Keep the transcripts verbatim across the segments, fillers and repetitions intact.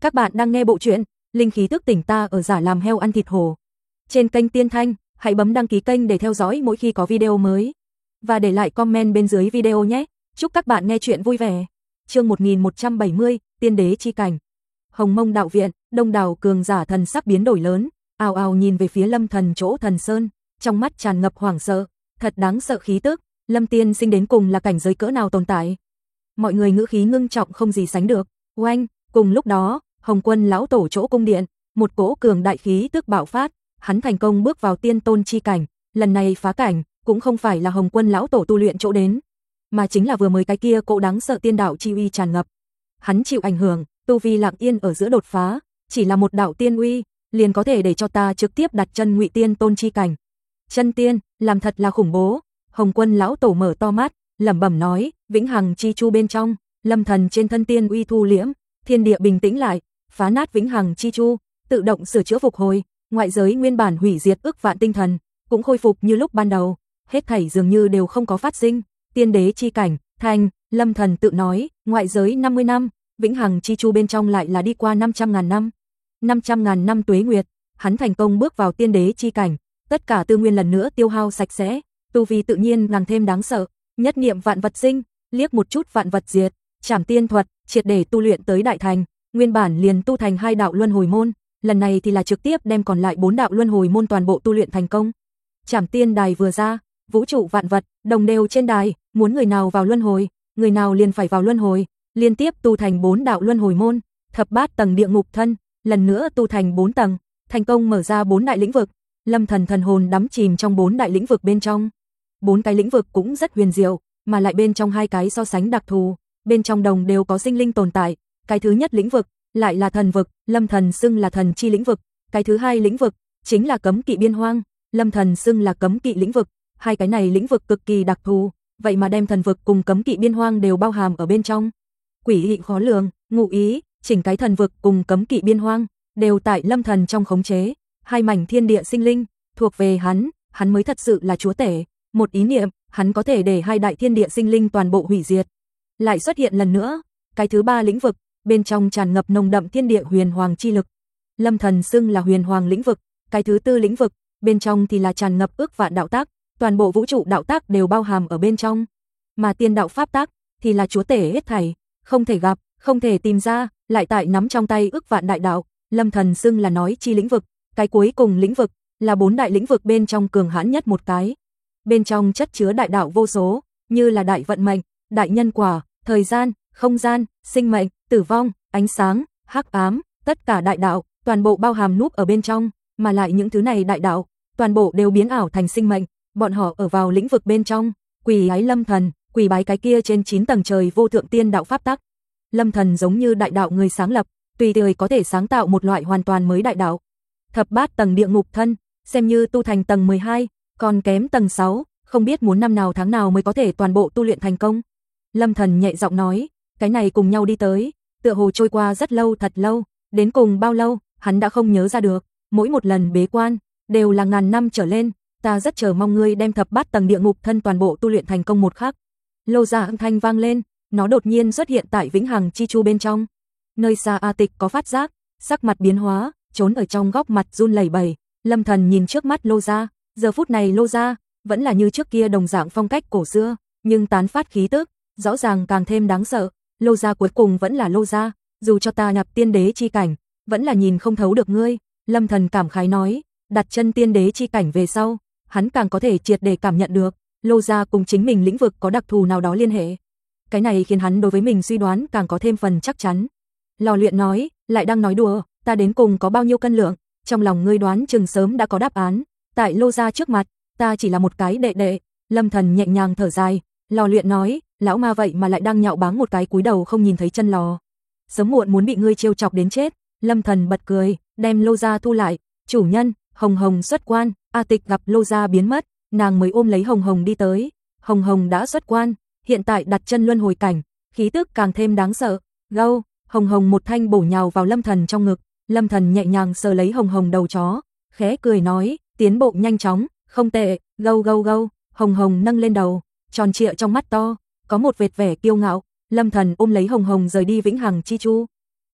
Các bạn đang nghe bộ truyện Linh khí thức tỉnh ta ở giả làm heo ăn thịt hổ. Trên kênh Tiên Thanh, hãy bấm đăng ký kênh để theo dõi mỗi khi có video mới. Và để lại comment bên dưới video nhé. Chúc các bạn nghe truyện vui vẻ. Chương một nghìn một trăm bảy mươi, Tiên đế chi cảnh. Hồng Mông đạo viện, đông đảo cường giả thần sắc biến đổi lớn, ào ào nhìn về phía Lâm Thần chỗ Thần Sơn, trong mắt tràn ngập hoảng sợ, thật đáng sợ khí tức, Lâm tiên sinh đến cùng là cảnh giới cỡ nào tồn tại. Mọi người ngữ khí ngưng trọng không gì sánh được. Oanh, cùng lúc đó, Hồng Quân lão tổ chỗ cung điện, một cỗ cường đại khí tức bạo phát, hắn thành công bước vào tiên tôn chi cảnh, lần này phá cảnh cũng không phải là Hồng Quân lão tổ tu luyện chỗ đến, mà chính là vừa mới cái kia cỗ đáng sợ tiên đạo chi uy tràn ngập. Hắn chịu ảnh hưởng, tu vi lặng yên ở giữa đột phá, chỉ là một đạo tiên uy, liền có thể để cho ta trực tiếp đặt chân ngụy tiên tôn chi cảnh. Chân tiên, làm thật là khủng bố. Hồng Quân lão tổ mở to mắt, lẩm bẩm nói, vĩnh hằng chi chu bên trong, Lâm Thần trên thân tiên uy thu liễm, thiên địa bình tĩnh lại, phá nát vĩnh hằng chi chu, tự động sửa chữa phục hồi, ngoại giới nguyên bản hủy diệt ức vạn tinh thần, cũng khôi phục như lúc ban đầu, hết thảy dường như đều không có phát sinh, tiên đế chi cảnh, thành, Lâm Thần tự nói, ngoại giới năm mươi năm, vĩnh hằng chi chu bên trong lại là đi qua năm trăm ngàn năm. năm trăm ngàn năm tuế nguyệt, hắn thành công bước vào tiên đế chi cảnh, tất cả tư nguyên lần nữa tiêu hao sạch sẽ, tu vi tự nhiên càng thêm đáng sợ, nhất niệm vạn vật sinh, liếc một chút vạn vật diệt, Trảm tiên thuật, triệt để tu luyện tới đại thành, nguyên bản liền tu thành hai đạo luân hồi môn, lần này thì là trực tiếp đem còn lại bốn đạo luân hồi môn toàn bộ tu luyện thành công. Trảm tiên đài vừa ra, vũ trụ vạn vật đồng đều trên đài, muốn người nào vào luân hồi, người nào liền phải vào luân hồi, liên tiếp tu thành bốn đạo luân hồi môn, thập bát tầng địa ngục thân, lần nữa tu thành bốn tầng, thành công mở ra bốn đại lĩnh vực. Lâm Thần thần hồn đắm chìm trong bốn đại lĩnh vực bên trong. Bốn cái lĩnh vực cũng rất huyền diệu, mà lại bên trong hai cái so sánh đặc thù, bên trong đồng đều có sinh linh tồn tại. Cái thứ nhất lĩnh vực lại là thần vực, Lâm Thần xưng là thần chi lĩnh vực. Cái thứ hai lĩnh vực chính là cấm kỵ biên hoang, Lâm Thần xưng là cấm kỵ lĩnh vực. Hai cái này lĩnh vực cực kỳ đặc thù, vậy mà đem thần vực cùng cấm kỵ biên hoang đều bao hàm ở bên trong. Quỷ dị khó lường, ngụ ý, chỉnh cái thần vực cùng cấm kỵ biên hoang đều tại Lâm Thần trong khống chế. Hai mảnh thiên địa sinh linh thuộc về hắn, hắn mới thật sự là chúa tể. Một ý niệm, hắn có thể để hai đại thiên địa sinh linh toàn bộ hủy diệt. Lại xuất hiện lần nữa, cái thứ ba lĩnh vực, bên trong tràn ngập nồng đậm thiên địa huyền hoàng chi lực. Lâm Thần xưng là huyền hoàng lĩnh vực. Cái thứ tư lĩnh vực, bên trong thì là tràn ngập ước vạn đạo tác, toàn bộ vũ trụ đạo tác đều bao hàm ở bên trong. Mà tiên đạo pháp tác thì là chúa tể hết thảy, không thể gặp, không thể tìm ra, lại tại nắm trong tay ước vạn đại đạo. Lâm Thần xưng là nói chi lĩnh vực. Cái cuối cùng lĩnh vực là bốn đại lĩnh vực bên trong cường hãn nhất một cái. Bên trong chất chứa đại đạo vô số, như là đại vận mệnh, đại nhân quả, thời gian, không gian, sinh mệnh, tử vong, ánh sáng, hắc ám, tất cả đại đạo, toàn bộ bao hàm núp ở bên trong, mà lại những thứ này đại đạo, toàn bộ đều biến ảo thành sinh mệnh, bọn họ ở vào lĩnh vực bên trong, quỳ ái Lâm Thần, quỳ bái cái kia trên chín tầng trời vô thượng tiên đạo pháp tắc. Lâm Thần giống như đại đạo người sáng lập, tùy thời có thể sáng tạo một loại hoàn toàn mới đại đạo. Thập bát tầng địa ngục thân, xem như tu thành tầng mười hai, còn kém tầng sáu, không biết muốn năm nào tháng nào mới có thể toàn bộ tu luyện thành công. Lâm Thần nhẹ giọng nói, cái này cùng nhau đi tới, tựa hồ trôi qua rất lâu thật lâu, đến cùng bao lâu, hắn đã không nhớ ra được, mỗi một lần bế quan, đều là ngàn năm trở lên, ta rất chờ mong ngươi đem thập bát tầng địa ngục thân toàn bộ tu luyện thành công một khắc. Lô ra âm thanh vang lên, nó đột nhiên xuất hiện tại vĩnh hằng chi chu bên trong. Nơi xa A Tịch có phát giác, sắc mặt biến hóa, trốn ở trong góc mặt run lẩy bẩy. Lâm Thần nhìn trước mắt Lô gia, giờ phút này Lô gia vẫn là như trước kia đồng dạng phong cách cổ xưa, nhưng tán phát khí tức rõ ràng càng thêm đáng sợ. Lô gia cuối cùng vẫn là Lô gia, dù cho ta nhập tiên đế chi cảnh, vẫn là nhìn không thấu được ngươi. Lâm Thần cảm khái nói, đặt chân tiên đế chi cảnh về sau, hắn càng có thể triệt để cảm nhận được Lô gia cùng chính mình lĩnh vực có đặc thù nào đó liên hệ. Cái này khiến hắn đối với mình suy đoán càng có thêm phần chắc chắn. Lò Luyện nói, lại đang nói đùa, ta đến cùng có bao nhiêu cân lượng, trong lòng ngươi đoán chừng sớm đã có đáp án, tại Lô gia trước mặt, ta chỉ là một cái đệ đệ. Lâm Thần nhẹ nhàng thở dài, Lò Luyện nói, lão ma vậy mà lại đang nhạo báng một cái cúi đầu không nhìn thấy chân lò. Sớm muộn muốn bị ngươi trêu chọc đến chết. Lâm Thần bật cười, đem Lô gia thu lại, chủ nhân, Hồng Hồng xuất quan. A Tịch gặp Lô gia biến mất, nàng mới ôm lấy Hồng Hồng đi tới. Hồng Hồng đã xuất quan, hiện tại đặt chân luân hồi cảnh, khí tức càng thêm đáng sợ. Gâu, Hồng Hồng một thanh bổ nhào vào Lâm Thần trong ngực, Lâm Thần nhẹ nhàng sờ lấy Hồng Hồng đầu chó, khẽ cười nói, tiến bộ nhanh chóng, không tệ, gâu gâu gâu. Hồng Hồng nâng lên đầu, tròn trịa trong mắt to, có một vệt vẻ kiêu ngạo. Lâm Thần ôm lấy Hồng Hồng rời đi vĩnh hằng chi chu.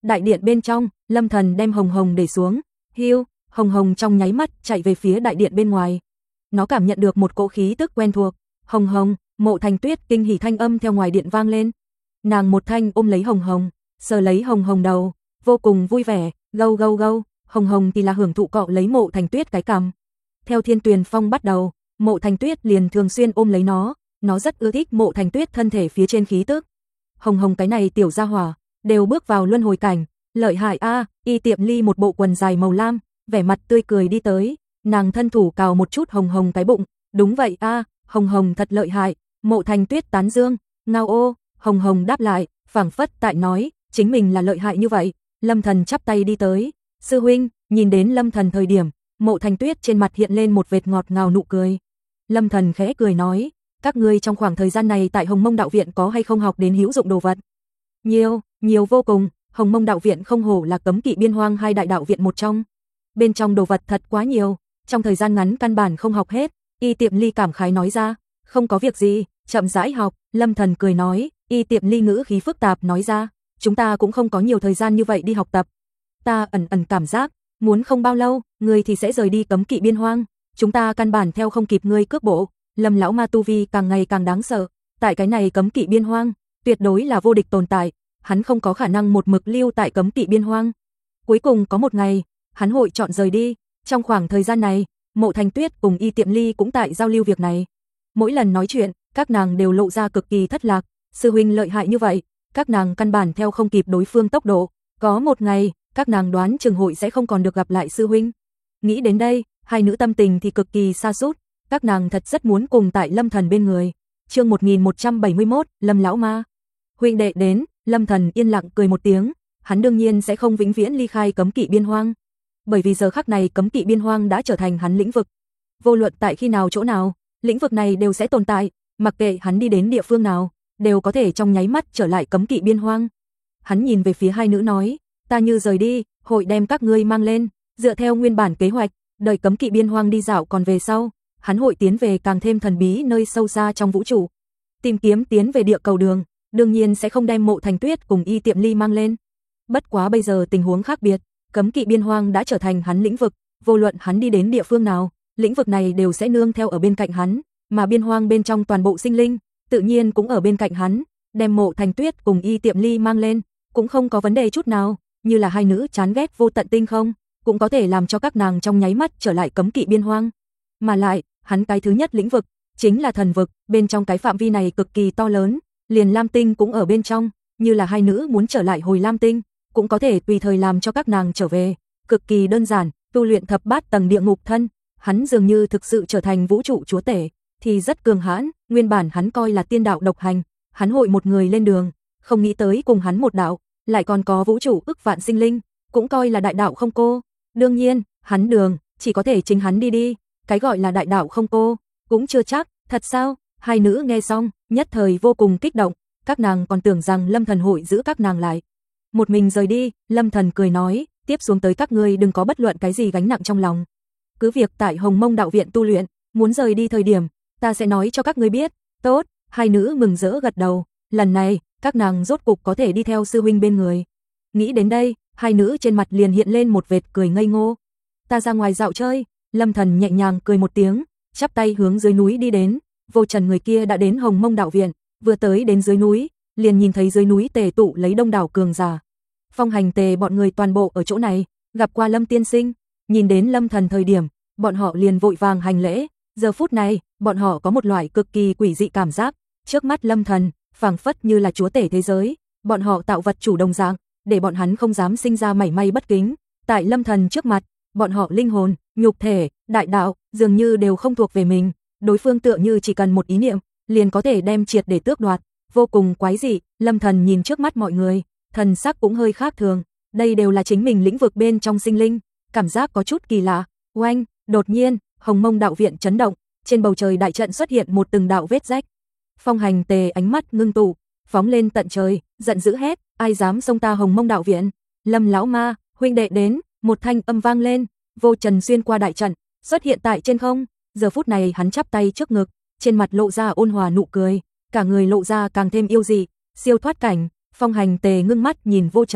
Đại điện bên trong, Lâm Thần đem Hồng Hồng để xuống, hiu, Hồng Hồng trong nháy mắt chạy về phía đại điện bên ngoài. Nó cảm nhận được một cỗ khí tức quen thuộc. Hồng Hồng, Mộ Thành Tuyết kinh hỉ thanh âm theo ngoài điện vang lên. Nàng một thanh ôm lấy Hồng Hồng, sờ lấy Hồng Hồng đầu, vô cùng vui vẻ, gâu gâu gâu. Hồng Hồng thì là hưởng thụ cọ lấy Mộ Thành Tuyết cái cằm. Theo Thiên Tuyền Phong bắt đầu, Mộ Thành Tuyết liền thường xuyên ôm lấy nó, nó rất ưa thích Mộ Thành Tuyết thân thể phía trên khí tức. Hồng Hồng cái này tiểu gia hỏa, đều bước vào luân hồi cảnh, lợi hại a. À, Y Tiệm Ly một bộ quần dài màu lam, vẻ mặt tươi cười đi tới, nàng thân thủ cào một chút Hồng Hồng cái bụng, đúng vậy a, à, Hồng Hồng thật lợi hại. Mộ Thành Tuyết tán dương, ngao ô. Hồng Hồng đáp lại, phảng phất tại nói, chính mình là lợi hại như vậy. Lâm Thần chắp tay đi tới, sư huynh. Nhìn đến Lâm Thần thời điểm, Mộ Thành Tuyết trên mặt hiện lên một vệt ngọt ngào nụ cười. Lâm Thần khẽ cười nói, các ngươi trong khoảng thời gian này tại Hồng Mông Đạo Viện có hay không học đến hữu dụng đồ vật? Nhiều, nhiều vô cùng. Hồng Mông Đạo Viện không hổ là cấm kỵ biên hoang hai đại đạo viện một trong. Bên trong đồ vật thật quá nhiều, trong thời gian ngắn căn bản không học hết. Y Tiệm Ly cảm khái nói ra, không có việc gì, chậm rãi học. Lâm Thần cười nói. Y Tiệm Ly ngữ khí phức tạp nói ra, chúng ta cũng không có nhiều thời gian như vậy đi học tập. Ta ẩn ẩn cảm giác, muốn không bao lâu, ngươi thì sẽ rời đi cấm kỵ biên hoang. Chúng ta căn bản theo không kịp ngươi cước bộ. Lâm lão ma tu vi càng ngày càng đáng sợ, tại cái này cấm kỵ biên hoang, tuyệt đối là vô địch tồn tại, hắn không có khả năng một mực lưu tại cấm kỵ biên hoang. Cuối cùng có một ngày, hắn hội chọn rời đi. Trong khoảng thời gian này, Mộ Thành Tuyết cùng Y Tiệm Ly cũng tại giao lưu việc này. Mỗi lần nói chuyện, các nàng đều lộ ra cực kỳ thất lạc, sư huynh lợi hại như vậy, các nàng căn bản theo không kịp đối phương tốc độ, có một ngày, các nàng đoán chừng hội sẽ không còn được gặp lại sư huynh. Nghĩ đến đây, hai nữ tâm tình thì cực kỳ sa sút, các nàng thật rất muốn cùng tại Lâm Thần bên người. Chương một nghìn một trăm bảy mươi mốt, Lâm lão ma. Huynh đệ đến. Lâm Thần yên lặng cười một tiếng, hắn đương nhiên sẽ không vĩnh viễn ly khai cấm kỵ biên hoang, bởi vì giờ khắc này cấm kỵ biên hoang đã trở thành hắn lĩnh vực. Vô luận tại khi nào chỗ nào, lĩnh vực này đều sẽ tồn tại, mặc kệ hắn đi đến địa phương nào, đều có thể trong nháy mắt trở lại cấm kỵ biên hoang. Hắn nhìn về phía hai nữ nói, ta như rời đi, hội đem các ngươi mang lên, dựa theo nguyên bản kế hoạch, đợi cấm kỵ biên hoang đi dạo còn về sau, hắn hội tiến về càng thêm thần bí nơi sâu xa trong vũ trụ, tìm kiếm tiến về địa cầu đường, đương nhiên sẽ không đem Mộ Thành Tuyết cùng Y Tiệm Ly mang lên. Bất quá bây giờ tình huống khác biệt, cấm kỵ biên hoang đã trở thành hắn lĩnh vực, vô luận hắn đi đến địa phương nào, lĩnh vực này đều sẽ nương theo ở bên cạnh hắn, mà biên hoang bên trong toàn bộ sinh linh, tự nhiên cũng ở bên cạnh hắn, đem Mộ Thành Tuyết cùng Y Tiệm Ly mang lên, cũng không có vấn đề chút nào, như là hai nữ chán ghét vô tận tinh không, cũng có thể làm cho các nàng trong nháy mắt trở lại cấm kỵ biên hoang. Mà lại, hắn cái thứ nhất lĩnh vực chính là thần vực, bên trong cái phạm vi này cực kỳ to lớn, liền Lam Tinh cũng ở bên trong, như là hai nữ muốn trở lại hồi Lam Tinh, cũng có thể tùy thời làm cho các nàng trở về, cực kỳ đơn giản, tu luyện thập bát tầng địa ngục thân, hắn dường như thực sự trở thành vũ trụ chúa tể, thì rất cường hãn, nguyên bản hắn coi là tiên đạo độc hành, hắn hội một người lên đường, không nghĩ tới cùng hắn một đạo, lại còn có vũ trụ ức vạn sinh linh, cũng coi là đại đạo không cô. Đương nhiên, hắn đường, chỉ có thể chính hắn đi đi, cái gọi là đại đạo không cô, cũng chưa chắc, thật sao? Hai nữ nghe xong, nhất thời vô cùng kích động, các nàng còn tưởng rằng Lâm Thần hội giữ các nàng lại. Một mình rời đi, Lâm Thần cười nói, tiếp xuống tới các ngươi đừng có bất luận cái gì gánh nặng trong lòng. Cứ việc tại Hồng Mông Đạo Viện tu luyện, muốn rời đi thời điểm, ta sẽ nói cho các ngươi biết. Tốt, hai nữ mừng rỡ gật đầu, lần này, các nàng rốt cục có thể đi theo sư huynh bên người. Nghĩ đến đây, hai nữ trên mặt liền hiện lên một vệt cười ngây ngô. Ta ra ngoài dạo chơi. Lâm Thần nhẹ nhàng cười một tiếng, chắp tay hướng dưới núi đi đến. Vô Trần người kia đã đến Hồng Mông Đạo Viện, vừa tới đến dưới núi, liền nhìn thấy dưới núi tề tụ lấy đông đảo cường giả. Phong Hành Tề bọn người toàn bộ ở chỗ này, gặp qua Lâm tiên sinh, nhìn đến Lâm Thần thời điểm, bọn họ liền vội vàng hành lễ. Giờ phút này, bọn họ có một loại cực kỳ quỷ dị cảm giác, trước mắt Lâm Thần, phảng phất như là chúa tể thế giới, bọn họ tạo vật chủ đồng dạng, để bọn hắn không dám sinh ra mảy may bất kính. Tại Lâm Thần trước mặt, bọn họ linh hồn, nhục thể, đại đạo, dường như đều không thuộc về mình, đối phương tựa như chỉ cần một ý niệm, liền có thể đem triệt để tước đoạt, vô cùng quái dị. Lâm Thần nhìn trước mắt mọi người, thần sắc cũng hơi khác thường, đây đều là chính mình lĩnh vực bên trong sinh linh, cảm giác có chút kỳ lạ. Oanh, đột nhiên, Hồng Mông Đạo Viện chấn động, trên bầu trời đại trận xuất hiện một từng đạo vết rách. Phong Hành Tề ánh mắt ngưng tụ, phóng lên tận trời, giận dữ hét, ai dám xông ta Hồng Mông Đạo Viện? Lâm lão ma, huynh đệ đến. Một thanh âm vang lên, Vô Trần xuyên qua đại trận, xuất hiện tại trên không. Giờ phút này hắn chắp tay trước ngực, trên mặt lộ ra ôn hòa nụ cười, cả người lộ ra càng thêm yêu dị, siêu thoát cảnh. Phong Hành Tề ngưng mắt nhìn Vô Trần,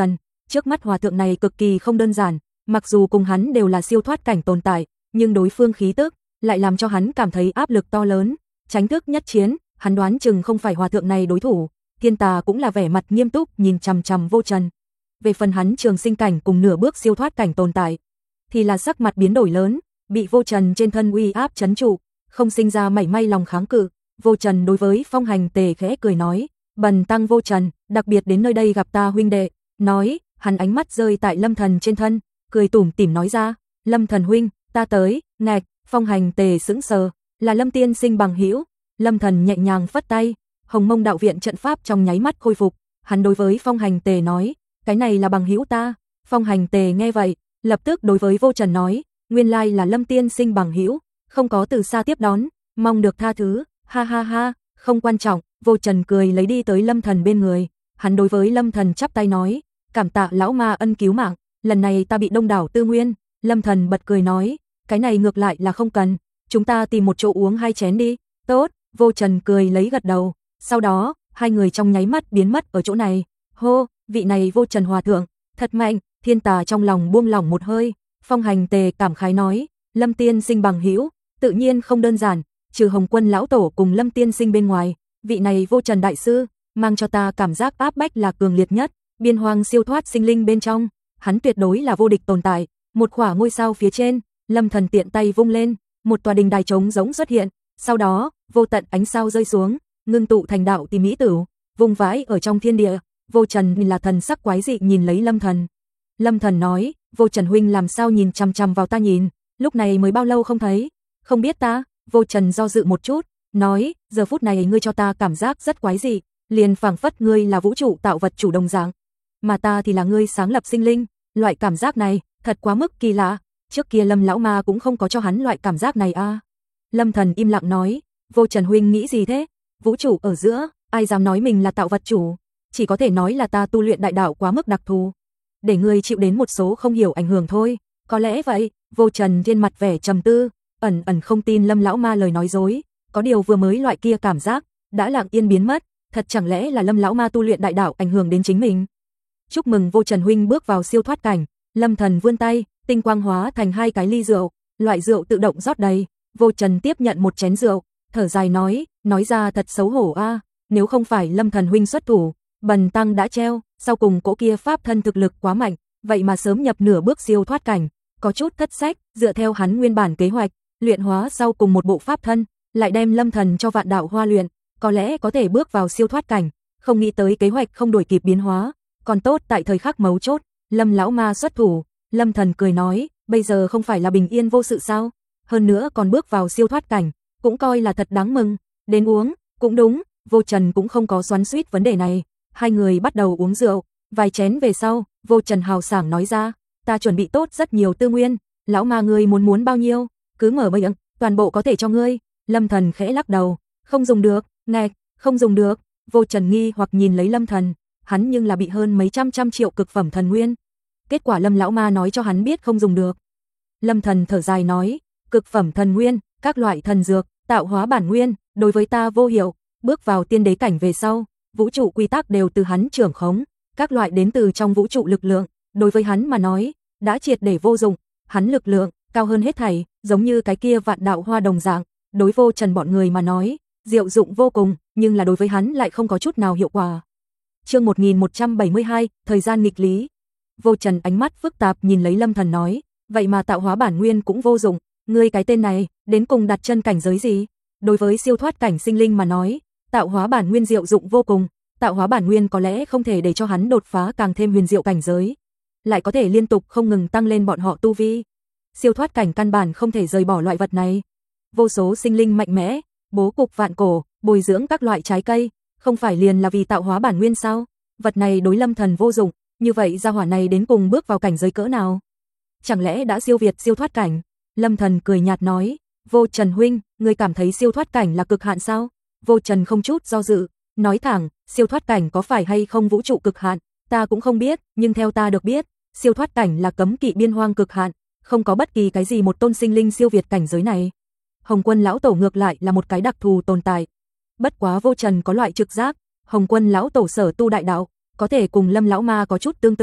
Trước mắt hòa thượng này cực kỳ không đơn giản, mặc dù cùng hắn đều là siêu thoát cảnh tồn tại, nhưng đối phương khí tức lại làm cho hắn cảm thấy áp lực to lớn. Tránh thức nhất chiến, hắn đoán chừng không phải hòa thượng này đối thủ. Thiên Tà cũng là vẻ mặt nghiêm túc nhìn chằm chằm Vô Trần. Về phần hắn trường sinh cảnh cùng nửa bước siêu thoát cảnh tồn tại, thì là sắc mặt biến đổi lớn, bị Vô Trần trên thân uy áp trấn trụ, không sinh ra mảy may lòng kháng cự. Vô Trần đối với Phong Hành Tề khẽ cười nói, bần tăng Vô Trần, đặc biệt đến nơi đây gặp ta huynh đệ. Nói, hắn ánh mắt rơi tại Lâm Thần trên thân, cười tủm tỉm nói ra, Lâm Thần huynh, ta tới. Ngạch, Phong Hành Tề sững sờ, là Lâm tiên sinh bằng hữu. Lâm Thần nhẹ nhàng phất tay, Hồng Mông đạo viện trận pháp trong nháy mắt khôi phục. Hắn đối với Phong Hành Tề nói, cái này là bằng hữu ta. Phong Hành Tề nghe vậy, lập tức đối với Vô Trần nói, nguyên lai là Lâm tiên sinh bằng hữu, không có từ xa tiếp đón, mong được tha thứ. Ha ha ha, không quan trọng. Vô Trần cười lấy đi tới Lâm Thần bên người, hắn đối với Lâm Thần chắp tay nói, cảm tạ lão ma ân cứu mạng, lần này ta bị đông đảo tư nguyên. Lâm Thần bật cười nói, cái này ngược lại là không cần, chúng ta tìm một chỗ uống hai chén đi. Tốt. Vô Trần cười lấy gật đầu, sau đó hai người trong nháy mắt biến mất ở chỗ này. Hô, vị này Vô Trần hòa thượng thật mạnh. Thiên Tà trong lòng buông lỏng một hơi. Phong Hành Tề cảm khái nói, Lâm tiên sinh bằng hữu tự nhiên không đơn giản, trừ Hồng Quân lão tổ cùng Lâm tiên sinh bên ngoài, vị này Vô Trần đại sư mang cho ta cảm giác áp bách là cường liệt nhất, biên hoang siêu thoát sinh linh bên trong, hắn tuyệt đối là vô địch tồn tại. Một khỏa ngôi sao phía trên, Lâm Thần tiện tay vung lên, một tòa đình đài trống rỗng xuất hiện, sau đó vô tận ánh sao rơi xuống, ngưng tụ thành đạo tỷ mỹ tử, vùng vãi ở trong thiên địa. Vô Trần là thần sắc quái dị nhìn lấy Lâm Thần. Lâm Thần nói, Vô Trần huynh làm sao nhìn chằm chằm vào ta nhìn, lúc này mới bao lâu không thấy, không biết ta. Vô Trần do dự một chút, nói, giờ phút này ngươi cho ta cảm giác rất quái dị, liền phảng phất ngươi là vũ trụ tạo vật chủ đồng dạng, mà ta thì là ngươi sáng lập sinh linh, loại cảm giác này thật quá mức kỳ lạ, trước kia Lâm lão ma cũng không có cho hắn loại cảm giác này a. À. Lâm Thần im lặng nói, Vô Trần huynh nghĩ gì thế? Vũ trụ ở giữa, ai dám nói mình là tạo vật chủ, chỉ có thể nói là ta tu luyện đại đạo quá mức đặc thù, để ngươi chịu đến một số không hiểu ảnh hưởng thôi. Có lẽ vậy. Vô Trần trên mặt vẻ trầm tư, ẩn ẩn không tin Lâm lão ma lời nói dối, có điều vừa mới loại kia cảm giác đã lặng yên biến mất, thật chẳng lẽ là Lâm lão ma tu luyện đại đạo ảnh hưởng đến chính mình? Chúc mừng Vô Trần huynh bước vào siêu thoát cảnh. Lâm Thần vươn tay, tinh quang hóa thành hai cái ly rượu, loại rượu tự động rót đầy. Vô Trần tiếp nhận một chén rượu, thở dài nói, nói ra thật xấu hổ a, à, nếu không phải Lâm Thần huynh xuất thủ, bần tăng đã treo. Sau cùng cỗ kia pháp thân thực lực quá mạnh, vậy mà sớm nhập nửa bước siêu thoát cảnh, có chút thất sách. Dựa theo hắn nguyên bản kế hoạch, luyện hóa sau cùng một bộ pháp thân, lại đem Lâm Thần cho vạn đạo hoa luyện, có lẽ có thể bước vào siêu thoát cảnh, không nghĩ tới kế hoạch không đổi kịp biến hóa, còn tốt tại thời khắc mấu chốt, Lâm lão ma xuất thủ. Lâm Thần cười nói, bây giờ không phải là bình yên vô sự sao? Hơn nữa còn bước vào siêu thoát cảnh, cũng coi là thật đáng mừng. Đến uống, cũng đúng. Vô Trần cũng không có xoắn xuýt vấn đề này. Hai người bắt đầu uống rượu, vài chén về sau, Vô Trần hào sảng nói ra, ta chuẩn bị tốt rất nhiều tư nguyên, lão ma ngươi muốn muốn bao nhiêu, cứ mở miệng, toàn bộ có thể cho ngươi. Lâm Thần khẽ lắc đầu, không dùng được. Ngạch, không dùng được. Vô Trần nghi hoặc nhìn lấy Lâm Thần, hắn nhưng là bị hơn mấy trăm trăm triệu cực phẩm thần nguyên. Kết quả Lâm lão ma nói cho hắn biết không dùng được. Lâm Thần thở dài nói, cực phẩm thần nguyên, các loại thần dược, tạo hóa bản nguyên, đối với ta vô hiệu, bước vào tiên đế cảnh về sau, vũ trụ quy tắc đều từ hắn trưởng khống, các loại đến từ trong vũ trụ lực lượng, đối với hắn mà nói, đã triệt để vô dụng, hắn lực lượng cao hơn hết thảy, giống như cái kia vạn đạo hoa đồng dạng, đối Vô Trần bọn người mà nói, diệu dụng vô cùng, nhưng là đối với hắn lại không có chút nào hiệu quả. Chương một nghìn một trăm bảy mươi hai, thời gian nghịch lý. Vô Trần ánh mắt phức tạp nhìn lấy Lâm Thần nói, vậy mà tạo hóa bản nguyên cũng vô dụng, ngươi cái tên này, đến cùng đặt chân cảnh giới gì? Đối với siêu thoát cảnh sinh linh mà nói, tạo hóa bản nguyên diệu dụng vô cùng, tạo hóa bản nguyên có lẽ không thể để cho hắn đột phá càng thêm huyền diệu cảnh giới, lại có thể liên tục không ngừng tăng lên bọn họ tu vi. Siêu thoát cảnh căn bản không thể rời bỏ loại vật này. Vô số sinh linh mạnh mẽ, bố cục vạn cổ, bồi dưỡng các loại trái cây, không phải liền là vì tạo hóa bản nguyên sao? Vật này đối Lâm Thần vô dụng, như vậy gia hỏa này đến cùng bước vào cảnh giới cỡ nào? Chẳng lẽ đã siêu việt siêu thoát cảnh? Lâm Thần cười nhạt nói, Vô Trần huynh, ngươi cảm thấy siêu thoát cảnh là cực hạn sao? Vô Trần không chút do dự, nói thẳng, siêu thoát cảnh có phải hay không vũ trụ cực hạn, ta cũng không biết, nhưng theo ta được biết, siêu thoát cảnh là cấm kỵ biên hoang cực hạn, không có bất kỳ cái gì một tôn sinh linh siêu việt cảnh giới này. Hồng Quân lão tổ ngược lại là một cái đặc thù tồn tại. Bất quá Vô Trần có loại trực giác, Hồng Quân lão tổ sở tu đại đạo, có thể cùng Lâm lão ma có chút tương tự,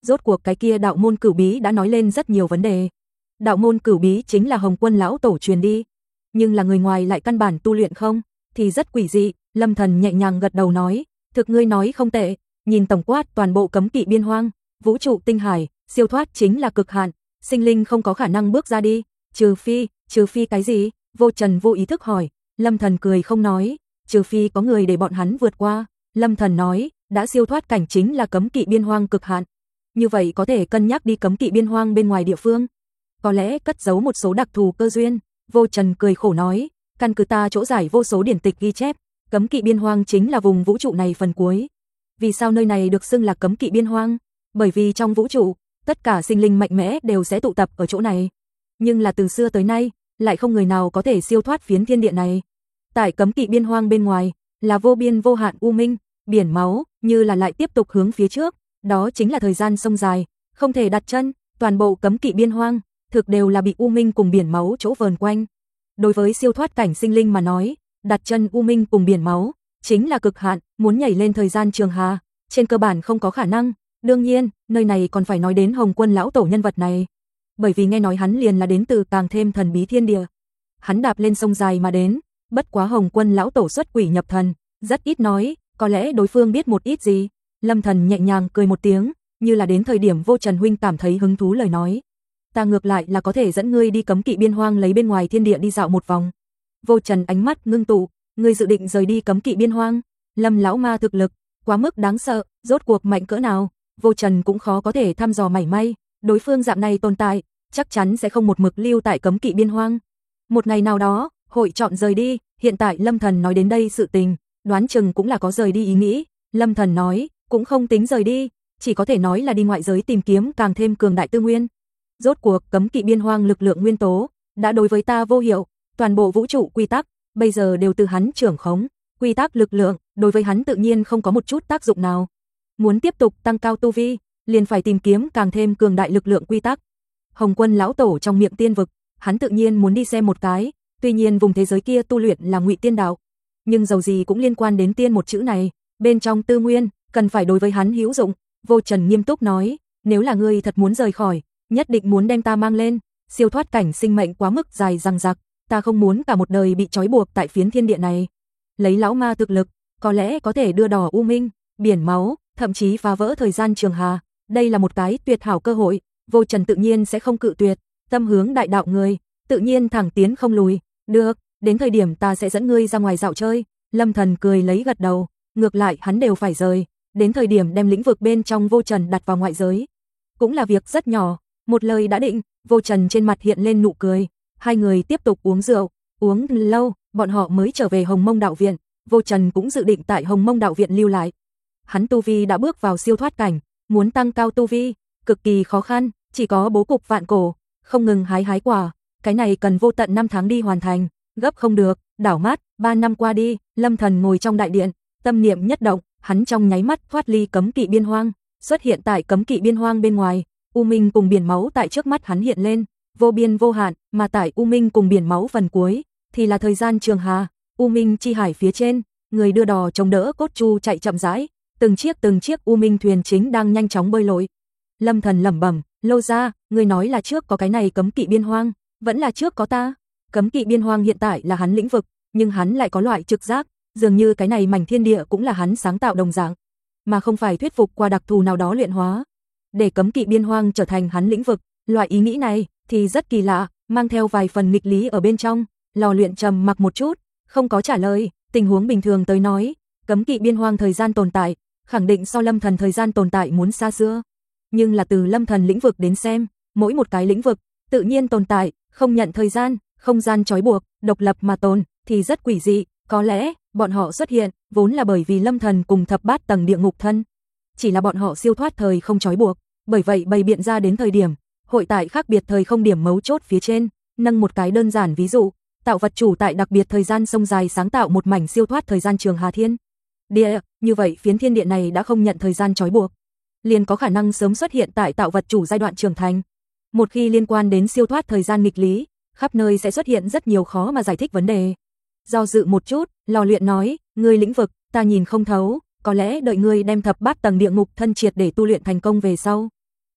Rốt cuộc cái kia đạo môn cửu bí đã nói lên rất nhiều vấn đề. Đạo môn cửu bí chính là Hồng Quân lão tổ truyền đi, nhưng là người ngoài lại căn bản tu luyện không, thì rất quỷ dị. Lâm Thần nhẹ nhàng gật đầu nói, thực ngươi nói không tệ, nhìn tổng quát toàn bộ cấm kỵ biên hoang, vũ trụ tinh hải, siêu thoát chính là cực hạn, sinh linh không có khả năng bước ra đi, trừ phi, trừ phi cái gì? Vô Trần vô ý thức hỏi. Lâm Thần cười không nói, trừ phi có người để bọn hắn vượt qua. Lâm Thần nói, đã siêu thoát cảnh chính là cấm kỵ biên hoang cực hạn, như vậy có thể cân nhắc đi cấm kỵ biên hoang bên ngoài địa phương, có lẽ cất giấu một số đặc thù cơ duyên. Vô Trần cười khổ nói, căn cứ ta chỗ giải vô số điển tịch ghi chép, cấm kỵ biên hoang chính là vùng vũ trụ này phần cuối. Vì sao nơi này được xưng là cấm kỵ biên hoang? Bởi vì trong vũ trụ, tất cả sinh linh mạnh mẽ đều sẽ tụ tập ở chỗ này. Nhưng là từ xưa tới nay, lại không người nào có thể siêu thoát phiến thiên địa này. Tại cấm kỵ biên hoang bên ngoài, là vô biên vô hạn u minh, biển máu, như là lại tiếp tục hướng phía trước, đó chính là thời gian sông dài, không thể đặt chân, toàn bộ cấm kỵ biên hoang, thực đều là bị u minh cùng biển máu chỗ vờn quanh. Đối với siêu thoát cảnh sinh linh mà nói, đặt chân u minh cùng biển máu, chính là cực hạn, muốn nhảy lên thời gian trường hà, trên cơ bản không có khả năng. Đương nhiên, nơi này còn phải nói đến Hồng Quân lão tổ nhân vật này, bởi vì nghe nói hắn liền là đến từ càng thêm thần bí thiên địa. Hắn đạp lên sông dài mà đến, bất quá Hồng Quân lão tổ xuất quỷ nhập thần, rất ít nói, có lẽ đối phương biết một ít gì. Lâm Thần nhẹ nhàng cười một tiếng, như là đến thời điểm Vô Trần huynh cảm thấy hứng thú lời nói, ta ngược lại là có thể dẫn ngươi đi cấm kỵ biên hoang lấy bên ngoài thiên địa đi dạo một vòng. Vô Trần ánh mắt ngưng tụ, ngươi dự định rời đi cấm kỵ biên hoang? Lâm lão ma thực lực quá mức đáng sợ, rốt cuộc mạnh cỡ nào, Vô Trần cũng khó có thể thăm dò mảy may, đối phương dạng này tồn tại, chắc chắn sẽ không một mực lưu tại cấm kỵ biên hoang. Một ngày nào đó, hội chọn rời đi, hiện tại Lâm Thần nói đến đây sự tình, đoán chừng cũng là có rời đi ý nghĩ. Lâm Thần nói, cũng không tính rời đi, chỉ có thể nói là đi ngoại giới tìm kiếm càng thêm cường đại tư nguyên. Rốt cuộc cấm kỵ biên hoang lực lượng nguyên tố đã đối với ta vô hiệu, toàn bộ vũ trụ quy tắc bây giờ đều từ hắn trưởng khống, quy tắc lực lượng đối với hắn tự nhiên không có một chút tác dụng nào. Muốn tiếp tục tăng cao tu vi, liền phải tìm kiếm càng thêm cường đại lực lượng quy tắc. Hồng Quân lão tổ trong miệng tiên vực, hắn tự nhiên muốn đi xem một cái, tuy nhiên vùng thế giới kia tu luyện là Ngụy Tiên đạo, nhưng dầu gì cũng liên quan đến tiên một chữ này, bên trong tư nguyên cần phải đối với hắn hữu dụng. Vô Trần nghiêm túc nói, nếu là ngươi thật muốn rời khỏi, nhất định muốn đem ta mang lên, siêu thoát cảnh sinh mệnh quá mức dài dằng dặc, ta không muốn cả một đời bị trói buộc tại phiến thiên địa này. Lấy lão ma thực lực, có lẽ có thể đưa đỏ u minh, biển máu, thậm chí phá vỡ thời gian trường hà, đây là một cái tuyệt hảo cơ hội. Vô Trần tự nhiên sẽ không cự tuyệt, tâm hướng đại đạo người, tự nhiên thẳng tiến không lùi. Được, đến thời điểm ta sẽ dẫn ngươi ra ngoài dạo chơi. Lâm Thần cười lấy gật đầu, ngược lại hắn đều phải rời, đến thời điểm đem lĩnh vực bên trong Vô Trần đặt vào ngoại giới, cũng là việc rất nhỏ. Một lời đã định, Vô Trần trên mặt hiện lên nụ cười, hai người tiếp tục uống rượu, uống lâu, bọn họ mới trở về Hồng Mông đạo viện. Vô Trần cũng dự định tại Hồng Mông đạo viện lưu lại. Hắn tu vi đã bước vào siêu thoát cảnh, muốn tăng cao tu vi, cực kỳ khó khăn, chỉ có bố cục vạn cổ, không ngừng hái hái quả, cái này cần vô tận năm tháng đi hoàn thành, gấp không được. Đảo mắt, ba năm qua đi, Lâm Thần ngồi trong đại điện, tâm niệm nhất động, hắn trong nháy mắt thoát ly cấm kỵ biên hoang, xuất hiện tại cấm kỵ biên hoang bên ngoài, u minh cùng biển máu tại trước mắt hắn hiện lên, vô biên vô hạn, mà tại u minh cùng biển máu phần cuối thì là thời gian trường hà, u minh chi hải phía trên, người đưa đò chống đỡ cốt chu chạy chậm rãi, từng chiếc từng chiếc u minh thuyền chính đang nhanh chóng bơi lội. Lâm Thần lẩm bẩm, Lô gia, người nói là trước có cái này cấm kỵ biên hoang, vẫn là trước có ta? Cấm kỵ biên hoang hiện tại là hắn lĩnh vực, nhưng hắn lại có loại trực giác, dường như cái này mảnh thiên địa cũng là hắn sáng tạo đồng dạng, mà không phải thuyết phục qua đặc thù nào đó luyện hóa, để cấm kỵ biên hoang trở thành hắn lĩnh vực. Loại ý nghĩ này thì rất kỳ lạ, mang theo vài phần nghịch lý ở bên trong. Lò luyện trầm mặc một chút, không có trả lời. Tình huống bình thường tới nói, cấm kỵ biên hoang thời gian tồn tại khẳng định so Lâm Thần thời gian tồn tại muốn xa xưa, nhưng là từ Lâm Thần lĩnh vực đến xem, mỗi một cái lĩnh vực tự nhiên tồn tại, không nhận thời gian, không gian trói buộc, độc lập mà tồn, thì rất quỷ dị. Có lẽ bọn họ xuất hiện vốn là bởi vì Lâm Thần cùng thập bát tầng địa ngục thân, chỉ là bọn họ siêu thoát thời không trói buộc, bởi vậy bày biện ra đến thời điểm hội tại khác biệt thời không điểm mấu chốt phía trên. Nâng một cái đơn giản ví dụ, tạo vật chủ tại đặc biệt thời gian sông dài sáng tạo một mảnh siêu thoát thời gian trường hà thiên địa, như vậy phiến thiên địa này đã không nhận thời gian trói buộc, liền có khả năng sớm xuất hiện tại tạo vật chủ giai đoạn trưởng thành. Một khi liên quan đến siêu thoát thời gian nghịch lý, khắp nơi sẽ xuất hiện rất nhiều khó mà giải thích vấn đề. Do dự một chút, Lò luyện nói, ngươi lĩnh vực ta nhìn không thấu, có lẽ đợi ngươi đem thập bát tầng địa ngục thân triệt để tu luyện thành công về sau,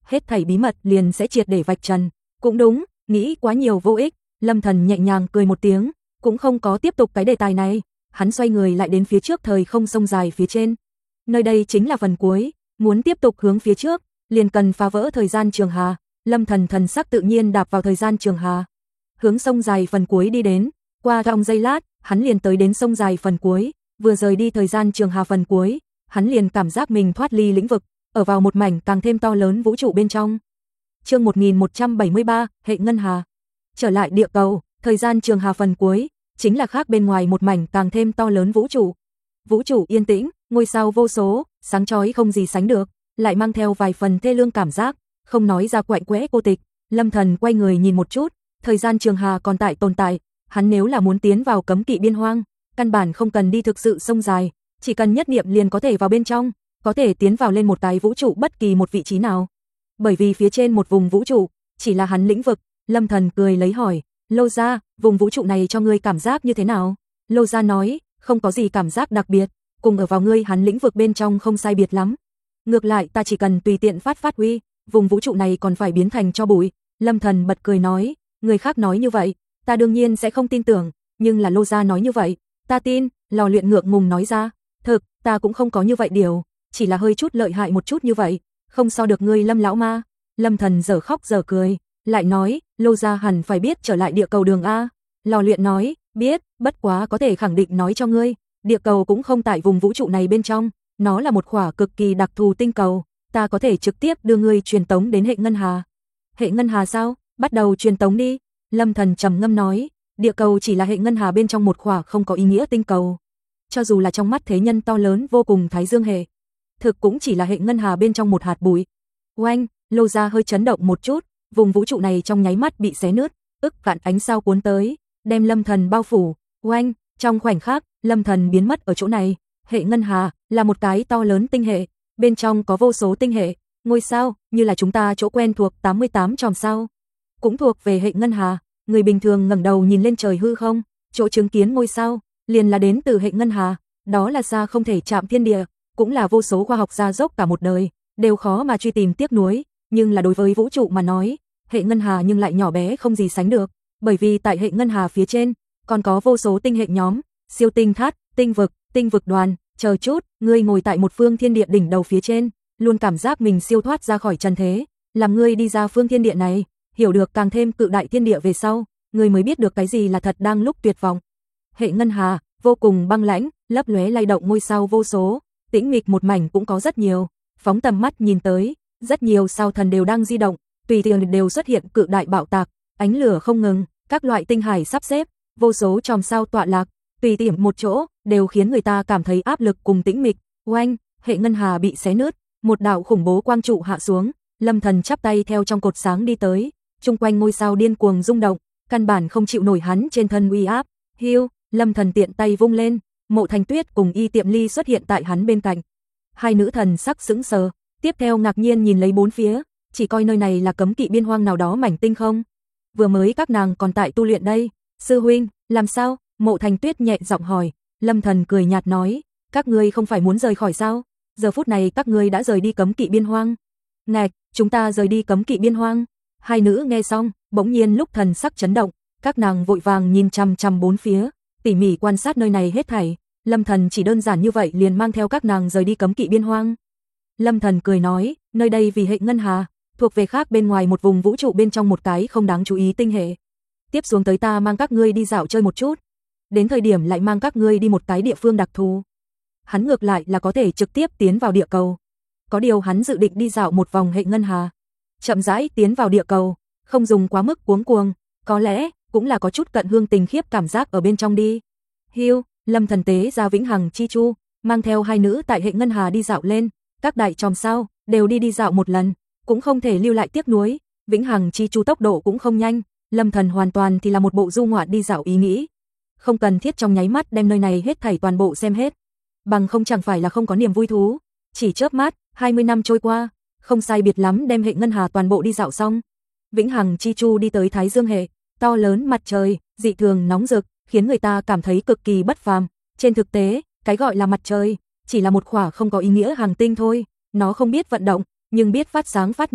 hết thảy bí mật liền sẽ triệt để vạch trần. Cũng đúng, nghĩ quá nhiều vô ích, Lâm Thần nhẹ nhàng cười một tiếng, cũng không có tiếp tục cái đề tài này, hắn xoay người lại đến phía trước thời không sông dài phía trên. Nơi đây chính là phần cuối, muốn tiếp tục hướng phía trước, liền cần phá vỡ thời gian trường hà. Lâm Thần thần sắc tự nhiên đạp vào thời gian trường hà, hướng sông dài phần cuối đi đến. Qua trong giây lát, hắn liền tới đến sông dài phần cuối, vừa rời đi thời gian trường hà phần cuối, hắn liền cảm giác mình thoát ly lĩnh vực, ở vào một mảnh càng thêm to lớn vũ trụ bên trong. Chương một nghìn một trăm bảy mươi ba, hệ ngân hà. Trở lại địa cầu, thời gian trường hà phần cuối chính là khác bên ngoài một mảnh càng thêm to lớn vũ trụ. Vũ trụ yên tĩnh, ngôi sao vô số, sáng chói không gì sánh được, lại mang theo vài phần thê lương cảm giác, không nói ra quạnh quẽ cô tịch. Lâm Thần quay người nhìn một chút, thời gian trường hà còn tại tồn tại, hắn nếu là muốn tiến vào cấm kỵ biên hoang, căn bản không cần đi thực sự sông dài, chỉ cần nhất niệm liền có thể vào bên trong, có thể tiến vào lên một cái vũ trụ bất kỳ một vị trí nào. Bởi vì phía trên một vùng vũ trụ chỉ là hắn lĩnh vực. Lâm Thần cười lấy hỏi, Lô gia, vùng vũ trụ này cho ngươi cảm giác như thế nào? Lô gia nói, không có gì cảm giác đặc biệt, cùng ở vào ngươi hắn lĩnh vực bên trong không sai biệt lắm. Ngược lại ta chỉ cần tùy tiện phát phát huy, vùng vũ trụ này còn phải biến thành cho bụi. Lâm Thần bật cười nói, người khác nói như vậy, ta đương nhiên sẽ không tin tưởng, nhưng là Lô gia nói như vậy, ta tin. Lò luyện ngượng ngùng nói ra, thực, ta cũng không có như vậy điều, chỉ là hơi chút lợi hại một chút như vậy, không so được ngươi Lâm lão ma. Lâm Thần giờ khóc giờ cười, lại nói, Lô gia hẳn phải biết trở lại địa cầu đường a. Lò luyện nói, biết, bất quá có thể khẳng định nói cho ngươi, địa cầu cũng không tại vùng vũ trụ này bên trong, nó là một khỏa cực kỳ đặc thù tinh cầu, ta có thể trực tiếp đưa ngươi truyền tống đến hệ ngân hà. Hệ ngân hà sao? Bắt đầu truyền tống đi. Lâm Thần trầm ngâm nói, địa cầu chỉ là hệ ngân hà bên trong một khỏa không có ý nghĩa tinh cầu. Cho dù là trong mắt thế nhân to lớn vô cùng Thái Dương hệ, thực cũng chỉ là hệ ngân hà bên trong một hạt bụi. Oanh, Lô gia hơi chấn động một chút, vùng vũ trụ này trong nháy mắt bị xé nứt, ức vạn ánh sao cuốn tới, đem Lâm Thần bao phủ. Oanh, trong khoảnh khắc, Lâm Thần biến mất ở chỗ này. Hệ ngân hà là một cái to lớn tinh hệ, bên trong có vô số tinh hệ, ngôi sao, như là chúng ta chỗ quen thuộc tám mươi tám chòm sao, cũng thuộc về hệ ngân hà. Người bình thường ngẩng đầu nhìn lên trời hư không, chỗ chứng kiến ngôi sao, liền là đến từ hệ ngân hà, đó là xa không thể chạm thiên địa, cũng là vô số khoa học gia dốc cả một đời, đều khó mà truy tìm tiếc nuối, nhưng là đối với vũ trụ mà nói, hệ ngân hà nhưng lại nhỏ bé không gì sánh được, bởi vì tại hệ ngân hà phía trên, còn có vô số tinh hệ nhóm, siêu tinh thát, tinh vực, tinh vực đoàn, chờ chút, ngươi ngồi tại một phương thiên địa đỉnh đầu phía trên, luôn cảm giác mình siêu thoát ra khỏi trần thế, làm ngươi đi ra phương thiên địa này, hiểu được càng thêm cự đại thiên địa về sau, ngươi mới biết được cái gì là thật đang lúc tuyệt vọng. Hệ ngân hà, vô cùng băng lãnh, lấp lóe lay động ngôi sao vô số, tĩnh mịch một mảnh cũng có rất nhiều, phóng tầm mắt nhìn tới, rất nhiều sao thần đều đang di động, tùy tiện đều xuất hiện cự đại bạo tạc, ánh lửa không ngừng, các loại tinh hải sắp xếp, vô số chòm sao tọa lạc, tùy tiện một chỗ, đều khiến người ta cảm thấy áp lực cùng tĩnh mịch. Oanh, hệ ngân hà bị xé nứt, một đạo khủng bố quang trụ hạ xuống, Lâm Thần chắp tay theo trong cột sáng đi tới, chung quanh ngôi sao điên cuồng rung động, căn bản không chịu nổi hắn trên thân uy áp. Hiu, Lâm Thần tiện tay vung lên, Mộ Thành Tuyết cùng Y Tiệm Ly xuất hiện tại hắn bên cạnh. Hai nữ thần sắc sững sờ, tiếp theo ngạc nhiên nhìn lấy bốn phía, chỉ coi nơi này là cấm kỵ biên hoang nào đó mảnh tinh không. Vừa mới các nàng còn tại tu luyện đây. Sư huynh, làm sao? Mộ Thành Tuyết nhẹ giọng hỏi. Lâm Thần cười nhạt nói, các ngươi không phải muốn rời khỏi sao? Giờ phút này các ngươi đã rời đi cấm kỵ biên hoang. Ngạch, chúng ta rời đi cấm kỵ biên hoang. Hai nữ nghe xong, bỗng nhiên lúc thần sắc chấn động, các nàng vội vàng nhìn chằm chằm bốn phía, tỉ mỉ quan sát nơi này hết thảy. Lâm Thần chỉ đơn giản như vậy liền mang theo các nàng rời đi cấm kỵ biên hoang. Lâm Thần cười nói, nơi đây vì hệ ngân hà, thuộc về khác bên ngoài một vùng vũ trụ bên trong một cái không đáng chú ý tinh hệ. Tiếp xuống tới ta mang các ngươi đi dạo chơi một chút, đến thời điểm lại mang các ngươi đi một cái địa phương đặc thù. Hắn ngược lại là có thể trực tiếp tiến vào địa cầu. Có điều hắn dự định đi dạo một vòng hệ ngân hà, chậm rãi tiến vào địa cầu, không dùng quá mức cuống cuồng, có lẽ cũng là có chút cận hương tình khiếp cảm giác ở bên trong đi. Hiu, Lâm Thần tế ra vĩnh hằng chi chu, mang theo hai nữ tại hệ ngân hà đi dạo lên, các đại chòm sao đều đi đi dạo một lần, cũng không thể lưu lại tiếc nuối. Vĩnh hằng chi chu tốc độ cũng không nhanh, Lâm Thần hoàn toàn thì là một bộ du ngoạn đi dạo ý nghĩ, không cần thiết trong nháy mắt đem nơi này hết thảy toàn bộ xem hết, bằng không chẳng phải là không có niềm vui thú. Chỉ chớp mắt, hai mươi năm trôi qua, không sai biệt lắm đem hệ ngân hà toàn bộ đi dạo xong. Vĩnh hằng chi chu đi tới Thái Dương hệ, to lớn mặt trời, dị thường nóng rực, khiến người ta cảm thấy cực kỳ bất phàm. Trên thực tế, cái gọi là mặt trời chỉ là một khỏa không có ý nghĩa hành tinh thôi, nó không biết vận động, nhưng biết phát sáng phát nhiệt,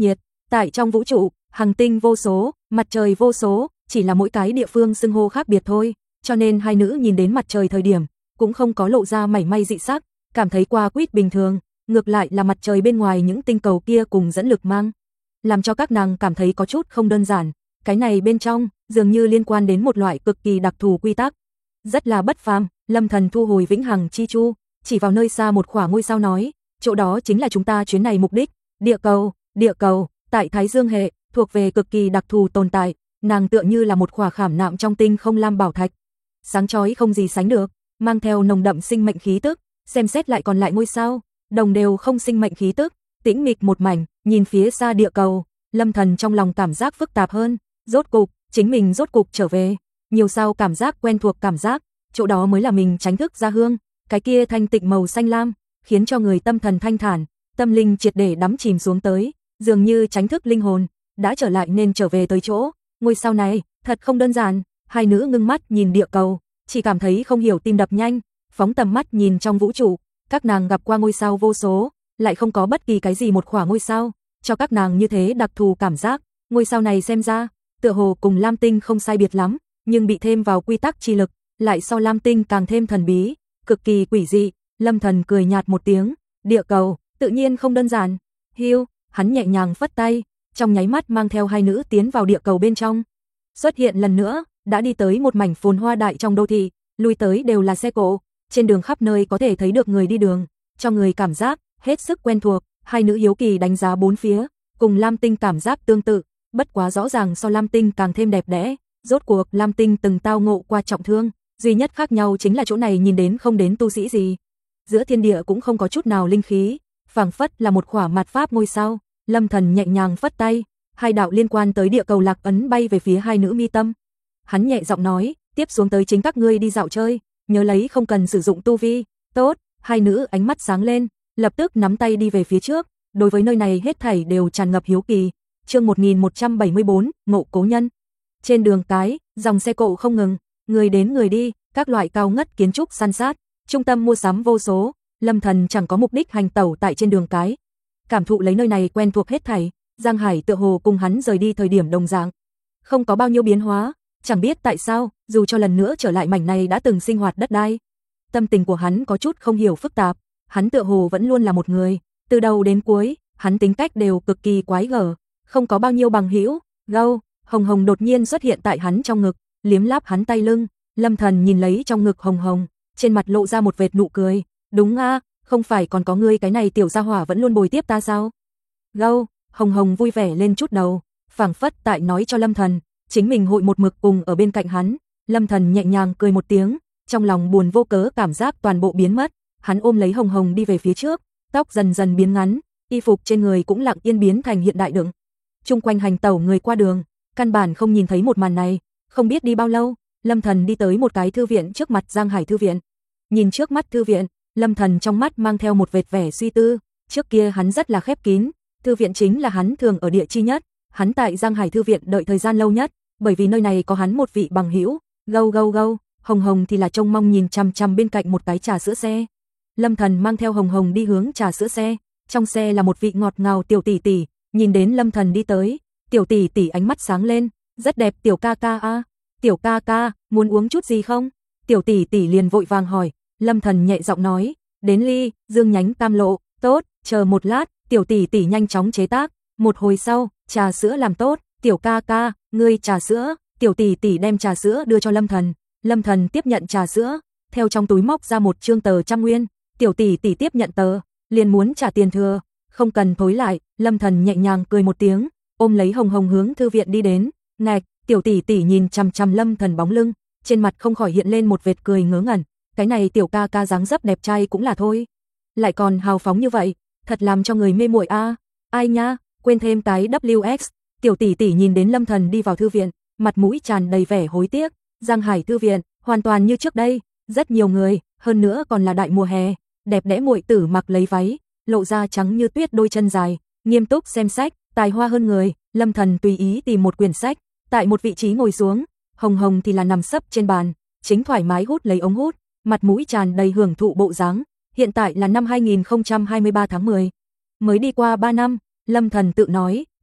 Tại trong vũ trụ, hành tinh vô số, mặt trời vô số, chỉ là mỗi cái địa phương xưng hô khác biệt thôi, cho nên hai nữ nhìn đến mặt trời thời điểm, cũng không có lộ ra mảy may dị sắc, cảm thấy qua quýt bình thường, ngược lại là mặt trời bên ngoài những tinh cầu kia cùng dẫn lực mang, làm cho các nàng cảm thấy có chút không đơn giản, cái này bên trong, dường như liên quan đến một loại cực kỳ đặc thù quy tắc. Rất là bất phàm, Lâm Thần thu hồi vĩnh hằng chi chu, chỉ vào nơi xa một khỏa ngôi sao nói, chỗ đó chính là chúng ta chuyến này mục đích, địa cầu, địa cầu, tại Thái Dương hệ, thuộc về cực kỳ đặc thù tồn tại, nàng tựa như là một khỏa khảm nạm trong tinh không lam bảo thạch, sáng chói không gì sánh được, mang theo nồng đậm sinh mệnh khí tức, xem xét lại còn lại ngôi sao, đồng đều không sinh mệnh khí tức, tĩnh mịch một mảnh, nhìn phía xa địa cầu, Lâm Thần trong lòng cảm giác phức tạp hơn, rốt cục, chính mình rốt cục trở về, nhiều sao cảm giác quen thuộc cảm giác, chỗ đó mới là mình tránh thức ra hương, cái kia thanh tịnh màu xanh lam, khiến cho người tâm thần thanh thản, tâm linh triệt để đắm chìm xuống tới, dường như tránh thức linh hồn, đã trở lại nên trở về tới chỗ, ngôi sao này, thật không đơn giản, hai nữ ngưng mắt nhìn địa cầu, chỉ cảm thấy không hiểu tim đập nhanh, phóng tầm mắt nhìn trong vũ trụ, các nàng gặp qua ngôi sao vô số, lại không có bất kỳ cái gì một khỏa ngôi sao, cho các nàng như thế đặc thù cảm giác, ngôi sao này xem ra, tựa hồ cùng Lam Tinh không sai biệt lắm, nhưng bị thêm vào quy tắc chi lực, lại so Lam Tinh càng thêm thần bí, cực kỳ quỷ dị. Lâm Thần cười nhạt một tiếng, địa cầu, tự nhiên không đơn giản. Hiu, hắn nhẹ nhàng phất tay, trong nháy mắt mang theo hai nữ tiến vào địa cầu bên trong. Xuất hiện lần nữa, đã đi tới một mảnh phồn hoa đại trong đô thị, lui tới đều là xe cộ, trên đường khắp nơi có thể thấy được người đi đường, cho người cảm giác hết sức quen thuộc. Hai nữ hiếu kỳ đánh giá bốn phía, cùng Lam Tinh cảm giác tương tự, bất quá rõ ràng so Lam Tinh càng thêm đẹp đẽ. Rốt cuộc Lam Tinh từng tao ngộ qua trọng thương, duy nhất khác nhau chính là chỗ này nhìn đến không đến tu sĩ gì. Giữa thiên địa cũng không có chút nào linh khí, phảng phất là một khỏa mạt pháp ngôi sao. Lâm Thần nhẹ nhàng phất tay, hai đạo liên quan tới địa cầu lạc ấn bay về phía hai nữ mi tâm. Hắn nhẹ giọng nói, tiếp xuống tới chính các ngươi đi dạo chơi, nhớ lấy không cần sử dụng tu vi. Tốt, hai nữ ánh mắt sáng lên, lập tức nắm tay đi về phía trước, đối với nơi này hết thảy đều tràn ngập hiếu kỳ. Chương một nghìn một trăm bảy mươi bốn, ngộ cố nhân. Trên đường cái, dòng xe cộ không ngừng, người đến người đi, các loại cao ngất kiến trúc san sát, trung tâm mua sắm vô số, Lâm Thần chẳng có mục đích hành tẩu tại trên đường cái. Cảm thụ lấy nơi này quen thuộc hết thảy, Giang Hải tựa hồ cùng hắn rời đi thời điểm đồng dạng. Không có bao nhiêu biến hóa, chẳng biết tại sao, dù cho lần nữa trở lại mảnh này đã từng sinh hoạt đất đai. Tâm tình của hắn có chút không hiểu phức tạp, hắn tựa hồ vẫn luôn là một người, từ đầu đến cuối, hắn tính cách đều cực kỳ quái gở, không có bao nhiêu bằng hữu. Gâu, Hồng Hồng đột nhiên xuất hiện tại hắn trong ngực, liếm láp hắn tay lưng, Lâm Thần nhìn lấy trong ngực Hồng Hồng, trên mặt lộ ra một vệt nụ cười, đúng a, không phải còn có ngươi cái này tiểu gia hỏa vẫn luôn bồi tiếp ta sao? Gâu, Hồng Hồng vui vẻ lên chút đầu, phảng phất tại nói cho Lâm Thần, chính mình hội một mực cùng ở bên cạnh hắn. Lâm Thần nhẹ nhàng cười một tiếng, trong lòng buồn vô cớ cảm giác toàn bộ biến mất, hắn ôm lấy Hồng Hồng đi về phía trước, tóc dần dần biến ngắn, y phục trên người cũng lặng yên biến thành hiện đại đựng. Chung quanh hành tẩu người qua đường, căn bản không nhìn thấy một màn này, không biết đi bao lâu, Lâm Thần đi tới một cái thư viện trước mặt Giang Hải thư viện. Nhìn trước mắt thư viện, Lâm Thần trong mắt mang theo một vệt vẻ suy tư, trước kia hắn rất là khép kín, thư viện chính là hắn thường ở địa chi nhất, hắn tại Giang Hải thư viện đợi thời gian lâu nhất, bởi vì nơi này có hắn một vị bằng hữu. Gâu gâu gâu, Hồng Hồng thì là trông mong nhìn chằm chằm bên cạnh một cái trà sữa xe. Lâm Thần mang theo Hồng Hồng đi hướng trà sữa xe, trong xe là một vị ngọt ngào tiểu tỷ tỷ, nhìn đến Lâm Thần đi tới, tiểu tỷ tỷ ánh mắt sáng lên, rất đẹp tiểu ca ca a, tiểu ca ca, muốn uống chút gì không? Tiểu tỷ tỷ liền vội vàng hỏi, Lâm Thần nhẹ giọng nói, đến ly, dương nhánh cam lộ, tốt, chờ một lát, tiểu tỷ tỷ nhanh chóng chế tác, một hồi sau, trà sữa làm tốt, tiểu ca ca, ngươi trà sữa, tiểu tỷ tỷ đem trà sữa đưa cho Lâm Thần, Lâm Thần tiếp nhận trà sữa, theo trong túi móc ra một trương tờ trăm nguyên, tiểu tỷ tỷ tiếp nhận tờ, liền muốn trả tiền thừa, không cần thối lại, Lâm Thần nhẹ nhàng cười một tiếng, ôm lấy Hồng Hồng hướng thư viện đi đến, ngạch, tiểu tỷ tỷ nhìn chằm chằm Lâm Thần bóng lưng, trên mặt không khỏi hiện lên một vệt cười ngớ ngẩn, cái này tiểu ca ca dáng dấp đẹp trai cũng là thôi, lại còn hào phóng như vậy, thật làm cho người mê muội a. Ai nha, quên thêm cái W X. Tiểu tỷ tỷ nhìn đến Lâm Thần đi vào thư viện, mặt mũi tràn đầy vẻ hối tiếc, Giang Hải thư viện, hoàn toàn như trước đây, rất nhiều người, hơn nữa còn là đại mùa hè, đẹp đẽ muội tử mặc lấy váy, lộ ra trắng như tuyết đôi chân dài, nghiêm túc xem sách, tài hoa hơn người. Lâm Thần tùy ý tìm một quyển sách, tại một vị trí ngồi xuống, Hồng Hồng thì là nằm sấp trên bàn, chính thoải mái hút lấy ống hút, mặt mũi tràn đầy hưởng thụ bộ dáng. Hiện tại là năm hai nghìn không trăm hai mươi ba tháng mười, mới đi qua ba năm, Lâm Thần tự nói,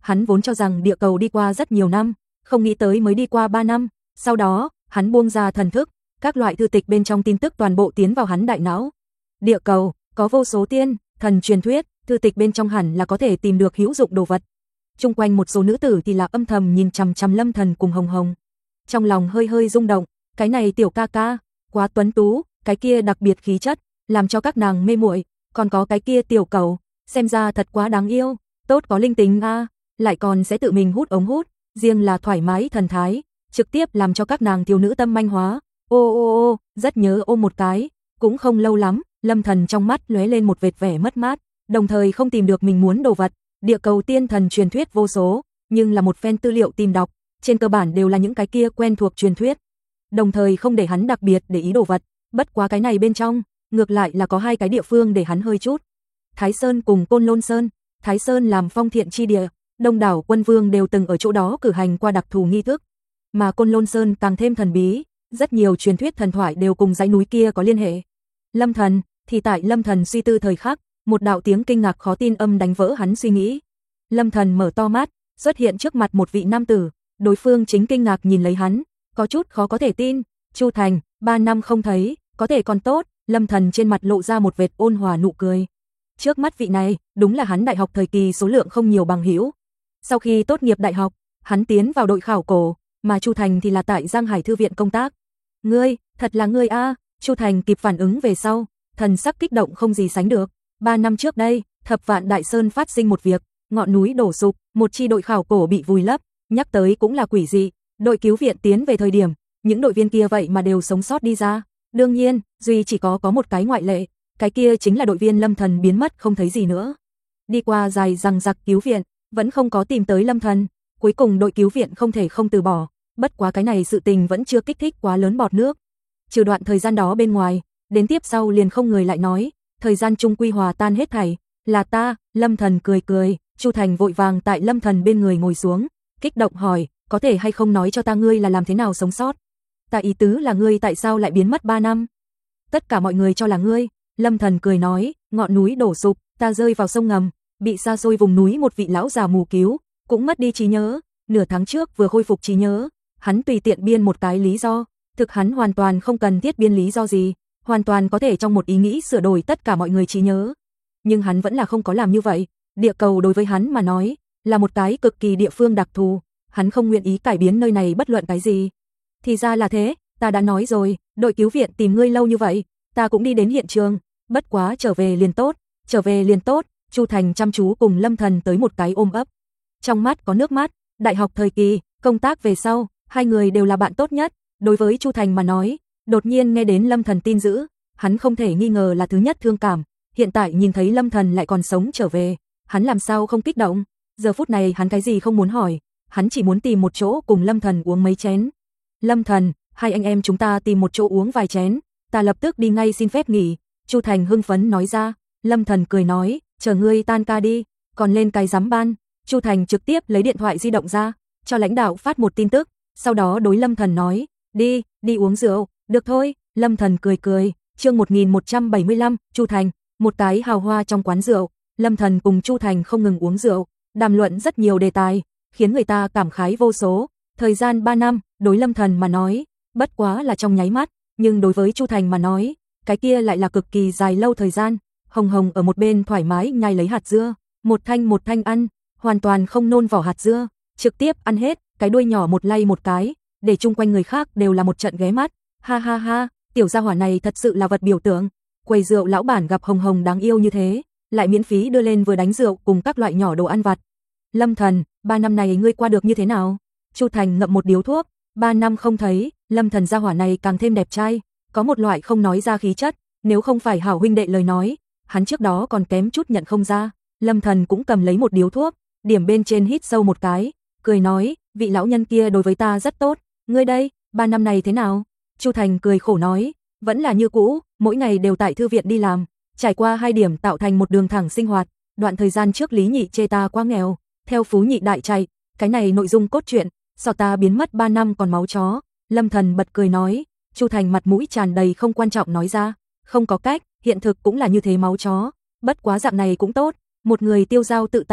Hắn vốn cho rằng địa cầu đi qua rất nhiều năm, không nghĩ tới mới đi qua ba năm, sau đó, hắn buông ra thần thức, các loại thư tịch bên trong tin tức toàn bộ tiến vào hắn đại não. Địa cầu, có vô số tiên, thần truyền thuyết, thư tịch bên trong hẳn là có thể tìm được hữu dụng đồ vật. Chung quanh một số nữ tử thì là âm thầm nhìn chằm chằm Lâm Thần cùng Hồng Hồng. Trong lòng hơi hơi rung động, cái này tiểu ca ca, quá tuấn tú, cái kia đặc biệt khí chất, làm cho các nàng mê muội, còn có cái kia tiểu cầu, xem ra thật quá đáng yêu, tốt có linh tính a, à, lại còn sẽ tự mình hút ống hút, riêng là thoải mái thần thái, trực tiếp làm cho các nàng thiếu nữ tâm manh hóa. Ô ô ô, rất nhớ ôm một cái, cũng không lâu lắm, Lâm Thần trong mắt lóe lên một vệt vẻ mất mát, đồng thời không tìm được mình muốn đồ vật. Địa cầu tiên thần truyền thuyết vô số, nhưng là một phen tư liệu tìm đọc, trên cơ bản đều là những cái kia quen thuộc truyền thuyết. Đồng thời không để hắn đặc biệt để ý đồ vật, bất quá cái này bên trong, ngược lại là có hai cái địa phương để hắn hơi chút. Thái Sơn cùng Côn Lôn Sơn, Thái Sơn làm phong thiện chi địa, đông đảo quân vương đều từng ở chỗ đó cử hành qua đặc thù nghi thức, mà Côn Lôn Sơn càng thêm thần bí, rất nhiều truyền thuyết thần thoại đều cùng dãy núi kia có liên hệ. Lâm Thần, thì tại Lâm Thần suy tư thời khắc, một đạo tiếng kinh ngạc khó tin âm đánh vỡ hắn suy nghĩ. Lâm Thần mở to mắt, xuất hiện trước mặt một vị nam tử, đối phương chính kinh ngạc nhìn lấy hắn, có chút khó có thể tin. Chu Thành, ba năm không thấy, có thể còn tốt. Lâm Thần trên mặt lộ ra một vệt ôn hòa nụ cười. Trước mắt vị này, đúng là hắn đại học thời kỳ số lượng không nhiều bằng hữu. Sau khi tốt nghiệp đại học, hắn tiến vào đội khảo cổ, mà Chu Thành thì là tại Giang Hải thư viện công tác. Ngươi, thật là ngươi a. Chu Thành kịp phản ứng về sau, thần sắc kích động không gì sánh được. Ba năm trước đây, Thập Vạn Đại Sơn phát sinh một việc, ngọn núi đổ sụp, một chi đội khảo cổ bị vùi lấp, nhắc tới cũng là quỷ dị, đội cứu viện tiến về thời điểm, những đội viên kia vậy mà đều sống sót đi ra. Đương nhiên, duy chỉ có có một cái ngoại lệ, cái kia chính là đội viên Lâm Thần biến mất không thấy gì nữa. Đi qua dài dằng dặc cứu viện, vẫn không có tìm tới Lâm Thần, cuối cùng đội cứu viện không thể không từ bỏ, bất quá cái này sự tình vẫn chưa kích thích quá lớn bọt nước. Trừ đoạn thời gian đó bên ngoài, đến tiếp sau liền không người lại nói, thời gian chung quy hòa tan hết thảy, là ta. Lâm Thần cười cười, Chu Thành vội vàng tại Lâm Thần bên người ngồi xuống, kích động hỏi, có thể hay không nói cho ta ngươi là làm thế nào sống sót? Ta ý tứ là ngươi tại sao lại biến mất ba năm? Tất cả mọi người cho là ngươi. Lâm Thần cười nói, ngọn núi đổ sụp, ta rơi vào sông ngầm, bị xa xôi vùng núi một vị lão già mù cứu, cũng mất đi trí nhớ, nửa tháng trước vừa khôi phục trí nhớ. Hắn tùy tiện biên một cái lý do, thực hắn hoàn toàn không cần thiết biên lý do gì, hoàn toàn có thể trong một ý nghĩ sửa đổi tất cả mọi người trí nhớ. Nhưng hắn vẫn là không có làm như vậy, địa cầu đối với hắn mà nói, là một cái cực kỳ địa phương đặc thù, hắn không nguyện ý cải biến nơi này bất luận cái gì. Thì ra là thế, ta đã nói rồi, đội cứu viện tìm ngươi lâu như vậy, ta cũng đi đến hiện trường, bất quá trở về liền tốt, trở về liền tốt. Chu Thành chăm chú cùng Lâm Thần tới một cái ôm ấp, trong mắt có nước mắt. Đại học thời kỳ, công tác về sau, hai người đều là bạn tốt nhất. Đối với Chu Thành mà nói, đột nhiên nghe đến Lâm Thần tin dữ, hắn không thể nghi ngờ là thứ nhất thương cảm. Hiện tại nhìn thấy Lâm Thần lại còn sống trở về, hắn làm sao không kích động? Giờ phút này hắn cái gì không muốn hỏi, hắn chỉ muốn tìm một chỗ cùng Lâm Thần uống mấy chén. Lâm Thần, hai anh em chúng ta tìm một chỗ uống vài chén, ta lập tức đi ngay xin phép nghỉ. Chu Thành hưng phấn nói ra. Lâm Thần cười nói, chờ ngươi tan ca đi, còn lên cái giám ban. Chu Thành trực tiếp lấy điện thoại di động ra, cho lãnh đạo phát một tin tức, sau đó đối Lâm Thần nói, đi, đi uống rượu, được thôi. Lâm Thần cười cười. Chương một nghìn một trăm bảy mươi lăm, Chu Thành, một cái hào hoa trong quán rượu, Lâm Thần cùng Chu Thành không ngừng uống rượu, đàm luận rất nhiều đề tài, khiến người ta cảm khái vô số. Thời gian ba năm, đối Lâm Thần mà nói, bất quá là trong nháy mắt, nhưng đối với Chu Thành mà nói, cái kia lại là cực kỳ dài lâu thời gian. Hồng Hồng ở một bên thoải mái nhai lấy hạt dưa, một thanh một thanh ăn, hoàn toàn không nôn vỏ hạt dưa, trực tiếp ăn hết, cái đuôi nhỏ một lay một cái, để chung quanh người khác đều là một trận ghé mắt. Ha ha ha, tiểu gia hỏa này thật sự là vật biểu tượng. Quầy rượu lão bản gặp Hồng Hồng đáng yêu như thế, lại miễn phí đưa lên vừa đánh rượu cùng các loại nhỏ đồ ăn vặt. Lâm Thần, ba năm này ngươi qua được như thế nào? Chu Thành ngậm một điếu thuốc, ba năm không thấy, Lâm Thần gia hỏa này càng thêm đẹp trai, có một loại không nói ra khí chất, nếu không phải hảo huynh đệ lời nói, hắn trước đó còn kém chút nhận không ra. Lâm Thần cũng cầm lấy một điếu thuốc, điểm bên trên hít sâu một cái, cười nói, vị lão nhân kia đối với ta rất tốt, ngươi đây, ba năm này thế nào? Chu Thành cười khổ nói, vẫn là như cũ, mỗi ngày đều tại thư viện đi làm, trải qua hai điểm tạo thành một đường thẳng sinh hoạt. Đoạn thời gian trước Lý Nhị chê ta quá nghèo, theo Phú Nhị đại chạy, cái này nội dung cốt truyện, so ta biến mất ba năm còn máu chó. Lâm Thần bật cười nói. Chu Thành mặt mũi tràn đầy không quan trọng nói ra, không có cách, hiện thực cũng là như thế máu chó, bất quá dạng này cũng tốt, một người tiêu dao tự tại,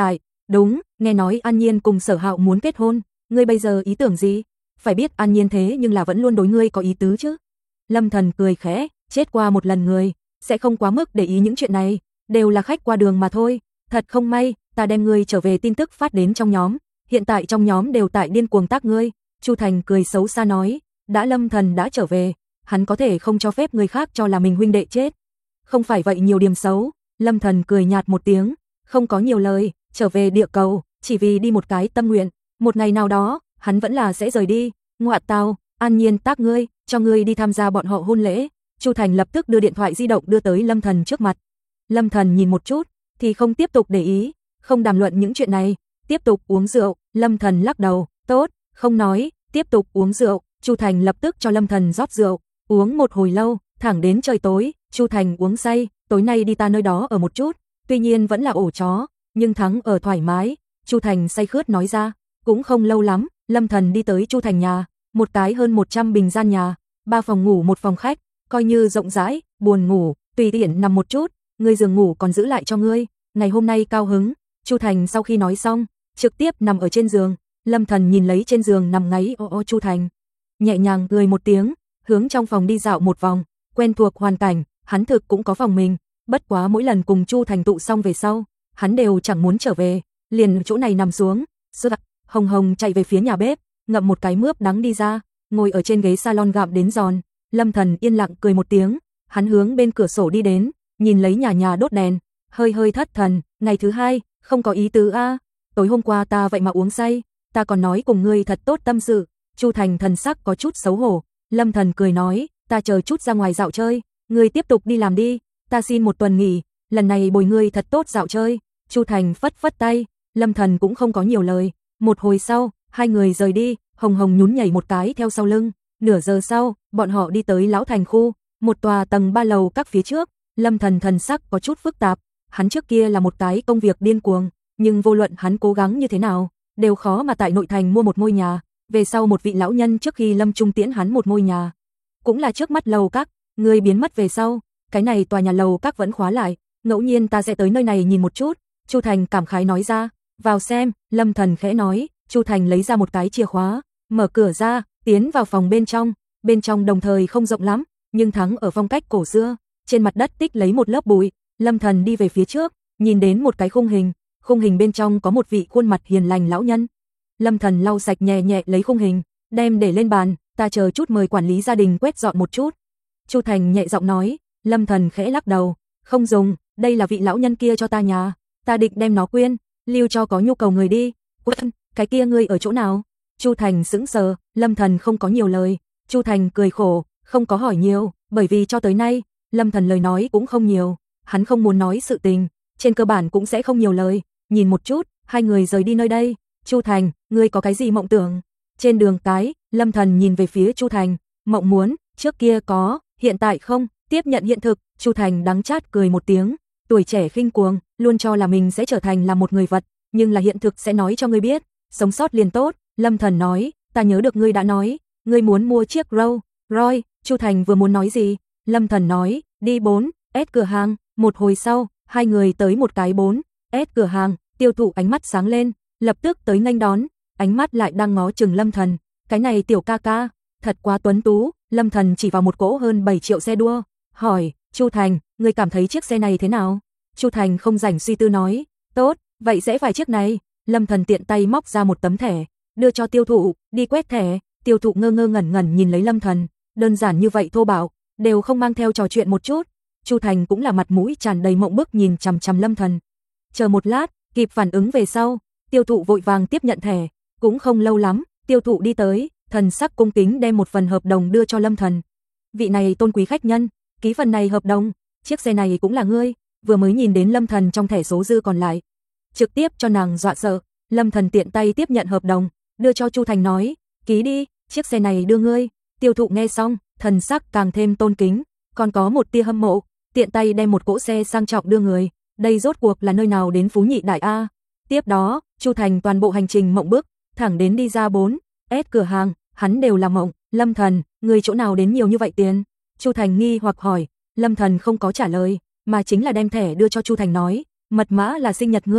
Đúng, nghe nói An Nhiên cùng Sở Hạo muốn kết hôn, ngươi bây giờ ý tưởng gì? Phải biết An Nhiên thế nhưng là vẫn luôn đối ngươi có ý tứ chứ. Lâm Thần cười khẽ, chết qua một lần người, sẽ không quá mức để ý những chuyện này, đều là khách qua đường mà thôi. Thật không may, ta đem ngươi trở về tin tức phát đến trong nhóm, hiện tại trong nhóm đều tại điên cuồng tác ngươi. Chu Thành cười xấu xa nói, đã Lâm Thần đã trở về, hắn có thể không cho phép người khác cho là mình huynh đệ chết. Không phải vậy nhiều điểm xấu. Lâm Thần cười nhạt một tiếng, không có nhiều lời, trở về địa cầu, chỉ vì đi một cái tâm nguyện, một ngày nào đó, hắn vẫn là sẽ rời đi. Ngọa tào, An Nhiên tác ngươi, cho ngươi đi tham gia bọn họ hôn lễ. Chu Thành lập tức đưa điện thoại di động đưa tới Lâm Thần trước mặt. Lâm Thần nhìn một chút, thì không tiếp tục để ý, không đàm luận những chuyện này, tiếp tục uống rượu. Lâm Thần lắc đầu, tốt, không nói, tiếp tục uống rượu. Chu Thành lập tức cho Lâm Thần rót rượu, uống một hồi lâu, thẳng đến trời tối, Chu Thành uống say, tối nay đi ta nơi đó ở một chút, tuy nhiên vẫn là ổ chó, nhưng thắng ở thoải mái. Chu Thành say khướt nói ra, cũng không lâu lắm, Lâm Thần đi tới Chu Thành nhà, một cái hơn một trăm bình gian nhà, ba phòng ngủ một phòng khách, coi như rộng rãi, buồn ngủ, tùy tiện nằm một chút, ngươi giường ngủ còn giữ lại cho ngươi, ngày hôm nay cao hứng. Chu Thành sau khi nói xong, trực tiếp nằm ở trên giường. Lâm Thần nhìn lấy trên giường nằm ngáy ô ô Chu Thành, nhẹ nhàng cười một tiếng, hướng trong phòng đi dạo một vòng, quen thuộc hoàn cảnh, hắn thực cũng có phòng mình, bất quá mỗi lần cùng Chu Thành tụ xong về sau, hắn đều chẳng muốn trở về, liền chỗ này nằm xuống. Sơ Hồng Hồng chạy về phía nhà bếp, ngậm một cái mướp đắng đi ra, ngồi ở trên ghế salon gặm đến giòn. Lâm Thần yên lặng cười một tiếng, hắn hướng bên cửa sổ đi đến, nhìn lấy nhà nhà đốt đèn, hơi hơi thất thần, ngày thứ hai, không có ý tứ a, tối hôm qua ta vậy mà uống say, ta còn nói cùng ngươi thật tốt tâm sự. Chu Thành thần sắc có chút xấu hổ. Lâm Thần cười nói, ta chờ chút ra ngoài dạo chơi, ngươi tiếp tục đi làm đi, ta xin một tuần nghỉ, lần này bồi ngươi thật tốt dạo chơi. Chu Thành phất phất tay, Lâm Thần cũng không có nhiều lời. Một hồi sau, hai người rời đi, Hồng Hồng nhún nhảy một cái theo sau lưng. Nửa giờ sau, bọn họ đi tới Lão Thành khu, một tòa tầng ba lầu các phía trước. Lâm Thần thần sắc có chút phức tạp, hắn trước kia là một cái công việc điên cuồng, nhưng vô luận hắn cố gắng như thế nào, đều khó mà tại nội thành mua một ngôi nhà. Về sau một vị lão nhân trước khi lâm trung tiễn hắn một ngôi nhà, cũng là trước mắt lầu các, người biến mất về sau, cái này tòa nhà lầu các vẫn khóa lại, ngẫu nhiên ta sẽ tới nơi này nhìn một chút. Chu Thành cảm khái nói ra, vào xem. Lâm Thần khẽ nói. Chu Thành lấy ra một cái chìa khóa, mở cửa ra, tiến vào phòng bên trong. Bên trong đồng thời không rộng lắm, nhưng thắng ở phong cách cổ xưa, trên mặt đất tích lấy một lớp bụi. Lâm Thần đi về phía trước, nhìn đến một cái khung hình, khung hình bên trong có một vị khuôn mặt hiền lành lão nhân. Lâm Thần lau sạch nhẹ nhẹ lấy khung hình, đem để lên bàn, ta chờ chút mời quản lý gia đình quét dọn một chút. Chu Thành nhẹ giọng nói. Lâm Thần khẽ lắc đầu, không dùng, đây là vị lão nhân kia cho ta nhà, ta định đem nó quyên, lưu cho có nhu cầu người đi. Quân, cái kia ngươi ở chỗ nào? Chu Thành sững sờ. Lâm Thần không có nhiều lời. Chu Thành cười khổ, không có hỏi nhiều, bởi vì cho tới nay, Lâm Thần lời nói cũng không nhiều, hắn không muốn nói sự tình, trên cơ bản cũng sẽ không nhiều lời. Nhìn một chút, hai người rời đi nơi đây. Chu Thành, ngươi có cái gì mộng tưởng? Trên đường cái, Lâm Thần nhìn về phía Chu Thành, mộng muốn, trước kia có, hiện tại không, tiếp nhận hiện thực. Chu Thành đắng chát cười một tiếng, tuổi trẻ khinh cuồng, luôn cho là mình sẽ trở thành là một người vật, nhưng là hiện thực sẽ nói cho ngươi biết, sống sót liền tốt. Lâm Thần nói, ta nhớ được ngươi đã nói, ngươi muốn mua chiếc Rolls Royce. Chu Thành vừa muốn nói gì, Lâm Thần nói, đi bốn S cửa hàng. Một hồi sau, hai người tới một cái bốn S cửa hàng, tiêu thụ ánh mắt sáng lên, lập tức tới nghênh đón, ánh mắt lại đang ngó chừng Lâm Thần, cái này tiểu ca ca, thật quá tuấn tú. Lâm Thần chỉ vào một cỗ hơn bảy triệu xe đua, hỏi, Chu Thành, ngươi cảm thấy chiếc xe này thế nào? Chu Thành không rảnh suy tư nói, tốt, vậy sẽ phải chiếc này. Lâm Thần tiện tay móc ra một tấm thẻ, đưa cho tiêu thụ, đi quét thẻ. Tiêu thụ ngơ ngơ ngẩn ngẩn nhìn lấy Lâm Thần, đơn giản như vậy thô bạo, đều không mang theo trò chuyện một chút. Chu Thành cũng là mặt mũi tràn đầy mộng bức nhìn chằm chằm Lâm Thần. Chờ một lát, kịp phản ứng về sau, tiêu thụ vội vàng tiếp nhận thẻ, cũng không lâu lắm, tiêu thụ đi tới, thần sắc cung kính đem một phần hợp đồng đưa cho Lâm Thần. Vị này tôn quý khách nhân, ký phần này hợp đồng, chiếc xe này cũng là ngươi. Vừa mới nhìn đến Lâm Thần trong thẻ số dư còn lại, trực tiếp cho nàng dọa sợ. Lâm Thần tiện tay tiếp nhận hợp đồng, đưa cho Chu Thành nói, ký đi, chiếc xe này đưa ngươi. Tiêu thụ nghe xong, thần sắc càng thêm tôn kính, còn có một tia hâm mộ, tiện tay đem một cỗ xe sang trọng đưa người. Đây rốt cuộc là nơi nào đến phú nhị đại a? Tiếp đó, Chu Thành toàn bộ hành trình mộng bức, thẳng đến đi ra bốn S cửa hàng, hắn đều là mộng. Lâm Thần, người chỗ nào đến nhiều như vậy tiền? Chu Thành nghi hoặc hỏi. Lâm Thần không có trả lời, mà chính là đem thẻ đưa cho Chu Thành nói, mật mã là sinh nhật ngươi.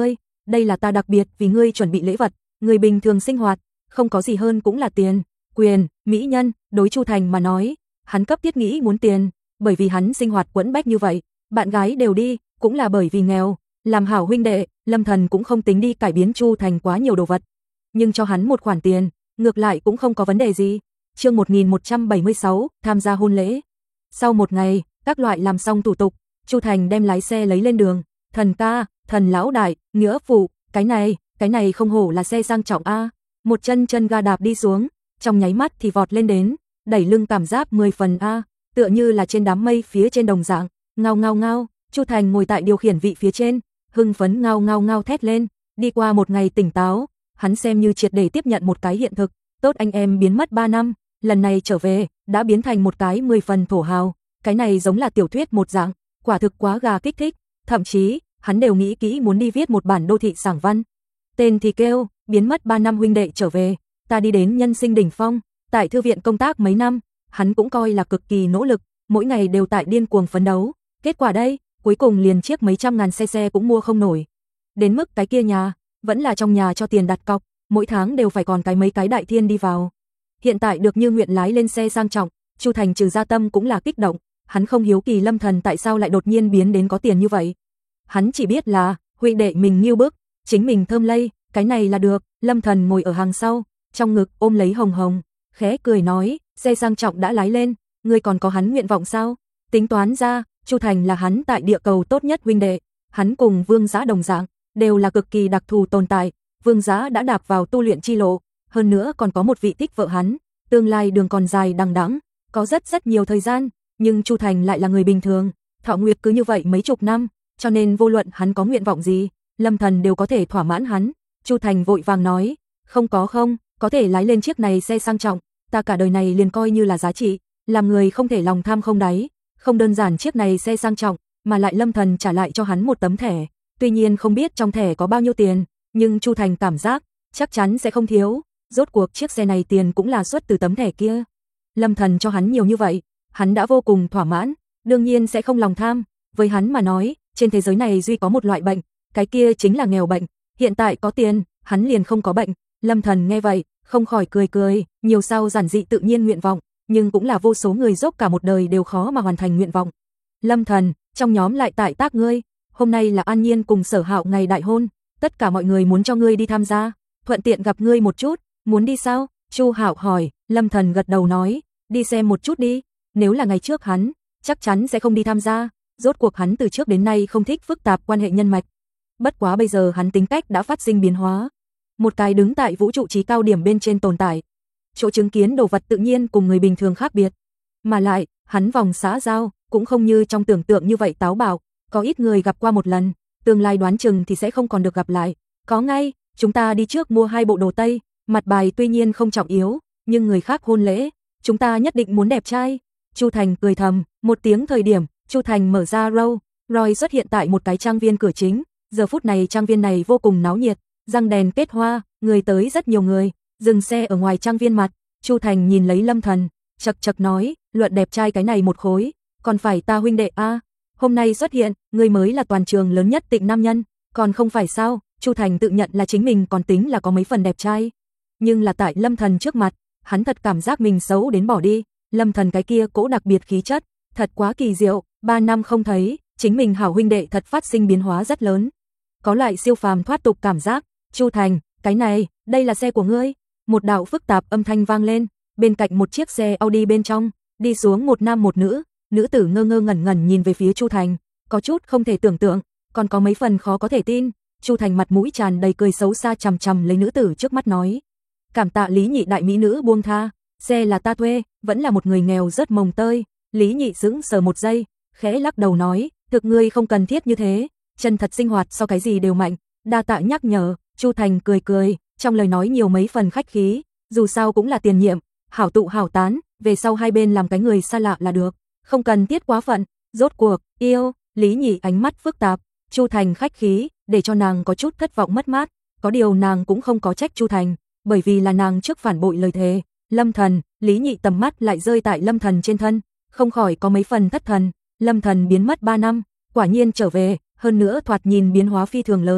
đây là ta đặc biệt vì ngươi chuẩn bị lễ vật, người bình thường sinh hoạt, không có gì hơn cũng là tiền, quyền, mỹ nhân, đối Chu Thành mà nói, hắn cấp thiết nghĩ muốn tiền, bởi vì hắn sinh hoạt quẫn bách như vậy, bạn gái đều đi, cũng là bởi vì nghèo, làm hảo huynh đệ, Lâm Thần cũng không tính đi cải biến Chu Thành quá nhiều đồ vật, nhưng cho hắn một khoản tiền, ngược lại cũng không có vấn đề gì. Chương một nghìn một trăm bảy mươi sáu, tham gia hôn lễ. Sau một ngày, các loại làm xong thủ tục, Chu Thành đem lái xe lấy lên đường, thần ca, thần lão đại, nghĩa phụ, cái này, cái này không hổ là xe sang trọng a. Một chân chân ga đạp đi xuống, trong nháy mắt thì vọt lên đến, đẩy lưng cảm giác mười phần a, tựa như là trên đám mây phía trên đồng dạng, ngao ngao ngao, Chu Thành ngồi tại điều khiển vị phía trên, hưng phấn ngao ngao ngao thét lên, đi qua một ngày tỉnh táo, hắn xem như triệt để tiếp nhận một cái hiện thực, tốt anh em biến mất ba năm, lần này trở về, đã biến thành một cái mười phần thổ hào, cái này giống là tiểu thuyết một dạng, quả thực quá gà kích thích, thậm chí, hắn đều nghĩ kỹ muốn đi viết một bản đô thị sảng văn. Tên thì kêu, biến mất ba năm huynh đệ trở về, ta đi đến nhân sinh đỉnh phong, tại thư viện công tác mấy năm, hắn cũng coi là cực kỳ nỗ lực, mỗi ngày đều tại điên cuồng phấn đấu, kết quả đây, cuối cùng liền chiếc mấy trăm ngàn xe xe cũng mua không nổi. Đến mức cái kia nhà, vẫn là trong nhà cho tiền đặt cọc, mỗi tháng đều phải còn cái mấy cái đại thiên đi vào. Hiện tại được như nguyện lái lên xe sang trọng, Chu Thành trừ gia tâm cũng là kích động, hắn không hiếu kỳ Lâm Thần tại sao lại đột nhiên biến đến có tiền như vậy. Hắn chỉ biết là, huynh đệ mình nghiêu bức, chính mình thơm lây, cái này là được. Lâm Thần ngồi ở hàng sau, trong ngực ôm lấy Hồng Hồng, khẽ cười nói, xe sang trọng đã lái lên, ngươi còn có hắn nguyện vọng sao? Tính toán ra, Chu Thành là hắn tại địa cầu tốt nhất huynh đệ, hắn cùng Vương Giá đồng dạng, đều là cực kỳ đặc thù tồn tại, Vương Giá đã đạp vào tu luyện chi lộ, hơn nữa còn có một vị thích vợ hắn, tương lai đường còn dài đằng đẵng, có rất rất nhiều thời gian, nhưng Chu Thành lại là người bình thường, thọ nguyệt cứ như vậy mấy chục năm, cho nên vô luận hắn có nguyện vọng gì, Lâm Thần đều có thể thỏa mãn hắn. Chu Thành vội vàng nói, không có không, có thể lái lên chiếc này xe sang trọng, ta cả đời này liền coi như là giá trị, làm người không thể lòng tham không đáy, không đơn giản chiếc này xe sang trọng, mà lại Lâm Thần trả lại cho hắn một tấm thẻ, tuy nhiên không biết trong thẻ có bao nhiêu tiền, nhưng Chu Thành cảm giác chắc chắn sẽ không thiếu, rốt cuộc chiếc xe này tiền cũng là xuất từ tấm thẻ kia. Lâm Thần cho hắn nhiều như vậy, hắn đã vô cùng thỏa mãn, đương nhiên sẽ không lòng tham, với hắn mà nói, trên thế giới này duy có một loại bệnh, cái kia chính là nghèo bệnh, hiện tại có tiền, hắn liền không có bệnh. Lâm Thần nghe vậy, không khỏi cười cười, nhiều sau giản dị tự nhiên nguyện vọng, nhưng cũng là vô số người dốc cả một đời đều khó mà hoàn thành nguyện vọng. Lâm Thần, trong nhóm lại tại tác ngươi, hôm nay là An Nhiên cùng Sở Hạo ngày đại hôn, tất cả mọi người muốn cho ngươi đi tham gia, thuận tiện gặp ngươi một chút, muốn đi sao? Chu Hạo hỏi. Lâm Thần gật đầu nói, đi xem một chút đi, nếu là ngày trước hắn, chắc chắn sẽ không đi tham gia, rốt cuộc hắn từ trước đến nay không thích phức tạp quan hệ nhân mạch. Bất quá bây giờ hắn tính cách đã phát sinh biến hóa, một cái đứng tại vũ trụ trí cao điểm bên trên tồn tại, chỗ chứng kiến đồ vật tự nhiên cùng người bình thường khác biệt, mà lại, hắn vòng xã giao cũng không như trong tưởng tượng như vậy táo bạo, có ít người gặp qua một lần, tương lai đoán chừng thì sẽ không còn được gặp lại. Có ngay, chúng ta đi trước mua hai bộ đồ tây, mặt bài tuy nhiên không trọng yếu, nhưng người khác hôn lễ, chúng ta nhất định muốn đẹp trai. Chu Thành cười thầm, một tiếng thời điểm, Chu Thành mở ra Rolls Royce xuất hiện tại một cái trang viên cửa chính, giờ phút này trang viên này vô cùng náo nhiệt, răng đèn kết hoa, người tới rất nhiều người, dừng xe ở ngoài trang viên mặt, Chu Thành nhìn lấy Lâm Thần, chậc chậc nói, luận đẹp trai cái này một khối, còn phải ta huynh đệ a, hôm nay xuất hiện, người mới là toàn trường lớn nhất Tịnh nam nhân, còn không phải sao? Chu Thành tự nhận là chính mình còn tính là có mấy phần đẹp trai, nhưng là tại Lâm Thần trước mặt, hắn thật cảm giác mình xấu đến bỏ đi. Lâm Thần cái kia cỗ đặc biệt khí chất, thật quá kỳ diệu, ba năm không thấy, chính mình hảo huynh đệ thật phát sinh biến hóa rất lớn, có loại siêu phàm thoát tục cảm giác. Chu Thành, cái này, đây là xe của ngươi. Một đạo phức tạp âm thanh vang lên, bên cạnh một chiếc xe Audi bên trong, đi xuống một nam một nữ, nữ tử ngơ ngơ ngẩn ngẩn nhìn về phía Chu Thành, có chút không thể tưởng tượng, còn có mấy phần khó có thể tin. Chu Thành mặt mũi tràn đầy cười xấu xa chằm chằm lấy nữ tử trước mắt nói, cảm tạ Lý Nhị đại mỹ nữ buông tha, xe là ta thuê, vẫn là một người nghèo rất mồng tơi. Lý Nhị sững sờ một giây, khẽ lắc đầu nói, thực ngươi không cần thiết như thế, chân thật sinh hoạt so cái gì đều mạnh, đa tạ nhắc nhở. Chu Thành cười cười, trong lời nói nhiều mấy phần khách khí, dù sao cũng là tiền nhiệm, hảo tụ hảo tán, về sau hai bên làm cái người xa lạ là được, không cần thiết quá phận. Rốt cuộc, yêu. Lý Nhị ánh mắt phức tạp, Chu Thành khách khí, để cho nàng có chút thất vọng mất mát, có điều nàng cũng không có trách Chu Thành, bởi vì là nàng trước phản bội lời thề. Lâm Thần, Lý Nhị tầm mắt lại rơi tại Lâm Thần trên thân, không khỏi có mấy phần thất thần. Lâm Thần biến mất ba năm, quả nhiên trở về, hơn nữa thoạt nhìn biến hóa phi thường lớn,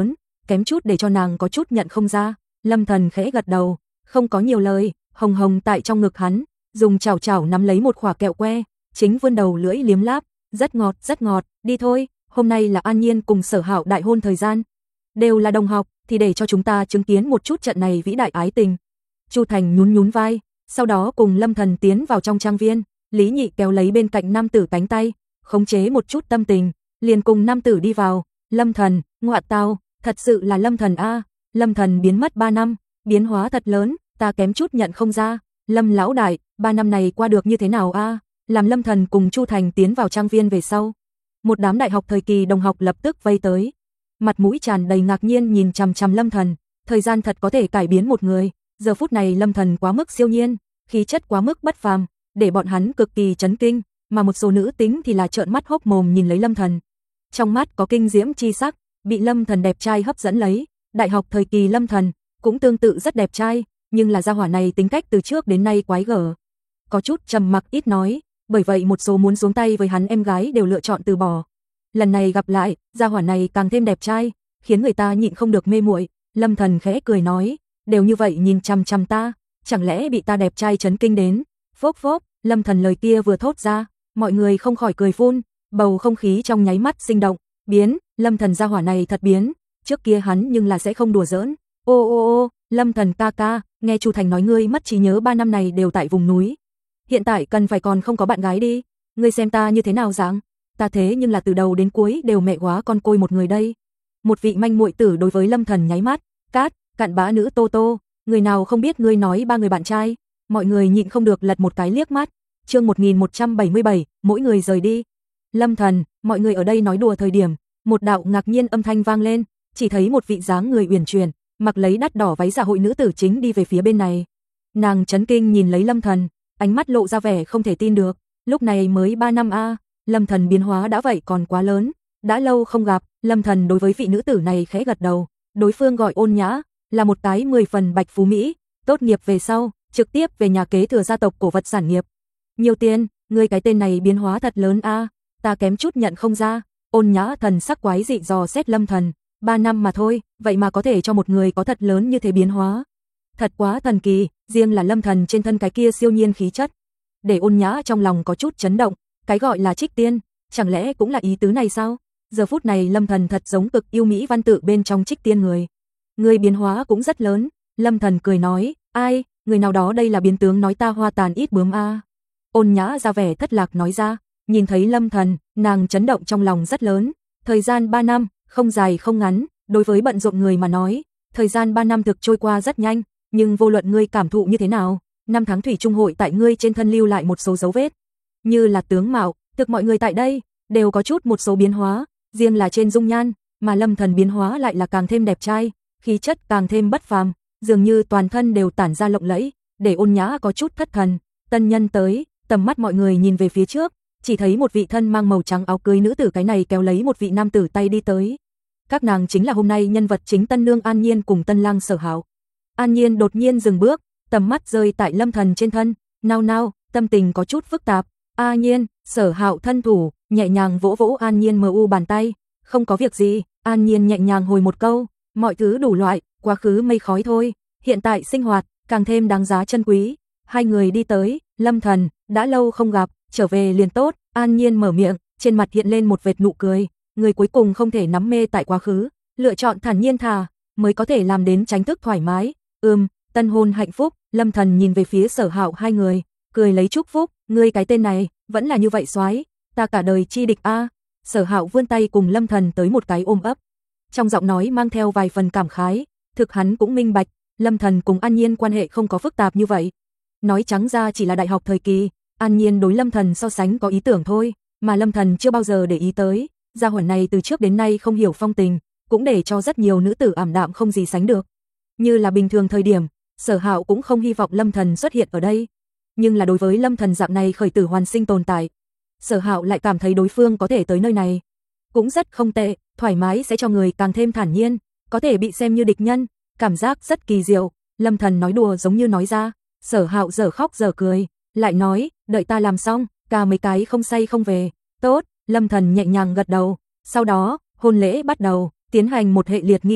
kém chút để cho nàng có chút nhận không ra. Lâm Thần khẽ gật đầu, không có nhiều lời, hồng hồng tại trong ngực hắn, dùng chảo chảo nắm lấy một khỏa kẹo que, chính vươn đầu lưỡi liếm láp, rất ngọt, rất ngọt, đi thôi, hôm nay là An Nhiên cùng Sở Hạo đại hôn thời gian. Đều là đồng học, thì để cho chúng ta chứng kiến một chút trận này vĩ đại ái tình. Chu Thành nhún nhún vai, sau đó cùng Lâm Thần tiến vào trong trang viên, Lý Nhị kéo lấy bên cạnh nam tử cánh tay, khống chế một chút tâm tình, liền cùng nam tử đi vào. Lâm Thần, ngọa tao, thật sự là Lâm Thần a. Lâm Thần biến mất ba năm, biến hóa thật lớn, ta kém chút nhận không ra. Lâm lão đại, ba năm này qua được như thế nào a? Làm Lâm Thần cùng Chu Thành tiến vào trang viên về sau, một đám đại học thời kỳ đồng học lập tức vây tới, mặt mũi tràn đầy ngạc nhiên nhìn chằm chằm Lâm Thần, thời gian thật có thể cải biến một người, giờ phút này Lâm Thần quá mức siêu nhiên, khí chất quá mức bất phàm, để bọn hắn cực kỳ chấn kinh, mà một số nữ tính thì là trợn mắt hốc mồm nhìn lấy Lâm Thần. Trong mắt có kinh diễm chi sắc, bị Lâm Thần đẹp trai hấp dẫn lấy, đại học thời kỳ Lâm Thần cũng tương tự rất đẹp trai, nhưng là gia hỏa này tính cách từ trước đến nay quái gở, có chút trầm mặc ít nói, bởi vậy một số muốn xuống tay với hắn em gái đều lựa chọn từ bỏ. Lần này gặp lại, gia hỏa này càng thêm đẹp trai, khiến người ta nhịn không được mê muội. Lâm Thần khẽ cười nói, đều như vậy nhìn chằm chằm ta, chẳng lẽ bị ta đẹp trai chấn kinh đến? Phốc phốc, Lâm Thần lời kia vừa thốt ra, mọi người không khỏi cười phun, bầu không khí trong nháy mắt sinh động, biến, Lâm Thần gia hỏa này thật biến, trước kia hắn nhưng là sẽ không đùa giỡn. Ô ô ô, Lâm Thần ca ca, nghe Chu Thành nói ngươi mất trí nhớ ba năm này đều tại vùng núi. Hiện tại cần phải còn không có bạn gái đi, ngươi xem ta như thế nào dạng? Ta thế nhưng là từ đầu đến cuối đều mẹ quá con côi một người đây. Một vị manh muội tử đối với Lâm Thần nháy mắt, cát, cặn bã nữ Tô Tô, người nào không biết ngươi nói ba người bạn trai, mọi người nhịn không được lật một cái liếc mắt. Chương một nghìn một trăm bảy mươi bảy, mỗi người rời đi. Lâm Thần, mọi người ở đây nói đùa thời điểm, một đạo ngạc nhiên âm thanh vang lên, chỉ thấy một vị dáng người uyển chuyển, mặc lấy đắt đỏ váy dạ hội nữ tử chính đi về phía bên này. Nàng chấn kinh nhìn lấy Lâm Thần, ánh mắt lộ ra vẻ không thể tin được, lúc này mới ba năm a, Lâm Thần biến hóa đã vậy còn quá lớn, đã lâu không gặp. Lâm Thần đối với vị nữ tử này khẽ gật đầu, đối phương gọi Ôn Nhã, là một cái mười phần bạch phú mỹ, tốt nghiệp về sau, trực tiếp về nhà kế thừa gia tộc cổ vật sản nghiệp. Nhiều tiền, ngươi cái tên này biến hóa thật lớn a, ta kém chút nhận không ra. Ôn Nhã thần sắc quái dị dò xét Lâm Thần, ba năm mà thôi, vậy mà có thể cho một người có thật lớn như thế biến hóa. Thật quá thần kỳ, riêng là Lâm Thần trên thân cái kia siêu nhiên khí chất, để Ôn Nhã trong lòng có chút chấn động, cái gọi là trích tiên, chẳng lẽ cũng là ý tứ này sao? Giờ phút này Lâm Thần thật giống cực yêu mỹ văn tự bên trong trích tiên người. Người biến hóa cũng rất lớn, Lâm Thần cười nói, ai, người nào đó đây là biến tướng nói ta hoa tàn ít bướm a. Ôn Nhã ra vẻ thất lạc nói ra, nhìn thấy Lâm Thần, nàng chấn động trong lòng rất lớn, thời gian ba năm, không dài không ngắn, đối với bận rộn người mà nói, thời gian ba năm thực trôi qua rất nhanh, nhưng vô luận ngươi cảm thụ như thế nào, năm tháng thủy chung hội tại ngươi trên thân lưu lại một số dấu vết, như là tướng mạo, thực mọi người tại đây đều có chút một số biến hóa, riêng là trên dung nhan, mà Lâm Thần biến hóa lại là càng thêm đẹp trai, khí chất càng thêm bất phàm, dường như toàn thân đều tản ra lộng lẫy, để Ôn Nhã có chút thất thần. Tân nhân tới, tầm mắt mọi người nhìn về phía trước, chỉ thấy một vị thân mang màu trắng áo cưới nữ tử cái này kéo lấy một vị nam tử tay đi tới. Các nàng chính là hôm nay nhân vật chính tân nương An Nhiên cùng tân lang Sở Hạo. An Nhiên đột nhiên dừng bước, tầm mắt rơi tại Lâm Thần trên thân, nao nao, tâm tình có chút phức tạp. An Nhiên, Sở Hạo thân thủ, nhẹ nhàng vỗ vỗ An Nhiên mờ u bàn tay, không có việc gì. An Nhiên nhẹ nhàng hồi một câu, mọi thứ đủ loại, quá khứ mây khói thôi, hiện tại sinh hoạt càng thêm đáng giá trân quý. Hai người đi tới, Lâm Thần, đã lâu không gặp, trở về liền tốt. An Nhiên mở miệng, trên mặt hiện lên một vệt nụ cười, người cuối cùng không thể nắm mê tại quá khứ, lựa chọn thản nhiên thà, mới có thể làm đến tránh thức thoải mái. Ừm, tân hôn hạnh phúc. Lâm Thần nhìn về phía Sở Hạo hai người, cười lấy chúc phúc, ngươi cái tên này, vẫn là như vậy soái, ta cả đời chi địch a. Sở Hạo vươn tay cùng Lâm Thần tới một cái ôm ấp, trong giọng nói mang theo vài phần cảm khái, thực hắn cũng minh bạch, Lâm Thần cùng An Nhiên quan hệ không có phức tạp như vậy. Nói trắng ra chỉ là đại học thời kỳ, An Nhiên đối Lâm Thần so sánh có ý tưởng thôi, mà Lâm Thần chưa bao giờ để ý tới, gia hỏa này từ trước đến nay không hiểu phong tình, cũng để cho rất nhiều nữ tử ảm đạm không gì sánh được. Như là bình thường thời điểm, Sở Hạo cũng không hy vọng Lâm Thần xuất hiện ở đây, nhưng là đối với Lâm Thần dạng này khởi tử hoàn sinh tồn tại, Sở Hạo lại cảm thấy đối phương có thể tới nơi này cũng rất không tệ, thoải mái sẽ cho người càng thêm thản nhiên, có thể bị xem như địch nhân, cảm giác rất kỳ diệu. Lâm Thần nói đùa giống như nói ra, Sở Hạo dở khóc dở cười, lại nói, đợi ta làm xong, cả mấy cái không say không về. Tốt. Lâm Thần nhẹ nhàng gật đầu, sau đó, hôn lễ bắt đầu, tiến hành một hệ liệt nghi thức,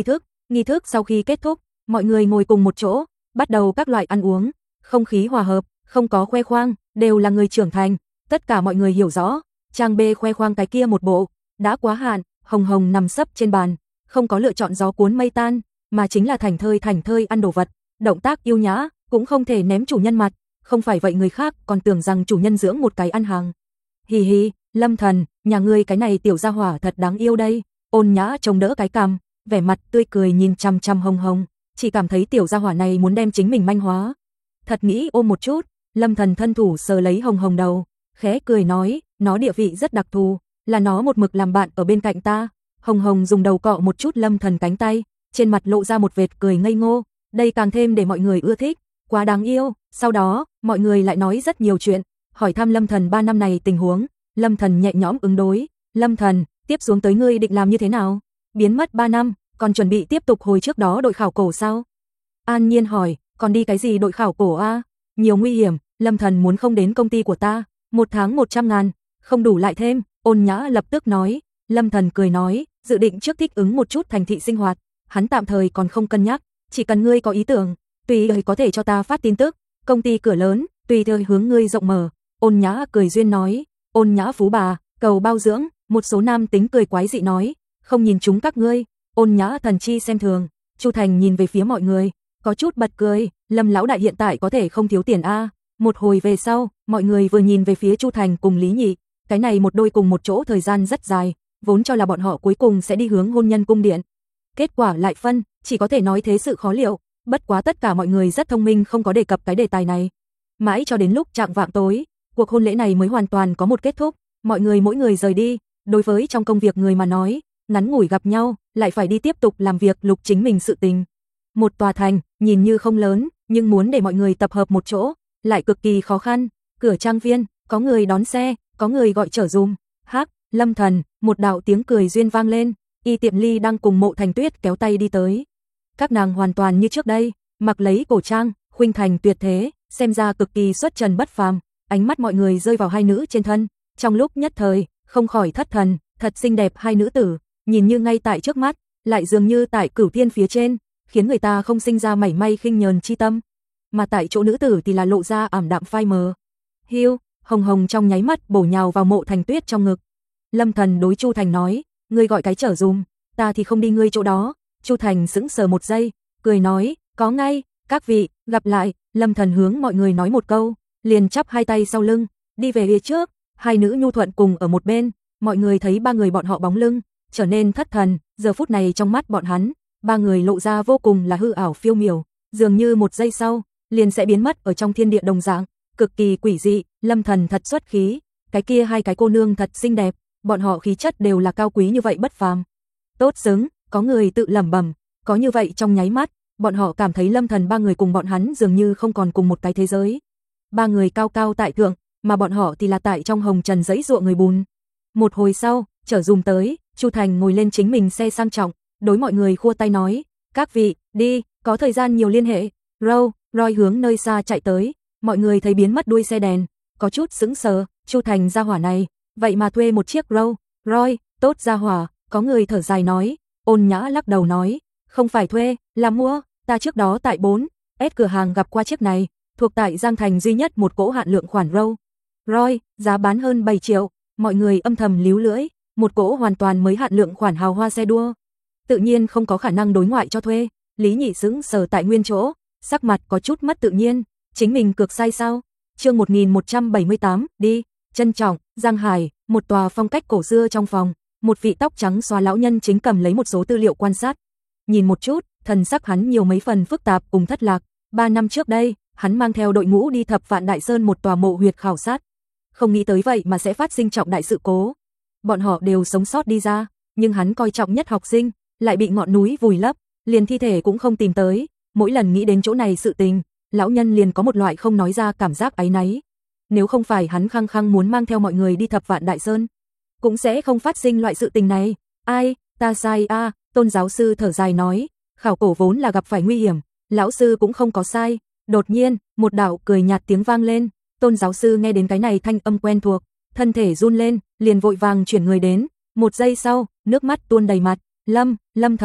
Nghi thức sau khi kết thúc, mọi người ngồi cùng một chỗ, bắt đầu các loại ăn uống, không khí hòa hợp, không có khoe khoang, đều là người trưởng thành, tất cả mọi người hiểu rõ, Trang B khoe khoang cái kia một bộ, đã quá hạn. Hồng Hồng nằm sấp trên bàn, không có lựa chọn gió cuốn mây tan, mà chính là thảnh thơi thảnh thơi ăn đồ vật, động tác yêu nhã, cũng không thể ném chủ nhân mặt, không phải vậy người khác còn tưởng rằng chủ nhân dưỡng một cái ăn hàng. Hì hì, Lâm Thần, nhà ngươi cái này tiểu gia hỏa thật đáng yêu đây. Ôn Nhã chống đỡ cái cằm, vẻ mặt tươi cười nhìn chằm chằm Hồng Hồng, chỉ cảm thấy tiểu gia hỏa này muốn đem chính mình manh hóa. Thật nghĩ ôm một chút, Lâm Thần thân thủ sờ lấy Hồng Hồng đầu, khẽ cười nói, nó địa vị rất đặc thù, là nó một mực làm bạn ở bên cạnh ta. Hồng Hồng dùng đầu cọ một chút Lâm Thần cánh tay, trên mặt lộ ra một vệt cười ngây ngô, đây càng thêm để mọi người ưa thích, quá đáng yêu. Sau đó, mọi người lại nói rất nhiều chuyện, hỏi thăm Lâm Thần ba năm này tình huống. Lâm Thần nhẹ nhõm ứng đối, Lâm Thần, tiếp xuống tới ngươi định làm như thế nào? Biến mất ba năm, còn chuẩn bị tiếp tục hồi trước đó đội khảo cổ sao? An Nhiên hỏi, còn đi cái gì đội khảo cổ a? Nhiều nguy hiểm, Lâm Thần muốn không đến công ty của ta, một tháng một trăm ngàn, không đủ lại thêm. Ôn Nhã lập tức nói. Lâm Thần cười nói, dự định trước thích ứng một chút thành thị sinh hoạt, hắn tạm thời còn không cân nhắc, chỉ cần ngươi có ý tưởng, tùy thời có thể cho ta phát tin tức, công ty cửa lớn, tùy thời hướng ngươi rộng mở. Ôn Nhã cười duyên nói, Ôn Nhã phú bà, cầu bao dưỡng. Một số nam tính cười quái dị nói, không nhìn chúng các ngươi. Ôn Nhã thần chi xem thường. Chu Thành nhìn về phía mọi người, có chút bật cười, Lâm lão đại hiện tại có thể không thiếu tiền a. Một hồi về sau, mọi người vừa nhìn về phía Chu Thành cùng Lý Nhị, cái này một đôi cùng một chỗ thời gian rất dài, vốn cho là bọn họ cuối cùng sẽ đi hướng hôn nhân cung điện. Kết quả lại phân, chỉ có thể nói thế sự khó liệu, bất quá tất cả mọi người rất thông minh không có đề cập cái đề tài này. Mãi cho đến lúc chạng vạng tối, cuộc hôn lễ này mới hoàn toàn có một kết thúc, mọi người mỗi người rời đi, đối với trong công việc người mà nói, ngắn ngủi gặp nhau, lại phải đi tiếp tục làm việc lục chính mình sự tình. Một tòa thành, nhìn như không lớn, nhưng muốn để mọi người tập hợp một chỗ, lại cực kỳ khó khăn. Cửa trang viên, có người đón xe, có người gọi chở dùm. Hắc, Lâm Thần, một đạo tiếng cười duyên vang lên, Y Tiệm Ly đang cùng Mộ Thành Tuyết kéo tay đi tới. Các nàng hoàn toàn như trước đây, mặc lấy cổ trang, khuynh thành tuyệt thế, xem ra cực kỳ xuất trần bất phàm. Ánh mắt mọi người rơi vào hai nữ trên thân, trong lúc nhất thời, không khỏi thất thần, thật xinh đẹp hai nữ tử, nhìn như ngay tại trước mắt, lại dường như tại cửu thiên phía trên, khiến người ta không sinh ra mảy may khinh nhờn chi tâm. Mà tại chỗ nữ tử thì là lộ ra ảm đạm phai mờ. Hiu, Hồng Hồng trong nháy mắt bổ nhào vào Mộ Thành Tuyết trong ngực. Lâm Thần đối Chu Thành nói, ngươi gọi cái chở dùm, ta thì không đi ngươi chỗ đó. Chu Thành sững sờ một giây, cười nói, có ngay, các vị, gặp lại. Lâm Thần hướng mọi người nói một câu, liền chắp hai tay sau lưng, đi về phía trước. Hai nữ nhu thuận cùng ở một bên, mọi người thấy ba người bọn họ bóng lưng, trở nên thất thần. Giờ phút này trong mắt bọn hắn, ba người lộ ra vô cùng là hư ảo phiêu miểu, dường như một giây sau, liền sẽ biến mất ở trong thiên địa đồng dạng, cực kỳ quỷ dị. Lâm Thần thật xuất khí, cái kia hai cái cô nương thật xinh đẹp, bọn họ khí chất đều là cao quý như vậy bất phàm. Tốt xứng, có người tự lẩm bẩm, có như vậy trong nháy mắt, bọn họ cảm thấy Lâm Thần ba người cùng bọn hắn dường như không còn cùng một cái thế giới. Ba người cao cao tại thượng, mà bọn họ thì là tại trong hồng trần giấy ruộng người bùn. Một hồi sau, chở dùm tới, Chu Thành ngồi lên chính mình xe sang trọng, đối mọi người khua tay nói, các vị, đi, có thời gian nhiều liên hệ. Row, Roy hướng nơi xa chạy tới, mọi người thấy biến mất đuôi xe đèn, có chút sững sờ, Chu Thành gia hỏa này, vậy mà thuê một chiếc Row, Roy, tốt gia hỏa. Có người thở dài nói. Ôn Nhã lắc đầu nói, không phải thuê, là mua, ta trước đó tại bốn S cửa hàng gặp qua chiếc này, thuộc tại Giang Thành duy nhất một cỗ hạn lượng khoản Row Roy, giá bán hơn bảy triệu, mọi người âm thầm líu lưỡi, một cỗ hoàn toàn mới hạn lượng khoản hào hoa xe đua, tự nhiên không có khả năng đối ngoại cho thuê. Lý Nhị sững sờ tại nguyên chỗ, sắc mặt có chút mất tự nhiên, chính mình cược sai sao? Chương một nghìn một trăm bảy mươi tám, đi. Trân trọng, Giang Hải, một tòa phong cách cổ xưa trong phòng, một vị tóc trắng xóa lão nhân chính cầm lấy một số tư liệu quan sát. Nhìn một chút, thần sắc hắn nhiều mấy phần phức tạp cùng thất lạc. Ba năm trước đây, hắn mang theo đội ngũ đi Thập Vạn Đại Sơn một tòa mộ huyệt khảo sát. Không nghĩ tới vậy mà sẽ phát sinh trọng đại sự cố. Bọn họ đều sống sót đi ra, nhưng hắn coi trọng nhất học sinh, lại bị ngọn núi vùi lấp, liền thi thể cũng không tìm tới. Mỗi lần nghĩ đến chỗ này sự tình, lão nhân liền có một loại không nói ra cảm giác áy náy. Nếu không phải hắn khăng khăng muốn mang theo mọi người đi Thập Vạn Đại Sơn, cũng sẽ không phát sinh loại sự tình này. Ai, ta sai a, à, Tôn giáo sư thở dài nói, khảo cổ vốn là gặp phải nguy hiểm, lão sư cũng không có sai. Đột nhiên, một đạo cười nhạt tiếng vang lên, Tôn giáo sư nghe đến cái này thanh âm quen thuộc, thân thể run lên, liền vội vàng chuyển người đến, một giây sau, nước mắt tuôn đầy mặt. Lâm, Lâm Thần,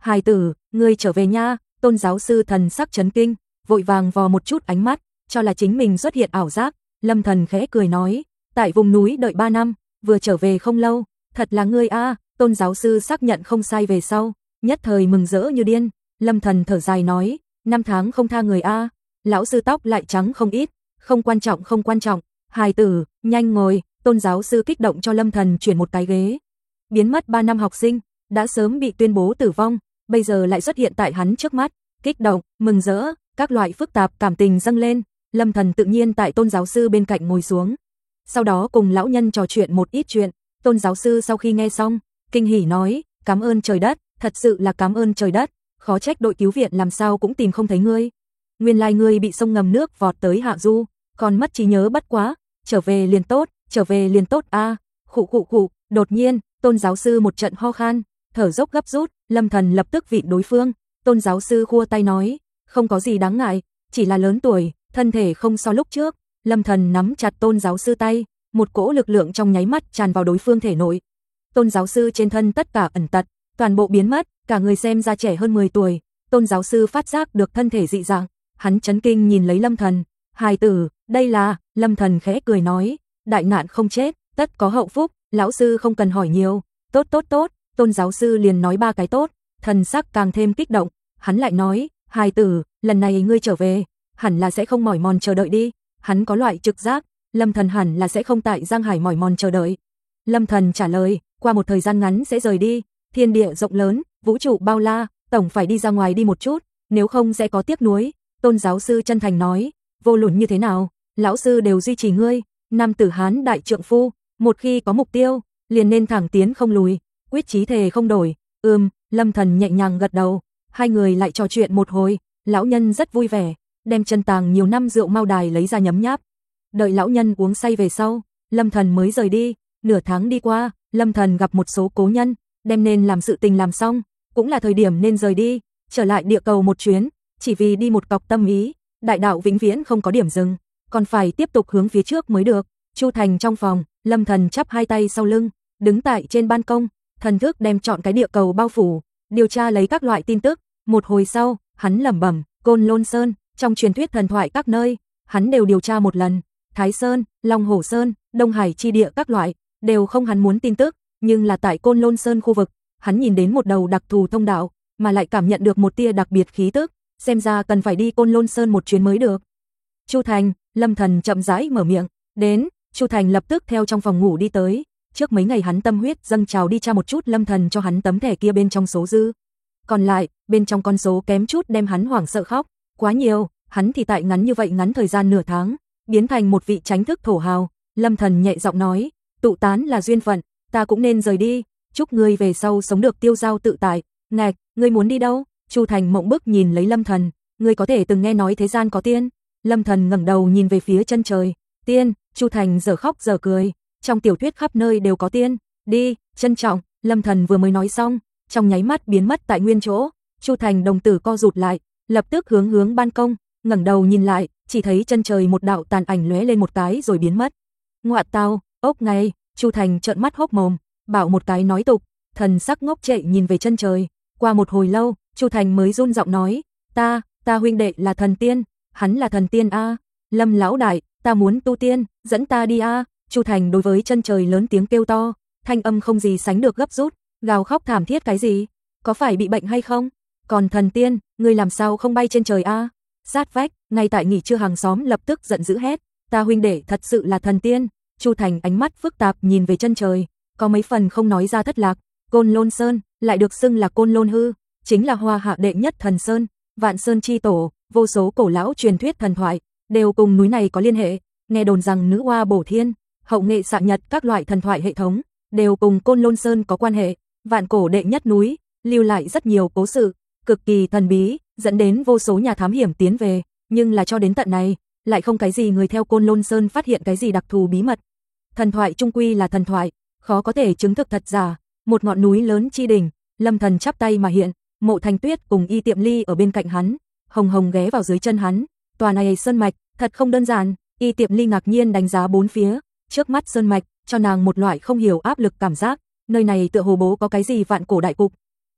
Hài tử, ngươi trở về nha. Tôn giáo sư thần sắc chấn kinh, vội vàng vò một chút ánh mắt, cho là chính mình xuất hiện ảo giác. Lâm Thần khẽ cười nói, tại vùng núi đợi ba năm, vừa trở về không lâu, thật là ngươi a. Tôn giáo sư xác nhận không sai về sau, nhất thời mừng rỡ như điên. Lâm Thần thở dài nói, năm tháng không tha người a. Lão sư tóc lại trắng không ít, không quan trọng không quan trọng, hài tử, nhanh ngồi. Tôn giáo sư kích động cho Lâm Thần chuyển một cái ghế. Biến mất ba năm học sinh, đã sớm bị tuyên bố tử vong, bây giờ lại xuất hiện tại hắn trước mắt, kích động, mừng rỡ, các loại phức tạp cảm tình dâng lên. Lâm Thần tự nhiên tại Tôn giáo sư bên cạnh ngồi xuống, sau đó cùng lão nhân trò chuyện một ít chuyện. Tôn giáo sư sau khi nghe xong, kinh hỉ nói, cảm ơn trời đất, thật sự là cảm ơn trời đất, khó trách đội cứu viện làm sao cũng tìm không thấy ngươi. Nguyên lai ngươi bị sông ngầm nước vọt tới hạ du, còn mất trí nhớ bất quá, trở về liền tốt, trở về liền tốt a. À. Khụ khụ khụ, đột nhiên, Tôn giáo sư một trận ho khan, thở dốc gấp rút. Lâm Thần lập tức vịn đối phương. Tôn giáo sư khua tay nói, không có gì đáng ngại, chỉ là lớn tuổi, thân thể không so lúc trước. Lâm Thần nắm chặt Tôn giáo sư tay, một cỗ lực lượng trong nháy mắt tràn vào đối phương thể nội. Tôn giáo sư trên thân tất cả ẩn tật, toàn bộ biến mất, cả người xem ra trẻ hơn mười tuổi. Tôn giáo sư phát giác được thân thể dị dạng, hắn chấn kinh nhìn lấy Lâm Thần, hài tử, đây là. Lâm Thần khẽ cười nói, đại nạn không chết, tất có hậu phúc, lão sư không cần hỏi nhiều, tốt tốt tốt. Tôn giáo sư liền nói ba cái tốt, thần sắc càng thêm kích động, hắn lại nói, hài tử, lần này ngươi trở về, hẳn là sẽ không mỏi mòn chờ đợi đi. Hắn có loại trực giác, Lâm Thần hẳn là sẽ không tại Giang Hải mỏi mòn chờ đợi. Lâm Thần trả lời, qua một thời gian ngắn sẽ rời đi, thiên địa rộng lớn, vũ trụ bao la, tổng phải đi ra ngoài đi một chút, nếu không sẽ có tiếc nuối. Tôn giáo sư chân thành nói, vô luận như thế nào, lão sư đều duy trì ngươi, nam tử Hán đại trượng phu, một khi có mục tiêu, liền nên thẳng tiến không lùi, quyết chí thề không đổi. Ừm, Lâm Thần nhẹ nhàng gật đầu, hai người lại trò chuyện một hồi, lão nhân rất vui vẻ, đem chân tàng nhiều năm rượu Mao Đài lấy ra nhấm nháp. Đợi lão nhân uống say về sau, Lâm Thần mới rời đi. Nửa tháng đi qua, Lâm Thần gặp một số cố nhân, đem nên làm sự tình làm xong, cũng là thời điểm nên rời đi, trở lại địa cầu một chuyến, chỉ vì đi một cọc tâm ý. Đại đạo vĩnh viễn không có điểm dừng, còn phải tiếp tục hướng phía trước mới được. Chu Thành trong phòng, Lâm Thần chắp hai tay sau lưng, đứng tại trên ban công, thần thức đem trọn cái địa cầu bao phủ, điều tra lấy các loại tin tức. Một hồi sau, hắn lẩm bẩm, Côn Lôn Sơn, trong truyền thuyết thần thoại các nơi, hắn đều điều tra một lần. Thái Sơn, Long Hổ Sơn, Đông Hải chi địa các loại, đều không hắn muốn tin tức, nhưng là tại Côn Lôn Sơn khu vực, hắn nhìn đến một đầu đặc thù thông đạo, mà lại cảm nhận được một tia đặc biệt khí tức, xem ra cần phải đi Côn Lôn Sơn một chuyến mới được. Chu Thành, Lâm Thần chậm rãi mở miệng, đến. Chu Thành lập tức theo trong phòng ngủ đi tới, trước mấy ngày hắn tâm huyết dâng trào đi tra một chút Lâm Thần cho hắn tấm thẻ kia bên trong số dư, còn lại, bên trong con số kém chút đem hắn hoảng sợ khóc, quá nhiều, hắn thì tại ngắn như vậy ngắn thời gian nửa tháng, biến thành một vị tránh thức thổ hào. Lâm Thần nhẹ giọng nói, tụ tán là duyên phận, ta cũng nên rời đi, chúc ngươi về sau sống được tiêu dao tự tại. Ngạch, ngươi muốn đi đâu? Chu Thành mộng bức nhìn lấy Lâm Thần, ngươi có thể từng nghe nói thế gian có tiên? Lâm Thần ngẩng đầu nhìn về phía chân trời, tiên. Chu Thành giờ khóc giờ cười, trong tiểu thuyết khắp nơi đều có tiên, đi, trân trọng. Lâm Thần vừa mới nói xong, trong nháy mắt biến mất tại nguyên chỗ. Chu Thành đồng tử co rụt lại, lập tức hướng hướng ban công, ngẩng đầu nhìn lại, chỉ thấy chân trời một đạo tàn ảnh lóe lên một cái rồi biến mất. Ngoạ tao, ốc ngay. Chu Thành trợn mắt hốc mồm, bảo một cái nói tục, thần sắc ngốc trệ nhìn về chân trời. Qua một hồi lâu, Chu Thành mới run giọng nói, ta, ta huynh đệ là thần tiên, hắn là thần tiên a. Lâm lão đại, ta muốn tu tiên, dẫn ta đi a. Chu Thành đối với chân trời lớn tiếng kêu to, thanh âm không gì sánh được gấp rút, gào khóc thảm thiết cái gì? Có phải bị bệnh hay không? Còn thần tiên, ngươi làm sao không bay trên trời a? Sát vách, ngay tại nghỉ trưa hàng xóm lập tức giận dữ hét, ta huynh đệ thật sự là thần tiên. Chu Thành ánh mắt phức tạp nhìn về chân trời, có mấy phần không nói ra thất lạc. Côn Lôn Sơn, lại được xưng là Côn Lôn Hư, chính là Hoa Hạ đệ nhất thần sơn, Vạn Sơn chi tổ, vô số cổ lão truyền thuyết thần thoại đều cùng núi này có liên hệ. Nghe đồn rằng nữ hoa bổ thiên, hậu nghệ xạ nhật các loại thần thoại hệ thống đều cùng Côn Lôn Sơn có quan hệ. Vạn cổ đệ nhất núi, lưu lại rất nhiều cố sự cực kỳ thần bí, dẫn đến vô số nhà thám hiểm tiến về, nhưng là cho đến tận này, lại không cái gì người theo Côn Lôn Sơn phát hiện cái gì đặc thù bí mật. Thần thoại trung quy là thần thoại, khó có thể chứng thực thật giả. Một ngọn núi lớn chi đỉnh, Lâm Thần chắp tay mà hiện, Mộ Thanh Tuyết cùng Y Tiệm Ly ở bên cạnh hắn, Hồng Hồng ghé vào dưới chân hắn. Tòa này sơn mạch, thật không đơn giản. Y Tiệm Ly ngạc nhiên đánh giá bốn phía, trước mắt sơn mạch cho nàng một loại không hiểu áp lực cảm giác, nơi này tựa hồ bố có cái gì vạn cổ đại cục.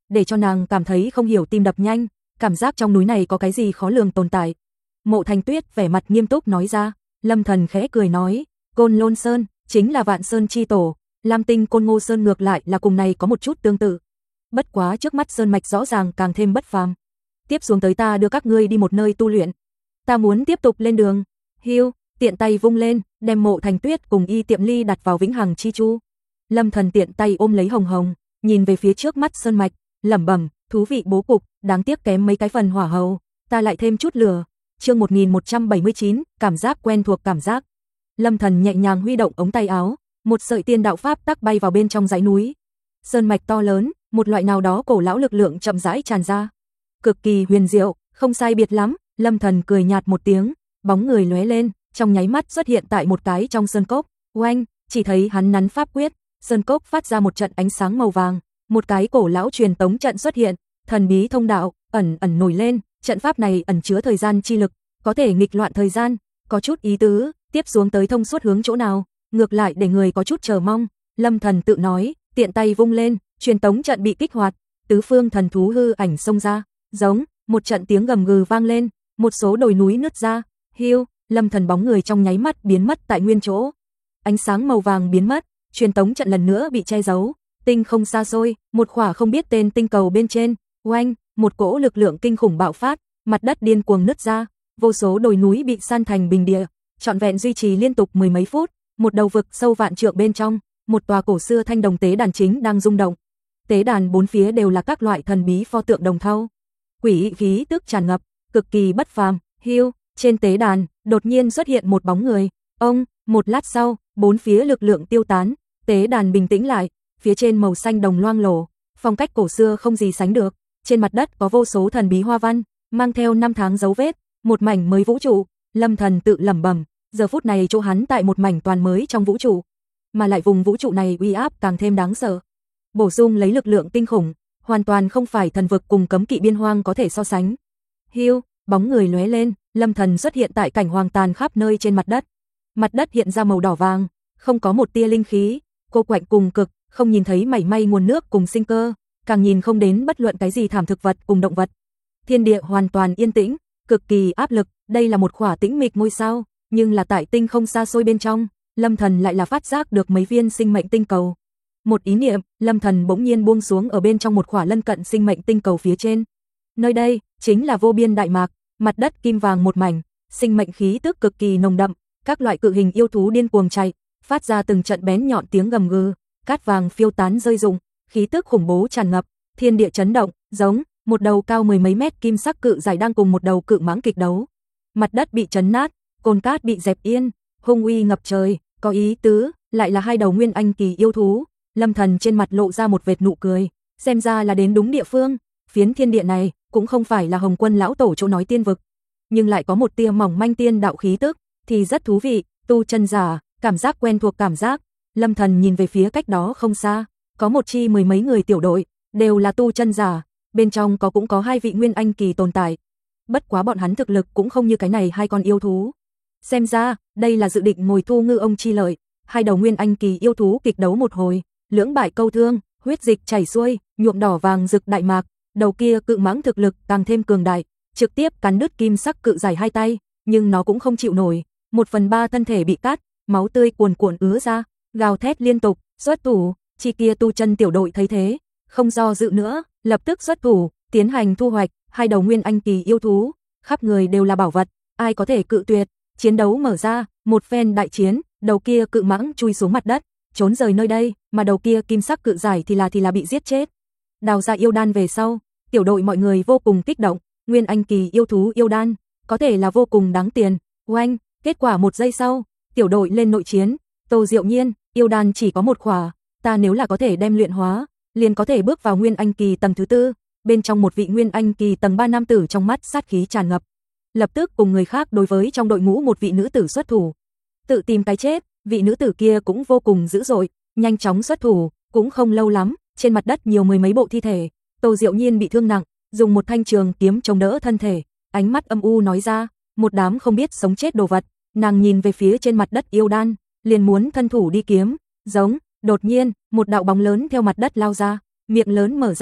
để cho nàng cảm thấy không hiểu tim đập nhanh, cảm giác trong núi này có cái gì khó lường tồn tại. Mộ Thanh Tuyết vẻ mặt nghiêm túc nói ra, Lâm Thần khẽ cười nói, Côn Lôn Sơn chính là Vạn Sơn chi tổ, Lam Tinh Côn Ngô Sơn ngược lại là cùng này có một chút tương tự. Bất quá trước mắt sơn mạch rõ ràng càng thêm bất phàm. Tiếp xuống tới ta đưa các ngươi đi một nơi tu luyện. Ta muốn tiếp tục lên đường. Hiu, tiện tay vung lên, đem Mộ Thanh Tuyết cùng Y Tiệm Ly đặt vào vĩnh hằng chi chu. Lâm Thần tiện tay ôm lấy Hồng Hồng, nhìn về phía trước mắt sơn mạch, lẩm bẩm, thú vị bố cục, đáng tiếc kém mấy cái phần hỏa hầu, ta lại thêm chút lửa. Chương một nghìn một trăm bảy mươi chín, cảm giác quen thuộc cảm giác. Lâm Thần nhẹ nhàng huy động ống tay áo, một sợi tiên đạo pháp tắc bay vào bên trong dãy núi. Sơn mạch to lớn, một loại nào đó cổ lão lực lượng chậm rãi tràn ra, cực kỳ huyền diệu, không sai biệt lắm. Lâm Thần cười nhạt một tiếng, bóng người lóe lên, trong nháy mắt xuất hiện tại một cái trong sơn cốc. Oanh, chỉ thấy hắn nắn pháp quyết, sơn cốc phát ra một trận ánh sáng màu vàng, một cái cổ lão truyền tống trận xuất hiện, thần bí thông đạo ẩn ẩn nổi lên, trận pháp này ẩn chứa thời gian chi lực, có thể nghịch loạn thời gian, có chút ý tứ, tiếp xuống tới thông suốt hướng chỗ nào, ngược lại để người có chút chờ mong. Lâm Thần tự nói, tiện tay vung lên, truyền tống trận bị kích hoạt, tứ phương thần thú hư ảnh xông ra, giống một trận tiếng gầm gừ vang lên, một số đồi núi nứt ra. Hiu, Lâm Thần bóng người trong nháy mắt biến mất tại nguyên chỗ. Ánh sáng màu vàng biến mất, truyền tống trận lần nữa bị che giấu. Tinh không xa xôi, một khỏa không biết tên tinh cầu bên trên, oanh, một cỗ lực lượng kinh khủng bạo phát, mặt đất điên cuồng nứt ra, vô số đồi núi bị san thành bình địa, trọn vẹn duy trì liên tục mười mấy phút. Một đầu vực sâu vạn trượng bên trong, một tòa cổ xưa thanh đồng tế đàn chính đang rung động. Tế đàn bốn phía đều là các loại thần bí pho tượng đồng thau, quỷ khí tức tràn ngập, cực kỳ bất phàm. Hiu, trên tế đàn đột nhiên xuất hiện một bóng người. Ông, một lát sau, bốn phía lực lượng tiêu tán, tế đàn bình tĩnh lại, phía trên màu xanh đồng loang lổ, phong cách cổ xưa không gì sánh được. Trên mặt đất có vô số thần bí hoa văn, mang theo năm tháng dấu vết, một mảnh mới vũ trụ. Lâm Thần tự lẩm bẩm, giờ phút này chỗ hắn tại một mảnh toàn mới trong vũ trụ, mà lại vùng vũ trụ này uy áp càng thêm đáng sợ. Bổ sung lấy lực lượng kinh khủng, hoàn toàn không phải thần vực cùng cấm kỵ biên hoang có thể so sánh. Hiu, bóng người lóe lên, Lâm Thần xuất hiện tại cảnh hoang tàn khắp nơi trên mặt đất. Mặt đất hiện ra màu đỏ vàng, không có một tia linh khí, cô quạnh cùng cực, không nhìn thấy mảy may nguồn nước cùng sinh cơ, càng nhìn không đến bất luận cái gì thảm thực vật cùng động vật. Thiên địa hoàn toàn yên tĩnh, cực kỳ áp lực, đây là một khỏa tĩnh mịch ngôi sao, nhưng là tại tinh không xa xôi bên trong, Lâm Thần lại là phát giác được mấy viên sinh mệnh tinh cầu. Một ý niệm, Lâm Thần bỗng nhiên buông xuống ở bên trong một khỏa lân cận sinh mệnh tinh cầu phía trên. Nơi đây chính là vô biên đại mạc, mặt đất kim vàng một mảnh, sinh mệnh khí tức cực kỳ nồng đậm, các loại cự hình yêu thú điên cuồng chạy, phát ra từng trận bén nhọn tiếng gầm gừ, cát vàng phiêu tán rơi rụng, khí tức khủng bố tràn ngập, thiên địa chấn động, giống một đầu cao mười mấy mét kim sắc cự dài đang cùng một đầu cự mãng kịch đấu. Mặt đất bị chấn nát, cồn cát bị dẹp yên, hung uy ngập trời, có ý tứ, lại là hai đầu nguyên anh kỳ yêu thú. Lâm Thần trên mặt lộ ra một vệt nụ cười, xem ra là đến đúng địa phương, phiến thiên địa này cũng không phải là Hồng Quân lão tổ chỗ nói tiên vực, nhưng lại có một tia mỏng manh tiên đạo khí tức, thì rất thú vị, tu chân giả, cảm giác quen thuộc cảm giác. Lâm Thần nhìn về phía cách đó không xa, có một chi mười mấy người tiểu đội, đều là tu chân giả, bên trong có cũng có hai vị nguyên anh kỳ tồn tại. Bất quá bọn hắn thực lực cũng không như cái này hai con yêu thú. Xem ra, đây là dự định ngồi thu ngư ông chi lợi, hai đầu nguyên anh kỳ yêu thú kịch đấu một hồi, lưỡng bại câu thương, huyết dịch chảy xuôi, nhuộm đỏ vàng rực đại mạc, đầu kia cự mãng thực lực càng thêm cường đại, trực tiếp cắn đứt kim sắc cự dài hai tay, nhưng nó cũng không chịu nổi, một phần ba thân thể bị cắt, máu tươi cuồn cuộn ứa ra, gào thét liên tục, xuất thủ. Chi kia tu chân tiểu đội thấy thế, không do dự nữa, lập tức xuất thủ, tiến hành thu hoạch hai đầu nguyên anh kỳ yêu thú, khắp người đều là bảo vật, ai có thể cự tuyệt. Chiến đấu mở ra, một phen đại chiến, đầu kia cự mãng chui xuống mặt đất, trốn rời nơi đây, mà đầu kia kim sắc cự giải thì là thì là bị giết chết. Đào ra yêu đan về sau, tiểu đội mọi người vô cùng kích động, nguyên anh kỳ yêu thú yêu đan, có thể là vô cùng đáng tiền. Oanh, kết quả một giây sau, tiểu đội lên nội chiến, Tô Diệu Nhiên, yêu đan chỉ có một khỏa, ta nếu là có thể đem luyện hóa, liền có thể bước vào nguyên anh kỳ tầng thứ tư. Bên trong một vị nguyên anh kỳ tầng ba nam tử trong mắt sát khí tràn ngập, lập tức cùng người khác đối với trong đội ngũ một vị nữ tử xuất thủ, tự tìm cái chết. Vị nữ tử kia cũng vô cùng dữ dội, nhanh chóng xuất thủ, cũng không lâu lắm, trên mặt đất nhiều mười mấy bộ thi thể. Tô Diệu Nhiên bị thương nặng, dùng một thanh trường kiếm chống đỡ thân thể, ánh mắt âm u nói ra, một đám không biết sống chết đồ vật. Nàng nhìn về phía trên mặt đất yêu đan, liền muốn thân thủ đi kiếm, giống, đột nhiên, một đạo bóng lớn theo mặt đất lao ra, miệng lớn mở ra,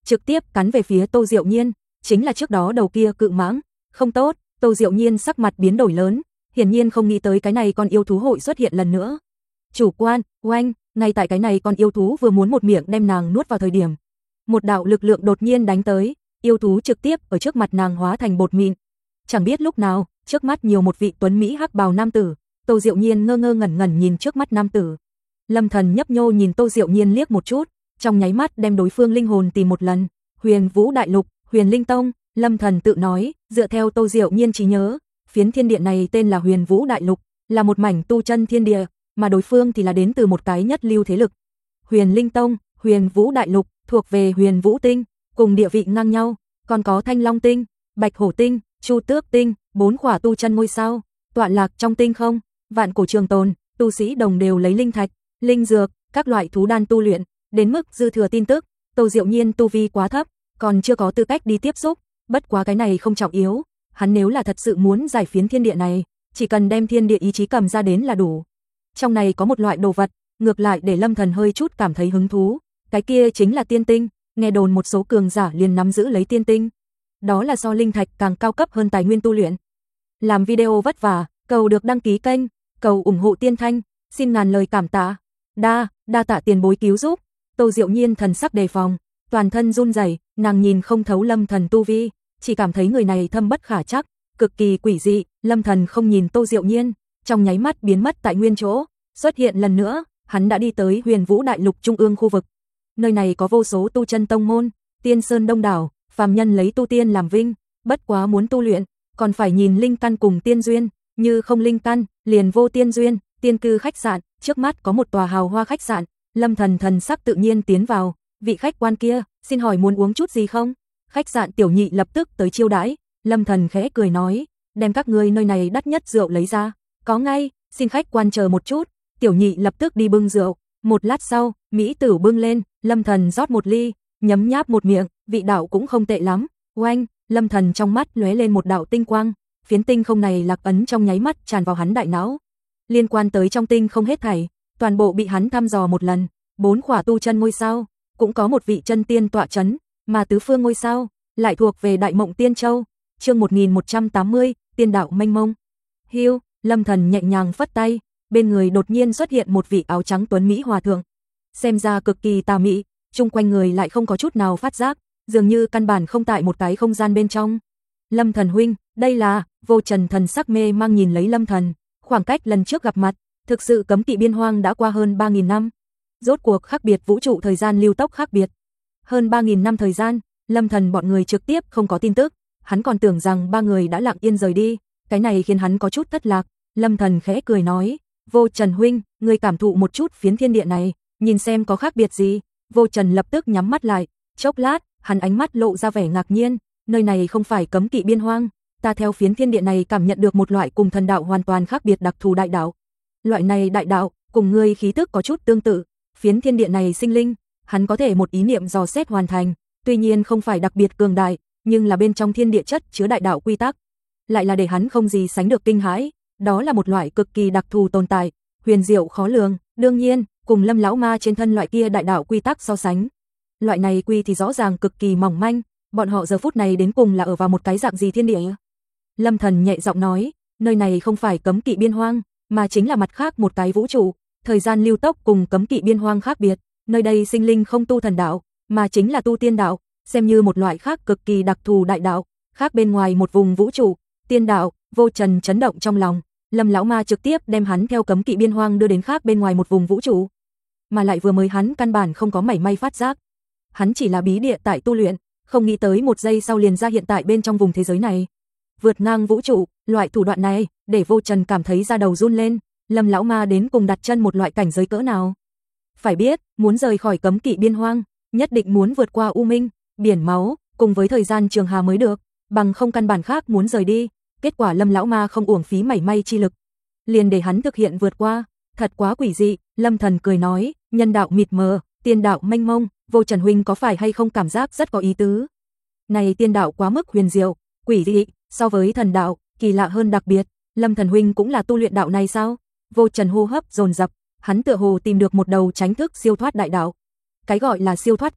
trực tiếp cắn về phía Tô Diệu Nhiên, chính là trước đó đầu kia cự mãng. Không tốt, Tô Diệu Nhiên sắc mặt biến đổi lớn, hiển nhiên không nghĩ tới cái này con yêu thú hội xuất hiện lần nữa. Chủ quan, oanh, ngay tại cái này con yêu thú vừa muốn một miệng đem nàng nuốt vào thời điểm, một đạo lực lượng đột nhiên đánh tới, yêu thú trực tiếp ở trước mặt nàng hóa thành bột mịn. Chẳng biết lúc nào, trước mắt nhiều một vị tuấn mỹ hắc bào nam tử, Tô Diệu Nhiên ngơ ngơ ngẩn ngẩn nhìn trước mắt nam tử. Lâm Thần nhấp nhô nhìn Tô Diệu Nhiên liếc một chút, trong nháy mắt đem đối phương linh hồn tìm một lần. Huyền Vũ Đại Lục, Huyền Linh Tông, Lâm Thần tự nói, dựa theo Tô Diệu Nhiên trí nhớ, phiến thiên địa này tên là Huyền Vũ Đại Lục, là một mảnh tu chân thiên địa, mà đối phương thì là đến từ một cái nhất lưu thế lực. Huyền Linh Tông, Huyền Vũ Đại Lục thuộc về Huyền Vũ Tinh, cùng địa vị ngang nhau, còn có Thanh Long Tinh, Bạch Hổ Tinh, Chu Tước Tinh, bốn khỏa tu chân ngôi sao, tọa lạc trong tinh không, vạn cổ trường tồn, tu sĩ đồng đều lấy linh thạch, linh dược, các loại thú đan tu luyện, đến mức dư thừa tin tức, Tô Diệu Nhiên tu vi quá thấp, còn chưa có tư cách đi tiếp xúc, bất quá cái này không trọng yếu, hắn nếu là thật sự muốn giải phiến thiên địa này, chỉ cần đem thiên địa ý chí cầm ra đến là đủ. Trong này có một loại đồ vật, ngược lại để Lâm Thần hơi chút cảm thấy hứng thú, cái kia chính là tiên tinh, nghe đồn một số cường giả liền nắm giữ lấy tiên tinh. Đó là do linh thạch càng cao cấp hơn tài nguyên tu luyện. Làm video vất vả, cầu được đăng ký kênh, cầu ủng hộ Tiên Thanh, xin ngàn lời cảm tạ. Đa, đa tạ tiền bối cứu giúp. Tô Diệu Nhiên thần sắc đề phòng, toàn thân run rẩy, nàng nhìn không thấu Lâm Thần tu vi, chỉ cảm thấy người này thâm bất khả trắc, cực kỳ quỷ dị. Lâm Thần không nhìn Tô Diệu Nhiên, trong nháy mắt biến mất tại nguyên chỗ, xuất hiện lần nữa, hắn đã đi tới Huyền Vũ Đại Lục trung ương khu vực. Nơi này có vô số tu chân tông môn, tiên sơn đông đảo, phàm nhân lấy tu tiên làm vinh, bất quá muốn tu luyện, còn phải nhìn linh căn cùng tiên duyên, như không linh căn, liền vô tiên duyên. Tiên cư khách sạn, trước mắt có một tòa hào hoa khách sạn, Lâm Thần thần sắc tự nhiên tiến vào, vị khách quan kia, xin hỏi muốn uống chút gì không? Khách sạn tiểu nhị lập tức tới chiêu đãi, Lâm Thần khẽ cười nói, đem các ngươi nơi này đắt nhất rượu lấy ra, có ngay, xin khách quan chờ một chút. Tiểu nhị lập tức đi bưng rượu, một lát sau, mỹ tử bưng lên, Lâm Thần rót một ly, nhấm nháp một miệng, vị đạo cũng không tệ lắm. Oanh, Lâm Thần trong mắt lóe lên một đạo tinh quang, phiến tinh không này lạc ấn trong nháy mắt tràn vào hắn đại não. Liên quan tới trong tinh không hết thảy, toàn bộ bị hắn thăm dò một lần, bốn khỏa tu chân ngôi sao, cũng có một vị chân tiên tọa chấn, mà tứ phương ngôi sao lại thuộc về Đại Mộng Tiên Châu. Chương một nghìn một trăm tám mươi, tiên đạo mênh mông. Hiu, Lâm Thần nhẹ nhàng phất tay, bên người đột nhiên xuất hiện một vị áo trắng tuấn mỹ hòa thượng, xem ra cực kỳ tà mị, chung quanh người lại không có chút nào phát giác, dường như căn bản không tại một cái không gian bên trong. Lâm Thần huynh, đây là, Vô Trần thần sắc mê mang nhìn lấy Lâm Thần, khoảng cách lần trước gặp mặt, thực sự cấm kỵ biên hoang đã qua hơn ba nghìn năm. Rốt cuộc khác biệt vũ trụ thời gian lưu tốc khác biệt. Hơn ba nghìn năm thời gian, Lâm Thần bọn người trực tiếp không có tin tức, hắn còn tưởng rằng ba người đã lặng yên rời đi, cái này khiến hắn có chút thất lạc. Lâm Thần khẽ cười nói, Vô Trần huynh, ngươi cảm thụ một chút phiến thiên địa này, nhìn xem có khác biệt gì. Vô Trần lập tức nhắm mắt lại, chốc lát, hắn ánh mắt lộ ra vẻ ngạc nhiên, nơi này không phải cấm kỵ biên hoang, ta theo phiến thiên địa này cảm nhận được một loại cùng thần đạo hoàn toàn khác biệt đặc thù đại đạo. Loại này đại đạo, cùng ngươi khí tức có chút tương tự, phiến thiên địa này sinh linh, hắn có thể một ý niệm dò xét hoàn thành, tuy nhiên không phải đặc biệt cường đại, nhưng là bên trong thiên địa chất chứa đại đạo quy tắc, lại là để hắn không gì sánh được kinh hãi, đó là một loại cực kỳ đặc thù tồn tại, huyền diệu khó lường, đương nhiên, cùng Lâm lão ma trên thân loại kia đại đạo quy tắc so sánh, loại này quy thì rõ ràng cực kỳ mỏng manh, bọn họ giờ phút này đến cùng là ở vào một cái dạng gì thiên địa? Lâm Thần nhẹ giọng nói, nơi này không phải cấm kỵ biên hoang, mà chính là mặt khác một cái vũ trụ, thời gian lưu tốc cùng cấm kỵ biên hoang khác biệt, nơi đây sinh linh không tu thần đạo, mà chính là tu tiên đạo, xem như một loại khác cực kỳ đặc thù đại đạo, khác bên ngoài một vùng vũ trụ, tiên đạo. Vô Trần chấn động trong lòng, Lâm lão ma trực tiếp đem hắn theo cấm kỵ biên hoang đưa đến khác bên ngoài một vùng vũ trụ, mà lại vừa mới hắn căn bản không có mảy may phát giác, hắn chỉ là bí địa tại tu luyện, không nghĩ tới một giây sau liền ra hiện tại bên trong vùng thế giới này, vượt ngang vũ trụ, loại thủ đoạn này để Vô Trần cảm thấy da đầu run lên, Lâm lão ma đến cùng đặt chân một loại cảnh giới cỡ nào? Phải biết, muốn rời khỏi cấm kỵ biên hoang, nhất định muốn vượt qua u minh, biển máu, cùng với thời gian trường hà mới được, bằng không căn bản khác muốn rời đi. Kết quả Lâm lão ma không uổng phí mảy may chi lực, liền để hắn thực hiện vượt qua, thật quá quỷ dị. Lâm Thần cười nói, nhân đạo mịt mờ, tiên đạo mênh mông, Vô Trần huynh có phải hay không cảm giác rất có ý tứ? Này tiên đạo quá mức huyền diệu, quỷ dị, so với thần đạo, kỳ lạ hơn đặc biệt. Lâm Thần huynh cũng là tu luyện đạo này sao? Vô Trần hô hấp dồn dập, hắn tựa hồ tìm được một đầu tránh thức siêu thoát đại đạo. Cái gọi là siêu thoát cảnh,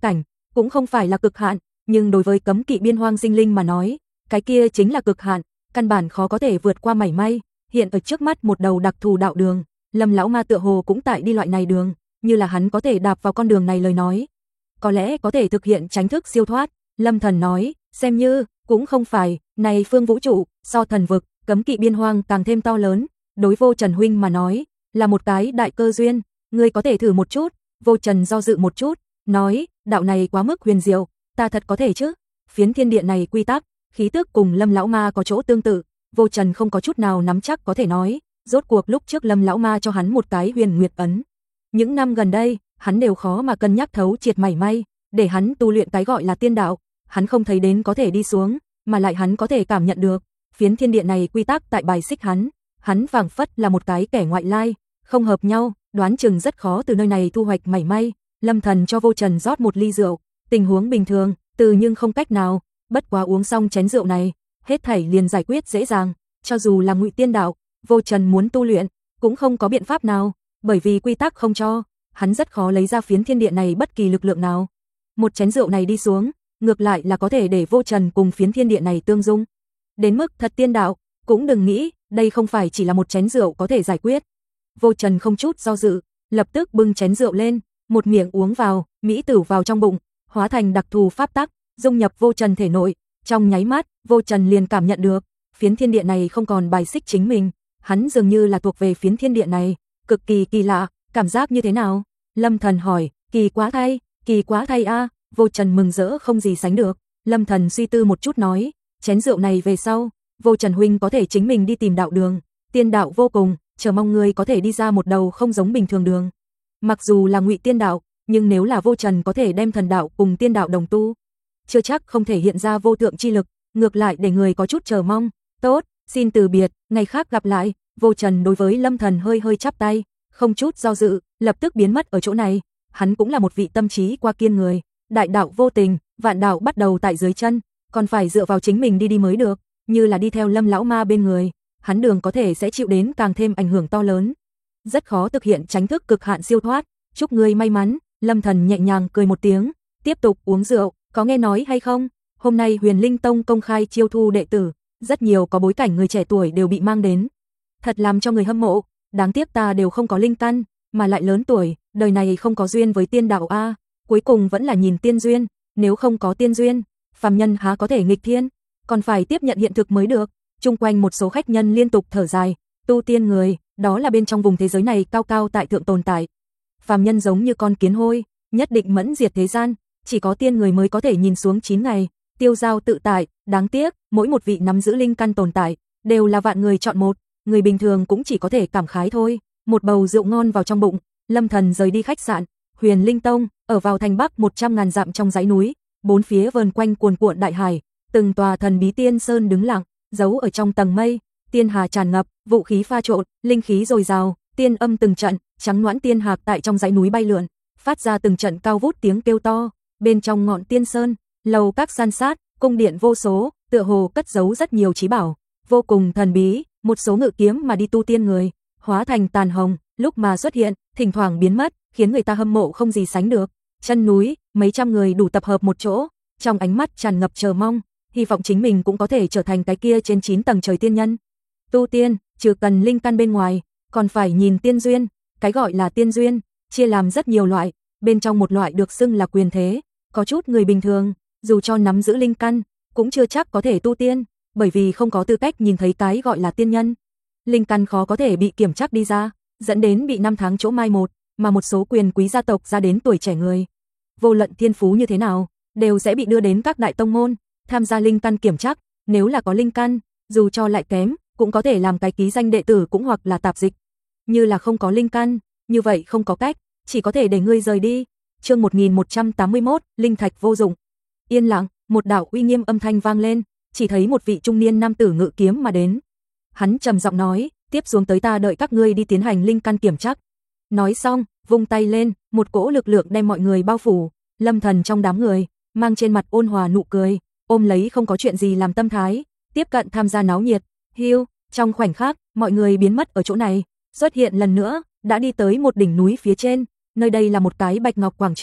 cũng không phải là cực hạn, nhưng đối với cấm kỵ biên hoang sinh linh mà nói, cái kia chính là cực hạn, căn bản khó có thể vượt qua mảy may. Hiện ở trước mắt một đầu đặc thù đạo đường, Lâm lão ma tựa hồ cũng tại đi loại này đường, như là hắn có thể đạp vào con đường này lời nói, có lẽ có thể thực hiện tránh thức siêu thoát. Lâm Thần nói, xem như, cũng không phải, này phương vũ trụ, so thần vực, cấm kỵ biên hoang càng thêm to lớn, đối Vô Trần huynh mà nói, là một cái đại cơ duyên, ngươi có thể thử một chút. Vô Trần do dự một chút, nói, đạo này quá mức huyền diệu, ta thật có thể chứ? Phiến thiên địa này quy tắc, khí tức cùng Lâm lão ma có chỗ tương tự, Vô Trần không có chút nào nắm chắc có thể nói, rốt cuộc lúc trước Lâm lão ma cho hắn một cái huyền nguyệt ấn. Những năm gần đây, hắn đều khó mà cân nhắc thấu triệt mảy may, để hắn tu luyện cái gọi là tiên đạo, hắn không thấy đến có thể đi xuống, mà lại hắn có thể cảm nhận được, phiến thiên địa này quy tắc tại bài xích hắn, hắn phảng phất là một cái kẻ ngoại lai, không hợp nhau, đoán chừng rất khó từ nơi này thu hoạch mảy may. Lâm Thần cho Vô Trần rót một ly rượu, tình huống bình thường, từ nhưng không cách nào, bất quá uống xong chén rượu này, hết thảy liền giải quyết dễ dàng, cho dù là ngụy tiên đạo, Vô Trần muốn tu luyện, cũng không có biện pháp nào, bởi vì quy tắc không cho, hắn rất khó lấy ra phiến thiên địa này bất kỳ lực lượng nào. Một chén rượu này đi xuống, ngược lại là có thể để Vô Trần cùng phiến thiên địa này tương dung. Đến mức thật tiên đạo, cũng đừng nghĩ, đây không phải chỉ là một chén rượu có thể giải quyết. Vô Trần không chút do dự, lập tức bưng chén rượu lên, một miệng uống vào, mỹ tử vào trong bụng, hóa thành đặc thù pháp tắc, dung nhập Vô Trần thể nội, trong nháy mắt, Vô Trần liền cảm nhận được, phiến thiên địa này không còn bài xích chính mình, hắn dường như là thuộc về phiến thiên địa này, cực kỳ kỳ lạ, cảm giác như thế nào? Lâm Thần hỏi, kỳ quá thay, kỳ quá thay a. Vô Trần mừng rỡ không gì sánh được. Lâm Thần suy tư một chút nói, chén rượu này về sau, Vô Trần huynh có thể chính mình đi tìm đạo đường, tiên đạo vô cùng, chờ mong ngươi có thể đi ra một đầu không giống bình thường đường. Mặc dù là ngụy tiên đạo, nhưng nếu là Vô Trần có thể đem thần đạo cùng tiên đạo đồng tu, chưa chắc không thể hiện ra vô thượng chi lực, ngược lại để người có chút chờ mong. Tốt, xin từ biệt, ngày khác gặp lại. Vô Trần đối với Lâm Thần hơi hơi chắp tay, không chút do dự, lập tức biến mất ở chỗ này. Hắn cũng là một vị tâm trí qua kiên người, đại đạo vô tình, vạn đạo bắt đầu tại dưới chân, còn phải dựa vào chính mình đi đi mới được, như là đi theo Lâm lão ma bên người, hắn đường có thể sẽ chịu đến càng thêm ảnh hưởng to lớn. Rất khó thực hiện tránh thức cực hạn siêu thoát, chúc ngươi may mắn. Lâm Thần nhẹ nhàng cười một tiếng, tiếp tục uống rượu, có nghe nói hay không? Hôm nay Huyền Linh Tông công khai chiêu thu đệ tử, rất nhiều có bối cảnh người trẻ tuổi đều bị mang đến. Thật làm cho người hâm mộ, đáng tiếc ta đều không có linh căn, mà lại lớn tuổi, đời này không có duyên với tiên đạo a, cuối cùng vẫn là nhìn tiên duyên, nếu không có tiên duyên, phàm nhân há có thể nghịch thiên, còn phải tiếp nhận hiện thực mới được. Chung quanh một số khách nhân liên tục thở dài, tu tiên người, đó là bên trong vùng thế giới này cao cao tại thượng tồn tại. Phàm nhân giống như con kiến hôi, nhất định mẫn diệt thế gian, chỉ có tiên người mới có thể nhìn xuống chín ngày, tiêu dao tự tại, đáng tiếc, mỗi một vị nắm giữ linh căn tồn tại, đều là vạn người chọn một, người bình thường cũng chỉ có thể cảm khái thôi. Một bầu rượu ngon vào trong bụng, Lâm Thần rời đi khách sạn. Huyền Linh Tông ở vào thành bắc một trăm ngàn dặm trong dãy núi, bốn phía vờn quanh cuồn cuộn đại hải, từng tòa thần bí tiên sơn đứng lặng, giấu ở trong tầng mây, tiên hà tràn ngập, vũ khí pha trộn, linh khí dồi dào, tiên âm từng trận, trắng nõn tiên hạc tại trong dãy núi bay lượn, phát ra từng trận cao vút tiếng kêu to. Bên trong ngọn tiên sơn, lầu các san sát, cung điện vô số, tựa hồ cất giấu rất nhiều trí bảo, vô cùng thần bí. Một số ngự kiếm mà đi tu tiên người, hóa thành tàn hồng, lúc mà xuất hiện, thỉnh thoảng biến mất, khiến người ta hâm mộ không gì sánh được. Chân núi, mấy trăm người đủ tập hợp một chỗ, trong ánh mắt tràn ngập chờ mong, hy vọng chính mình cũng có thể trở thành cái kia trên chín tầng trời tiên nhân. Tu tiên, trừ cần linh căn bên ngoài, còn phải nhìn tiên duyên. Cái gọi là tiên duyên, chia làm rất nhiều loại, bên trong một loại được xưng là quyền thế. Có chút người bình thường, dù cho nắm giữ linh căn, cũng chưa chắc có thể tu tiên, bởi vì không có tư cách nhìn thấy cái gọi là tiên nhân. Linh căn khó có thể bị kiểm chắc đi ra, dẫn đến bị năm tháng chỗ mai một, mà một số quyền quý gia tộc ra đến tuổi trẻ người, vô luận thiên phú như thế nào, đều sẽ bị đưa đến các đại tông môn, tham gia linh căn kiểm chắc. Nếu là có linh căn, dù cho lại kém, cũng có thể làm cái ký danh đệ tử cũng hoặc là tạp dịch. Như là không có linh căn, như vậy không có cách, chỉ có thể để ngươi rời đi. Chương một nghìn một trăm tám mươi mốt, linh thạch vô dụng. Yên lặng, một đạo uy nghiêm âm thanh vang lên, chỉ thấy một vị trung niên nam tử ngự kiếm mà đến. Hắn trầm giọng nói, tiếp xuống tới ta đợi các ngươi đi tiến hành linh căn kiểm chắc. Nói xong, vung tay lên, một cỗ lực lượng đem mọi người bao phủ. Lâm Thần trong đám người, mang trên mặt ôn hòa nụ cười, ôm lấy không có chuyện gì làm tâm thái, tiếp cận tham gia náo nhiệt. Hiu, trong khoảnh khắc, mọi người biến mất ở chỗ này, xuất hiện lần nữa, đã đi tới một đỉnh núi phía trên, nơi đây là một cái bạch ngọc quảng trường,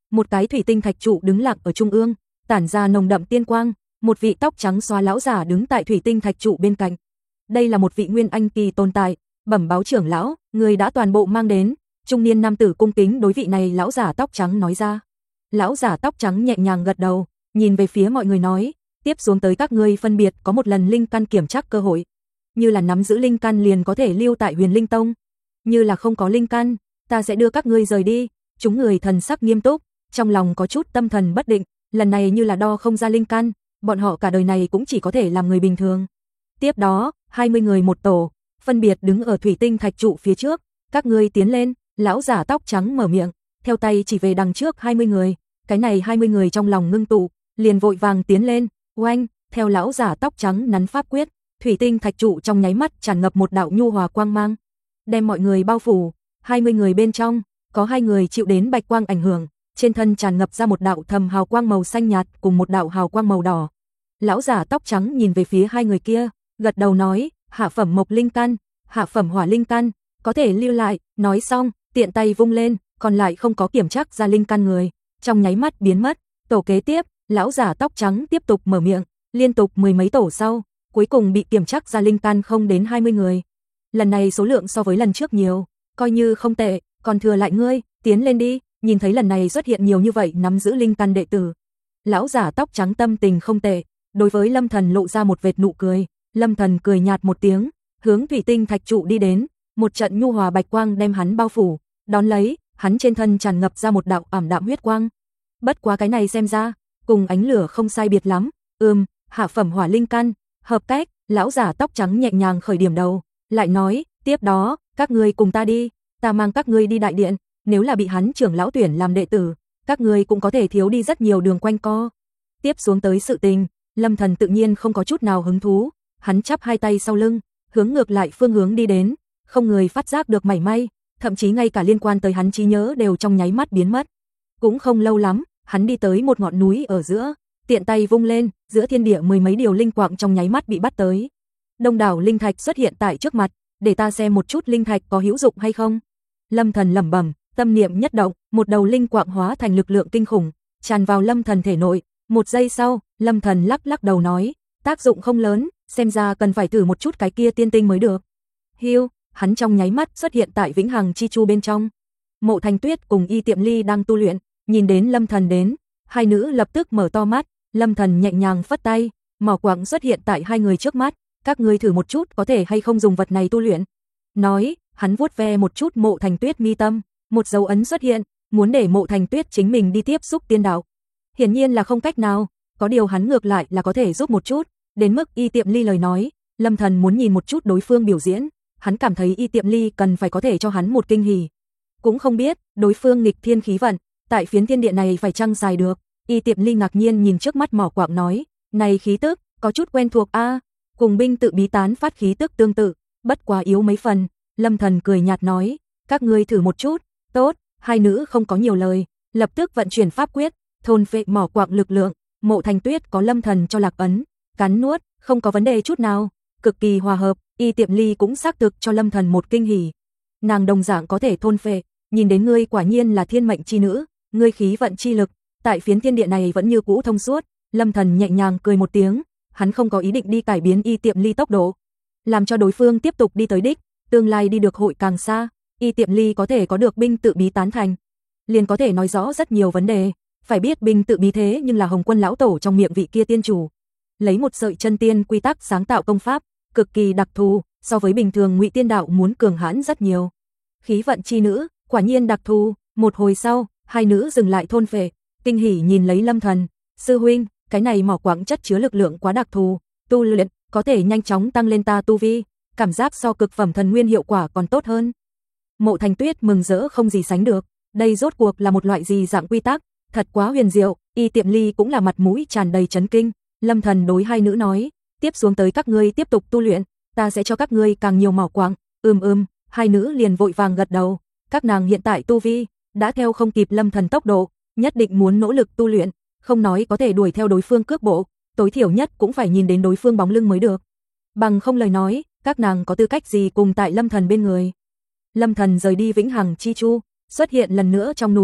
một cái thủy tinh thạch trụ đứng lặng ở trung ương, tản ra nồng đậm tiên quang, một vị tóc trắng xóa lão giả đứng tại thủy tinh thạch trụ bên cạnh. Đây là một vị nguyên anh kỳ tồn tại, bẩm báo trưởng lão, người đã toàn bộ mang đến. Trung niên nam tử cung kính đối vị này lão giả tóc trắng nói ra. Lão giả tóc trắng nhẹ nhàng gật đầu, nhìn về phía mọi người nói, tiếp xuống tới các ngươi phân biệt có một lần linh căn kiểm tra cơ hội. Như là nắm giữ linh căn liền có thể lưu tại Huyền Linh Tông, như là không có linh căn, ta sẽ đưa các ngươi rời đi. Chúng người thần sắc nghiêm túc, trong lòng có chút tâm thần bất định, lần này như là đo không ra linh căn, bọn họ cả đời này cũng chỉ có thể làm người bình thường. Tiếp đó, hai mươi người một tổ, phân biệt đứng ở thủy tinh thạch trụ phía trước, các ngươi tiến lên. Lão giả tóc trắng mở miệng, theo tay chỉ về đằng trước hai mươi người, cái này hai mươi người trong lòng ngưng tụ, liền vội vàng tiến lên. Oanh, theo lão giả tóc trắng nắn pháp quyết, thủy tinh thạch trụ trong nháy mắt tràn ngập một đạo nhu hòa quang mang, đem mọi người bao phủ. hai mươi người bên trong, có hai người chịu đến bạch quang ảnh hưởng, trên thân tràn ngập ra một đạo thầm hào quang màu xanh nhạt cùng một đạo hào quang màu đỏ. Lão giả tóc trắng nhìn về phía hai người kia, gật đầu nói, hạ phẩm mộc linh căn, hạ phẩm hỏa linh căn, có thể lưu lại. Nói xong, tiện tay vung lên, còn lại không có kiểm tra ra linh căn người, trong nháy mắt biến mất. Tổ kế tiếp, lão giả tóc trắng tiếp tục mở miệng, liên tục mười mấy tổ sau, cuối cùng bị kiểm tra ra linh căn không đến hai mươi người. Lần này số lượng so với lần trước nhiều, coi như không tệ, còn thừa lại ngươi, tiến lên đi. Nhìn thấy lần này xuất hiện nhiều như vậy nắm giữ linh căn đệ tử, lão giả tóc trắng tâm tình không tệ, đối với Lâm Thần lộ ra một vệt nụ cười. Lâm Thần cười nhạt một tiếng, hướng thủy tinh thạch trụ đi đến, một trận nhu hòa bạch quang đem hắn bao phủ, đón lấy, hắn trên thân tràn ngập ra một đạo ảm đạm huyết quang. Bất quá cái này xem ra, cùng ánh lửa không sai biệt lắm. Ừm, hạ phẩm hỏa linh căn, hợp cách. Lão giả tóc trắng nhẹ nhàng khởi điểm đầu, lại nói, tiếp đó, các ngươi cùng ta đi, ta mang các ngươi đi đại điện, nếu là bị hắn trưởng lão tuyển làm đệ tử, các ngươi cũng có thể thiếu đi rất nhiều đường quanh co. Tiếp xuống tới sự tình, Lâm Thần tự nhiên không có chút nào hứng thú, hắn chắp hai tay sau lưng, hướng ngược lại phương hướng đi đến, không người phát giác được mảy may, thậm chí ngay cả liên quan tới hắn trí nhớ đều trong nháy mắt biến mất. Cũng không lâu lắm, hắn đi tới một ngọn núi ở giữa, tiện tay vung lên, giữa thiên địa mười mấy điều linh quạng trong nháy mắt bị bắt tới. Đông đảo linh thạch xuất hiện tại trước mặt, để ta xem một chút linh thạch có hữu dụng hay không. Lâm Thần lẩm bẩm, tâm niệm nhất động, một đầu linh quạng hóa thành lực lượng kinh khủng, tràn vào Lâm Thần thể nội. Một giây sau, Lâm Thần lắc lắc đầu nói, tác dụng không lớn, xem ra cần phải thử một chút cái kia tiên tinh mới được. Hiu, hắn trong nháy mắt xuất hiện tại Vĩnh Hằng Chi Chu bên trong. Mộ Thành Tuyết cùng Y Tiệm Ly đang tu luyện, nhìn đến Lâm Thần đến, hai nữ lập tức mở to mắt. Lâm Thần nhẹ nhàng phất tay, mỏ quặng xuất hiện tại hai người trước mắt, các ngươi thử một chút có thể hay không dùng vật này tu luyện. Nói, hắn vuốt ve một chút Mộ Thành Tuyết mi tâm, một dấu ấn xuất hiện, muốn để Mộ Thành Tuyết chính mình đi tiếp xúc tiên đạo. Hiển nhiên là không cách nào, có điều hắn ngược lại là có thể giúp một chút, đến mức Y Tiệm Ly lời nói, Lâm Thần muốn nhìn một chút đối phương biểu diễn, hắn cảm thấy Y Tiệm Ly cần phải có thể cho hắn một kinh hỉ. Cũng không biết, đối phương nghịch thiên khí vận, tại phiến thiên địa này phải chăng dài được. Y Tiệm Ly ngạc nhiên nhìn trước mắt mỏ quặng nói, này khí tức, có chút quen thuộc a, à, cùng binh tự bí tán phát khí tức tương tự, bất quá yếu mấy phần. Lâm Thần cười nhạt nói, các ngươi thử một chút. Tốt. Hai nữ không có nhiều lời, lập tức vận chuyển pháp quyết, thôn phệ mỏ quặng lực lượng. Mộ Thành Tuyết có Lâm Thần cho lạc ấn, cắn nuốt, không có vấn đề chút nào, cực kỳ hòa hợp. Y Tiệm Ly cũng xác thực cho Lâm Thần một kinh hỉ, nàng đồng dạng có thể thôn phệ, nhìn đến ngươi quả nhiên là thiên mệnh chi nữ, ngươi khí vận chi lực tại phiến thiên địa này vẫn như cũ thông suốt. Lâm Thần nhẹ nhàng cười một tiếng, hắn không có ý định đi cải biến Y Tiệm Ly tốc độ, làm cho đối phương tiếp tục đi tới đích, tương lai đi được hội càng xa. Y Tiệm Ly có thể có được binh tự bí tán thành, liền có thể nói rõ rất nhiều vấn đề. Phải biết binh tự bí thế nhưng là Hồng Quân lão tổ trong miệng vị kia tiên chủ, lấy một sợi chân tiên quy tắc sáng tạo công pháp, cực kỳ đặc thù, so với bình thường Ngụy Tiên đạo muốn cường hãn rất nhiều. Khí vận chi nữ, quả nhiên đặc thù. Một hồi sau, hai nữ dừng lại thôn phệ, kinh hỉ nhìn lấy Lâm Thần, sư huynh, cái này mỏ quặng chất chứa lực lượng quá đặc thù, tu luyện có thể nhanh chóng tăng lên ta tu vi, cảm giác so cực phẩm thần nguyên hiệu quả còn tốt hơn. Mộ Thành Tuyết mừng rỡ không gì sánh được, đây rốt cuộc là một loại gì dạng quy tắc, thật quá huyền diệu. Y Tiệm Ly cũng là mặt mũi tràn đầy chấn kinh. Lâm Thần đối hai nữ nói, tiếp xuống tới các ngươi tiếp tục tu luyện, ta sẽ cho các ngươi càng nhiều mỏ quặng. Ừm ừm, hai nữ liền vội vàng gật đầu, các nàng hiện tại tu vi đã theo không kịp Lâm Thần tốc độ, nhất định muốn nỗ lực tu luyện, không nói có thể đuổi theo đối phương cước bộ, tối thiểu nhất cũng phải nhìn đến đối phương bóng lưng mới được. Bằng không lời nói, các nàng có tư cách gì cùng tại Lâm Thần bên người. Lâm Thần rời đi Vĩnh Hằng Chi Chu, xuất hiện lần nữa trong núi,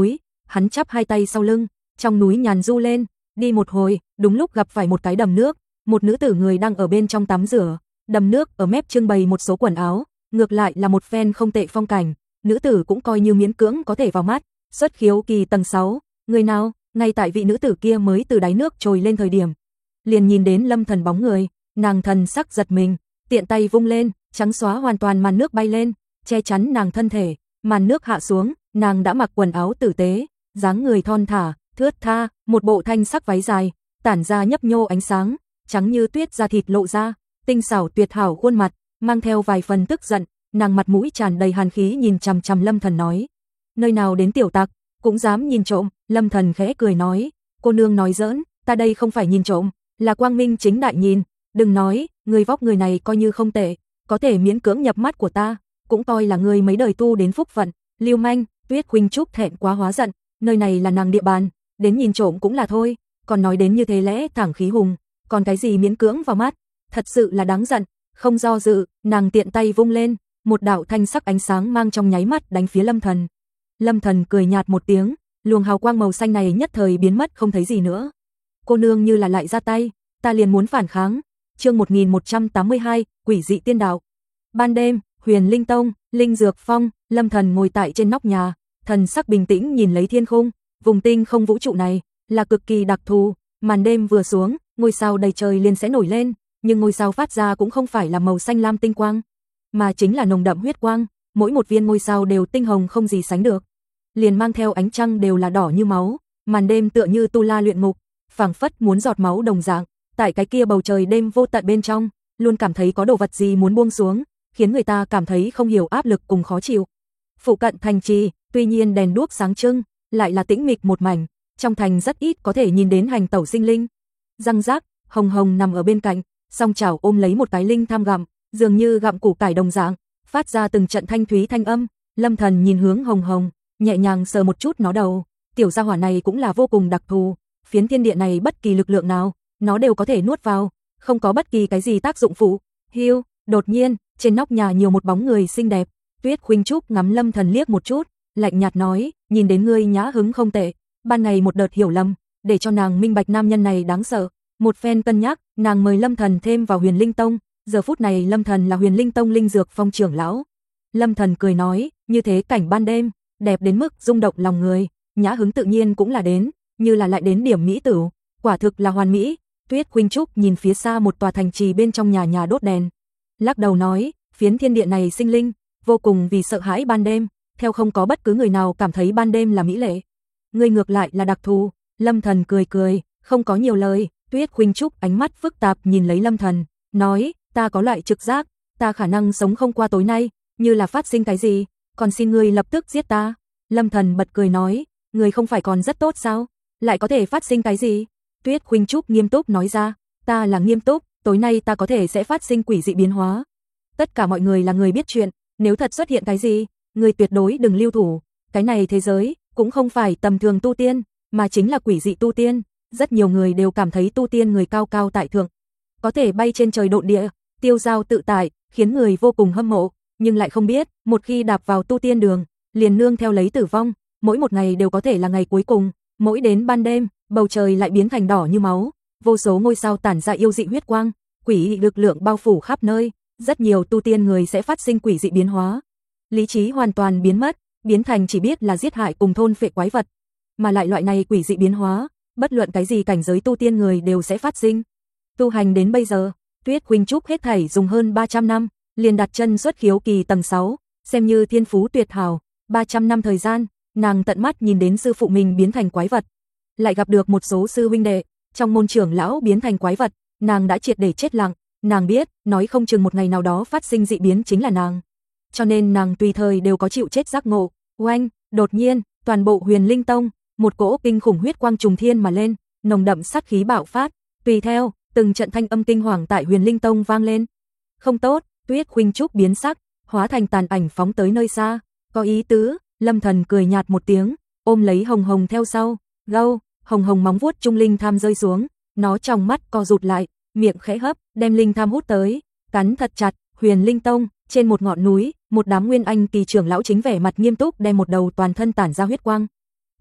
hắn chắp hai tay sau lưng, trong núi nhàn du lên, đi một hồi, đúng lúc gặp phải một cái đầm nước, một nữ tử người đang ở bên trong tắm rửa, đầm nước ở mép trưng bày một số quần áo, ngược lại là một phen không tệ phong cảnh, nữ tử cũng coi như miễn cưỡng có thể vào mắt, xuất khiếu kỳ tầng sáu, người nào, ngay tại vị nữ tử kia mới từ đáy nước trồi lên thời điểm, liền nhìn đến Lâm Thần bóng người, nàng thần sắc giật mình, tiện tay vung lên, trắng xóa hoàn toàn màn nước bay lên, che chắn nàng thân thể, màn nước hạ xuống, nàng đã mặc quần áo tử tế, dáng người thon thả, thướt tha, một bộ thanh sắc váy dài, tản ra nhấp nhô ánh sáng, trắng như tuyết da thịt lộ ra, tinh xảo tuyệt hảo khuôn mặt, mang theo vài phần tức giận, nàng mặt mũi tràn đầy hàn khí nhìn chằm chằm Lâm Thần nói: "Nơi nào đến tiểu tặc, cũng dám nhìn trộm?" Lâm Thần khẽ cười nói: "Cô nương nói giỡn, ta đây không phải nhìn trộm, là quang minh chính đại nhìn, đừng nói, người vóc người này coi như không tệ, có thể miễn cưỡng nhập mắt của ta, cũng coi là người mấy đời tu đến phúc phận." Lưu manh, Tuyết Khuynh Trúc thẹn quá hóa giận, nơi này là nàng địa bàn, đến nhìn trộm cũng là thôi, còn nói đến như thế lẽ thẳng khí hùng, còn cái gì miễn cưỡng vào mắt, thật sự là đáng giận. Không do dự, nàng tiện tay vung lên, một đạo thanh sắc ánh sáng mang trong nháy mắt đánh phía Lâm Thần. Lâm Thần cười nhạt một tiếng, luồng hào quang màu xanh này nhất thời biến mất không thấy gì nữa. Cô nương như là lại ra tay, ta liền muốn phản kháng. Chương một nghìn một trăm tám mươi hai, Quỷ dị tiên đạo. Ban đêm, Huyền Linh Tông, Linh Dược Phong, Lâm Thần ngồi tại trên nóc nhà, thần sắc bình tĩnh nhìn lấy thiên khung, vùng tinh không vũ trụ này là cực kỳ đặc thù, màn đêm vừa xuống, ngôi sao đầy trời liền sẽ nổi lên, nhưng ngôi sao phát ra cũng không phải là màu xanh lam tinh quang, mà chính là nồng đậm huyết quang, mỗi một viên ngôi sao đều tinh hồng không gì sánh được, liền mang theo ánh trăng đều là đỏ như máu, màn đêm tựa như tu la luyện ngục, phảng phất muốn giọt máu đồng dạng, tại cái kia bầu trời đêm vô tận bên trong, luôn cảm thấy có đồ vật gì muốn buông xuống, khiến người ta cảm thấy không hiểu áp lực cùng khó chịu. Phụ cận thành trì, tuy nhiên đèn đuốc sáng trưng, lại là tĩnh mịch một mảnh, trong thành rất ít có thể nhìn đến hành tẩu sinh linh. Răng rác, Hồng Hồng nằm ở bên cạnh, song chảo ôm lấy một cái linh tham gặm, dường như gặm củ cải đồng dạng, phát ra từng trận thanh thúy thanh âm. Lâm Thần nhìn hướng Hồng Hồng, nhẹ nhàng sờ một chút nó đầu, tiểu gia hỏa này cũng là vô cùng đặc thù, phiến thiên địa này bất kỳ lực lượng nào, nó đều có thể nuốt vào, không có bất kỳ cái gì tác dụng phụ. Hiu, đột nhiên, trên nóc nhà nhiều một bóng người xinh đẹp, Tuyết Khuynh Trúc ngắm Lâm Thần liếc một chút, lạnh nhạt nói, nhìn đến ngươi nhã hứng không tệ, ban ngày một đợt hiểu lầm, để cho nàng minh bạch nam nhân này đáng sợ. Một phen cân nhắc, nàng mời Lâm Thần thêm vào Huyền Linh Tông, giờ phút này Lâm Thần là Huyền Linh Tông Linh Dược Phong trưởng lão. Lâm Thần cười nói, như thế cảnh ban đêm, đẹp đến mức rung động lòng người, nhã hứng tự nhiên cũng là đến, như là lại đến điểm mỹ tử, quả thực là hoàn mỹ. Tuyết Khuynh Trúc nhìn phía xa một tòa thành trì bên trong nhà nhà đốt đèn, lắc đầu nói, phiến thiên địa này sinh linh, vô cùng vì sợ hãi ban đêm, theo không có bất cứ người nào cảm thấy ban đêm là mỹ lệ. Ngươi ngược lại là đặc thù. Lâm Thần cười cười, không có nhiều lời. Tuyết Khuynh Trúc ánh mắt phức tạp nhìn lấy Lâm Thần, nói, ta có loại trực giác, ta khả năng sống không qua tối nay, như là phát sinh cái gì, còn xin ngươi lập tức giết ta. Lâm Thần bật cười nói, ngươi không phải còn rất tốt sao, lại có thể phát sinh cái gì? Tuyết Khuynh Trúc nghiêm túc nói ra, ta là nghiêm túc, tối nay ta có thể sẽ phát sinh quỷ dị biến hóa. Tất cả mọi người là người biết chuyện, nếu thật xuất hiện cái gì, ngươi tuyệt đối đừng lưu thủ, cái này thế giới cũng không phải tầm thường tu tiên, mà chính là quỷ dị tu tiên. Rất nhiều người đều cảm thấy tu tiên người cao cao tại thượng, có thể bay trên trời độn địa, tiêu dao tự tại, khiến người vô cùng hâm mộ, nhưng lại không biết, một khi đạp vào tu tiên đường, liền nương theo lấy tử vong, mỗi một ngày đều có thể là ngày cuối cùng, mỗi đến ban đêm, bầu trời lại biến thành đỏ như máu, vô số ngôi sao tản ra yêu dị huyết quang, quỷ dị lực lượng bao phủ khắp nơi, rất nhiều tu tiên người sẽ phát sinh quỷ dị biến hóa. Lý trí hoàn toàn biến mất, biến thành chỉ biết là giết hại cùng thôn phệ quái vật, mà lại loại này quỷ dị biến hóa, bất luận cái gì cảnh giới tu tiên người đều sẽ phát sinh. Tu hành đến bây giờ, Tuyết Khuynh Trúc hết thảy dùng hơn ba trăm năm, liền đặt chân xuất khiếu kỳ tầng sáu, xem như thiên phú tuyệt hảo, ba trăm năm thời gian, nàng tận mắt nhìn đến sư phụ mình biến thành quái vật, lại gặp được một số sư huynh đệ trong môn trưởng lão biến thành quái vật, nàng đã triệt để chết lặng, nàng biết, nói không chừng một ngày nào đó phát sinh dị biến chính là nàng. Cho nên nàng tùy thời đều có chịu chết giác ngộ. Oanh, đột nhiên, toàn bộ Huyền Linh Tông, một cỗ kinh khủng huyết quang trùng thiên mà lên, nồng đậm sát khí bạo phát, tùy theo, từng trận thanh âm kinh hoàng tại Huyền Linh Tông vang lên. Không tốt, Tuyết Khuynh Trúc biến sắc, hóa thành tàn ảnh phóng tới nơi xa, có ý tứ. Lâm Thần cười nhạt một tiếng, ôm lấy Hồng Hồng theo sau, gâu, Hồng Hồng móng vuốt trung linh tham rơi xuống, nó trong mắt co rụt lại, miệng khẽ hấp, đem linh tham hút tới, cắn thật chặt. Huyền Linh Tông, trên một ngọn núi, một đám nguyên anh kỳ trưởng lão chính vẻ mặt nghiêm túc đem một đầu toàn thân tản ra huyết quang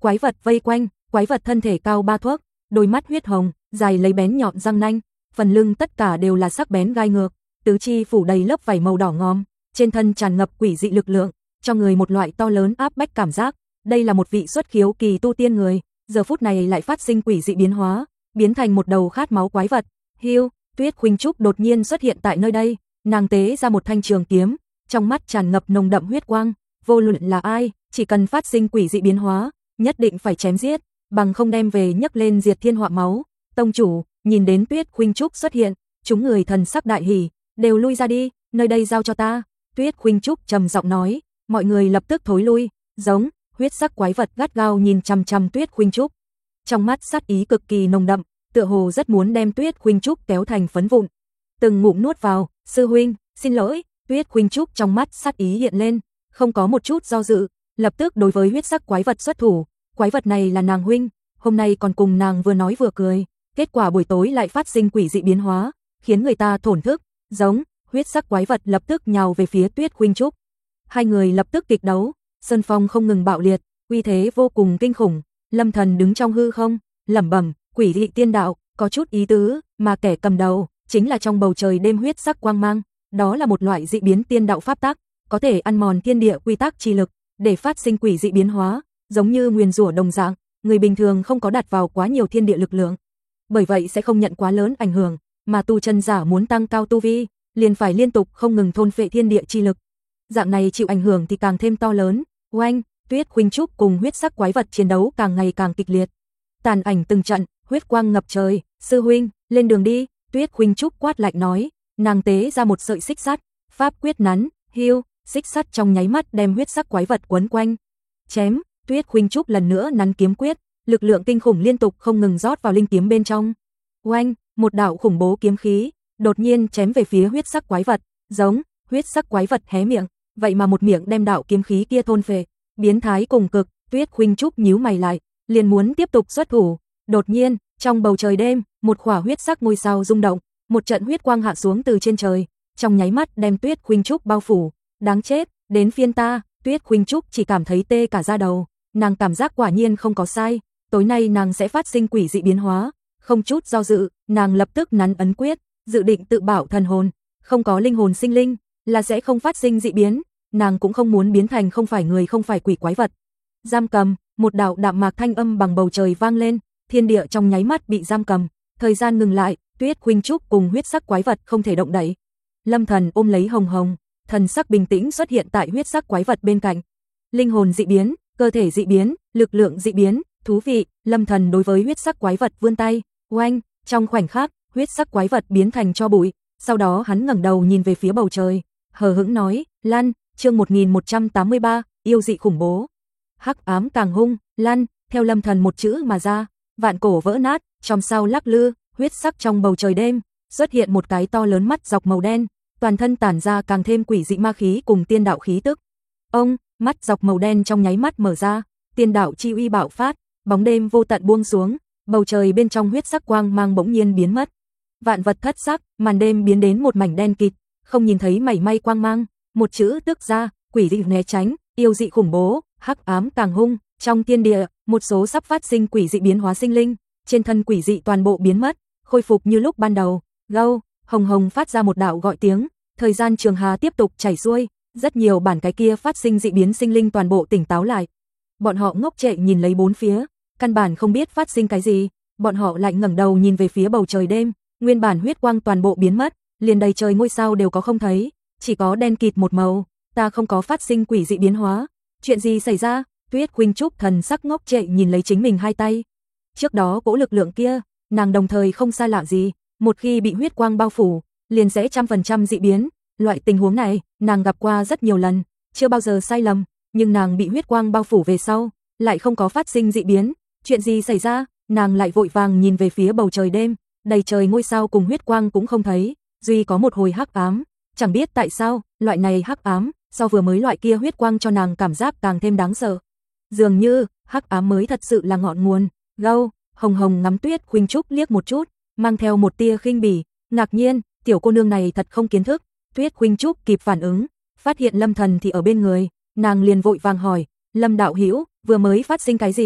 quái vật vây quanh, quái vật thân thể cao ba thước, đôi mắt huyết hồng, dài lấy bén nhọn răng nanh, phần lưng tất cả đều là sắc bén gai ngược, tứ chi phủ đầy lớp vảy màu đỏ ngòm, trên thân tràn ngập quỷ dị lực lượng, cho người một loại to lớn áp bách cảm giác. Đây là một vị xuất khiếu kỳ tu tiên người, giờ phút này lại phát sinh quỷ dị biến hóa, biến thành một đầu khát máu quái vật. Hiu, Tuyết Khuynh Trúc đột nhiên xuất hiện tại nơi đây, nàng tế ra một thanh trường kiếm, trong mắt tràn ngập nồng đậm huyết quang, vô luận là ai, chỉ cần phát sinh quỷ dị biến hóa, nhất định phải chém giết, bằng không đem về nhấc lên diệt thiên họa máu. Tông chủ, nhìn đến Tuyết Khuynh Trúc xuất hiện, chúng người thần sắc đại hỉ, đều lui ra đi, nơi đây giao cho ta. Tuyết Khuynh Trúc trầm giọng nói, mọi người lập tức thối lui, giống, huyết sắc quái vật gắt gao nhìn chằm chằm Tuyết Khuynh Trúc. Trong mắt sát ý cực kỳ nồng đậm, tựa hồ rất muốn đem Tuyết Khuynh Trúc kéo thành phấn vụn. Từng ngụm nuốt vào, sư huynh, xin lỗi. Tuyết Khuynh Trúc trong mắt sát ý hiện lên, không có một chút do dự, lập tức đối với huyết sắc quái vật xuất thủ. Quái vật này là nàng huynh, hôm nay còn cùng nàng vừa nói vừa cười, kết quả buổi tối lại phát sinh quỷ dị biến hóa, khiến người ta thổn thức. Giống, huyết sắc quái vật lập tức nhào về phía Tuyết Khuynh Trúc. Hai người lập tức kịch đấu, sơn phong không ngừng bạo liệt, uy thế vô cùng kinh khủng. Lâm Thần đứng trong hư không, lẩm bẩm, quỷ dị tiên đạo, có chút ý tứ, mà kẻ cầm đầu chính là trong bầu trời đêm huyết sắc quang mang, đó là một loại dị biến tiên đạo pháp tắc, có thể ăn mòn thiên địa quy tắc chi lực, để phát sinh quỷ dị biến hóa, giống như nguyền rủa đồng dạng, người bình thường không có đặt vào quá nhiều thiên địa lực lượng, bởi vậy sẽ không nhận quá lớn ảnh hưởng, mà tu chân giả muốn tăng cao tu vi, liền phải liên tục không ngừng thôn phệ thiên địa chi lực. Dạng này chịu ảnh hưởng thì càng thêm to lớn. Oanh, Tuyết Khuynh Trúc cùng huyết sắc quái vật chiến đấu càng ngày càng kịch liệt. Tàn ảnh từng trận, huyết quang ngập trời, sư huynh, lên đường đi. Tuyết Khuynh Trúc quát lạnh nói, nàng tế ra một sợi xích sắt, pháp quyết nắn, hiu, xích sắt trong nháy mắt đem huyết sắc quái vật quấn quanh. Chém, Tuyết Khuynh Trúc lần nữa nắn kiếm quyết, lực lượng kinh khủng liên tục không ngừng rót vào linh kiếm bên trong. Oanh, một đạo khủng bố kiếm khí đột nhiên chém về phía huyết sắc quái vật, giống, huyết sắc quái vật hé miệng, vậy mà một miệng đem đạo kiếm khí kia thôn phệ, biến thái cùng cực. Tuyết Khuynh Trúc nhíu mày lại, liền muốn tiếp tục xuất thủ. Đột nhiên, trong bầu trời đêm, một khỏa huyết sắc ngôi sao rung động, một trận huyết quang hạ xuống từ trên trời, trong nháy mắt đem Tuyết Khuynh Trúc bao phủ. Đáng chết, đến phiên ta. Tuyết Khuynh Trúc chỉ cảm thấy tê cả da đầu, nàng cảm giác quả nhiên không có sai, tối nay nàng sẽ phát sinh quỷ dị biến hóa, không chút do dự, nàng lập tức nắn ấn quyết, dự định tự bảo thần hồn, không có linh hồn sinh linh là sẽ không phát sinh dị biến, nàng cũng không muốn biến thành không phải người không phải quỷ quái vật. Giam cầm, một đạo đạm mạc thanh âm bằng bầu trời vang lên, thiên địa trong nháy mắt bị giam cầm, thời gian ngừng lại, Tuyết Khuynh Trúc cùng huyết sắc quái vật không thể động đậy. Lâm Thần ôm lấy Hồng Hồng, thần sắc bình tĩnh xuất hiện tại huyết sắc quái vật bên cạnh. Linh hồn dị biến, cơ thể dị biến, lực lượng dị biến, thú vị. Lâm Thần đối với huyết sắc quái vật vươn tay, oanh, trong khoảnh khắc, huyết sắc quái vật biến thành tro bụi, sau đó hắn ngẩng đầu nhìn về phía bầu trời, hờ hững nói, "Lăn." Chương một nghìn một trăm tám mươi ba, yêu dị khủng bố. Hắc ám càng hung, lăn, theo Lâm Thần một chữ mà ra, vạn cổ vỡ nát, trong sao lắc lư, huyết sắc trong bầu trời đêm, xuất hiện một cái to lớn mắt dọc màu đen, toàn thân tản ra càng thêm quỷ dị ma khí cùng tiên đạo khí tức. Ông, mắt dọc màu đen trong nháy mắt mở ra, tiên đạo chi uy bạo phát, bóng đêm vô tận buông xuống, bầu trời bên trong huyết sắc quang mang bỗng nhiên biến mất. Vạn vật thất sắc, màn đêm biến đến một mảnh đen kịt, không nhìn thấy mảy may quang mang, một chữ tức ra, quỷ dị né tránh, yêu dị khủng bố, hắc ám càng hung, trong thiên địa, một số sắp phát sinh quỷ dị biến hóa sinh linh, trên thân quỷ dị toàn bộ biến mất, khôi phục như lúc ban đầu. Gâu, Hồng Hồng phát ra một đạo gọi tiếng, thời gian trường hà tiếp tục chảy xuôi, rất nhiều bản cái kia phát sinh dị biến sinh linh toàn bộ tỉnh táo lại. Bọn họ ngốc trệ nhìn lấy bốn phía, căn bản không biết phát sinh cái gì, bọn họ lại ngẩng đầu nhìn về phía bầu trời đêm, nguyên bản huyết quang toàn bộ biến mất, liền đầy trời ngôi sao đều có không thấy, chỉ có đen kịt một màu. Ta không có phát sinh quỷ dị biến hóa, chuyện gì xảy ra? Tuyết Khuynh Trúc thần sắc ngốc trệ nhìn lấy chính mình hai tay. Trước đó cỗ lực lượng kia, nàng đồng thời không xa lạ gì, một khi bị huyết quang bao phủ, liền sẽ trăm phần trăm dị biến. Loại tình huống này, nàng gặp qua rất nhiều lần, chưa bao giờ sai lầm, nhưng nàng bị huyết quang bao phủ về sau, lại không có phát sinh dị biến. Chuyện gì xảy ra? Nàng lại vội vàng nhìn về phía bầu trời đêm, đầy trời ngôi sao cùng huyết quang cũng không thấy, duy có một hồi hắc ám. Chẳng biết tại sao, loại này hắc ám, so vừa mới loại kia huyết quang cho nàng cảm giác càng thêm đáng sợ. Dường như, hắc ám mới thật sự là ngọn nguồn. Gâu, Hồng Hồng ngắm Tuyết Khuynh Trúc liếc một chút, mang theo một tia khinh bỉ, ngạc nhiên, tiểu cô nương này thật không kiến thức. Tuyết Khuynh Trúc kịp phản ứng, phát hiện Lâm Thần thì ở bên người, nàng liền vội vàng hỏi, Lâm đạo hữu, vừa mới phát sinh cái gì?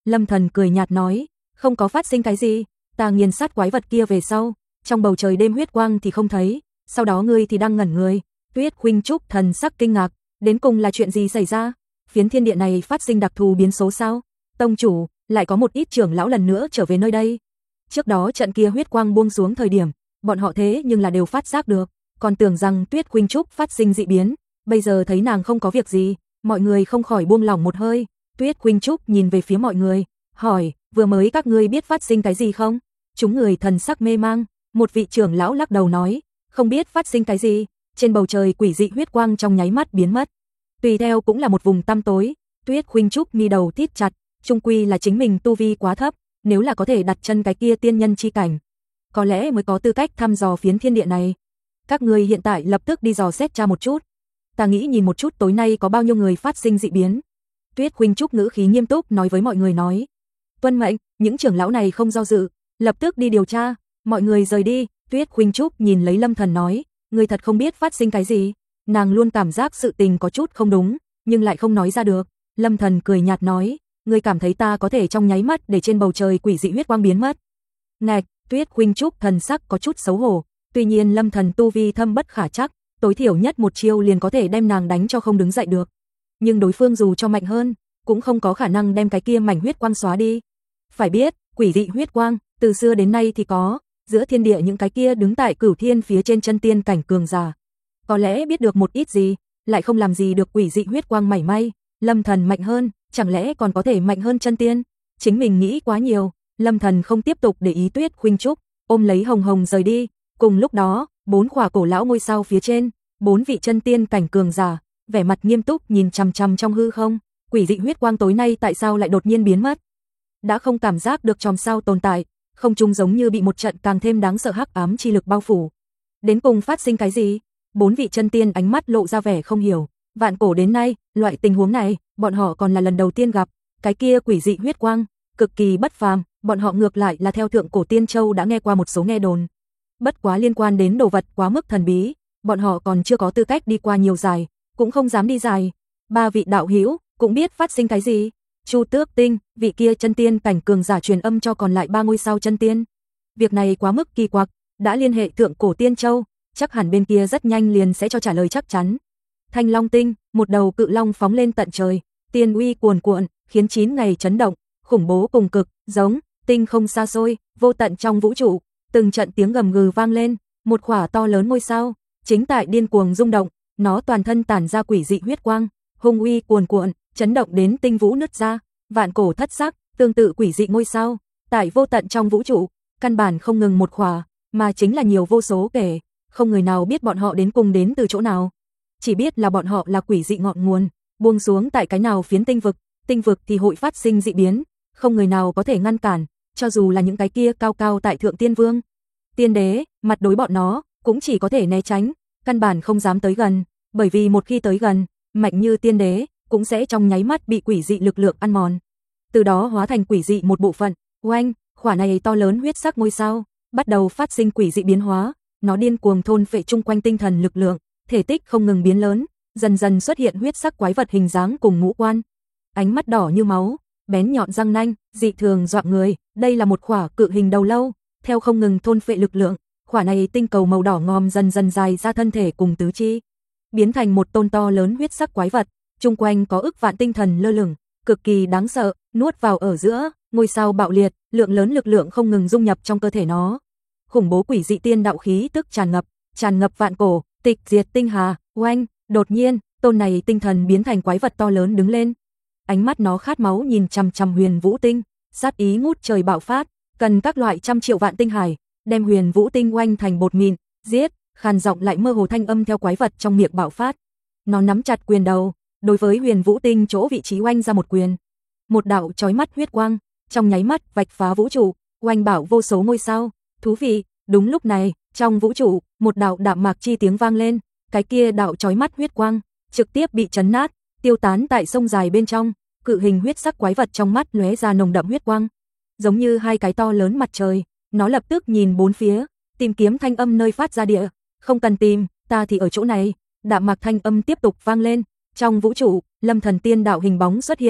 Lâm Thần cười nhạt nói, không có phát sinh cái gì, ta nghiền sát quái vật kia về sau, trong bầu trời đêm huyết quang thì không thấy, sau đó ngươi thì đang ngẩn người. Tuyết Khuynh Trúc thần sắc kinh ngạc, đến cùng là chuyện gì xảy ra? Phiến thiên địa này phát sinh đặc thù biến số sao? Tông chủ, lại có một ít trưởng lão lần nữa trở về nơi đây. Trước đó trận kia huyết quang buông xuống thời điểm, bọn họ thế nhưng là đều phát giác được, còn tưởng rằng Tuyết Khuynh Trúc phát sinh dị biến, bây giờ thấy nàng không có việc gì, mọi người không khỏi buông lỏng một hơi. Tuyết Khuynh Trúc nhìn về phía mọi người, hỏi, vừa mới các ngươi biết phát sinh cái gì không? Chúng người thần sắc mê mang, một vị trưởng lão lắc đầu nói, không biết phát sinh cái gì, trên bầu trời quỷ dị huyết quang trong nháy mắt biến mất. Tùy theo cũng là một vùng tăm tối, Tuyết Khuynh Trúc mi đầu thít chặt, chung quy là chính mình tu vi quá thấp, nếu là có thể đặt chân cái kia tiên nhân chi cảnh, có lẽ mới có tư cách thăm dò phiến thiên địa này. Các ngươi hiện tại lập tức đi dò xét tra một chút. Ta nghĩ nhìn một chút tối nay có bao nhiêu người phát sinh dị biến. Tuyết Khuynh Trúc ngữ khí nghiêm túc nói với mọi người nói. Tuân mệnh, những trưởng lão này không do dự, lập tức đi điều tra, mọi người rời đi. Tuyết Khuynh Trúc nhìn lấy Lâm Thần nói, người thật không biết phát sinh cái gì. Nàng luôn cảm giác sự tình có chút không đúng, nhưng lại không nói ra được. Lâm Thần cười nhạt nói, người cảm thấy ta có thể trong nháy mắt để trên bầu trời quỷ dị huyết quang biến mất. Ngạch, Tuyết Khuynh Trúc thần sắc có chút xấu hổ, tuy nhiên Lâm Thần tu vi thâm bất khả trắc, tối thiểu nhất một chiêu liền có thể đem nàng đánh cho không đứng dậy được. Nhưng đối phương dù cho mạnh hơn, cũng không có khả năng đem cái kia mảnh huyết quang xóa đi. Phải biết, quỷ dị huyết quang, từ xưa đến nay thì có, giữa thiên địa những cái kia đứng tại cửu thiên phía trên chân tiên cảnh cường giả. Có lẽ biết được một ít gì, lại không làm gì được quỷ dị huyết quang mảy may. Lâm Thần mạnh hơn, chẳng lẽ còn có thể mạnh hơn chân tiên? Chính mình nghĩ quá nhiều, Lâm Thần không tiếp tục để ý Tuyết Khuynh Trúc, ôm lấy Hồng Hồng rời đi. Cùng lúc đó, bốn khỏa cổ lão ngôi sao phía trên, bốn vị chân tiên cảnh cường giả, vẻ mặt nghiêm túc nhìn chằm chằm trong hư không, quỷ dị huyết quang tối nay tại sao lại đột nhiên biến mất? Đã không cảm giác được chòm sao tồn tại, không trung giống như bị một trận càng thêm đáng sợ hắc ám chi lực bao phủ. Đến cùng phát sinh cái gì? Bốn vị chân tiên ánh mắt lộ ra vẻ không hiểu, vạn cổ đến nay, loại tình huống này, bọn họ còn là lần đầu tiên gặp, cái kia quỷ dị huyết quang, cực kỳ bất phàm, bọn họ ngược lại là theo thượng cổ Tiên Châu đã nghe qua một số nghe đồn. Bất quá liên quan đến đồ vật quá mức thần bí, bọn họ còn chưa có tư cách đi qua nhiều dài, cũng không dám đi dài. Ba vị đạo hữu cũng biết phát sinh cái gì. Chu Tước Tinh, vị kia chân tiên cảnh cường giả truyền âm cho còn lại ba ngôi sao chân tiên. Việc này quá mức kỳ quặc, đã liên hệ thượng cổ Tiên Châu, chắc hẳn bên kia rất nhanh liền sẽ cho trả lời chắc chắn. Thanh Long Tinh, một đầu cự long phóng lên tận trời, tiên uy cuồn cuộn, khiến chín ngày chấn động, khủng bố cùng cực, giống tinh không xa xôi, vô tận trong vũ trụ, từng trận tiếng gầm gừ vang lên, một khỏa to lớn ngôi sao, chính tại điên cuồng rung động, nó toàn thân tản ra quỷ dị huyết quang, hung uy cuồn cuộn, chấn động đến tinh vũ nứt ra, vạn cổ thất sắc, tương tự quỷ dị ngôi sao, tại vô tận trong vũ trụ, căn bản không ngừng một khỏa, mà chính là nhiều vô số kể, không người nào biết bọn họ đến cùng đến từ chỗ nào. Chỉ biết là bọn họ là quỷ dị ngọn nguồn, buông xuống tại cái nào phiến tinh vực, tinh vực thì hội phát sinh dị biến, không người nào có thể ngăn cản, cho dù là những cái kia cao cao tại thượng tiên vương, tiên đế, mặt đối bọn nó, cũng chỉ có thể né tránh, căn bản không dám tới gần, bởi vì một khi tới gần, mạnh như tiên đế, cũng sẽ trong nháy mắt bị quỷ dị lực lượng ăn mòn, từ đó hóa thành quỷ dị một bộ phận. Oanh, khỏa này to lớn huyết sắc ngôi sao, bắt đầu phát sinh quỷ dị biến hóa, nó điên cuồng thôn phệ chung quanh tinh thần lực lượng, thể tích không ngừng biến lớn, dần dần xuất hiện huyết sắc quái vật hình dáng cùng ngũ quan, ánh mắt đỏ như máu, bén nhọn răng nanh, dị thường dọa người. Đây là một khỏa cự hình đầu lâu, theo không ngừng thôn phệ lực lượng, khỏa này tinh cầu màu đỏ ngòm dần dần dài ra thân thể cùng tứ chi, biến thành một tôn to lớn huyết sắc quái vật, chung quanh có ức vạn tinh thần lơ lửng, cực kỳ đáng sợ, nuốt vào ở giữa, ngôi sao bạo liệt, lượng lớn lực lượng không ngừng dung nhập trong cơ thể nó. Khủng bố quỷ dị tiên đạo khí tức tràn ngập, tràn ngập vạn cổ, tịch diệt tinh hà. Oanh, đột nhiên, tôn này tinh thần biến thành quái vật to lớn đứng lên. Ánh mắt nó khát máu nhìn chằm chằm Huyền Vũ Tinh, sát ý ngút trời bạo phát, cần các loại trăm triệu vạn tinh hải, đem Huyền Vũ Tinh oanh thành bột mịn, giết, khàn giọng lại mơ hồ thanh âm theo quái vật trong miệng bạo phát. Nó nắm chặt quyền đầu, đối với Huyền Vũ Tinh chỗ vị trí oanh ra một quyền. Một đạo chói mắt huyết quang, trong nháy mắt vạch phá vũ trụ, oanh bảo vô số ngôi sao. Thú vị, đúng lúc này, trong vũ trụ, một đạo đạm mạc chi tiếng vang lên, cái kia đạo chói mắt huyết quang trực tiếp bị chấn nát, tiêu tán tại sông dài bên trong, cự hình huyết sắc quái vật trong mắt lóe ra nồng đậm huyết quang, giống như hai cái to lớn mặt trời, nó lập tức nhìn bốn phía, tìm kiếm thanh âm nơi phát ra địa, không cần tìm, ta thì ở chỗ này. Đạm mạc thanh âm tiếp tục vang lên, trong vũ trụ, Lâm Thần tiên đạo hình bóng xuất hiện,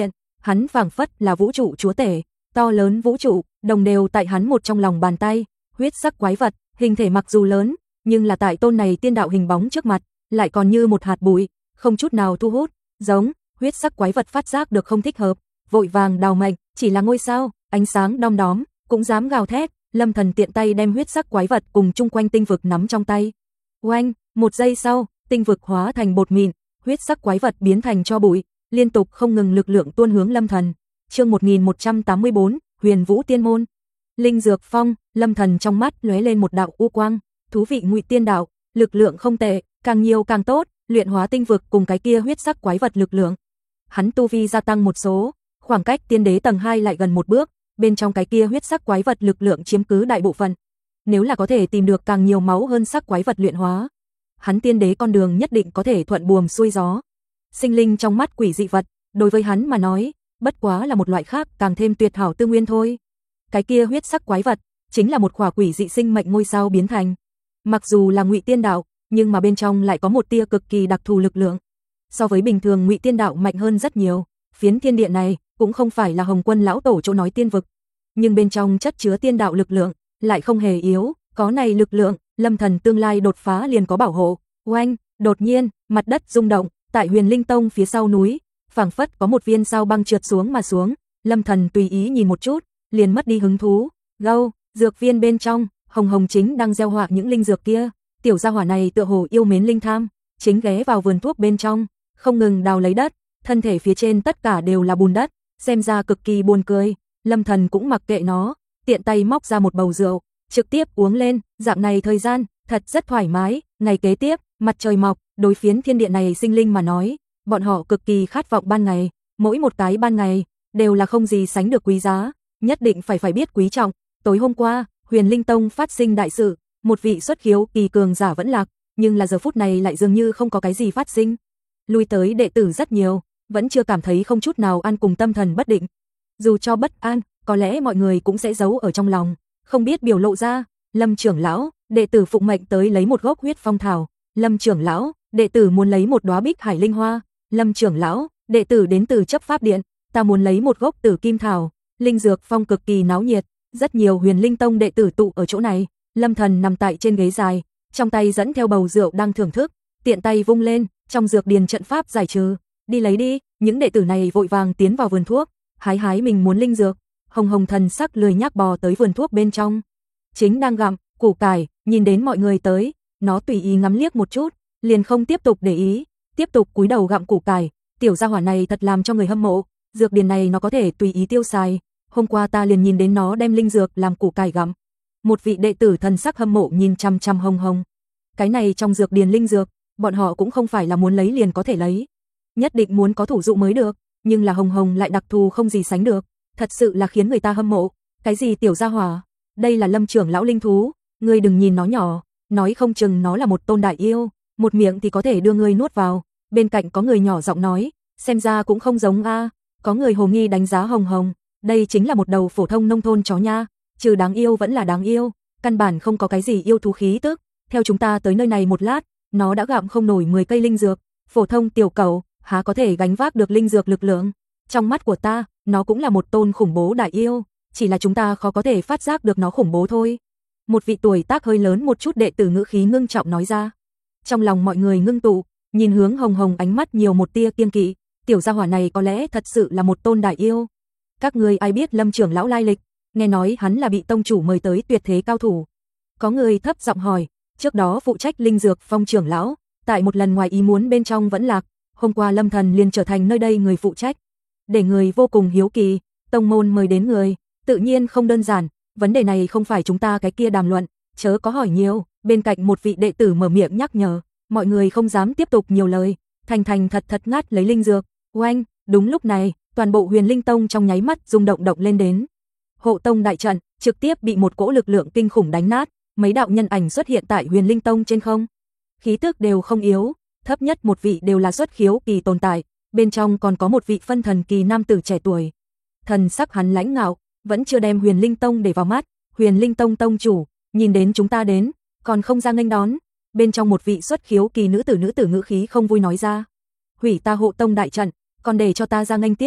Hắn phảng phất là vũ trụ chúa tể, to lớn vũ trụ, đồng đều tại hắn một trong lòng bàn tay, huyết sắc quái vật, hình thể mặc dù lớn, nhưng là tại tôn này tiên đạo hình bóng trước mặt, lại còn như một hạt bụi, không chút nào thu hút, giống, huyết sắc quái vật phát giác được không thích hợp, vội vàng đào mệnh, chỉ là ngôi sao, ánh sáng đom đóm, cũng dám gào thét, Lâm Thần tiện tay đem huyết sắc quái vật cùng chung quanh tinh vực nắm trong tay. Oanh, một giây sau, tinh vực hóa thành bột mịn, huyết sắc quái vật biến thành tro bụi, liên tục không ngừng lực lượng tuôn hướng Lâm Thần. Chương một nghìn một trăm tám mươi bốn, Huyền Vũ Tiên môn. Linh dược phong, Lâm Thần trong mắt lóe lên một đạo u quang, thú vị Ngụy Tiên đạo, lực lượng không tệ, càng nhiều càng tốt, luyện hóa tinh vực cùng cái kia huyết sắc quái vật lực lượng. Hắn tu vi gia tăng một số, khoảng cách tiên đế tầng hai lại gần một bước, bên trong cái kia huyết sắc quái vật lực lượng chiếm cứ đại bộ phận. Nếu là có thể tìm được càng nhiều máu hơn sắc quái vật luyện hóa, hắn tiên đế con đường nhất định có thể thuận buồm xuôi gió. Sinh linh trong mắt quỷ dị vật, đối với hắn mà nói, bất quá là một loại khác càng thêm tuyệt hảo tư nguyên thôi. Cái kia huyết sắc quái vật chính là một khỏa quỷ dị sinh mệnh ngôi sao biến thành. Mặc dù là Ngụy Tiên đạo, nhưng mà bên trong lại có một tia cực kỳ đặc thù lực lượng. So với bình thường Ngụy Tiên đạo mạnh hơn rất nhiều. Phiến thiên địa này cũng không phải là Hồng Quân lão tổ chỗ nói tiên vực, nhưng bên trong chất chứa tiên đạo lực lượng lại không hề yếu, có này lực lượng, Lâm Thần tương lai đột phá liền có bảo hộ. Oanh, đột nhiên, mặt đất rung động, tại Huyền Linh Tông phía sau núi, phảng phất có một viên sao băng trượt xuống mà xuống, Lâm Thần tùy ý nhìn một chút, liền mất đi hứng thú. Gâu, dược viên bên trong, Hồng Hồng chính đang gieo họa những linh dược kia, tiểu gia hỏa này tựa hồ yêu mến linh tham, chính ghé vào vườn thuốc bên trong, không ngừng đào lấy đất, thân thể phía trên tất cả đều là bùn đất, xem ra cực kỳ buồn cười. Lâm Thần cũng mặc kệ nó, tiện tay móc ra một bầu rượu, trực tiếp uống lên, dạng này thời gian, thật rất thoải mái. Ngày kế tiếp, mặt trời mọc, đối phiến thiên địa này sinh linh mà nói, bọn họ cực kỳ khát vọng ban ngày, mỗi một cái ban ngày đều là không gì sánh được quý giá, nhất định phải phải biết quý trọng. Tối hôm qua, Huyền Linh Tông phát sinh đại sự, một vị xuất khiếu kỳ cường giả vẫn lạc, nhưng là giờ phút này lại dường như không có cái gì phát sinh. Lui tới đệ tử rất nhiều, vẫn chưa cảm thấy không chút nào an cùng tâm thần bất định. Dù cho bất an, có lẽ mọi người cũng sẽ giấu ở trong lòng, không biết biểu lộ ra. Lâm trưởng lão, đệ tử phụng mệnh tới lấy một gốc huyết phong thảo. Lâm trưởng lão, đệ tử muốn lấy một đóa bích hải linh hoa. Lâm trưởng lão, đệ tử đến từ chấp pháp điện, ta muốn lấy một gốc tử kim thảo. Linh dược phong cực kỳ náo nhiệt, rất nhiều Huyền Linh Tông đệ tử tụ ở chỗ này. Lâm Thần nằm tại trên ghế dài, trong tay dẫn theo bầu rượu đang thưởng thức, tiện tay vung lên, trong dược điền trận pháp giải trừ. Đi lấy đi. Những đệ tử này vội vàng tiến vào vườn thuốc, hái hái mình muốn linh dược. Hồng Hồng thần sắc lười nhác bò tới vườn thuốc bên trong, chính đang gặm củ cải, nhìn đến mọi người tới, nó tùy ý ngắm liếc một chút, liền không tiếp tục để ý, tiếp tục cúi đầu gặm củ cải. Tiểu gia hỏa này thật làm cho người hâm mộ, dược điền này nó có thể tùy ý tiêu xài, hôm qua ta liền nhìn đến nó đem linh dược làm củ cải gặm. Một vị đệ tử thần sắc hâm mộ nhìn chăm chăm Hồng Hồng. Cái này trong dược điền linh dược, bọn họ cũng không phải là muốn lấy liền có thể lấy, nhất định muốn có thủ dụ mới được, nhưng là Hồng Hồng lại đặc thù không gì sánh được, thật sự là khiến người ta hâm mộ. Cái gì tiểu gia hỏa, đây là Lâm trưởng lão linh thú, ngươi đừng nhìn nó nhỏ, nói không chừng nó là một tôn đại yêu, một miệng thì có thể đưa ngươi nuốt vào. Bên cạnh có người nhỏ giọng nói, xem ra cũng không giống a. Có người hồ nghi đánh giá Hồng Hồng, đây chính là một đầu phổ thông nông thôn chó nha, trừ đáng yêu vẫn là đáng yêu, căn bản không có cái gì yêu thú khí tức. Theo chúng ta tới nơi này một lát, nó đã gặm không nổi mười cây linh dược, phổ thông tiểu cẩu há có thể gánh vác được linh dược lực lượng. Trong mắt của ta, nó cũng là một tôn khủng bố đại yêu, chỉ là chúng ta khó có thể phát giác được nó khủng bố thôi. Một vị tuổi tác hơi lớn một chút đệ tử ngữ khí ngưng trọng nói ra. Trong lòng mọi người ngưng tụ, nhìn hướng Hồng Hồng ánh mắt nhiều một tia kiêng kỵ, tiểu gia hỏa này có lẽ thật sự là một tôn đại yêu. Các người ai biết Lâm trưởng lão lai lịch, nghe nói hắn là bị tông chủ mời tới tuyệt thế cao thủ. Có người thấp giọng hỏi, trước đó phụ trách linh dược phong trưởng lão, tại một lần ngoài ý muốn bên trong vẫn lạc, hôm qua Lâm Thần liền trở thành nơi đây người phụ trách. Để người vô cùng hiếu kỳ, tông môn mời đến người, tự nhiên không đơn giản, vấn đề này không phải chúng ta cái kia đàm luận, chớ có hỏi nhiều. Bên cạnh một vị đệ tử mở miệng nhắc nhở, mọi người không dám tiếp tục nhiều lời, thành thành thật thật ngắt lấy linh dược. Oanh, đúng lúc này, toàn bộ Huyền Linh Tông trong nháy mắt rung động động lên đến. Hộ tông đại trận trực tiếp bị một cỗ lực lượng kinh khủng đánh nát, mấy đạo nhân ảnh xuất hiện tại Huyền Linh Tông trên không. Khí tức đều không yếu, thấp nhất một vị đều là xuất khiếu kỳ tồn tại, bên trong còn có một vị phân thần kỳ nam tử trẻ tuổi. Thần sắc hắn lãnh ngạo, vẫn chưa đem Huyền Linh Tông để vào mắt. Huyền Linh Tông tông chủ, nhìn đến chúng ta đến, còn không ra nghênh đón. Bên trong một vị xuất khiếu kỳ nữ tử nữ tử ngữ khí không vui nói ra. Hủy ta hộ tông đại trận, còn để cho ta ra nghênh tiếp,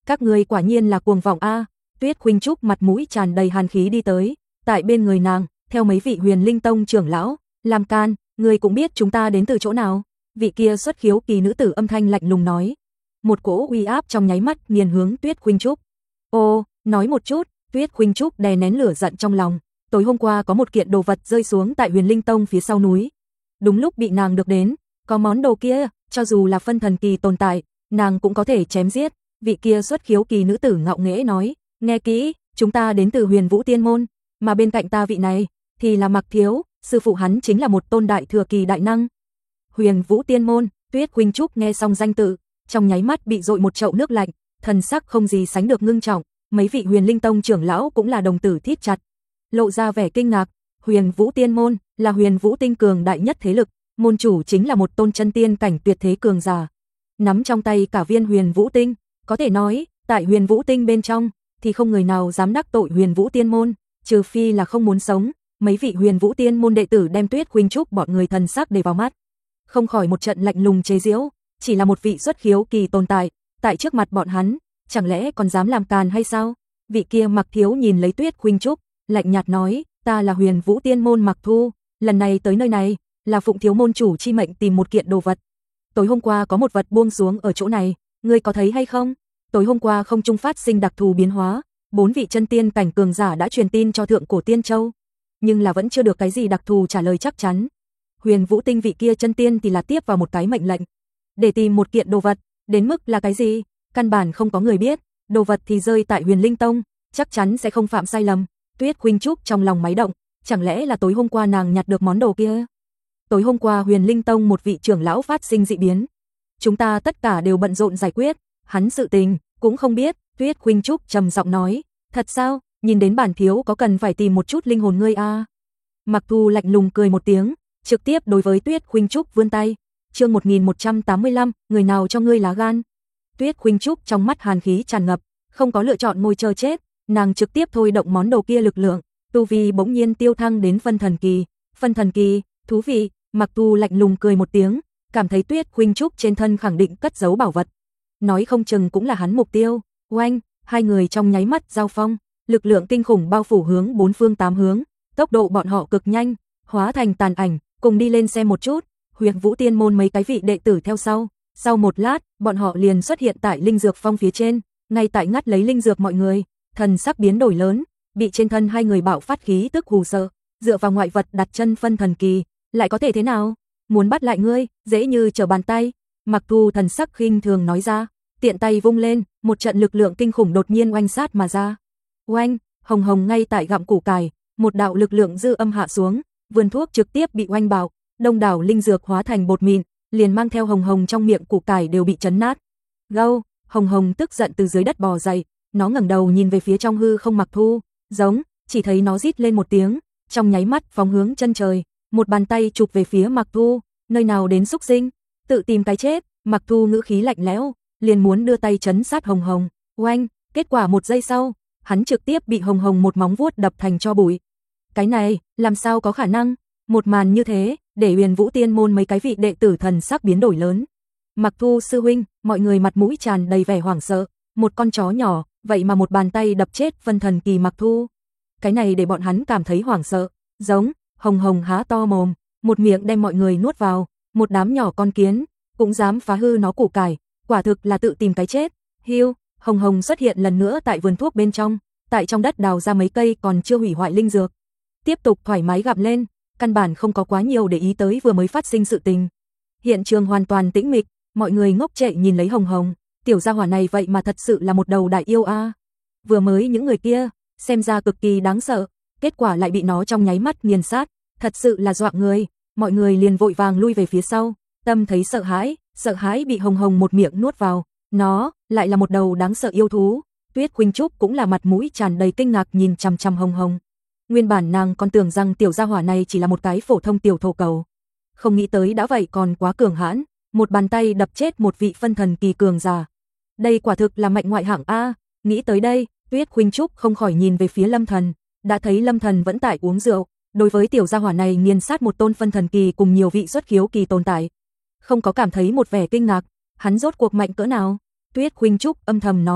Các ngươi quả nhiên là cuồng vọng a. Tuyết Khuynh Trúc mặt mũi tràn đầy hàn khí đi tới, tại bên người nàng, theo mấy vị Huyền Linh Tông trưởng lão, Lam Can, ngươi cũng biết chúng ta đến từ chỗ nào? Vị kia xuất khiếu kỳ nữ tử âm thanh lạnh lùng nói. Một cỗ uy áp trong nháy mắt nghiền hướng Tuyết Khuynh Trúc. Ô, nói một chút, Tuyết Khuynh Trúc đè nén lửa giận trong lòng, tối hôm qua có một kiện đồ vật rơi xuống tại Huyền Linh Tông phía sau núi. Đúng lúc bị nàng được đến, có món đồ kia, cho dù là phân thần kỳ tồn tại, nàng cũng có thể chém giết. Vị kia xuất khiếu kỳ nữ tử ngạo nghễ nói, nghe kỹ, chúng ta đến từ Huyền Vũ Tiên môn, mà bên cạnh ta vị này thì là Mặc Thiếu, sư phụ hắn chính là một tôn đại thừa kỳ đại năng. Huyền Vũ Tiên môn, Tuyết Khuynh Trúc nghe xong danh tự, trong nháy mắt bị dội một chậu nước lạnh, thần sắc không gì sánh được ngưng trọng, mấy vị Huyền Linh Tông trưởng lão cũng là đồng tử thít chặt, lộ ra vẻ kinh ngạc. Huyền Vũ Tiên môn là Huyền Vũ tinh cường đại nhất thế lực, môn chủ chính là một tôn chân tiên cảnh tuyệt thế cường giả, nắm trong tay cả viên Huyền Vũ tinh, có thể nói, tại Huyền Vũ tinh bên trong thì không người nào dám đắc tội Huyền Vũ Tiên môn, trừ phi là không muốn sống. Mấy vị Huyền Vũ Tiên môn đệ tử đem Tuyết Khuynh Trúc bọn người thần sắc để vào mắt, không khỏi một trận lạnh lùng chế giễu, chỉ là một vị xuất khiếu kỳ tồn tại, tại trước mặt bọn hắn, chẳng lẽ còn dám làm càn hay sao? Vị kia Mặc Thiếu nhìn lấy Tuyết Khuynh Trúc, lạnh nhạt nói, ta là Huyền Vũ Tiên môn Mặc Thu, lần này tới nơi này là phụng thiếu môn chủ chi mệnh tìm một kiện đồ vật. Tối hôm qua có một vật buông xuống ở chỗ này, ngươi có thấy hay không? Tối hôm qua không trung phát sinh đặc thù biến hóa, bốn vị chân tiên cảnh cường giả đã truyền tin cho thượng cổ Tiên Châu, nhưng là vẫn chưa được cái gì đặc thù trả lời chắc chắn. Huyền Vũ tinh vị kia chân tiên thì là tiếp vào một cái mệnh lệnh, để tìm một kiện đồ vật, đến mức là cái gì, căn bản không có người biết, đồ vật thì rơi tại Huyền Linh Tông, chắc chắn sẽ không phạm sai lầm. Tuyết Khuynh Trúc trong lòng máy động, chẳng lẽ là tối hôm qua nàng nhặt được món đồ kia? Tối hôm qua Huyền Linh Tông một vị trưởng lão phát sinh dị biến, chúng ta tất cả đều bận rộn giải quyết, hắn sự tình cũng không biết. Tuyết Khuynh Trúc trầm giọng nói, thật sao, nhìn đến bản thiếu có cần phải tìm một chút linh hồn ngươi a? À? Mặc Thu lạnh lùng cười một tiếng, trực tiếp đối với Tuyết Khuynh Trúc vươn tay. Chương một nghìn một trăm tám mươi lăm, người nào cho ngươi lá gan? Tuyết Khuynh Trúc trong mắt hàn khí tràn ngập, không có lựa chọn ngồi chờ chết, nàng trực tiếp thôi động món đồ kia lực lượng, tu vi bỗng nhiên tiêu thăng đến phân thần kỳ. Phân thần kỳ, thú vị. Mặc Thu lạnh lùng cười một tiếng, cảm thấy Tuyết Khuynh Trúc trên thân khẳng định cất giấu bảo vật, nói không chừng cũng là hắn mục tiêu. Oanh, hai người trong nháy mắt giao phong, lực lượng kinh khủng bao phủ hướng bốn phương tám hướng, tốc độ bọn họ cực nhanh, hóa thành tàn ảnh, cùng đi lên xem một chút. Huyền Vũ Tiên môn mấy cái vị đệ tử theo sau, sau một lát, bọn họ liền xuất hiện tại linh dược phong phía trên, ngay tại ngắt lấy linh dược mọi người, thần sắc biến đổi lớn, bị trên thân hai người bạo phát khí tức hù sợ, dựa vào ngoại vật đặt chân phân thần kỳ, lại có thể thế nào? Muốn bắt lại ngươi, dễ như trở bàn tay. Mặc Thu thần sắc khinh thường nói ra, tiện tay vung lên, một trận lực lượng kinh khủng đột nhiên oanh sát mà ra. Oanh, hồng hồng ngay tại gặm củ cải, một đạo lực lượng dư âm hạ xuống, vườn thuốc trực tiếp bị oanh bạo, đông đảo linh dược hóa thành bột mịn, liền mang theo hồng hồng trong miệng củ cải đều bị chấn nát. Gâu, hồng hồng tức giận từ dưới đất bò dậy, nó ngẩng đầu nhìn về phía trong hư không Mặc Thu, giống, chỉ thấy nó rít lên một tiếng, trong nháy mắt phóng hướng chân trời, một bàn tay chụp về phía Mặc Thu, nơi nào đến xúc sinh, tự tìm cái chết. Mặc Thu ngữ khí lạnh lẽo, liền muốn đưa tay chấn sát hồng hồng. Oanh, kết quả một giây sau, hắn trực tiếp bị hồng hồng một móng vuốt đập thành tro bụi. Cái này, làm sao có khả năng? Một màn như thế, để Huyền Vũ Tiên môn mấy cái vị đệ tử thần sắc biến đổi lớn. Mặc Thu sư huynh, mọi người mặt mũi tràn đầy vẻ hoảng sợ, một con chó nhỏ, vậy mà một bàn tay đập chết phân thần kỳ Mặc Thu. Cái này để bọn hắn cảm thấy hoảng sợ, giống, hồng hồng há to mồm, một miệng đem mọi người nuốt vào, một đám nhỏ con kiến, cũng dám phá hư nó củ cải, quả thực là tự tìm cái chết. Hiu, hồng hồng xuất hiện lần nữa tại vườn thuốc bên trong, tại trong đất đào ra mấy cây còn chưa hủy hoại linh dược, tiếp tục thoải mái gặm lên, căn bản không có quá nhiều để ý tới vừa mới phát sinh sự tình. Hiện trường hoàn toàn tĩnh mịch, mọi người ngốc trệ nhìn lấy hồng hồng, tiểu gia hỏa này vậy mà thật sự là một đầu đại yêu a. À. Vừa mới những người kia, xem ra cực kỳ đáng sợ, kết quả lại bị nó trong nháy mắt nghiền sát, thật sự là dọa người, mọi người liền vội vàng lui về phía sau, tâm thấy sợ hãi, sợ hãi bị hồng hồng một miệng nuốt vào, nó lại là một đầu đáng sợ yêu thú. Tuyết Khuynh Trúc cũng là mặt mũi tràn đầy kinh ngạc nhìn chằm chằm hồng hồng. Nguyên bản nàng còn tưởng rằng tiểu gia hỏa này chỉ là một cái phổ thông tiểu thổ cầu, không nghĩ tới đã vậy còn quá cường hãn, một bàn tay đập chết một vị phân thần kỳ cường giả. Đây quả thực là mạnh ngoại hạng a. Nghĩ tới đây, Tuyết Khuynh Trúc không khỏi nhìn về phía Lâm Thần, đã thấy Lâm Thần vẫn tại uống rượu, đối với tiểu gia hỏa này nghiền sát một tôn phân thần kỳ cùng nhiều vị xuất khiếu kỳ tồn tại, không có cảm thấy một vẻ kinh ngạc, hắn rốt cuộc mạnh cỡ nào? Tuyết Khuynh Trúc âm thầm nói,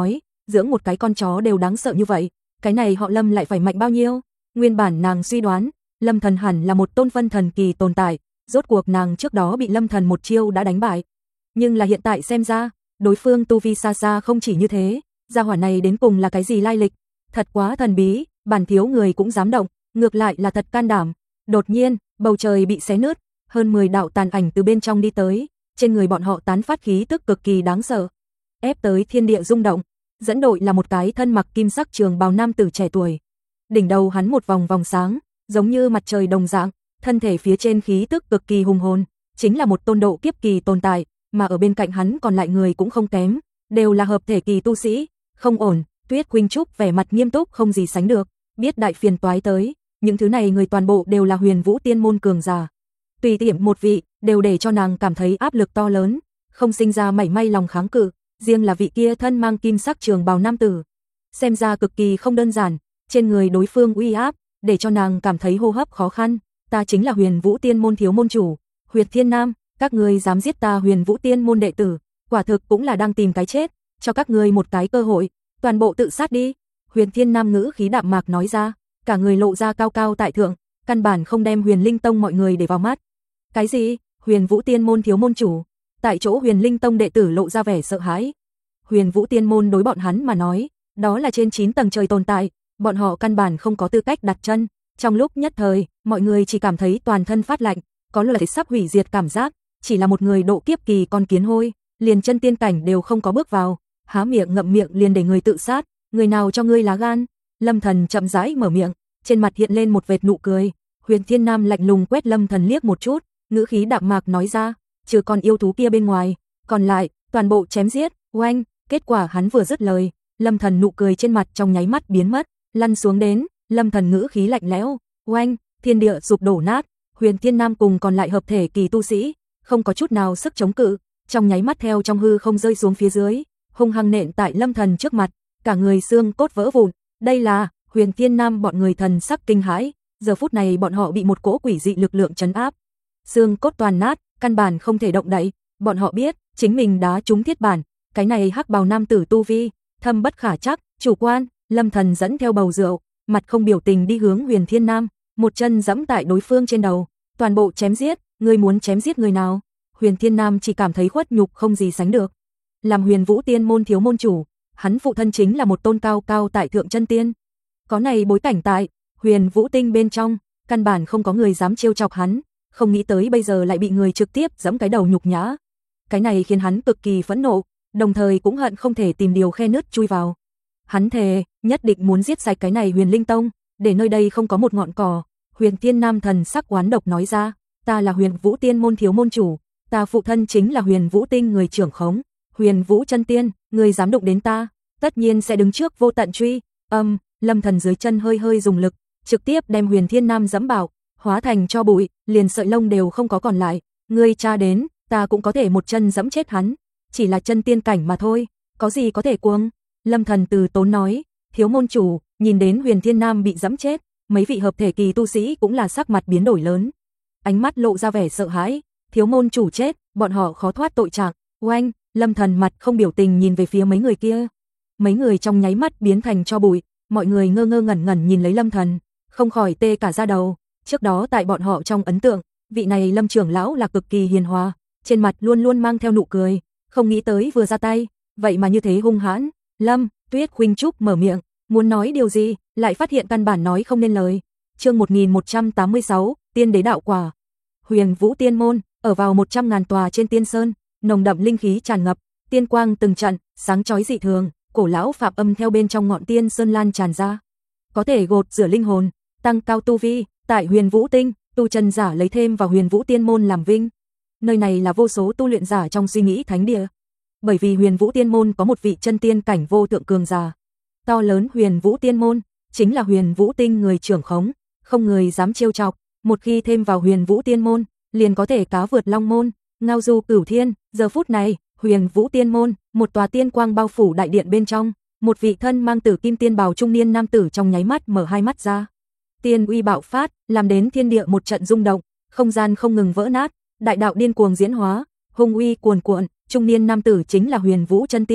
dưỡng một cái con chó đều đáng sợ như vậy, cái này họ Lâm lại phải mạnh bao nhiêu? Nguyên bản nàng suy đoán, Lâm Thần hẳn là một tôn phân thần kỳ tồn tại, rốt cuộc nàng trước đó bị Lâm Thần một chiêu đã đánh bại. Nhưng là hiện tại xem ra, đối phương tu vi xa xa không chỉ như thế, gia hỏa này đến cùng là cái gì lai lịch, thật quá thần bí, bản thiếu người cũng dám động, ngược lại là thật can đảm. Đột nhiên, bầu trời bị xé nứt, hơn mười đạo tàn ảnh từ bên trong đi tới, trên người bọn họ tán phát khí tức cực kỳ đáng sợ, ép tới thiên địa rung động. Dẫn đội là một cái thân mặc kim sắc trường bào nam tử trẻ tuổi. Đỉnh đầu hắn một vòng vòng sáng, giống như mặt trời đồng dạng, thân thể phía trên khí tức cực kỳ hùng hồn, chính là một tôn độ kiếp kỳ tồn tại, mà ở bên cạnh hắn còn lại người cũng không kém, đều là hợp thể kỳ tu sĩ. Không ổn, Tuyết Khuynh Trúc vẻ mặt nghiêm túc không gì sánh được, biết đại phiền toái tới, những thứ này người toàn bộ đều là Huyền Vũ Tiên môn cường giả. Tùy tiện một vị, đều để cho nàng cảm thấy áp lực to lớn, không sinh ra mảy may lòng kháng cự, riêng là vị kia thân mang kim sắc trường bào nam tử, xem ra cực kỳ không đơn giản, trên người đối phương uy áp, để cho nàng cảm thấy hô hấp khó khăn. Ta chính là Huyền Vũ Tiên môn thiếu môn chủ, Huyệt Thiên Nam, các ngươi dám giết ta Huyền Vũ Tiên môn đệ tử, quả thực cũng là đang tìm cái chết, cho các ngươi một cái cơ hội, toàn bộ tự sát đi. Huyền Thiên Nam ngữ khí đạm mạc nói ra, cả người lộ ra cao cao tại thượng, căn bản không đem Huyền Linh Tông mọi người để vào mắt. Cái gì? Huyền Vũ Tiên môn thiếu môn chủ? Tại chỗ Huyền Linh Tông đệ tử lộ ra vẻ sợ hãi. Huyền Vũ Tiên môn đối bọn hắn mà nói, đó là trên chín tầng trời tồn tại, bọn họ căn bản không có tư cách đặt chân. Trong lúc nhất thời, mọi người chỉ cảm thấy toàn thân phát lạnh, có loại sắp hủy diệt cảm giác, chỉ là một người độ kiếp kỳ con kiến hôi, liền chân tiên cảnh đều không có bước vào, há miệng ngậm miệng liền để người tự sát, người nào cho ngươi lá gan? Lâm Thần chậm rãi mở miệng, trên mặt hiện lên một vệt nụ cười. Huyền Thiên Nam lạnh lùng quét Lâm Thần liếc một chút, ngữ khí đạm mạc nói ra, trừ con yêu thú kia bên ngoài, còn lại toàn bộ chém giết. Oanh, kết quả hắn vừa dứt lời, Lâm Thần nụ cười trên mặt trong nháy mắt biến mất, lăn xuống đến. Lâm Thần ngữ khí lạnh lẽo, oanh, thiên địa sụp đổ nát. Huyền Thiên Nam cùng còn lại hợp thể kỳ tu sĩ, không có chút nào sức chống cự, trong nháy mắt theo trong hư không rơi xuống phía dưới, hung hăng nện tại Lâm Thần trước mặt, cả người xương cốt vỡ vụn. Đây là Huyền Thiên Nam bọn người thần sắc kinh hãi, giờ phút này bọn họ bị một cỗ quỷ dị lực lượng trấn áp, xương cốt toàn nát, căn bản không thể động đậy. Bọn họ biết, chính mình đá trúng thiết bản, cái này hắc bào nam tử tu vi, thâm bất khả trắc, chủ quan. Lâm Thần dẫn theo bầu rượu, mặt không biểu tình đi hướng Huyền Thiên Nam, một chân giẫm tại đối phương trên đầu, toàn bộ chém giết. Ngươi muốn chém giết người nào? Huyền Thiên Nam chỉ cảm thấy khuất nhục không gì sánh được. Làm Huyền Vũ Tiên môn thiếu môn chủ, hắn phụ thân chính là một tôn cao cao tại thượng chân tiên. Có này bối cảnh tại Huyền Vũ Tinh bên trong, căn bản không có người dám trêu chọc hắn, không nghĩ tới bây giờ lại bị người trực tiếp giẫm cái đầu nhục nhã. Cái này khiến hắn cực kỳ phẫn nộ, đồng thời cũng hận không thể tìm điều khe nứt chui vào. Hắn thề, nhất định muốn giết sạch cái này Huyền Linh Tông, để nơi đây không có một ngọn cỏ. Huyền Thiên Nam thần sắc oán độc nói ra, ta là Huyền Vũ Tiên môn thiếu môn chủ, ta phụ thân chính là Huyền Vũ Tinh người trưởng khống, Huyền Vũ chân tiên, người dám đụng đến ta, tất nhiên sẽ đứng trước vô tận truy. Âm, um, Lâm Thần dưới chân hơi hơi dùng lực, trực tiếp đem Huyền Thiên Nam giẫm bảo, hóa thành tro bụi, liền sợi lông đều không có còn lại. Ngươi tra đến, ta cũng có thể một chân giẫm chết hắn, chỉ là chân tiên cảnh mà thôi, có gì có thể cuồng. Lâm Thần từ tốn nói, thiếu môn chủ, nhìn đến Huyền Thiên Nam bị giẫm chết, mấy vị hợp thể kỳ tu sĩ cũng là sắc mặt biến đổi lớn, ánh mắt lộ ra vẻ sợ hãi. Thiếu môn chủ chết, bọn họ khó thoát tội trạng. Oanh, Lâm Thần mặt không biểu tình nhìn về phía mấy người kia, mấy người trong nháy mắt biến thành tro bụi, mọi người ngơ ngơ ngẩn ngẩn nhìn lấy Lâm Thần, không khỏi tê cả da đầu. Trước đó tại bọn họ trong ấn tượng, vị này Lâm trưởng lão là cực kỳ hiền hòa, trên mặt luôn luôn mang theo nụ cười, không nghĩ tới vừa ra tay, vậy mà như thế hung hãn. Lâm, Tuyết Khuynh Trúc mở miệng, muốn nói điều gì, lại phát hiện căn bản nói không nên lời. Chương một nghìn một trăm tám mươi sáu, Tiên đế đạo quả. Huyền Vũ Tiên môn, ở vào một trăm ngàn tòa trên tiên sơn, nồng đậm linh khí tràn ngập, tiên quang từng trận, sáng chói dị thường, cổ lão phạm âm theo bên trong ngọn tiên sơn lan tràn ra, có thể gột rửa linh hồn, tăng cao tu vi. Tại Huyền Vũ Tinh, tu chân giả lấy thêm vào Huyền Vũ Tiên môn làm vinh. Nơi này là vô số tu luyện giả trong suy nghĩ thánh địa. Bởi vì Huyền Vũ Tiên môn có một vị chân tiên cảnh vô thượng cường giả. To lớn Huyền Vũ Tiên môn, chính là Huyền Vũ Tinh người trưởng khống, không người dám trêu chọc, một khi thêm vào Huyền Vũ Tiên môn, liền có thể cá vượt long môn, ngao du cửu thiên. Giờ phút này, Huyền Vũ Tiên môn, một tòa tiên quang bao phủ đại điện bên trong, một vị thân mang tử kim tiên bào trung niên nam tử trong nháy mắt mở hai mắt ra. Tiên uy bạo phát, làm đến thiên địa một trận rung động, không gian không ngừng vỡ nát, đại đạo điên cuồng diễn hóa, hung uy cuồn cuộn. Trung niên nam tử chính là Huyền Vũ chân tiên,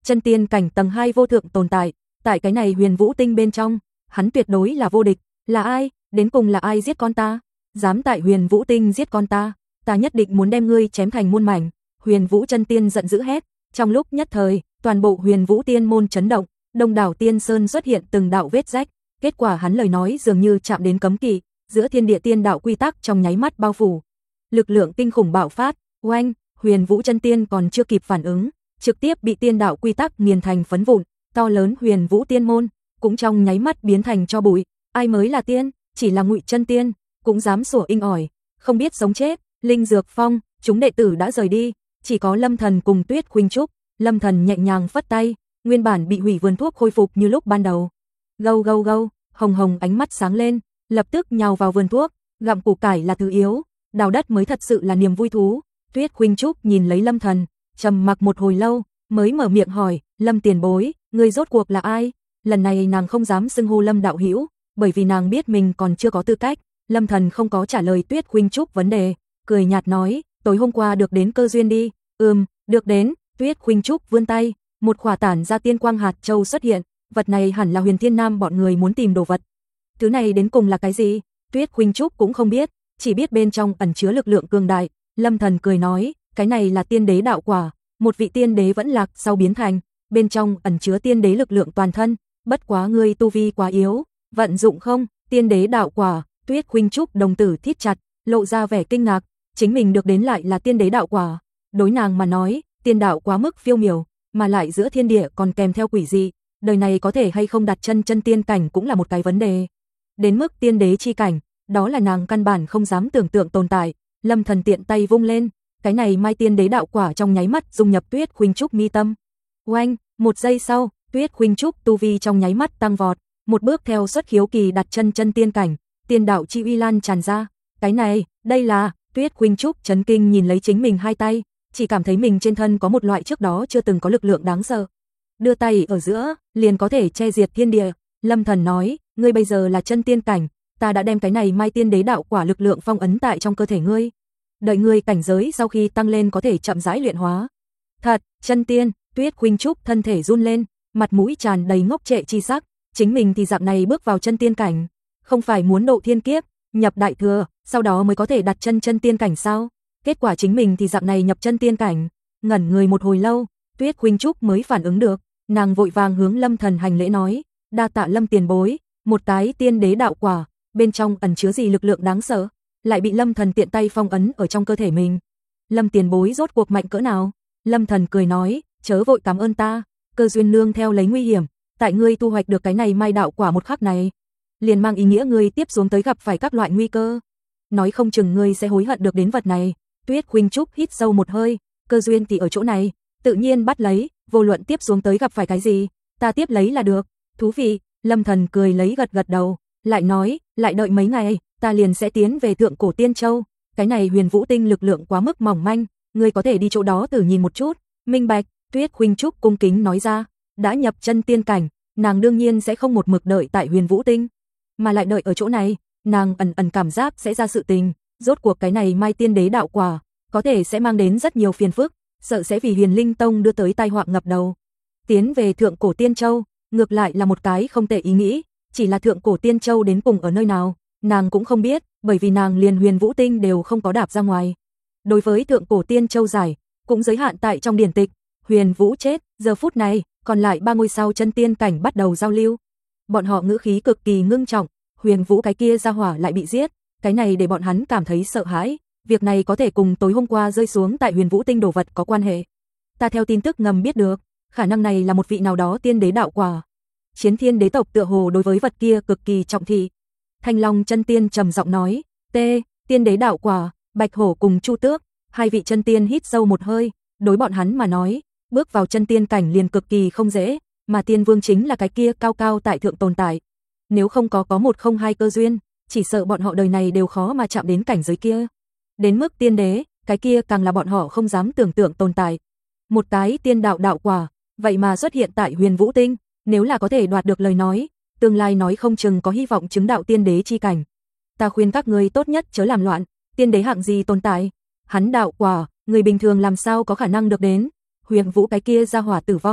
chân tiên cảnh tầng hai vô thượng tồn tại, tại cái này huyền vũ tinh bên trong, hắn tuyệt đối là vô địch. Là ai? Đến cùng là ai giết con ta? Dám tại huyền vũ tinh giết con ta, ta nhất định muốn đem ngươi chém thành muôn mảnh. Huyền vũ chân tiên giận dữ hét, trong lúc nhất thời, toàn bộ huyền vũ tiên môn chấn động, đông đảo tiên sơn xuất hiện từng đạo vết rách, kết quả hắn lời nói dường như chạm đến cấm kỵ, giữa thiên địa tiên đạo quy tắc trong nháy mắt bao phủ. Lực lượng kinh khủng bạo phát, oanh, huyền vũ chân tiên còn chưa kịp phản ứng, trực tiếp bị tiên đạo quy tắc nghiền thành phấn vụn, to lớn huyền vũ tiên môn cũng trong nháy mắt biến thành tro bụi. Ai mới là tiên? Chỉ là ngụy chân tiên, cũng dám sủa inh ỏi, không biết sống chết. Linh Dược Phong, chúng đệ tử đã rời đi, chỉ có Lâm Thần cùng Tuyết Khuynh Trúc. Lâm Thần nhẹ nhàng phất tay, nguyên bản bị hủy vườn thuốc khôi phục như lúc ban đầu. Gâu gâu gâu, hồng hồng ánh mắt sáng lên, lập tức nhào vào vườn thuốc, gặm củ cải là thứ yếu, đào đất mới thật sự là niềm vui thú. Tuyết Khuynh Trúc nhìn lấy Lâm Thần, trầm mặc một hồi lâu, mới mở miệng hỏi, Lâm tiền bối, ngươi rốt cuộc là ai? Lần này nàng không dám xưng hô Lâm đạo hữu, bởi vì nàng biết mình còn chưa có tư cách. Lâm Thần không có trả lời Tuyết Khuynh Trúc vấn đề, cười nhạt nói, tối hôm qua được đến cơ duyên đi. Ừm, được đến. Tuyết Khuynh Trúc vươn tay, một khỏa tản ra tiên quang hạt châu xuất hiện, vật này hẳn là Huyền Thiên Nam bọn người muốn tìm đồ vật. Thứ này đến cùng là cái gì? Tuyết Khuynh Trúc cũng không biết, chỉ biết bên trong ẩn chứa lực lượng cường đại. Lâm Thần cười nói, cái này là tiên đế đạo quả, một vị tiên đế vẫn lạc sau biến thành, bên trong ẩn chứa tiên đế lực lượng toàn thân, bất quá ngươi tu vi quá yếu, vận dụng không? Tiên đế đạo quả. Tuyết Khuynh Trúc đồng tử thít chặt, lộ ra vẻ kinh ngạc, chính mình được đến lại là tiên đế đạo quả. Đối nàng mà nói, tiên đạo quá mức phiêu miểu, mà lại giữa thiên địa còn kèm theo quỷ dị, đời này có thể hay không đặt chân chân tiên cảnh cũng là một cái vấn đề. Đến mức tiên đế chi cảnh, đó là nàng căn bản không dám tưởng tượng tồn tại. Lâm Thần tiện tay vung lên, cái này mai tiên đế đạo quả trong nháy mắt dung nhập Tuyết Khuynh Trúc mi tâm. Oanh, một giây sau, Tuyết Khuynh Trúc tu vi trong nháy mắt tăng vọt, một bước theo xuất khiếu kỳ đặt chân chân tiên cảnh, tiên đạo chi uy lan tràn ra. Cái này, đây là, Tuyết Khuynh Trúc chấn kinh nhìn lấy chính mình hai tay, chỉ cảm thấy mình trên thân có một loại trước đó chưa từng có lực lượng đáng sợ. Đưa tay ở giữa, liền có thể che diệt thiên địa. Lâm Thần nói, ngươi bây giờ là chân tiên cảnh, ta đã đem cái này mai tiên đế đạo quả lực lượng phong ấn tại trong cơ thể ngươi. Đợi ngươi cảnh giới sau khi tăng lên có thể chậm rãi luyện hóa. Thật, chân tiên. Tuyết Khuynh Trúc thân thể run lên, mặt mũi tràn đầy ngốc trệ chi sắc, chính mình thì dạng này bước vào chân tiên cảnh, không phải muốn độ thiên kiếp, nhập đại thừa, sau đó mới có thể đặt chân chân tiên cảnh sao? Kết quả chính mình thì dạng này nhập chân tiên cảnh. Ngẩn người một hồi lâu, Tuyết Khuynh Trúc mới phản ứng được, nàng vội vàng hướng Lâm Thần hành lễ nói, đa tạ Lâm tiền bối, một cái tiên đế đạo quả, bên trong ẩn chứa gì lực lượng đáng sợ, lại bị Lâm Thần tiện tay phong ấn ở trong cơ thể mình. Lâm tiền bối rốt cuộc mạnh cỡ nào? Lâm Thần cười nói, chớ vội cảm ơn ta, cơ duyên nương theo lấy nguy hiểm, tại ngươi tu hoạch được cái này mai đạo quả một khắc này, liền mang ý nghĩa ngươi tiếp xuống tới gặp phải các loại nguy cơ. Nói không chừng ngươi sẽ hối hận được đến vật này. Tuyết Khuynh Trúc hít sâu một hơi, cơ duyên thì ở chỗ này, tự nhiên bắt lấy, vô luận tiếp xuống tới gặp phải cái gì, ta tiếp lấy là được. Thú vị. Lâm Thần cười lấy gật gật đầu, lại nói, lại đợi mấy ngày, ta liền sẽ tiến về Thượng Cổ Tiên Châu. Cái này huyền vũ tinh lực lượng quá mức mỏng manh, ngươi có thể đi chỗ đó thử nhìn một chút. Minh bạch. Tuyết Khuynh Trúc cung kính nói ra, đã nhập chân tiên cảnh, nàng đương nhiên sẽ không một mực đợi tại huyền vũ tinh, mà lại đợi ở chỗ này, nàng ẩn ẩn cảm giác sẽ ra sự tình. Rốt cuộc cái này mai tiên đế đạo quả, có thể sẽ mang đến rất nhiều phiền phức, sợ sẽ vì Huyền Linh Tông đưa tới tai họa ngập đầu. Tiến về Thượng Cổ Tiên Châu, ngược lại là một cái không tệ ý nghĩ, chỉ là Thượng Cổ Tiên Châu đến cùng ở nơi nào, nàng cũng không biết, bởi vì nàng liền huyền vũ tinh đều không có đạp ra ngoài. Đối với Thượng Cổ Tiên Châu giải, cũng giới hạn tại trong điển tịch. Huyền Vũ chết, giờ phút này, còn lại ba ngôi sao chân tiên cảnh bắt đầu giao lưu. Bọn họ ngữ khí cực kỳ ngưng trọng, Huyền Vũ cái kia ra hỏa lại bị giết, cái này để bọn hắn cảm thấy sợ hãi, việc này có thể cùng tối hôm qua rơi xuống tại Huyền Vũ tinh đồ vật có quan hệ. Ta theo tin tức ngầm biết được, khả năng này là một vị nào đó tiên đế đạo quả. Chiến Thiên đế tộc tựa hồ đối với vật kia cực kỳ trọng thị. Thanh Long chân tiên trầm giọng nói, "T, tiên đế đạo quả." Bạch Hổ cùng Chu Tước, hai vị chân tiên hít sâu một hơi, đối bọn hắn mà nói, bước vào chân tiên cảnh liền cực kỳ không dễ, mà Tiên Vương chính là cái kia cao cao tại thượng tồn tại. Nếu không có có một không hai cơ duyên, chỉ sợ bọn họ đời này đều khó mà chạm đến cảnh giới kia. Đến mức tiên đế, cái kia càng là bọn họ không dám tưởng tượng tồn tại. Một cái tiên đạo đạo quả, vậy mà xuất hiện tại Huyền Vũ tinh, nếu là có thể đoạt được lời nói, tương lai nói không chừng có hy vọng chứng đạo tiên đế chi cảnh. Ta khuyên các ngươi tốt nhất chớ làm loạn, tiên đế hạng gì tồn tại? Hắn đạo quả, người bình thường làm sao có khả năng được đến? Huyền Vũ cái kia ra hỏa tử vong,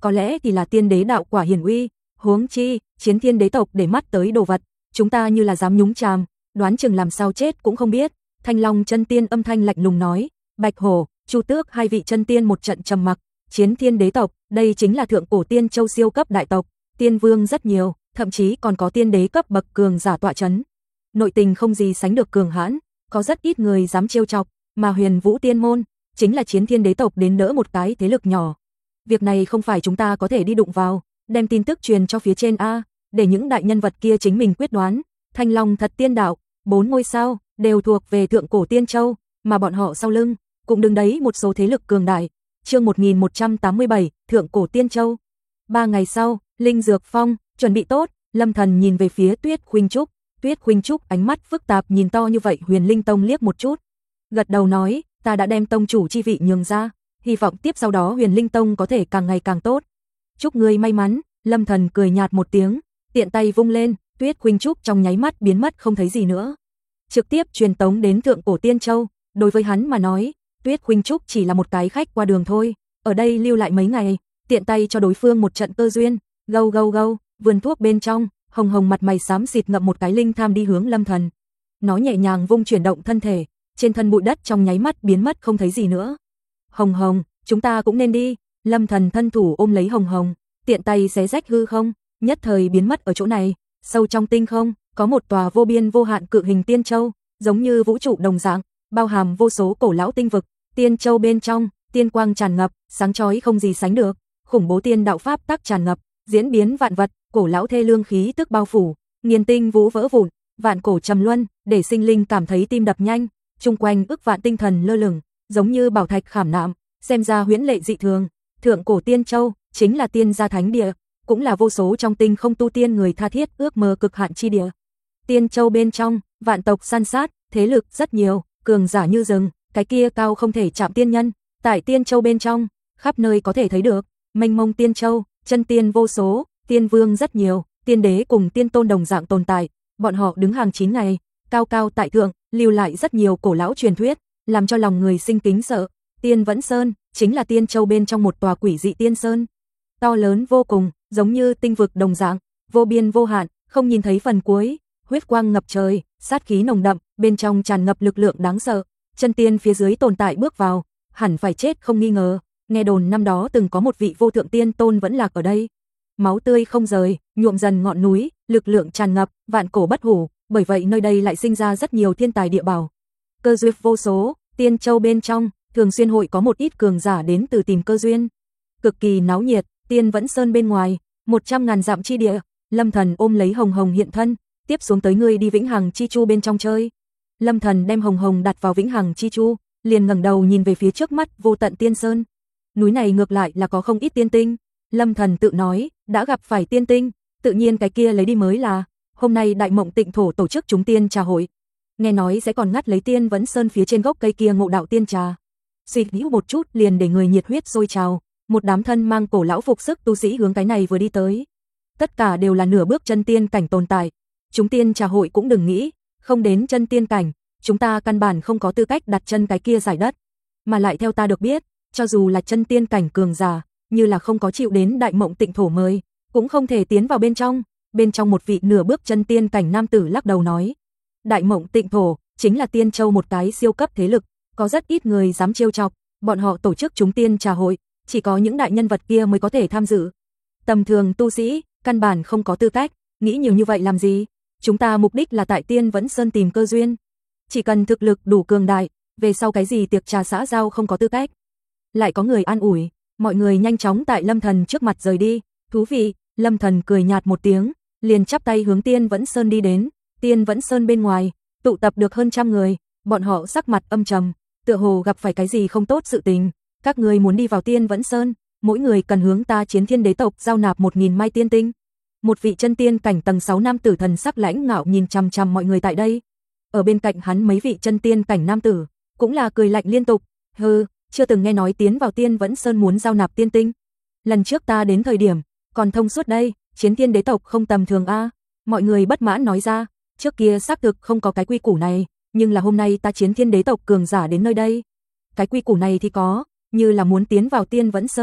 có lẽ thì là tiên đế đạo quả hiển uy, huống chi, chiến thiên đế tộc để mắt tới đồ vật, chúng ta như là dám nhúng chàm, đoán chừng làm sao chết cũng không biết. Thanh Long chân tiên âm thanh lạnh lùng nói, Bạch Hổ, Chu Tước hai vị chân tiên một trận trầm mặc, chiến thiên đế tộc, đây chính là thượng cổ tiên châu siêu cấp đại tộc, tiên vương rất nhiều, thậm chí còn có tiên đế cấp bậc cường giả tọa chấn. Nội tình không gì sánh được cường hãn, có rất ít người dám trêu chọc, mà Huyền Vũ Tiên môn chính là chiến thiên đế tộc đến đỡ một cái thế lực nhỏ. Việc này không phải chúng ta có thể đi đụng vào, đem tin tức truyền cho phía trên a, để những đại nhân vật kia chính mình quyết đoán. Thanh Long thật tiên đạo, bốn ngôi sao đều thuộc về thượng cổ tiên châu, mà bọn họ sau lưng cũng đứng đấy một số thế lực cường đại. Chương một nghìn một trăm tám mươi bảy, thượng cổ tiên châu. Ba ngày sau, Linh Dược Phong chuẩn bị tốt, Lâm Thần nhìn về phía Tuyết Khuynh Trúc, Tuyết Khuynh Trúc ánh mắt phức tạp nhìn to như vậy Huyền Linh Tông liếc một chút, gật đầu nói, ta đã đem tông chủ chi vị nhường ra, hy vọng tiếp sau đó Huyền Linh Tông có thể càng ngày càng tốt. Chúc ngươi may mắn. Lâm Thần cười nhạt một tiếng, tiện tay vung lên, Tuyết Khuynh Trúc trong nháy mắt biến mất không thấy gì nữa. Trực tiếp truyền tống đến thượng cổ tiên châu, đối với hắn mà nói, Tuyết Khuynh Trúc chỉ là một cái khách qua đường thôi, ở đây lưu lại mấy ngày, tiện tay cho đối phương một trận cơ duyên. Gâu gâu gâu, vườn thuốc bên trong, Hồng Hồng mặt mày xám xịt ngậm một cái linh tham đi hướng Lâm Thần. Nó nhẹ nhàng vung chuyển động thân thể, trên thân bụi đất trong nháy mắt biến mất không thấy gì nữa. Hồng Hồng, chúng ta cũng nên đi. Lâm Thần thân thủ ôm lấy Hồng Hồng, tiện tay xé rách hư không, nhất thời biến mất ở chỗ này. Sâu trong tinh không, có một tòa vô biên vô hạn cự hình tiên châu, giống như vũ trụ đồng dạng, bao hàm vô số cổ lão tinh vực. Tiên châu bên trong, tiên quang tràn ngập, sáng chói không gì sánh được, khủng bố tiên đạo pháp tắc tràn ngập, diễn biến vạn vật, cổ lão thê lương khí tức bao phủ, nghiền tinh vũ vỡ vụn, vạn cổ trầm luân, để sinh linh cảm thấy tim đập nhanh, chung quanh ức vạn tinh thần lơ lửng, giống như bảo thạch khảm nạm, xem ra huyễn lệ dị thường. Thượng cổ tiên châu chính là tiên gia thánh địa, cũng là vô số trong tinh không tu tiên người tha thiết ước mơ cực hạn chi địa. Tiên châu bên trong, vạn tộc săn sát, thế lực rất nhiều, cường giả như rừng, cái kia cao không thể chạm tiên nhân, tại tiên châu bên trong, khắp nơi có thể thấy được, mênh mông tiên châu, chân tiên vô số, tiên vương rất nhiều, tiên đế cùng tiên tôn đồng dạng tồn tại, bọn họ đứng hàng chín ngày, cao cao tại thượng, lưu lại rất nhiều cổ lão truyền thuyết, làm cho lòng người sinh kính sợ. Tiên Vẫn Sơn chính là tiên châu bên trong một tòa quỷ dị tiên sơn, to lớn vô cùng, giống như tinh vực đồng dạng, vô biên vô hạn, không nhìn thấy phần cuối, huyết quang ngập trời, sát khí nồng đậm, bên trong tràn ngập lực lượng đáng sợ. Chân tiên phía dưới tồn tại bước vào, hẳn phải chết không nghi ngờ. Nghe đồn năm đó từng có một vị vô thượng tiên tôn vẫn lạc ở đây. Máu tươi không rời, nhuộm dần ngọn núi, lực lượng tràn ngập, vạn cổ bất hủ, bởi vậy nơi đây lại sinh ra rất nhiều thiên tài địa bảo. Cơ duyên vô số, tiên châu bên trong, thường xuyên hội có một ít cường giả đến từ tìm cơ duyên. Cực kỳ náo nhiệt, Tiên Vẫn Sơn bên ngoài, một trăm ngàn dặm chi địa, Lâm Thần ôm lấy Hồng Hồng hiện thân, tiếp xuống tới ngươi đi Vĩnh Hằng Chi Chu bên trong chơi. Lâm Thần đem Hồng Hồng đặt vào Vĩnh Hằng Chi Chu, liền ngẩng đầu nhìn về phía trước mắt vô tận tiên sơn. Núi này ngược lại là có không ít tiên tinh, Lâm Thần tự nói, đã gặp phải tiên tinh, tự nhiên cái kia lấy đi mới là. Hôm nay Đại Mộng Tịnh Thổ tổ chức chúng tiên trà hội, nghe nói sẽ còn ngắt lấy Tiên Vẫn Sơn phía trên gốc cây kia ngộ đạo tiên trà. Suy nghĩ một chút liền để người nhiệt huyết sôi trào, một đám thân mang cổ lão phục sức tu sĩ hướng cái này vừa đi tới. Tất cả đều là nửa bước chân tiên cảnh tồn tại. Chúng tiên trà hội cũng đừng nghĩ, không đến chân tiên cảnh, chúng ta căn bản không có tư cách đặt chân cái kia giải đất. Mà lại theo ta được biết, cho dù là chân tiên cảnh cường giả, như là không có chịu đến Đại Mộng Tịnh Thổ mời, cũng không thể tiến vào bên trong. Bên trong một vị nửa bước chân tiên cảnh nam tử lắc đầu nói, Đại Mộng Tịnh Thổ chính là tiên châu một cái siêu cấp thế lực, có rất ít người dám trêu chọc, bọn họ tổ chức chúng tiên trà hội, chỉ có những đại nhân vật kia mới có thể tham dự. Tầm thường tu sĩ, căn bản không có tư cách, nghĩ nhiều như vậy làm gì? Chúng ta mục đích là tại Tiên Vẫn Sơn tìm cơ duyên. Chỉ cần thực lực đủ cường đại, về sau cái gì tiệc trà xã giao không có tư cách. Lại có người an ủi, mọi người nhanh chóng tại Lâm Thần trước mặt rời đi. Thú vị, Lâm Thần cười nhạt một tiếng, liền chắp tay hướng Tiên Vẫn Sơn đi đến. Tiên Vẫn Sơn bên ngoài, tụ tập được hơn trăm người, bọn họ sắc mặt âm trầm, tựa hồ gặp phải cái gì không tốt sự tình. Các người muốn đi vào Tiên Vẫn Sơn, mỗi người cần hướng ta Chiến Thiên đế tộc giao nạp một nghìn mai tiên tinh. Một vị chân tiên cảnh tầng sáu nam tử thần sắc lãnh ngạo nhìn chằm chằm mọi người tại đây. Ở bên cạnh hắn mấy vị chân tiên cảnh nam tử, cũng là cười lạnh liên tục, hừ, chưa từng nghe nói tiến vào Tiên Vẫn Sơn muốn giao nạp tiên tinh. Lần trước ta đến thời điểm, còn thông suốt đây, Chiến Thiên đế tộc không tầm thường a. Mọi người bất mãn nói ra, trước kia xác thực không có cái quy củ này, nhưng là hôm nay ta Chiến Thiên đế tộc cường giả đến nơi đây. Cái quy củ này thì có, như là muốn tiến vào Tiên Vẫn Sơn,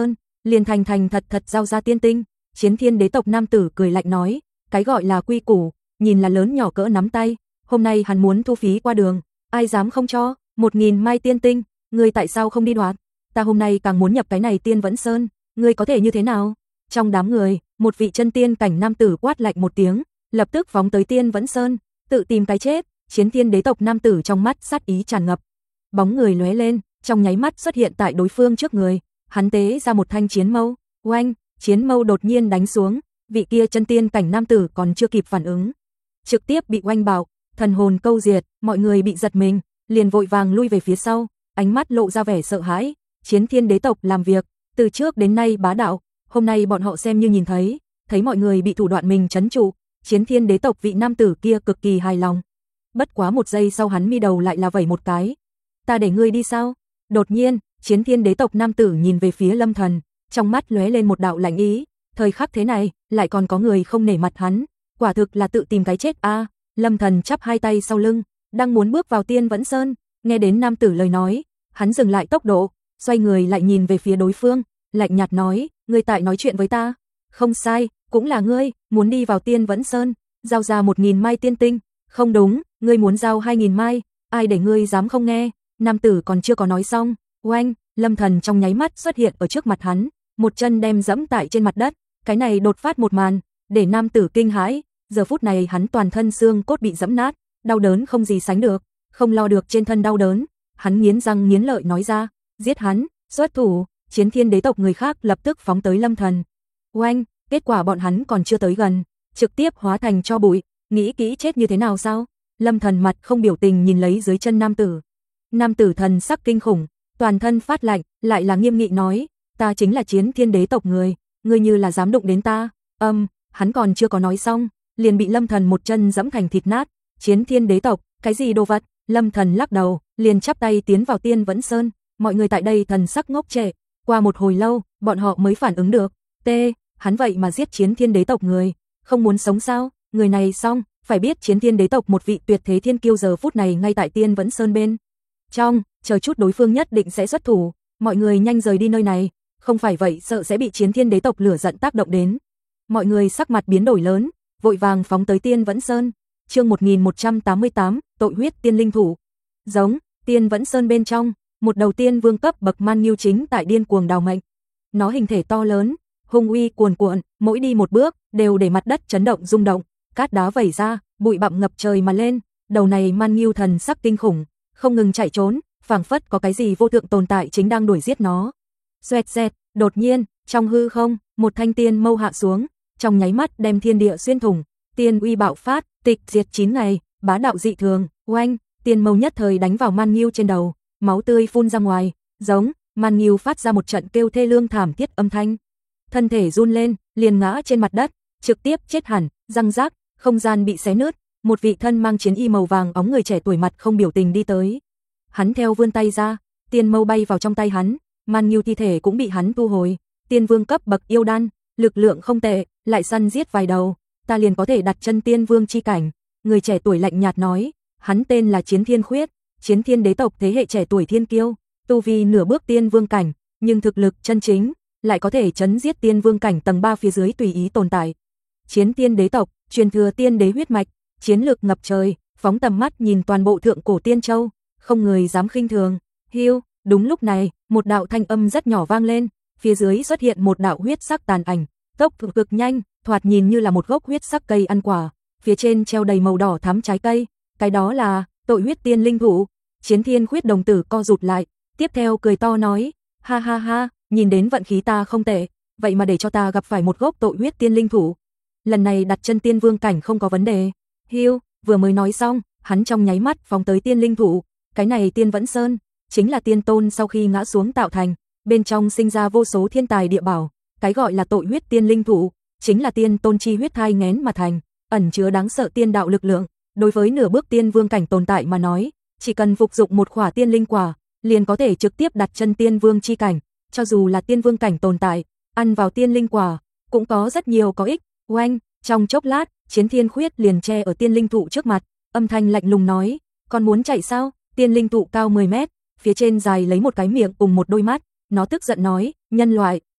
liền thành thành thật thật giao ra tiên tinh. Chiến Thiên đế tộc nam tử cười lạnh nói, cái gọi là quy củ, nhìn là lớn nhỏ cỡ nắm tay, hôm nay hắn muốn thu phí qua đường, ai dám không cho, một nghìn mai tiên tinh, ngươi tại sao không đi đoạt? Ta hôm nay càng muốn nhập cái này Tiên Vẫn Sơn, ngươi có thể như thế nào? Trong đám người, một vị chân tiên cảnh nam tử quát lạnh một tiếng, lập tức phóng tới Tiên Vẫn Sơn, tự tìm cái chết. Chiến Thiên đế tộc nam tử trong mắt sát ý tràn ngập, bóng người lóe lên, trong nháy mắt xuất hiện tại đối phương trước người, hắn tế ra một thanh chiến mâu, oanh, chiến mâu đột nhiên đánh xuống, vị kia chân tiên cảnh nam tử còn chưa kịp phản ứng, trực tiếp bị oanh bạo, thần hồn câu diệt, mọi người bị giật mình, liền vội vàng lui về phía sau, ánh mắt lộ ra vẻ sợ hãi. Chiến Thiên đế tộc làm việc từ trước đến nay bá đạo, hôm nay bọn họ xem như nhìn thấy, thấy mọi người bị thủ đoạn mình trấn trụ, Chiến Thiên đế tộc vị nam tử kia cực kỳ hài lòng. Bất quá một giây sau hắn mi đầu lại là vẩy một cái. Ta để ngươi đi sao? Đột nhiên, Chiến Thiên đế tộc nam tử nhìn về phía Lâm Thần, trong mắt lóe lên một đạo lạnh ý, thời khắc thế này, lại còn có người không nể mặt hắn, quả thực là tự tìm cái chết a. À, Lâm Thần chắp hai tay sau lưng, đang muốn bước vào Tiên Vẫn Sơn, nghe đến nam tử lời nói, hắn dừng lại tốc độ, xoay người lại nhìn về phía đối phương, lạnh nhạt nói, ngươi tại nói chuyện với ta? Không sai, cũng là ngươi, muốn đi vào Tiên Vẫn Sơn, giao ra một nghìn mai tiên tinh. Không đúng, ngươi muốn giao hai nghìn mai, ai để ngươi dám không nghe? Nam tử còn chưa có nói xong, oanh, Lâm Thần trong nháy mắt xuất hiện ở trước mặt hắn, một chân đem dẫm tại trên mặt đất, cái này đột phát một màn, để nam tử kinh hãi, giờ phút này hắn toàn thân xương cốt bị dẫm nát, đau đớn không gì sánh được, không lo được trên thân đau đớn, hắn nghiến răng nghiến lợi nói ra, giết hắn, xuất thủ. Chiến Thiên đế tộc người khác lập tức phóng tới Lâm Thần. Oanh, kết quả bọn hắn còn chưa tới gần, trực tiếp hóa thành tro bụi, nghĩ kỹ chết như thế nào sao? Lâm Thần mặt không biểu tình nhìn lấy dưới chân nam tử. Nam tử thần sắc kinh khủng, toàn thân phát lạnh, lại là nghiêm nghị nói, ta chính là Chiến Thiên đế tộc người, ngươi như là dám đụng đến ta. Âm, um, hắn còn chưa có nói xong, liền bị Lâm Thần một chân giẫm thành thịt nát. Chiến Thiên đế tộc, cái gì đồ vật? Lâm Thần lắc đầu, liền chắp tay tiến vào Tiên Vẫn Sơn, mọi người tại đây thần sắc ngốc trệ, qua một hồi lâu, bọn họ mới phản ứng được, T, hắn vậy mà giết Chiến Thiên đế tộc người, không muốn sống sao? Người này xong, phải biết Chiến Thiên đế tộc một vị tuyệt thế thiên kiêu giờ phút này ngay tại Tiên Vẫn Sơn bên trong, chờ chút đối phương nhất định sẽ xuất thủ, mọi người nhanh rời đi nơi này, không phải vậy sợ sẽ bị Chiến Thiên đế tộc lửa giận tác động đến. Mọi người sắc mặt biến đổi lớn, vội vàng phóng tới Tiên Vẫn Sơn. Chương một nghìn một trăm tám mươi tám, tội huyết tiên linh thủ. Giống, Tiên Vẫn Sơn bên trong, một đầu tiên vương cấp bậc man nghiêu chính tại điên cuồng đào mệnh. Nó hình thể to lớn, hung uy cuồn cuộn, mỗi đi một bước đều để mặt đất chấn động rung động, cát đá vẩy ra, bụi bặm ngập trời mà lên. Đầu này man nghiêu thần sắc kinh khủng, không ngừng chạy trốn, phảng phất có cái gì vô thượng tồn tại chính đang đuổi giết nó. Xoẹt xẹt, đột nhiên, trong hư không, một thanh tiên mâu hạ xuống, trong nháy mắt đem thiên địa xuyên thủng, tiên uy bạo phát, tịch diệt chín ngày, bá đạo dị thường, oanh, tiên mâu nhất thời đánh vào man nghiêu trên đầu, máu tươi phun ra ngoài, giống, man nghiêu phát ra một trận kêu thê lương thảm thiết âm thanh. Thân thể run lên, liền ngã trên mặt đất, trực tiếp chết hẳn, răng rác, không gian bị xé nứt, một vị thân mang chiến y màu vàng óng người trẻ tuổi mặt không biểu tình đi tới. Hắn theo vươn tay ra, tiên mâu bay vào trong tay hắn, man nghiêu thi thể cũng bị hắn thu hồi, tiên vương cấp bậc yêu đan, lực lượng không tệ, lại săn giết vài đầu, ta liền có thể đặt chân tiên vương chi cảnh. Người trẻ tuổi lạnh nhạt nói, hắn tên là Chiến Thiên Khuyết, Chiến Thiên đế tộc thế hệ trẻ tuổi thiên kiêu, tu vi nửa bước tiên vương cảnh, nhưng thực lực chân chính lại có thể chấn giết tiên vương cảnh tầng ba phía dưới tùy ý tồn tại. Chiến Thiên đế tộc, truyền thừa tiên đế huyết mạch, chiến lực ngập trời, phóng tầm mắt nhìn toàn bộ thượng cổ tiên châu, không người dám khinh thường. Hiu, đúng lúc này, một đạo thanh âm rất nhỏ vang lên, phía dưới xuất hiện một đạo huyết sắc tàn ảnh, tốc độ cực nhanh, thoạt nhìn như là một gốc huyết sắc cây ăn quả, phía trên treo đầy màu đỏ thắm trái cây, cái đó là tội huyết tiên linh thủ. Chiến Thiên Khuyết đồng tử co rụt lại, tiếp theo cười to nói, ha ha ha, nhìn đến vận khí ta không tệ, vậy mà để cho ta gặp phải một gốc tội huyết tiên linh thủ. Lần này đặt chân tiên vương cảnh không có vấn đề. Hiu, vừa mới nói xong, hắn trong nháy mắt phóng tới tiên linh thủ, cái này Tiên Vẫn Sơn chính là tiên tôn sau khi ngã xuống tạo thành, bên trong sinh ra vô số thiên tài địa bảo, cái gọi là tội huyết tiên linh thủ chính là tiên tôn chi huyết thai nghén mà thành, ẩn chứa đáng sợ tiên đạo lực lượng, đối với nửa bước tiên vương cảnh tồn tại mà nói, chỉ cần phục dụng một khỏa tiên linh quả, liền có thể trực tiếp đặt chân tiên vương chi cảnh, cho dù là tiên vương cảnh tồn tại, ăn vào tiên linh quả cũng có rất nhiều có ích. Oanh, trong chốc lát, Chiến Thiên Khuyết liền che ở tiên linh thụ trước mặt, âm thanh lạnh lùng nói, còn muốn chạy sao? Tiên linh thụ cao mười mét, phía trên dài lấy một cái miệng cùng một đôi mắt, nó tức giận nói, nhân loại,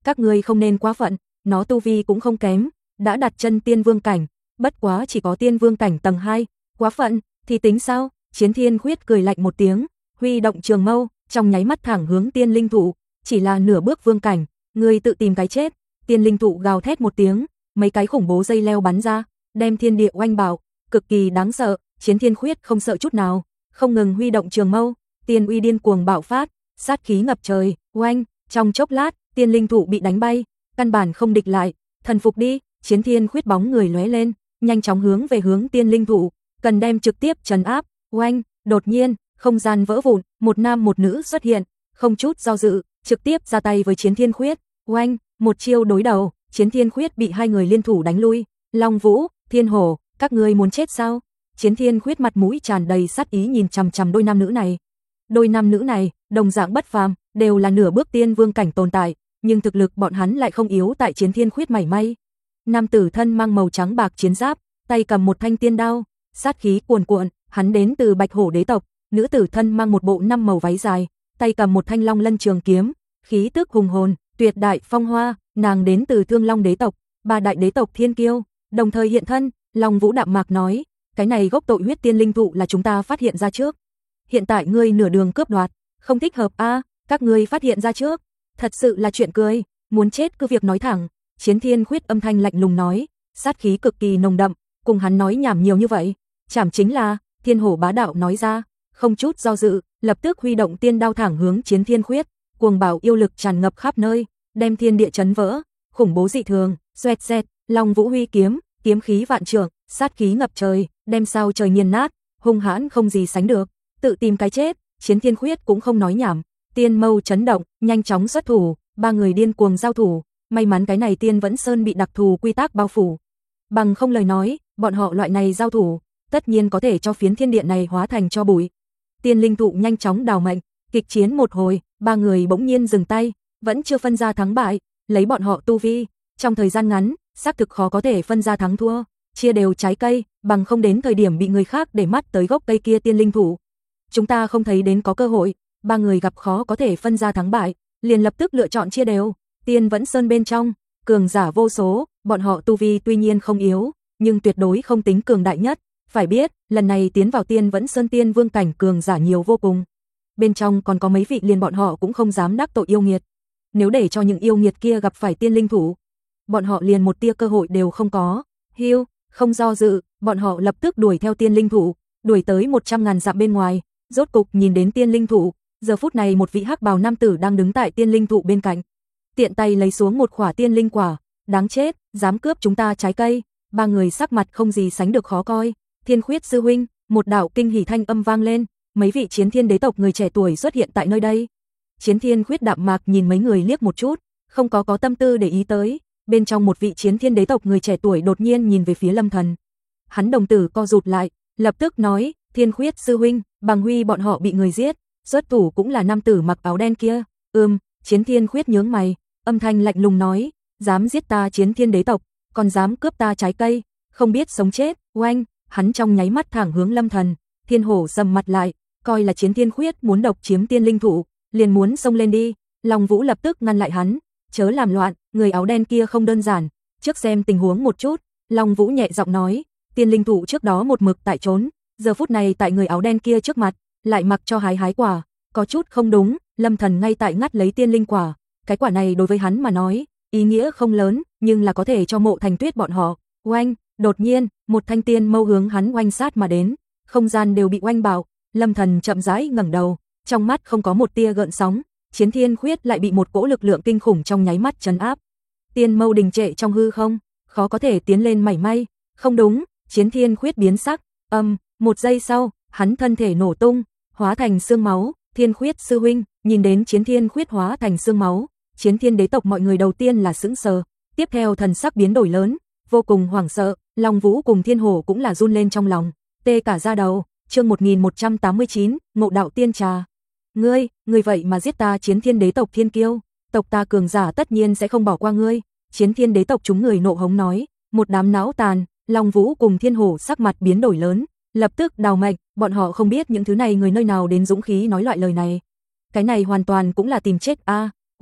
các ngươi không nên quá phận, nó tu vi cũng không kém, đã đặt chân tiên vương cảnh, bất quá chỉ có tiên vương cảnh tầng hai, quá phận thì tính sao? Chiến Thiên Khuyết cười lạnh một tiếng, huy động trường mâu, trong nháy mắt thẳng hướng tiên linh thụ, chỉ là nửa bước vương cảnh, ngươi tự tìm cái chết. Tiên linh thụ gào thét một tiếng, mấy cái khủng bố dây leo bắn ra, đem thiên địa oanh bạo, cực kỳ đáng sợ. Chiến Thiên Khuyết không sợ chút nào, không ngừng huy động trường mâu, tiên uy điên cuồng bạo phát, sát khí ngập trời, oanh, trong chốc lát, tiên linh thụ bị đánh bay, căn bản không địch lại, thần phục đi. Chiến Thiên Khuyết bóng người lóe lên, nhanh chóng hướng về hướng tiên linh thụ, cần đem trực tiếp trấn áp. Oanh, đột nhiên, không gian vỡ vụn, một nam một nữ xuất hiện, không chút do dự, trực tiếp ra tay với Chiến Thiên Khuyết. Oanh, một chiêu đối đầu, Chiến Thiên Khuyết bị hai người liên thủ đánh lui. Long Vũ, Thiên Hổ, các ngươi muốn chết sao? Chiến Thiên Khuyết mặt mũi tràn đầy sát ý nhìn chằm chằm đôi nam nữ này. Đôi nam nữ này, đồng dạng bất phàm, đều là nửa bước tiên vương cảnh tồn tại, nhưng thực lực bọn hắn lại không yếu tại Chiến Thiên Khuyết mảy may. Nam tử thân mang màu trắng bạc chiến giáp, tay cầm một thanh tiên đao, sát khí cuồn cuộn, hắn đến từ Bạch Hổ đế tộc. Nữ tử thân mang một bộ năm màu váy dài, tay cầm một thanh long lân trường kiếm, khí tức hùng hồn, tuyệt đại phong hoa, nàng đến từ Thương Long đế tộc, ba đại đế tộc thiên kiêu, đồng thời hiện thân. Long Vũ đạm mạc nói, cái này gốc tội huyết tiên linh thụ là chúng ta phát hiện ra trước. Hiện tại ngươi nửa đường cướp đoạt, không thích hợp a, à, các ngươi phát hiện ra trước, thật sự là chuyện cười, muốn chết cứ việc nói thẳng. Chiến Thiên Khuyết âm thanh lạnh lùng nói, sát khí cực kỳ nồng đậm, cùng hắn nói nhảm nhiều như vậy, chảm chính là. Thiên Hổ bá đạo nói ra, không chút do dự, lập tức huy động tiên đao thẳng hướng Chiến Thiên Khuyết, cuồng bạo yêu lực tràn ngập khắp nơi, đem thiên địa chấn vỡ, khủng bố dị thường. Xoẹt xẹt, Long Vũ huy kiếm, kiếm khí vạn trượng, sát khí ngập trời, đem sao trời nghiền nát, hung hãn không gì sánh được, tự tìm cái chết. Chiến Thiên Khuyết cũng không nói nhảm, tiên mâu chấn động, nhanh chóng xuất thủ, ba người điên cuồng giao thủ. May mắn cái này Tiên Vẫn Sơn bị đặc thù quy tắc bao phủ, bằng không lời nói, bọn họ loại này giao thủ, tất nhiên có thể cho phiến thiên địa này hóa thành tro bụi. Tiên linh thụ nhanh chóng đào mệnh, kịch chiến một hồi, ba người bỗng nhiên dừng tay, vẫn chưa phân ra thắng bại, lấy bọn họ tu vi, trong thời gian ngắn, xác thực khó có thể phân ra thắng thua, chia đều trái cây, bằng không đến thời điểm bị người khác để mắt tới gốc cây kia tiên linh thụ. Chúng ta không thấy đến có cơ hội, ba người gặp khó có thể phân ra thắng bại, liền lập tức lựa chọn chia đều. Tiên Vẫn Sơn bên trong, cường giả vô số, bọn họ tu vi tuy nhiên không yếu, nhưng tuyệt đối không tính cường đại nhất. Phải biết, lần này tiến vào Tiên Vẫn Sơn tiên vương cảnh cường giả nhiều vô cùng. Bên trong còn có mấy vị liền bọn họ cũng không dám đắc tội yêu nghiệt. Nếu để cho những yêu nghiệt kia gặp phải tiên linh thủ, bọn họ liền một tia cơ hội đều không có. Hiu, không do dự, bọn họ lập tức đuổi theo tiên linh thủ, đuổi tới một trăm ngàn dặm bên ngoài, rốt cục nhìn đến tiên linh thủ. Giờ phút này một vị hắc bào nam tử đang đứng tại tiên linh thụ bên cạnh, tiện tay lấy xuống một khỏa tiên linh quả. Đáng chết, dám cướp chúng ta trái cây. Ba người sắc mặt không gì sánh được khó coi. Thiên Khuyết sư huynh, một đạo kinh hỉ thanh âm vang lên, mấy vị chiến thiên đế tộc người trẻ tuổi xuất hiện tại nơi đây. Chiến Thiên Khuyết đạm mạc nhìn mấy người liếc một chút, không có có tâm tư để ý tới. Bên trong một vị chiến thiên đế tộc người trẻ tuổi đột nhiên nhìn về phía Lâm Thần. Hắn đồng tử co rụt lại, lập tức nói, Thiên Khuyết sư huynh, Bằng Huy bọn họ bị người giết, xuất thủ cũng là nam tử mặc áo đen kia. Ừm, Chiến Thiên Khuyết nhướng mày, âm thanh lạnh lùng nói, dám giết ta chiến thiên đế tộc, còn dám cướp ta trái cây, không biết sống chết. Oanh, hắn trong nháy mắt thẳng hướng Lâm Thần. Thiên Hổ sầm mặt lại, coi là Chiến Thiên Khuyết muốn độc chiếm tiên linh thụ, liền muốn xông lên đi. Long Vũ lập tức ngăn lại hắn, chớ làm loạn, người áo đen kia không đơn giản, trước xem tình huống một chút. Long Vũ nhẹ giọng nói, tiên linh thụ trước đó một mực tại trốn, giờ phút này tại người áo đen kia trước mặt, lại mặc cho hái hái quả, có chút không đúng. Lâm Thần ngay tại ngắt lấy tiên linh quả, cái quả này đối với hắn mà nói, ý nghĩa không lớn, nhưng là có thể cho Mộ Thành Tuyết bọn họ. Oanh, đột nhiên, một thanh tiên mâu hướng hắn oanh sát mà đến, không gian đều bị oanh bạo. Lâm Thần chậm rãi ngẩng đầu, trong mắt không có một tia gợn sóng. Chiến Thiên Khuyết lại bị một cỗ lực lượng kinh khủng trong nháy mắt trấn áp. Tiên mâu đình trệ trong hư không, khó có thể tiến lên mảy may. Không đúng, Chiến Thiên Khuyết biến sắc, âm, um, một giây sau, hắn thân thể nổ tung, hóa thành xương máu. Thiên Khuyết sư huynh, nhìn đến Chiến Thiên Khuyết hóa thành xương máu, Chiến Thiên đế tộc mọi người đầu tiên là sững sờ, tiếp theo thần sắc biến đổi lớn, vô cùng hoảng sợ. Long Vũ cùng Thiên Hổ cũng là run lên trong lòng, tê cả da đầu. Chương một nghìn một trăm tám mươi chín, Ngộ đạo tiên trà. Ngươi, ngươi vậy mà giết ta Chiến Thiên đế tộc thiên kiêu, tộc ta cường giả tất nhiên sẽ không bỏ qua ngươi. Chiến Thiên đế tộc chúng người nộ hống nói, một đám não tàn. Long Vũ cùng Thiên Hổ sắc mặt biến đổi lớn, lập tức đào mệnh, bọn họ không biết những thứ này người nơi nào đến dũng khí nói loại lời này. Cái này hoàn toàn cũng là tìm chết a. À. Oanh,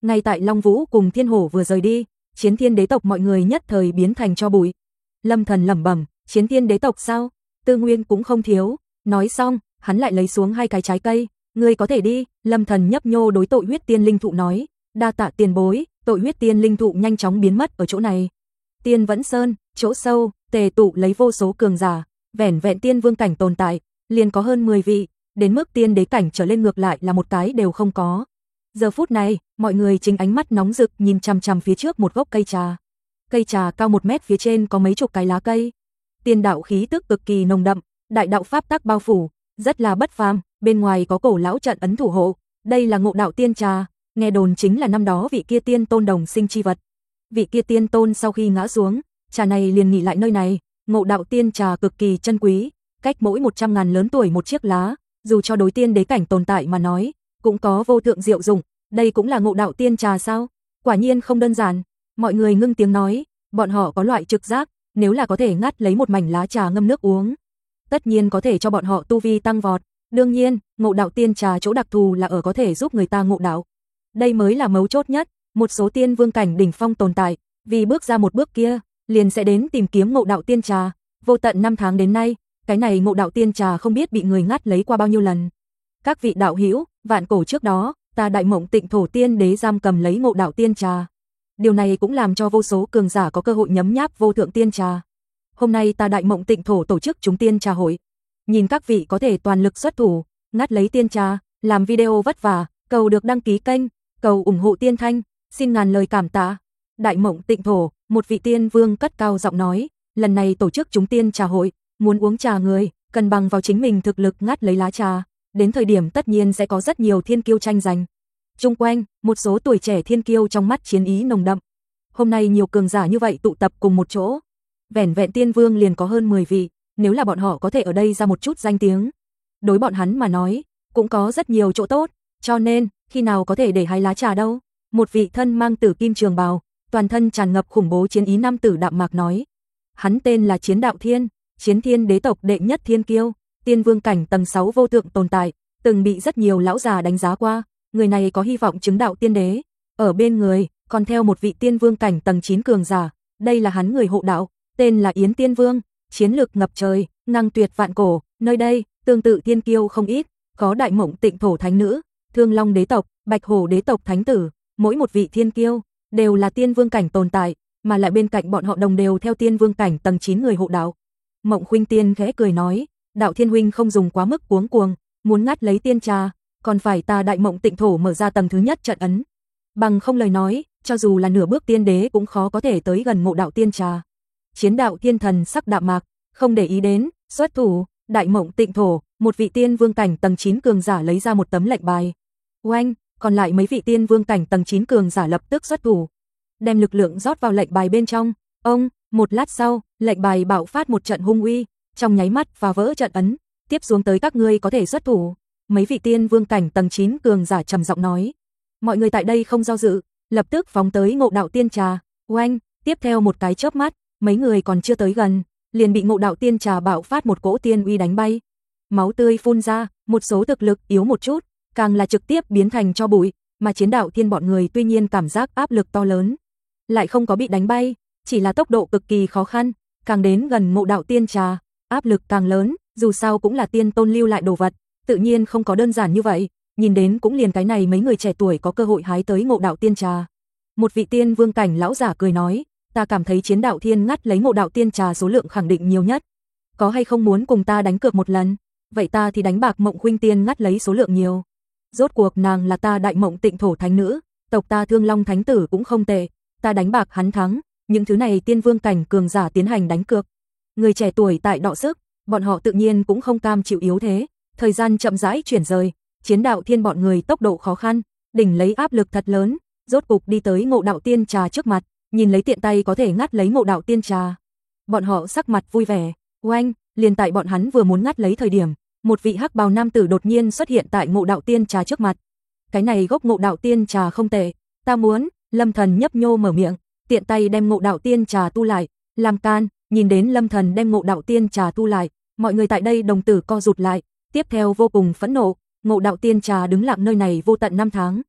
Ngay tại Long Vũ cùng Thiên Hổ vừa rời đi, Chiến Thiên đế tộc mọi người nhất thời biến thành tro bụi. Lâm Thần lẩm bẩm, Chiến Thiên đế tộc sao? Tư nguyên cũng không thiếu. Nói xong, hắn lại lấy xuống hai cái trái cây, ngươi có thể đi. Lâm Thần nhấp nhô đối Tội Huyết Tiên linh thụ nói, đa tạ tiền bối. Tội Huyết Tiên linh thụ nhanh chóng biến mất ở chỗ này. Tiên Vẫn Sơn, chỗ sâu, tề tụ lấy vô số cường giả, vẻn vẹn tiên vương cảnh tồn tại, liền có hơn mười vị, đến mức tiên đế cảnh trở lên ngược lại là một cái đều không có. Giờ phút này, mọi người chính ánh mắt nóng rực nhìn chằm chằm phía trước một gốc cây trà. Cây trà cao một mét, phía trên có mấy chục cái lá cây. Tiên đạo khí tức cực kỳ nồng đậm, đại đạo pháp tắc bao phủ, rất là bất phàm, bên ngoài có cổ lão trận ấn thủ hộ, đây là Ngộ Đạo Tiên Trà, nghe đồn chính là năm đó vị kia tiên tôn đồng sinh chi vật. Vị kia tiên tôn sau khi ngã xuống, trà này liền nghỉ lại nơi này, Ngộ Đạo Tiên Trà cực kỳ chân quý, cách mỗi một trăm ngàn lớn tuổi một chiếc lá, dù cho đối tiên đế cảnh tồn tại mà nói, cũng có vô thượng diệu dụng, đây cũng là Ngộ Đạo Tiên Trà sao? Quả nhiên không đơn giản. Mọi người ngưng tiếng nói, bọn họ có loại trực giác, nếu là có thể ngắt lấy một mảnh lá trà ngâm nước uống, tất nhiên có thể cho bọn họ tu vi tăng vọt. Đương nhiên, Ngộ Đạo Tiên Trà chỗ đặc thù là ở có thể giúp người ta ngộ đạo. Đây mới là mấu chốt nhất, một số tiên vương cảnh đỉnh phong tồn tại, vì bước ra một bước kia, liền sẽ đến tìm kiếm Ngộ Đạo Tiên Trà, vô tận năm tháng đến nay, cái này Ngộ Đạo Tiên Trà không biết bị người ngắt lấy qua bao nhiêu lần. Các vị đạo hữu, vạn cổ trước đó, ta Đại Mộng Tịnh Thổ Tiên Đế giam cầm lấy Ngộ Đạo Tiên Trà. Điều này cũng làm cho vô số cường giả có cơ hội nhấm nháp vô thượng tiên trà. Hôm nay ta Đại Mộng Tịnh Thổ tổ chức chúng tiên trà hội. Nhìn các vị có thể toàn lực xuất thủ, ngắt lấy tiên trà, làm video vất vả, cầu được đăng ký kênh, cầu ủng hộ Tiên Thanh, xin ngàn lời cảm tạ. Đại Mộng Tịnh Thổ, một vị tiên vương cất cao giọng nói, lần này tổ chức chúng tiên trà hội, muốn uống trà người, cần bằng vào chính mình thực lực ngắt lấy lá trà, đến thời điểm tất nhiên sẽ có rất nhiều thiên kiêu tranh giành. Chung quanh, một số tuổi trẻ thiên kiêu trong mắt chiến ý nồng đậm. Hôm nay nhiều cường giả như vậy tụ tập cùng một chỗ, vẻn vẹn tiên vương liền có hơn mười vị, nếu là bọn họ có thể ở đây ra một chút danh tiếng, đối bọn hắn mà nói, cũng có rất nhiều chỗ tốt, cho nên, khi nào có thể để hái lá trà đâu? Một vị thân mang tử kim trường bào, toàn thân tràn ngập khủng bố chiến ý nam tử đạm mạc nói. Hắn tên là Chiến Đạo Thiên, Chiến Thiên đế tộc đệ nhất thiên kiêu, tiên vương cảnh tầng sáu vô thượng tồn tại, từng bị rất nhiều lão già đánh giá qua, người này có hy vọng chứng đạo tiên đế. Ở bên người, còn theo một vị tiên vương cảnh tầng chín cường giả, đây là hắn người hộ đạo, tên là Yến Tiên Vương, chiến lực ngập trời, ngang tuyệt vạn cổ, nơi đây, tương tự thiên kiêu không ít, có Đại Mộng Tịnh Thổ thánh nữ, Thương Long đế tộc, Bạch Hổ đế tộc thánh tử, mỗi một vị thiên kiêu đều là tiên vương cảnh tồn tại, mà lại bên cạnh bọn họ đồng đều theo tiên vương cảnh tầng chín người hộ đạo. Mộng Khuynh Tiên khẽ cười nói, Đạo Thiên huynh không dùng quá mức cuống cuồng, muốn ngắt lấy tiên trà, còn phải ta Đại Mộng Tịnh Thổ mở ra tầng thứ nhất trận ấn. Bằng không lời nói, cho dù là nửa bước tiên đế cũng khó có thể tới gần Ngộ Đạo Tiên Trà. Chiến Đạo Thiên thần sắc đạm mạc, không để ý đến, xuất thủ, Đại Mộng Tịnh Thổ, một vị tiên vương cảnh tầng chín cường giả lấy ra một tấm lệnh bài. Oanh, còn lại mấy vị tiên vương cảnh tầng chín cường giả lập tức xuất thủ, đem lực lượng rót vào lệnh bài bên trong. Ông, một lát sau, lệnh bài bạo phát một trận hung uy, trong nháy mắt phá vỡ trận ấn, tiếp xuống tới các ngươi có thể xuất thủ. Mấy vị tiên vương cảnh tầng chín cường giả trầm giọng nói. Mọi người tại đây không do dự, lập tức phóng tới Ngộ Đạo Tiên Trà. Oanh, tiếp theo một cái chớp mắt, mấy người còn chưa tới gần, liền bị Ngộ Đạo Tiên Trà bạo phát một cỗ tiên uy đánh bay. Máu tươi phun ra, một số thực lực yếu một chút, càng là trực tiếp biến thành tro bụi, mà Chiến Đạo Thiên bọn người tuy nhiên cảm giác áp lực to lớn, lại không có bị đánh bay, chỉ là tốc độ cực kỳ khó khăn, càng đến gần Ngộ Đạo Tiên Trà, áp lực càng lớn, dù sao cũng là tiên tôn lưu lại đồ vật, tự nhiên không có đơn giản như vậy, nhìn đến cũng liền cái này mấy người trẻ tuổi có cơ hội hái tới Ngộ Đạo Tiên Trà. Một vị tiên vương cảnh lão giả cười nói, ta cảm thấy Chiến Đạo Thiên ngắt lấy Ngộ Đạo Tiên Trà số lượng khẳng định nhiều nhất, có hay không muốn cùng ta đánh cược một lần? Vậy ta thì đánh bạc Mộng Khuynh Tiên ngắt lấy số lượng nhiều. Rốt cuộc nàng là ta Đại Mộng Tịnh Thổ thánh nữ, tộc ta Thương Long thánh tử cũng không tệ, ta đánh bạc hắn thắng, những thứ này tiên vương cảnh cường giả tiến hành đánh cược. Người trẻ tuổi tại đọ sức, bọn họ tự nhiên cũng không cam chịu yếu thế, thời gian chậm rãi chuyển rời, Chiến Đạo Thiên bọn người tốc độ khó khăn, đỉnh lấy áp lực thật lớn, rốt cục đi tới Ngộ Đạo Tiên Trà trước mặt, nhìn lấy tiện tay có thể ngắt lấy Ngộ Đạo Tiên Trà. Bọn họ sắc mặt vui vẻ, oanh, liền tại bọn hắn vừa muốn ngắt lấy thời điểm, một vị hắc bào nam tử đột nhiên xuất hiện tại Ngộ Đạo Tiên Trà trước mặt. Cái này gốc Ngộ Đạo Tiên Trà không tệ, ta muốn. Lâm Thần nhấp nhô mở miệng, tiện tay đem Ngộ Đạo Tiên Trà tu lại, làm can. Nhìn đến Lâm Thần đem Ngộ Đạo Tiên Trà tu lại, mọi người tại đây đồng tử co rụt lại, tiếp theo vô cùng phẫn nộ. Ngộ Đạo Tiên Trà đứng lặng nơi này vô tận năm tháng,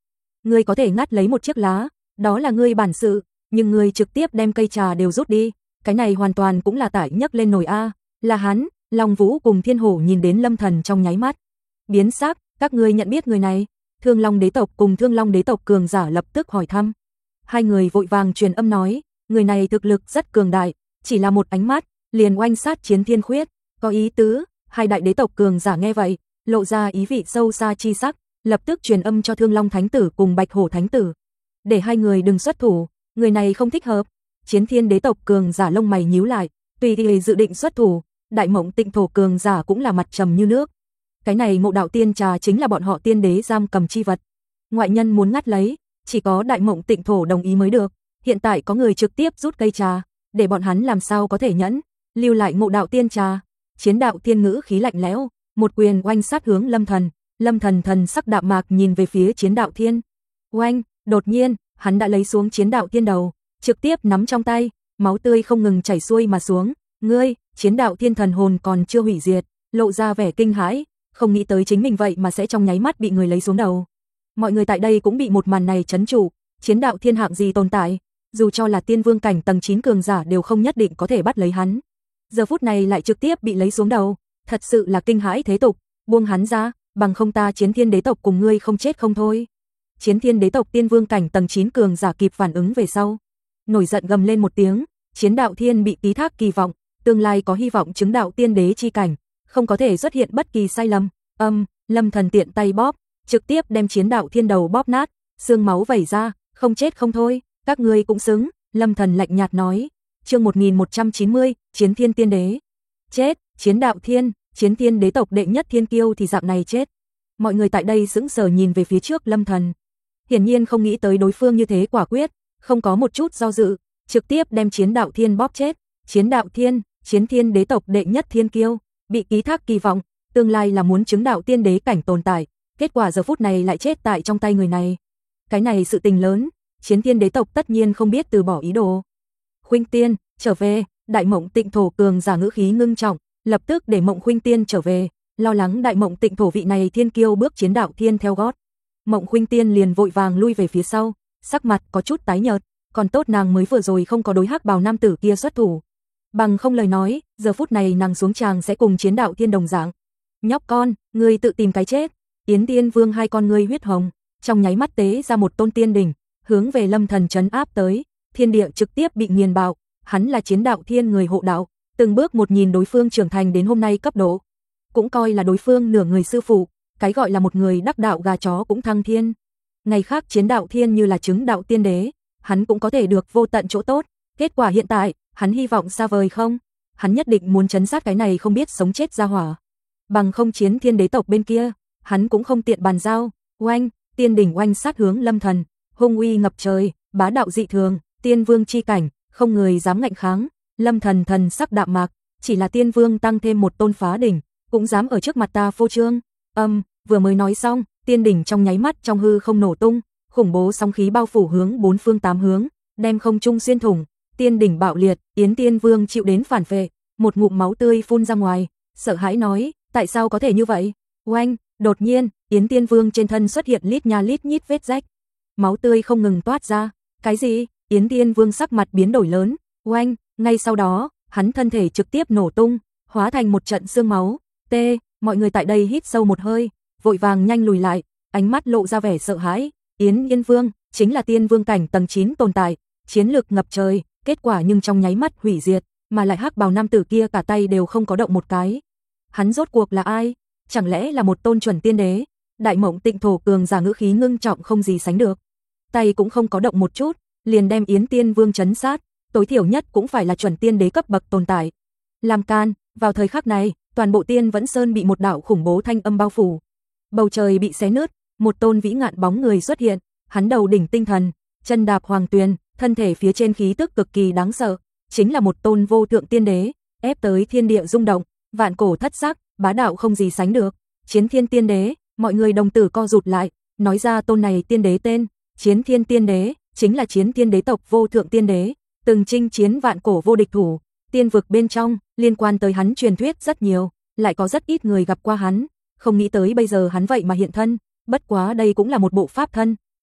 ngươi có thể ngắt lấy một chiếc lá, đó là ngươi bản sự, nhưng ngươi trực tiếp đem cây trà đều rút đi, cái này hoàn toàn cũng là tải nhấc lên nồi a." Là hắn. Long Vũ cùng Thiên Hổ nhìn đến Lâm Thần trong nháy mắt biến sắc, "Các ngươi nhận biết người này?" Thương Long đế tộc cùng Thương Long đế tộc cường giả lập tức hỏi thăm. Hai người vội vàng truyền âm nói, người này thực lực rất cường đại, chỉ là một ánh mắt liền oanh sát Chiến Thiên Khuyết, có ý tứ. Hai đại đế tộc cường giả nghe vậy, lộ ra ý vị sâu xa chi sắc, lập tức truyền âm cho Thương Long Thánh tử cùng Bạch Hổ Thánh tử, để hai người đừng xuất thủ, người này không thích hợp. Chiến Thiên đế tộc cường giả lông mày nhíu lại, tùy ý dự định xuất thủ. Đại Mộng Tịnh thổ cường giả cũng là mặt trầm như nước. Cái này Ngộ Đạo Tiên Trà chính là bọn họ tiên đế giam cầm chi vật, ngoại nhân muốn ngắt lấy, chỉ có Đại Mộng Tịnh thổ đồng ý mới được. Hiện tại có người trực tiếp rút cây trà, để bọn hắn làm sao có thể nhẫn, lưu lại Ngộ Đạo Tiên Trà. Chiến Đạo Thiên ngữ khí lạnh lẽo, một quyền oanh sát hướng Lâm Thần. Lâm Thần thần sắc đạm mạc nhìn về phía Chiến Đạo Thiên. Oanh, đột nhiên, hắn đã lấy xuống Chiến Đạo Thiên đầu, trực tiếp nắm trong tay, máu tươi không ngừng chảy xuôi mà xuống. Ngươi, Chiến Đạo Thiên thần hồn còn chưa hủy diệt, lộ ra vẻ kinh hãi, không nghĩ tới chính mình vậy mà sẽ trong nháy mắt bị người lấy xuống đầu. Mọi người tại đây cũng bị một màn này chấn trụ, Chiến Đạo Thiên hạng gì tồn tại, dù cho là tiên vương cảnh tầng chín cường giả đều không nhất định có thể bắt lấy hắn. Giờ phút này lại trực tiếp bị lấy xuống đầu, thật sự là kinh hãi thế tục, buông hắn ra, bằng không ta Chiến Thiên đế tộc cùng ngươi không chết không thôi. Chiến Thiên đế tộc tiên vương cảnh tầng chín cường giả kịp phản ứng về sau, nổi giận gầm lên một tiếng, Chiến Đạo Thiên bị ký thác kỳ vọng, tương lai có hy vọng chứng đạo tiên đế chi cảnh, không có thể xuất hiện bất kỳ sai lầm. Âm, Lâm Thần tiện tay bóp, trực tiếp đem Chiến Đạo Thiên đầu bóp nát, xương máu vẩy ra, không chết không thôi, các ngươi cũng xứng. Lâm Thần lạnh nhạt nói. Chương một nghìn một trăm chín mươi, Chiến Thiên tiên đế. Chết, Chiến Đạo Thiên, Chiến Thiên đế tộc đệ nhất thiên kiêu thì dạng này chết. Mọi người tại đây sững sờ nhìn về phía trước Lâm Thần. Hiển nhiên không nghĩ tới đối phương như thế quả quyết, không có một chút do dự, trực tiếp đem Chiến Đạo Thiên bóp chết. Chiến Đạo Thiên, Chiến Thiên đế tộc đệ nhất thiên kiêu, bị ký thác kỳ vọng, tương lai là muốn chứng đạo tiên đế cảnh tồn tại, kết quả giờ phút này lại chết tại trong tay người này. Cái này sự tình lớn, Chiến Thiên đế tộc tất nhiên không biết từ bỏ ý đồ. Khuynh Tiên, trở về. Đại Mộng Tịnh thổ cường giả ngữ khí ngưng trọng, lập tức để Mộng Khuynh Tiên trở về, lo lắng Đại Mộng Tịnh thổ vị này thiên kiêu bước Chiến Đạo Thiên theo gót. Mộng Khuynh Tiên liền vội vàng lui về phía sau, sắc mặt có chút tái nhợt, còn tốt nàng mới vừa rồi không có đối hắc bào nam tử kia xuất thủ. Bằng không lời nói, giờ phút này nàng xuống tràng sẽ cùng Chiến Đạo Thiên đồng dạng. Nhóc con, ngươi tự tìm cái chết. Yến Tiên Vương hai con ngươi huyết hồng, trong nháy mắt tế ra một tôn tiên đỉnh, hướng về Lâm Thần trấn áp tới, thiên địa trực tiếp bị nghiền bạo, hắn là Chiến Đạo Thiên người hộ đạo, từng bước một nhìn đối phương trưởng thành đến hôm nay cấp độ, cũng coi là đối phương nửa người sư phụ, cái gọi là một người đắc đạo gà chó cũng thăng thiên. Ngày khác Chiến Đạo Thiên như là chứng đạo tiên đế, hắn cũng có thể được vô tận chỗ tốt, kết quả hiện tại, hắn hy vọng xa vời không? Hắn nhất định muốn trấn sát cái này không biết sống chết ra hỏa. Bằng không Chiến Thiên đế tộc bên kia, hắn cũng không tiện bàn giao. Oanh, tiên đỉnh oanh sát hướng Lâm Thần, hung uy ngập trời, bá đạo dị thường, tiên vương chi cảnh, không người dám ngạnh kháng. Lâm Thần thần sắc đạm mạc, chỉ là tiên vương tăng thêm một tôn phá đỉnh, cũng dám ở trước mặt ta phô trương. Âm, vừa mới nói xong, tiên đỉnh trong nháy mắt trong hư không nổ tung, khủng bố sóng khí bao phủ hướng bốn phương tám hướng, đem không trung xuyên thủng, tiên đỉnh bạo liệt, Yến Tiên Vương chịu đến phản phệ, một ngụm máu tươi phun ra ngoài, sợ hãi nói, tại sao có thể như vậy? Oanh, đột nhiên, Yến Tiên Vương trên thân xuất hiện lít nha lít nhít vết rách, máu tươi không ngừng toát ra. Cái gì? Yến Tiên Vương sắc mặt biến đổi lớn. Oanh, ngay sau đó, hắn thân thể trực tiếp nổ tung, hóa thành một trận xương máu. T, mọi người tại đây hít sâu một hơi, vội vàng nhanh lùi lại, ánh mắt lộ ra vẻ sợ hãi. Yến Yên Vương chính là tiên vương cảnh tầng chín tồn tại, chiến lược ngập trời, kết quả nhưng trong nháy mắt hủy diệt, mà lại hắc bào nam tử kia cả tay đều không có động một cái. Hắn rốt cuộc là ai? Chẳng lẽ là một tôn chuẩn tiên đế? Đại Mộng Tịnh thổ cường giả ngữ khí ngưng trọng không gì sánh được, tay cũng không có động một chút, liền đem Yến Tiên Vương trấn sát, tối thiểu nhất cũng phải là chuẩn tiên đế cấp bậc tồn tại. Làm can, vào thời khắc này, toàn bộ Tiên Vẫn Sơn bị một đạo khủng bố thanh âm bao phủ. Bầu trời bị xé nứt, một tôn vĩ ngạn bóng người xuất hiện, hắn đầu đỉnh tinh thần, chân đạp hoàng tuyền, thân thể phía trên khí tức cực kỳ đáng sợ, chính là một tôn vô thượng tiên đế, ép tới thiên địa rung động, vạn cổ thất sắc, bá đạo không gì sánh được. Chiến Thiên tiên đế, mọi người đồng tử co rụt lại, nói ra tôn này tiên đế tên, Chiến Thiên tiên đế, chính là Chiến Thiên đế tộc vô thượng tiên đế, từng chinh chiến vạn cổ vô địch thủ, tiên vực bên trong, liên quan tới hắn truyền thuyết rất nhiều, lại có rất ít người gặp qua hắn, không nghĩ tới bây giờ hắn vậy mà hiện thân, bất quá đây cũng là một bộ pháp thân,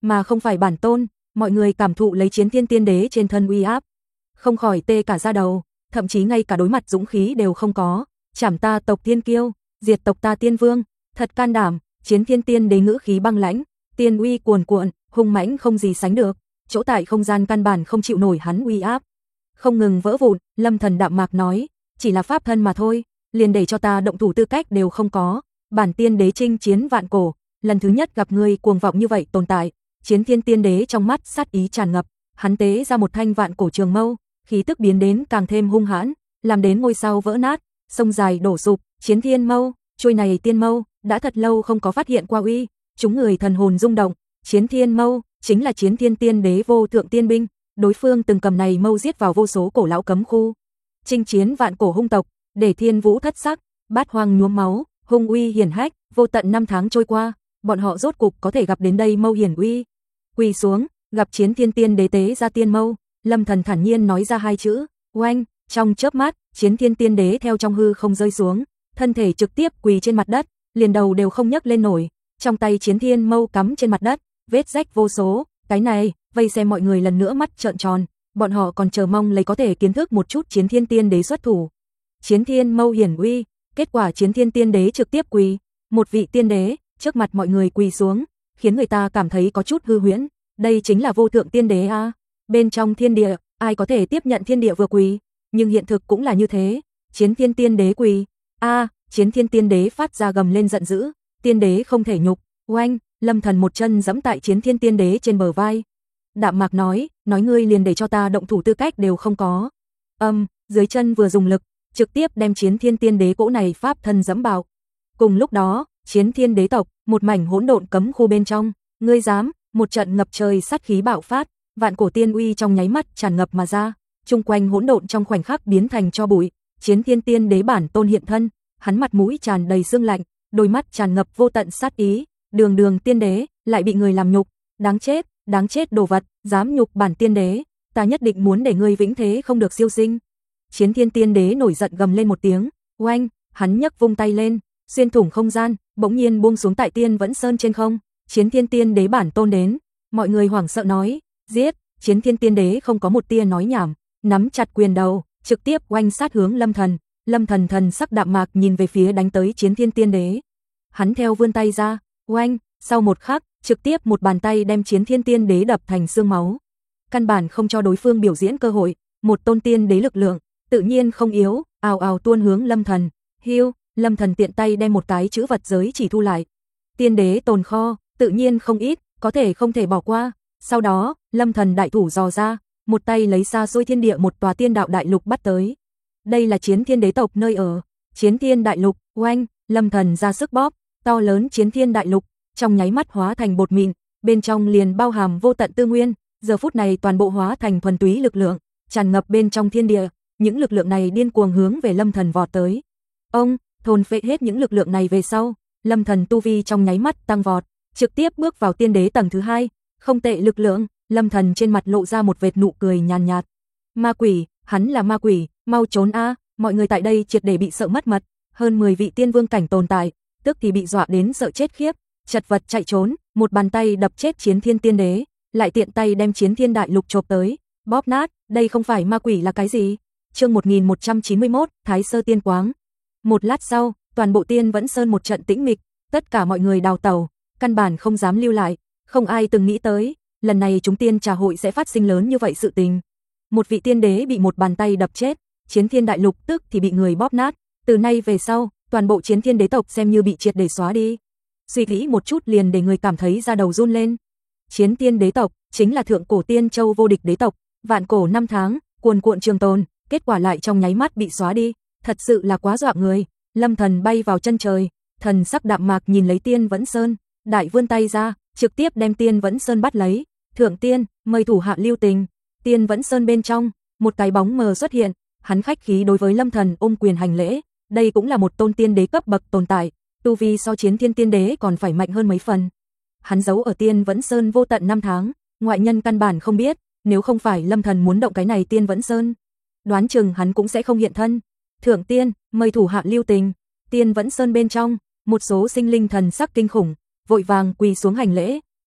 mà không phải bản tôn. Mọi người cảm thụ lấy Chiến Thiên Tiên Đế trên thân uy áp, không khỏi tê cả da đầu, thậm chí ngay cả đối mặt dũng khí đều không có. Chảm ta tộc tiên kiêu, diệt tộc ta tiên vương, thật can đảm. Chiến Thiên Tiên Đế ngữ khí băng lãnh, tiên uy cuồn cuộn, hung mãnh không gì sánh được, chỗ tại không gian căn bản không chịu nổi hắn uy áp, không ngừng vỡ vụn. Lâm Thần đạm mạc nói, chỉ là pháp thân mà thôi, liền để cho ta động thủ tư cách đều không có. Bản tiên đế chinh chiến vạn cổ, lần thứ nhất gặp ngươi cuồng vọng như vậy tồn tại. Chiến Thiên Tiên Đế trong mắt sát ý tràn ngập, hắn tế ra một thanh vạn cổ trường mâu, khí tức biến đến càng thêm hung hãn, làm đến ngôi sao vỡ nát, sông dài đổ sụp. Chiến Thiên Mâu, chuôi này tiên mâu đã thật lâu không có phát hiện qua uy, chúng người thần hồn rung động. Chiến Thiên Mâu chính là Chiến Thiên Tiên Đế vô thượng tiên binh, đối phương từng cầm này mâu giết vào vô số cổ lão cấm khu, chinh chiến vạn cổ hung tộc, để thiên vũ thất sắc, bát hoang nhuốm máu, hung uy hiển hách. Vô tận năm tháng trôi qua, bọn họ rốt cục có thể gặp đến đây mâu hiển uy. Quỳ xuống, gặp Chiến Thiên Tiên Đế tế ra tiên mâu, Lâm Thần thản nhiên nói ra hai chữ, oanh. Trong chớp mắt, Chiến Thiên Tiên Đế theo trong hư không rơi xuống, thân thể trực tiếp quỳ trên mặt đất, liền đầu đều không nhấc lên nổi. Trong tay Chiến Thiên mâu cắm trên mặt đất, vết rách vô số. Cái này, vây xem mọi người lần nữa mắt trợn tròn, bọn họ còn chờ mong lấy có thể kiến thức một chút Chiến Thiên Tiên Đế xuất thủ. Chiến Thiên mâu hiển uy, kết quả Chiến Thiên Tiên Đế trực tiếp quỳ, một vị tiên đế trước mặt mọi người quỳ xuống, khiến người ta cảm thấy có chút hư huyễn. Đây chính là vô thượng tiên đế a. À. Bên trong thiên địa, ai có thể tiếp nhận thiên địa vừa quỳ, nhưng hiện thực cũng là như thế. Chiến Thiên Tiên Đế quỳ, a, à, Chiến Thiên Tiên Đế phát ra gầm lên giận dữ, tiên đế không thể nhục. Oanh, Lâm Thần một chân giẫm tại Chiến Thiên Tiên Đế trên bờ vai. Đạm mạc nói, nói ngươi liền để cho ta động thủ tư cách đều không có. Âm, um, dưới chân vừa dùng lực, trực tiếp đem Chiến Thiên Tiên Đế cỗ này pháp thân giẫm bạo. Cùng lúc đó, Chiến Thiên Đế tộc, một mảnh hỗn độn cấm khu bên trong, ngươi dám? Một trận ngập trời sát khí bạo phát, vạn cổ tiên uy trong nháy mắt tràn ngập mà ra, chung quanh hỗn độn trong khoảnh khắc biến thành tro bụi. Chiến Thiên Tiên Đế bản tôn hiện thân, hắn mặt mũi tràn đầy sương lạnh, đôi mắt tràn ngập vô tận sát ý, đường đường tiên đế lại bị người làm nhục, đáng chết, đáng chết đồ vật, dám nhục bản tiên đế, ta nhất định muốn để ngươi vĩnh thế không được siêu sinh. Chiến Thiên Tiên Đế nổi giận gầm lên một tiếng, oanh, hắn nhấc vung tay lên, xuyên thủng không gian, bỗng nhiên buông xuống tại Tiên Vẫn Sơn trên không. Chiến Thiên Tiên Đế bản tôn đến, mọi người hoảng sợ nói, giết. Chiến Thiên Tiên Đế không có một tia nói nhảm, nắm chặt quyền đầu, trực tiếp oanh sát hướng Lâm Thần. Lâm Thần thần sắc đạm mạc nhìn về phía đánh tới Chiến Thiên Tiên Đế. Hắn theo vươn tay ra, oanh, sau một khắc, trực tiếp một bàn tay đem Chiến Thiên Tiên Đế đập thành xương máu. Căn bản không cho đối phương biểu diễn cơ hội, một tôn tiên đế lực lượng, tự nhiên không yếu, ào ào tuôn hướng Lâm Thần. Hiu, Lâm Thần tiện tay đem một cái chữ vật giới chỉ thu lại. Tiên đế tồn kho, tự nhiên không ít, có thể không thể bỏ qua. Sau đó, Lâm Thần đại thủ dò ra, một tay lấy xa xôi thiên địa một tòa tiên đạo đại lục bắt tới. Đây là Chiến Thiên Đế tộc nơi ở, Chiến Thiên đại lục. Oanh, Lâm Thần ra sức bóp, to lớn Chiến Thiên đại lục trong nháy mắt hóa thành bột mịn, bên trong liền bao hàm vô tận tư nguyên, giờ phút này toàn bộ hóa thành thuần túy lực lượng, tràn ngập bên trong thiên địa, những lực lượng này điên cuồng hướng về Lâm Thần vọt tới. Ông, thôn phệ hết những lực lượng này về sau, Lâm Thần tu vi trong nháy mắt tăng vọt, trực tiếp bước vào tiên đế tầng thứ hai, không tệ lực lượng. Lâm Thần trên mặt lộ ra một vệt nụ cười nhàn nhạt. Ma quỷ, hắn là ma quỷ, mau trốn a! Mọi người tại đây triệt để bị sợ mất mật, hơn mười vị tiên vương cảnh tồn tại, tức thì bị dọa đến sợ chết khiếp, chật vật chạy trốn, một bàn tay đập chết Chiến Thiên Tiên Đế, lại tiện tay đem Chiến Thiên đại lục chộp tới, bóp nát. Đây không phải ma quỷ là cái gì? Chương một nghìn một trăm chín mươi mốt, Thái Sơ Tiên Quáng. Một lát sau, toàn bộ Tiên Vẫn Sơn một trận tĩnh mịch, tất cả mọi người đào tẩu, căn bản không dám lưu lại, không ai từng nghĩ tới, lần này chúng tiên trà hội sẽ phát sinh lớn như vậy sự tình. Một vị tiên đế bị một bàn tay đập chết, Chiến Thiên đại lục tức thì bị người bóp nát, từ nay về sau, toàn bộ Chiến Thiên đế tộc xem như bị triệt để xóa đi. Suy nghĩ một chút liền để người cảm thấy da đầu run lên. Chiến Thiên đế tộc chính là thượng cổ tiên châu vô địch đế tộc, vạn cổ năm tháng, cuồn cuộn trường tồn, kết quả lại trong nháy mắt bị xóa đi, thật sự là quá dọa người. Lâm Thần bay vào chân trời, thần sắc đạm mạc nhìn lấy Tiên Vẫn Sơn, đại vươn tay ra, trực tiếp đem Tiên Vẫn Sơn bắt lấy. Thượng tiên, mời thủ hạ lưu tình. Tiên Vẫn Sơn bên trong, một cái bóng mờ xuất hiện, hắn khách khí đối với Lâm Thần ôm quyền hành lễ, đây cũng là một tôn tiên đế cấp bậc tồn tại, tu vi so Chiến Thiên Tiên Đế còn phải mạnh hơn mấy phần. Hắn giấu ở Tiên Vẫn Sơn vô tận năm tháng, ngoại nhân căn bản không biết, nếu không phải Lâm Thần muốn động cái này Tiên Vẫn Sơn, đoán chừng hắn cũng sẽ không hiện thân. Thượng tiên, mời thủ hạ lưu tình. Tiên Vẫn Sơn bên trong, một số sinh linh thần sắc kinh khủng, vội vàng quỳ xuống hành lễ.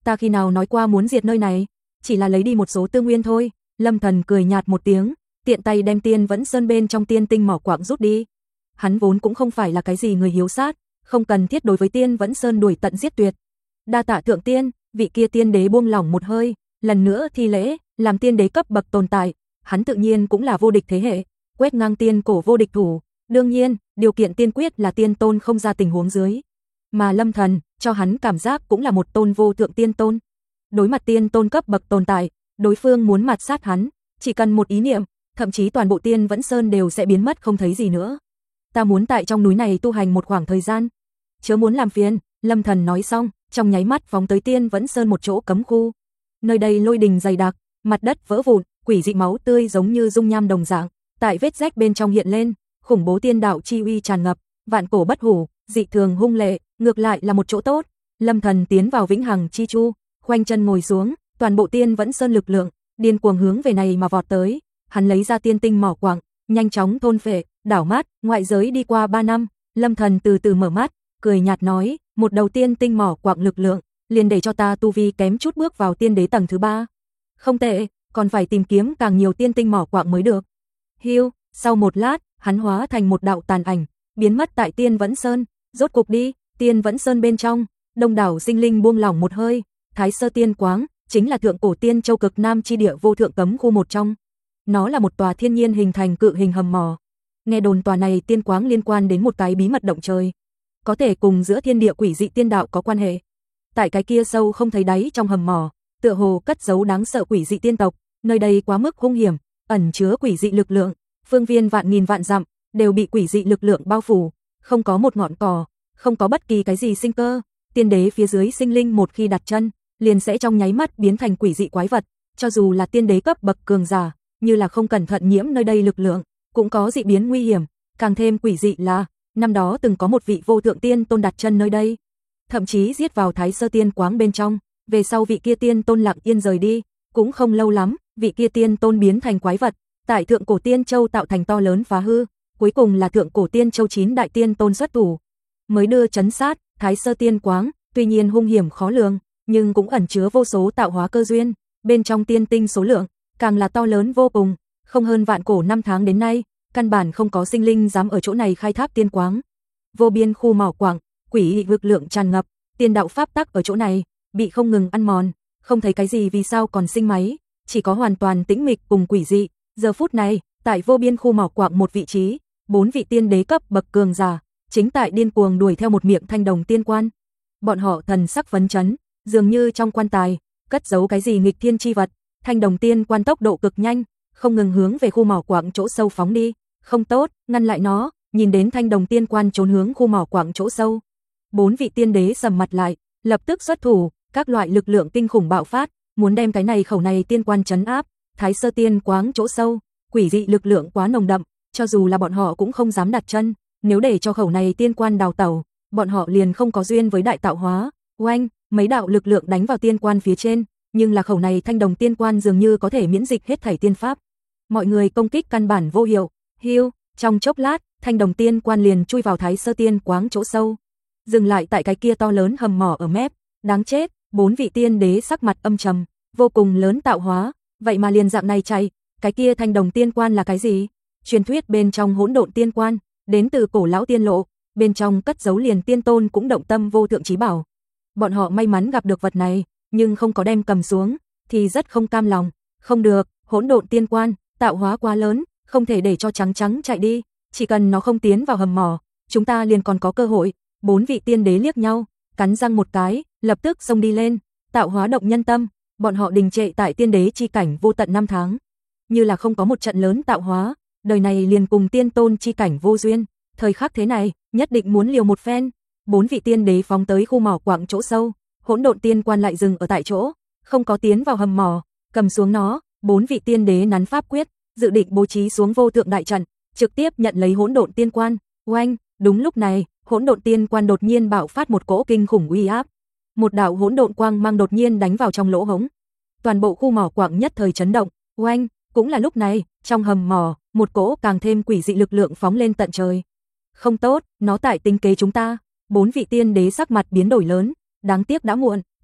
Ta khi nào nói qua muốn diệt nơi này, chỉ là lấy đi một số tư nguyên thôi. Lâm Thần cười nhạt một tiếng, tiện tay đem Tiên Vẫn Sơn bên trong tiên tinh mỏ quặng rút đi. Hắn vốn cũng không phải là cái gì người hiếu sát, không cần thiết đối với Tiên Vẫn Sơn đuổi tận giết tuyệt. Đa tạ thượng tiên, vị kia tiên đế buông lỏng một hơi, lần nữa thi lễ, làm tiên đế cấp bậc tồn tại, hắn tự nhiên cũng là vô địch thế hệ, quét ngang tiên cổ vô địch thủ, đương nhiên, điều kiện tiên quyết là tiên tôn không ra tình huống dưới. Mà Lâm Thần, cho hắn cảm giác cũng là một tôn vô thượng tiên tôn. Đối mặt tiên tôn cấp bậc tồn tại, đối phương muốn mạt sát hắn, chỉ cần một ý niệm, thậm chí toàn bộ Tiên Vẫn Sơn đều sẽ biến mất không thấy gì nữa. Ta muốn tại trong núi này tu hành một khoảng thời gian, chớ muốn làm phiền. Lâm Thần nói xong, trong nháy mắt phóng tới Tiên Vẫn Sơn một chỗ cấm khu. Nơi đây lôi đình dày đặc, mặt đất vỡ vụn, quỷ dị máu tươi giống như dung nham đồng dạng, tại vết rách bên trong hiện lên, khủng bố tiên đạo chi uy tràn ngập, vạn cổ bất hủ, dị thường hung lệ, ngược lại là một chỗ tốt. Lâm Thần tiến vào vĩnh hằng chi chu, khoanh chân ngồi xuống, toàn bộ Tiên Vẫn Sơn lực lượng điên cuồng hướng về này mà vọt tới. Hắn lấy ra tiên tinh mỏ quặng, nhanh chóng thôn phệ, đảo mắt, ngoại giới đi qua ba năm, Lâm Thần từ từ mở mắt, cười nhạt nói, một đầu tiên tinh mỏ quặng lực lượng, liền để cho ta tu vi kém chút bước vào tiên đế tầng thứ ba. Không tệ, còn phải tìm kiếm càng nhiều tiên tinh mỏ quặng mới được. Hiu, sau một lát, hắn hóa thành một đạo tàn ảnh, biến mất tại Tiên Vẫn Sơn, rốt cục đi, Tiên Vẫn Sơn bên trong, đông đảo sinh linh buông lỏng một hơi, Thái Sơ Tiên Quáng, chính là thượng cổ tiên châu cực nam chi địa vô thượng cấm khu một trong. Nó là một tòa thiên nhiên hình thành cự hình hầm mỏ. Nghe đồn tòa này tiên quáng liên quan đến một cái bí mật động trời, có thể cùng giữa thiên địa quỷ dị tiên đạo có quan hệ. Tại cái kia sâu không thấy đáy trong hầm mỏ, tựa hồ cất giấu đáng sợ quỷ dị tiên tộc, nơi đây quá mức hung hiểm, ẩn chứa quỷ dị lực lượng, phương viên vạn nghìn vạn dặm đều bị quỷ dị lực lượng bao phủ, không có một ngọn cỏ, không có bất kỳ cái gì sinh cơ. Tiên đế phía dưới sinh linh một khi đặt chân, liền sẽ trong nháy mắt biến thành quỷ dị quái vật, cho dù là tiên đế cấp bậc cường giả, như là không cẩn thận nhiễm nơi đây lực lượng, cũng có dị biến nguy hiểm. Càng thêm quỷ dị là, năm đó từng có một vị vô thượng tiên tôn đặt chân nơi đây, thậm chí giết vào Thái Sơ Tiên Quáng bên trong, về sau vị kia tiên tôn lặng yên rời đi, cũng không lâu lắm, vị kia tiên tôn biến thành quái vật, tại thượng cổ tiên châu tạo thành to lớn phá hư, cuối cùng là thượng cổ tiên châu chín đại tiên tôn xuất thủ, mới đưa trấn sát Thái Sơ Tiên Quáng. Tuy nhiên hung hiểm khó lường, nhưng cũng ẩn chứa vô số tạo hóa cơ duyên, bên trong tiên tinh số lượng càng là to lớn vô cùng, không hơn vạn cổ năm tháng đến nay, căn bản không có sinh linh dám ở chỗ này khai thác tiên quáng. Vô biên khu mỏ quặng, quỷ dị lực lượng tràn ngập, tiên đạo pháp tắc ở chỗ này bị không ngừng ăn mòn, không thấy cái gì vì sao còn sinh máy, chỉ có hoàn toàn tĩnh mịch cùng quỷ dị. Giờ phút này, tại vô biên khu mỏ quặng một vị trí, bốn vị tiên đế cấp bậc cường giả chính tại điên cuồng đuổi theo một miệng thanh đồng tiên quan. Bọn họ thần sắc phấn chấn, dường như trong quan tài cất giấu cái gì nghịch thiên chi vật. Thanh đồng tiên quan tốc độ cực nhanh, không ngừng hướng về khu mỏ quặng chỗ sâu phóng đi. Không tốt, ngăn lại nó. Nhìn đến thanh đồng tiên quan trốn hướng khu mỏ quặng chỗ sâu, bốn vị tiên đế sầm mặt lại, lập tức xuất thủ, các loại lực lượng kinh khủng bạo phát, muốn đem cái này khẩu này tiên quan trấn áp. Thái Sơ Tiên Quáng chỗ sâu, quỷ dị lực lượng quá nồng đậm, cho dù là bọn họ cũng không dám đặt chân. Nếu để cho khẩu này tiên quan đào tẩu, bọn họ liền không có duyên với đại tạo hóa. Oanh, mấy đạo lực lượng đánh vào tiên quan phía trên, nhưng là khẩu này thanh đồng tiên quan dường như có thể miễn dịch hết thảy tiên pháp. Mọi người công kích căn bản vô hiệu. Hiu, trong chốc lát, thanh đồng tiên quan liền chui vào Thái Sơ Tiên Quáng chỗ sâu, dừng lại tại cái kia to lớn hầm mỏ ở mép. Đáng chết, bốn vị tiên đế sắc mặt âm trầm, vô cùng lớn tạo hóa, vậy mà liền dạng này chạy. Cái kia thanh đồng tiên quan là cái gì? Truyền thuyết bên trong hỗn độn tiên quan, đến từ cổ lão tiên lộ, bên trong cất giấu liền tiên tôn cũng động tâm vô thượng chí bảo. Bọn họ may mắn gặp được vật này, nhưng không có đem cầm xuống, thì rất không cam lòng. Không được, hỗn độn tiên quan, tạo hóa quá lớn, không thể để cho trắng trắng chạy đi, chỉ cần nó không tiến vào hầm mỏ, chúng ta liền còn có cơ hội. Bốn vị tiên đế liếc nhau, cắn răng một cái, lập tức xông đi lên. Tạo hóa động nhân tâm, bọn họ đình trệ tại tiên đế chi cảnh vô tận năm tháng, như là không có một trận lớn tạo hóa, đời này liền cùng tiên tôn chi cảnh vô duyên. Thời khắc thế này, nhất định muốn liều một phen. Bốn vị tiên đế phóng tới khu mỏ quặng chỗ sâu, hỗn độn tiên quan lại dừng ở tại chỗ, không có tiến vào hầm mỏ, cầm xuống nó. Bốn vị tiên đế nắn pháp quyết, dự định bố trí xuống vô thượng đại trận, trực tiếp nhận lấy hỗn độn tiên quan. Oanh, đúng lúc này, hỗn độn tiên quan đột nhiên bạo phát một cỗ kinh khủng uy áp. Một đạo hỗn độn quang mang đột nhiên đánh vào trong lỗ hổng. Toàn bộ khu mỏ quặng nhất thời chấn động. Oanh, cũng là lúc này, trong hầm mỏ, một cỗ càng thêm quỷ dị lực lượng phóng lên tận trời. Không tốt, nó tại tính kế chúng ta. Bốn vị tiên đế sắc mặt biến đổi lớn, đáng tiếc đã muộn,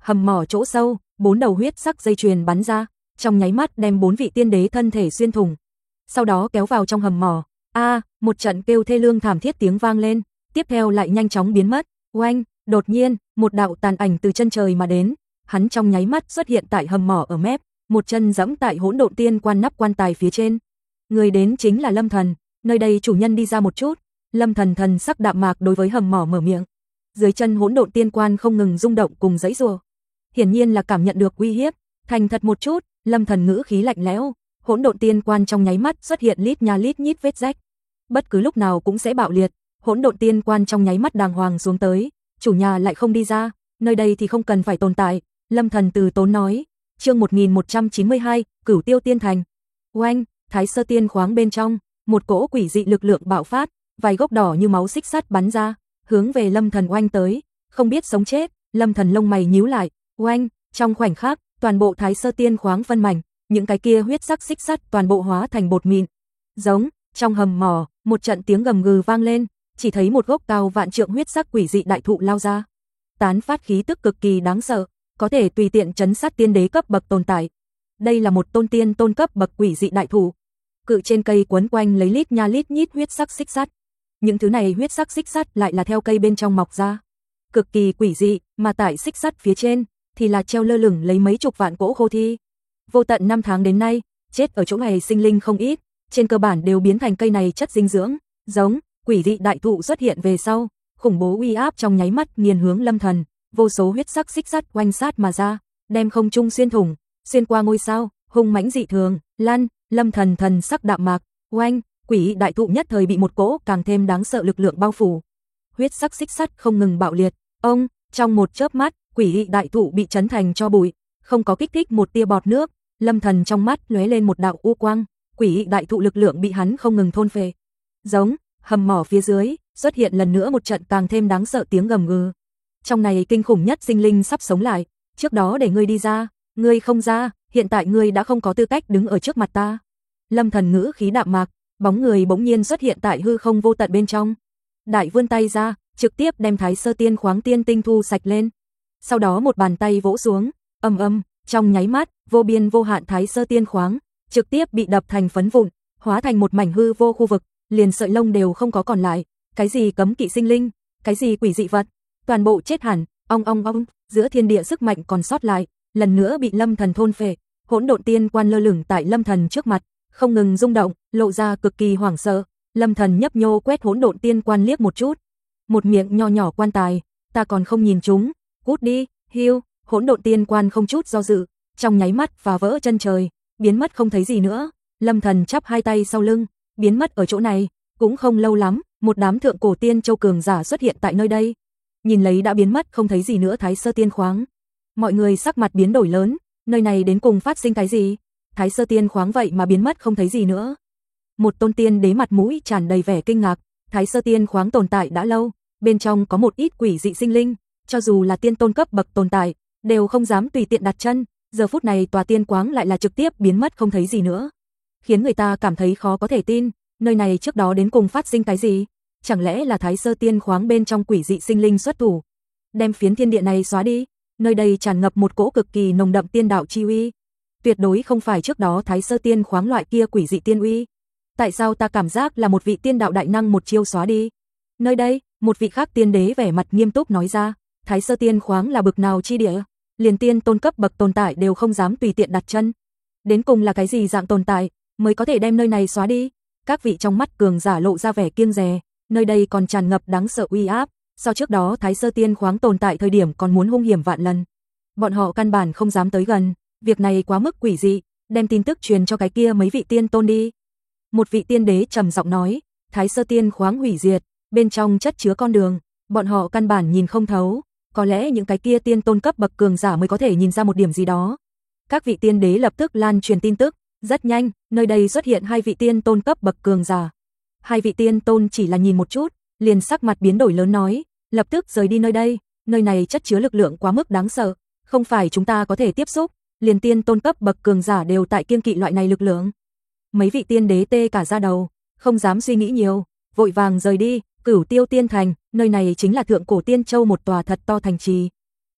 Hầm mỏ chỗ sâu, bốn đầu huyết sắc dây chuyền bắn ra, trong nháy mắt đem bốn vị tiên đế thân thể xuyên thủng. Sau đó kéo vào trong hầm mỏ. A, một trận kêu thê lương thảm thiết tiếng vang lên, tiếp theo lại nhanh chóng biến mất. Oanh, đột nhiên, một đạo tàn ảnh từ chân trời mà đến, hắn trong nháy mắt xuất hiện tại hầm mỏ ở mép, một chân giẫm tại hỗn độn tiên quan nắp quan tài phía trên. Người đến chính là Lâm Thần, nơi đây chủ nhân đi ra một chút. Lâm Thần thần sắc đạm mạc đối với hầm mỏ mở miệng. Dưới chân hỗn độn tiên quan không ngừng rung động cùng giãy giụa. Hiển nhiên là cảm nhận được uy hiếp, thành thật một chút, Lâm Thần ngữ khí lạnh lẽo, hỗn độn tiên quan trong nháy mắt xuất hiện lít nha lít nhít vết rách. Bất cứ lúc nào cũng sẽ bạo liệt, hỗn độn tiên quan trong nháy mắt đàng hoàng xuống tới, chủ nhà lại không đi ra, nơi đây thì không cần phải tồn tại, Lâm Thần từ tốn nói. Chương một nghìn một trăm chín mươi hai, Cửu Tiêu Tiên Thành. Oanh, Thái Sơ Tiên khoáng bên trong, một cỗ quỷ dị lực lượng bạo phát, vài gốc đỏ như máu xích sắt bắn ra, hướng về Lâm Thần oanh tới, không biết sống chết, Lâm Thần lông mày nhíu lại, oanh, trong khoảnh khắc, toàn bộ Thái Sơ Tiên khoáng phân mảnh, những cái kia huyết sắc xích sắt toàn bộ hóa thành bột mịn. Giống, trong hầm mỏ, một trận tiếng gầm gừ vang lên, chỉ thấy một gốc cao vạn trượng huyết sắc quỷ dị đại thụ lao ra, tán phát khí tức cực kỳ đáng sợ, có thể tùy tiện trấn sát tiên đế cấp bậc tồn tại. Đây là một tôn tiên tôn cấp bậc quỷ dị đại thụ, cự trên cây quấn quanh lấy lít nha lít nhít huyết sắc xích sắt. Những thứ này huyết sắc xích sắt lại là theo cây bên trong mọc ra, cực kỳ quỷ dị, mà tại xích sắt phía trên thì là treo lơ lửng lấy mấy chục vạn cỗ khô thi. Vô tận năm tháng đến nay, chết ở chỗ này sinh linh không ít, trên cơ bản đều biến thành cây này chất dinh dưỡng, giống quỷ dị đại thụ xuất hiện về sau, khủng bố uy áp trong nháy mắt nghiền hướng Lâm Thần, vô số huyết sắc xích sắt oanh sát mà ra, đem không trung xuyên thủng, xuyên qua ngôi sao, hung mãnh dị thường, lăn, Lâm Thần thần sắc đạm mạc, oanh, quỷ đại thụ nhất thời bị một cỗ càng thêm đáng sợ lực lượng bao phủ. Huyết sắc xích sắt không ngừng bạo liệt, ông, trong một chớp mắt, quỷ đại thụ bị chấn thành tro bụi, không có kích thích một tia bọt nước, Lâm Thần trong mắt lóe lên một đạo u quang, quỷ đại thụ lực lượng bị hắn không ngừng thôn phệ. Giống, hầm mỏ phía dưới, xuất hiện lần nữa một trận càng thêm đáng sợ tiếng gầm gừ. Trong này kinh khủng nhất sinh linh sắp sống lại, trước đó để ngươi đi ra, ngươi không ra, hiện tại ngươi đã không có tư cách đứng ở trước mặt ta. Lâm Thần ngữ khí đạm mạc, bóng người bỗng nhiên xuất hiện tại hư không vô tận bên trong. Đại vươn tay ra, trực tiếp đem Thái Sơ Tiên khoáng tiên tinh thu sạch lên. Sau đó một bàn tay vỗ xuống, ầm ầm, trong nháy mắt, vô biên vô hạn Thái Sơ Tiên khoáng trực tiếp bị đập thành phấn vụn, hóa thành một mảnh hư vô khu vực, liền sợi lông đều không có còn lại, cái gì cấm kỵ sinh linh, cái gì quỷ dị vật, toàn bộ chết hẳn, ong ong ong, giữa thiên địa sức mạnh còn sót lại, lần nữa bị Lâm Thần thôn phệ. Hỗn độn tiên quan lơ lửng tại Lâm Thần trước mặt, không ngừng rung động, lộ ra cực kỳ hoảng sợ. Lâm Thần nhấp nhô quét hỗn độn tiên quan liếc một chút, một miệng nho nhỏ quan tài, ta còn không nhìn chúng, cút đi, hiu. Hỗn độn tiên quan không chút do dự, trong nháy mắt phá vỡ chân trời, biến mất không thấy gì nữa. Lâm Thần chắp hai tay sau lưng, biến mất ở chỗ này. Cũng không lâu lắm, một đám thượng cổ tiên châu cường giả xuất hiện tại nơi đây. Nhìn lấy đã biến mất không thấy gì nữa Thái Sơ Tiên khoáng, mọi người sắc mặt biến đổi lớn, nơi này đến cùng phát sinh cái gì? Thái Sơ Tiên khoáng vậy mà biến mất không thấy gì nữa. Một tôn tiên đế mặt mũi tràn đầy vẻ kinh ngạc, Thái Sơ Tiên khoáng tồn tại đã lâu, bên trong có một ít quỷ dị sinh linh, cho dù là tiên tôn cấp bậc tồn tại, đều không dám tùy tiện đặt chân, giờ phút này tòa tiên khoáng lại là trực tiếp biến mất không thấy gì nữa. Khiến người ta cảm thấy khó có thể tin, nơi này trước đó đến cùng phát sinh cái gì? Chẳng lẽ là Thái Sơ Tiên khoáng bên trong quỷ dị sinh linh xuất thủ, đem phiến thiên địa này xóa đi? Nơi đây tràn ngập một cỗ cực kỳ nồng đậm tiên đạo chi uy, tuyệt đối không phải trước đó Thái Sơ Tiên khoáng loại kia quỷ dị tiên uy. Tại sao ta cảm giác là một vị tiên đạo đại năng một chiêu xóa đi? Nơi đây, một vị khác tiên đế vẻ mặt nghiêm túc nói ra, Thái Sơ Tiên khoáng là bực nào chi địa, liền tiên tôn cấp bậc tồn tại đều không dám tùy tiện đặt chân. Đến cùng là cái gì dạng tồn tại mới có thể đem nơi này xóa đi? Các vị trong mắt cường giả lộ ra vẻ kiêng dè, nơi đây còn tràn ngập đáng sợ uy áp, so trước đó Thái Sơ Tiên khoáng tồn tại thời điểm còn muốn hung hiểm vạn lần. Bọn họ căn bản không dám tới gần, việc này quá mức quỷ dị, đem tin tức truyền cho cái kia mấy vị tiên tôn đi. Một vị tiên đế trầm giọng nói, Thái Sơ Tiên khoáng hủy diệt, bên trong chất chứa con đường, bọn họ căn bản nhìn không thấu, có lẽ những cái kia tiên tôn cấp bậc cường giả mới có thể nhìn ra một điểm gì đó. Các vị tiên đế lập tức lan truyền tin tức, rất nhanh, nơi đây xuất hiện hai vị tiên tôn cấp bậc cường giả. Hai vị tiên tôn chỉ là nhìn một chút, liền sắc mặt biến đổi lớn nói, lập tức rời đi nơi đây, nơi này chất chứa lực lượng quá mức đáng sợ, không phải chúng ta có thể tiếp xúc, liền tiên tôn cấp bậc cường giả đều tại kiêng kỵ loại này lực lượng. Mấy vị tiên đế tê cả da đầu, không dám suy nghĩ nhiều, vội vàng rời đi. Cửu Tiêu Tiên Thành, nơi này chính là thượng cổ tiên châu một tòa thật to thành trì.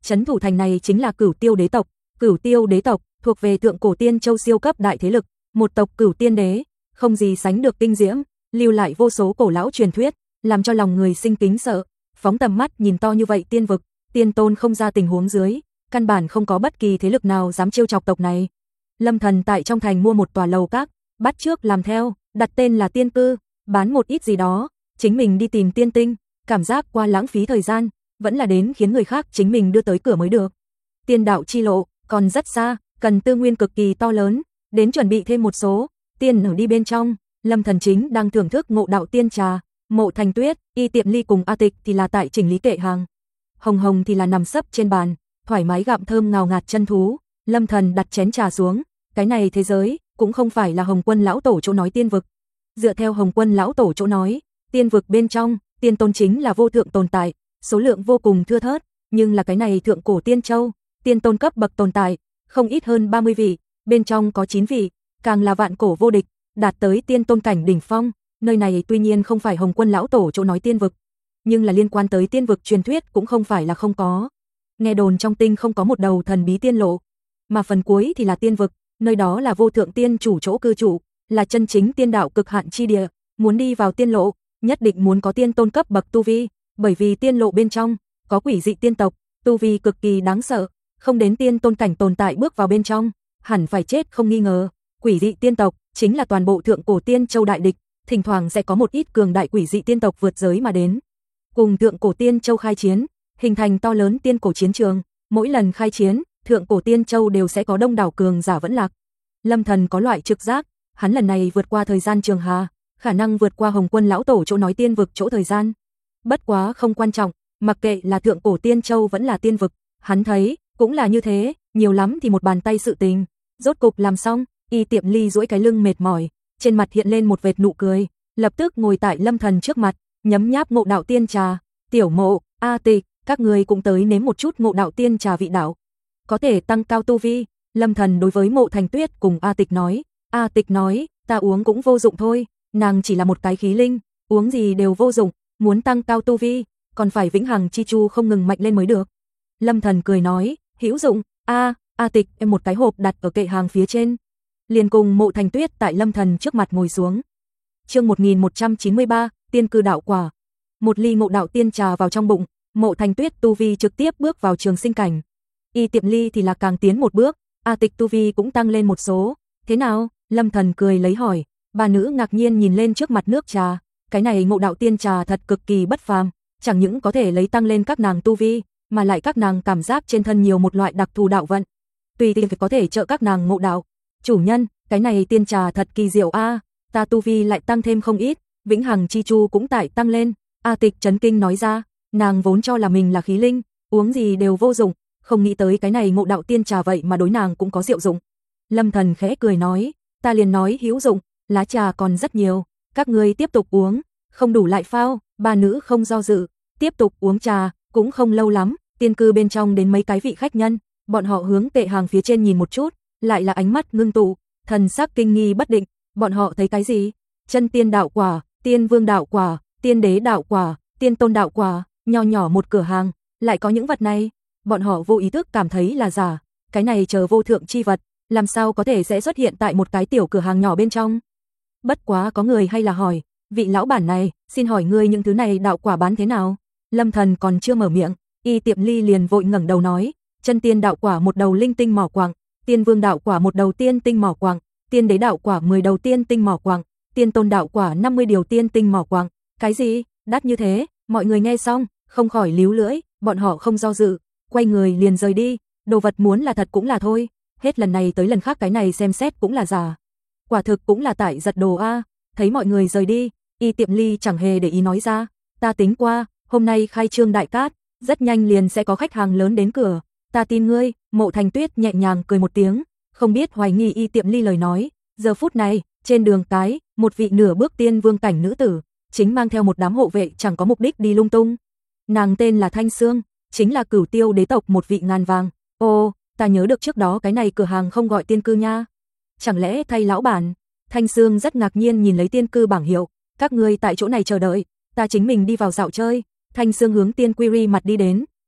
trấn thủ thành này chính là Cửu Tiêu đế tộc. Cửu Tiêu đế tộc thuộc về thượng cổ Tiên Châu siêu cấp đại thế lực, một tộc Cửu Tiên đế, không gì sánh được kinh diễm, lưu lại vô số cổ lão truyền thuyết, làm cho lòng người sinh kính sợ. Phóng tầm mắt nhìn to như vậy tiên vực, tiên tôn không ra tình huống dưới, căn bản không có bất kỳ thế lực nào dám trêu chọc tộc này. Lâm Thần tại trong thành mua một tòa lầu các, bắt trước làm theo, đặt tên là Tiên Cư, bán một ít gì đó, chính mình đi tìm tiên tinh, cảm giác qua lãng phí thời gian, vẫn là đến khiến người khác chính mình đưa tới cửa mới được. Tiên đạo chi lộ còn rất xa, cần tư nguyên cực kỳ to lớn, đến chuẩn bị thêm một số tiên ở đi bên trong. Lâm Thần chính đang thưởng thức ngộ đạo tiên trà, Mộ Thành Tuyết, Y Tiệm Ly cùng A Tịch thì là tại chỉnh lý kệ hàng. Hồng Hồng thì là nằm sấp trên bàn, thoải mái gặm thơm ngào ngạt chân thú. Lâm Thần đặt chén trà xuống, cái này thế giới cũng không phải là Hồng Quân lão tổ chỗ nói tiên vực. Dựa theo Hồng Quân lão tổ chỗ nói, tiên vực bên trong, tiên tôn chính là vô thượng tồn tại, số lượng vô cùng thưa thớt, nhưng là cái này thượng cổ Tiên Châu, tiên tôn cấp bậc tồn tại, không ít hơn ba mươi vị, bên trong có chín vị, càng là vạn cổ vô địch, đạt tới tiên tôn cảnh đỉnh phong. Nơi này tuy nhiên không phải Hồng Quân lão tổ chỗ nói tiên vực, nhưng là liên quan tới tiên vực truyền thuyết cũng không phải là không có. Nghe đồn trong tinh không có một đầu thần bí tiên lộ, mà phần cuối thì là tiên vực, nơi đó là vô thượng tiên chủ chỗ cư trụ, là chân chính tiên đạo cực hạn chi địa, muốn đi vào tiên lộ, nhất định muốn có tiên tôn cấp bậc tu vi, bởi vì tiên lộ bên trong có quỷ dị tiên tộc, tu vi cực kỳ đáng sợ, không đến tiên tôn cảnh tồn tại bước vào bên trong, hẳn phải chết không nghi ngờ. Quỷ dị tiên tộc chính là toàn bộ thượng cổ Tiên Châu đại địch, thỉnh thoảng sẽ có một ít cường đại quỷ dị tiên tộc vượt giới mà đến, cùng thượng cổ Tiên Châu khai chiến, hình thành to lớn tiên cổ chiến trường, mỗi lần khai chiến, thượng cổ Tiên Châu đều sẽ có đông đảo cường giả vẫn lạc. Lâm Thần có loại trực giác, hắn lần này vượt qua thời gian trường hà, khả năng vượt qua Hồng Quân lão tổ chỗ nói tiên vực chỗ thời gian. Bất quá không quan trọng, mặc kệ là thượng cổ Tiên Châu vẫn là tiên vực, hắn thấy cũng là như thế, nhiều lắm thì một bàn tay sự tình. Rốt cục làm xong, Y Tiệm Ly duỗi cái lưng mệt mỏi, trên mặt hiện lên một vệt nụ cười, lập tức ngồi tại Lâm Thần trước mặt, nhấm nháp ngộ đạo tiên trà. Tiểu Mộ, A Tịch, các người cũng tới nếm một chút ngộ đạo tiên trà vị đạo, có thể tăng cao tu vi. Lâm Thần đối với Mộ Thành Tuyết cùng A Tịch nói. A Tịch nói, ta uống cũng vô dụng thôi, nàng chỉ là một cái khí linh, uống gì đều vô dụng, muốn tăng cao tu vi, còn phải vĩnh hằng chi chu không ngừng mạnh lên mới được. Lâm Thần cười nói, hữu dụng. A, A Tịch em một cái hộp đặt ở kệ hàng phía trên, liền cùng Mộ Thành Tuyết tại Lâm Thần trước mặt ngồi xuống. Chương một nghìn một trăm chín mươi ba, Tiên Cư đạo quả. Một ly ngộ đạo tiên trà vào trong bụng, Mộ Thành Tuyết tu vi trực tiếp bước vào trường sinh cảnh. Y Tiệm Ly thì là càng tiến một bước, A Tịch tu vi cũng tăng lên một số. Thế nào? Lâm Thần cười lấy hỏi. Bà nữ ngạc nhiên nhìn lên trước mặt nước trà, cái này ngộ đạo tiên trà thật cực kỳ bất phàm, chẳng những có thể lấy tăng lên các nàng tu vi, mà lại các nàng cảm giác trên thân nhiều một loại đặc thù đạo vận, tùy tiện có thể trợ các nàng ngộ đạo. Chủ nhân, cái này tiên trà thật kỳ diệu a, ta tu vi lại tăng thêm không ít, vĩnh hằng chi chu cũng tại tăng lên. A Tịch chấn kinh nói ra, nàng vốn cho là mình là khí linh, uống gì đều vô dụng, không nghĩ tới cái này ngộ đạo tiên trà vậy mà đối nàng cũng có diệu dụng. Lâm Thần khẽ cười nói, ta liền nói hữu dụng, lá trà còn rất nhiều, các ngươi tiếp tục uống, không đủ lại phao. Ba nữ không do dự, tiếp tục uống trà. Cũng không lâu lắm, tiên cư bên trong đến mấy cái vị khách nhân, bọn họ hướng kệ hàng phía trên nhìn một chút, lại là ánh mắt ngưng tụ, thần sắc kinh nghi bất định. Bọn họ thấy cái gì? Chân tiên đạo quả, tiên vương đạo quả, tiên đế đạo quả, tiên tôn đạo quả, nho nhỏ một cửa hàng, lại có những vật này. Bọn họ vô ý thức cảm thấy là giả, cái này chờ vô thượng chi vật, làm sao có thể sẽ xuất hiện tại một cái tiểu cửa hàng nhỏ bên trong. Bất quá có người hay là hỏi, vị lão bản này, xin hỏi ngươi những thứ này đạo quả bán thế nào? Lâm Thần còn chưa mở miệng, Y Tiệm Ly liền vội ngẩng đầu nói, chân tiên đạo quả một đầu linh tinh mỏ quặng, tiên vương đạo quả một đầu tiên tinh mỏ quặng, tiên đế đạo quả mười đầu tiên tinh mỏ quặng, tiên tôn đạo quả năm mươi điều tiên tinh mỏ quặng. Cái gì? Đắt như thế? Mọi người nghe xong, không khỏi líu lưỡi, bọn họ không do dự, quay người liền rời đi, đồ vật muốn là thật cũng là thôi, hết lần này tới lần khác cái này xem xét cũng là giả. Quả thực cũng là tại giật đồ a. Thấy mọi người rời đi, Y Tiệm Ly chẳng hề để ý nói ra, ta tính qua, hôm nay khai trương đại cát, rất nhanh liền sẽ có khách hàng lớn đến cửa, ta tin ngươi. Mộ Thành Tuyết nhẹ nhàng cười một tiếng, không biết hoài nghi Y Tiệm Ly lời nói. Giờ phút này, trên đường cái, một vị nửa bước tiên vương cảnh nữ tử, chính mang theo một đám hộ vệ chẳng có mục đích đi lung tung. Nàng tên là Thanh Sương, chính là Cửu Tiêu đế tộc một vị ngàn vàng. Ô, ta nhớ được trước đó cái này cửa hàng không gọi tiên cư nha. Chẳng lẽ thay lão bản? Thanh Sương rất ngạc nhiên nhìn lấy tiên cư bảng hiệu, các ngươi tại chỗ này chờ đợi, ta chính mình đi vào dạo chơi. Thanh Sương hướng Tiên Query mặt đi đến,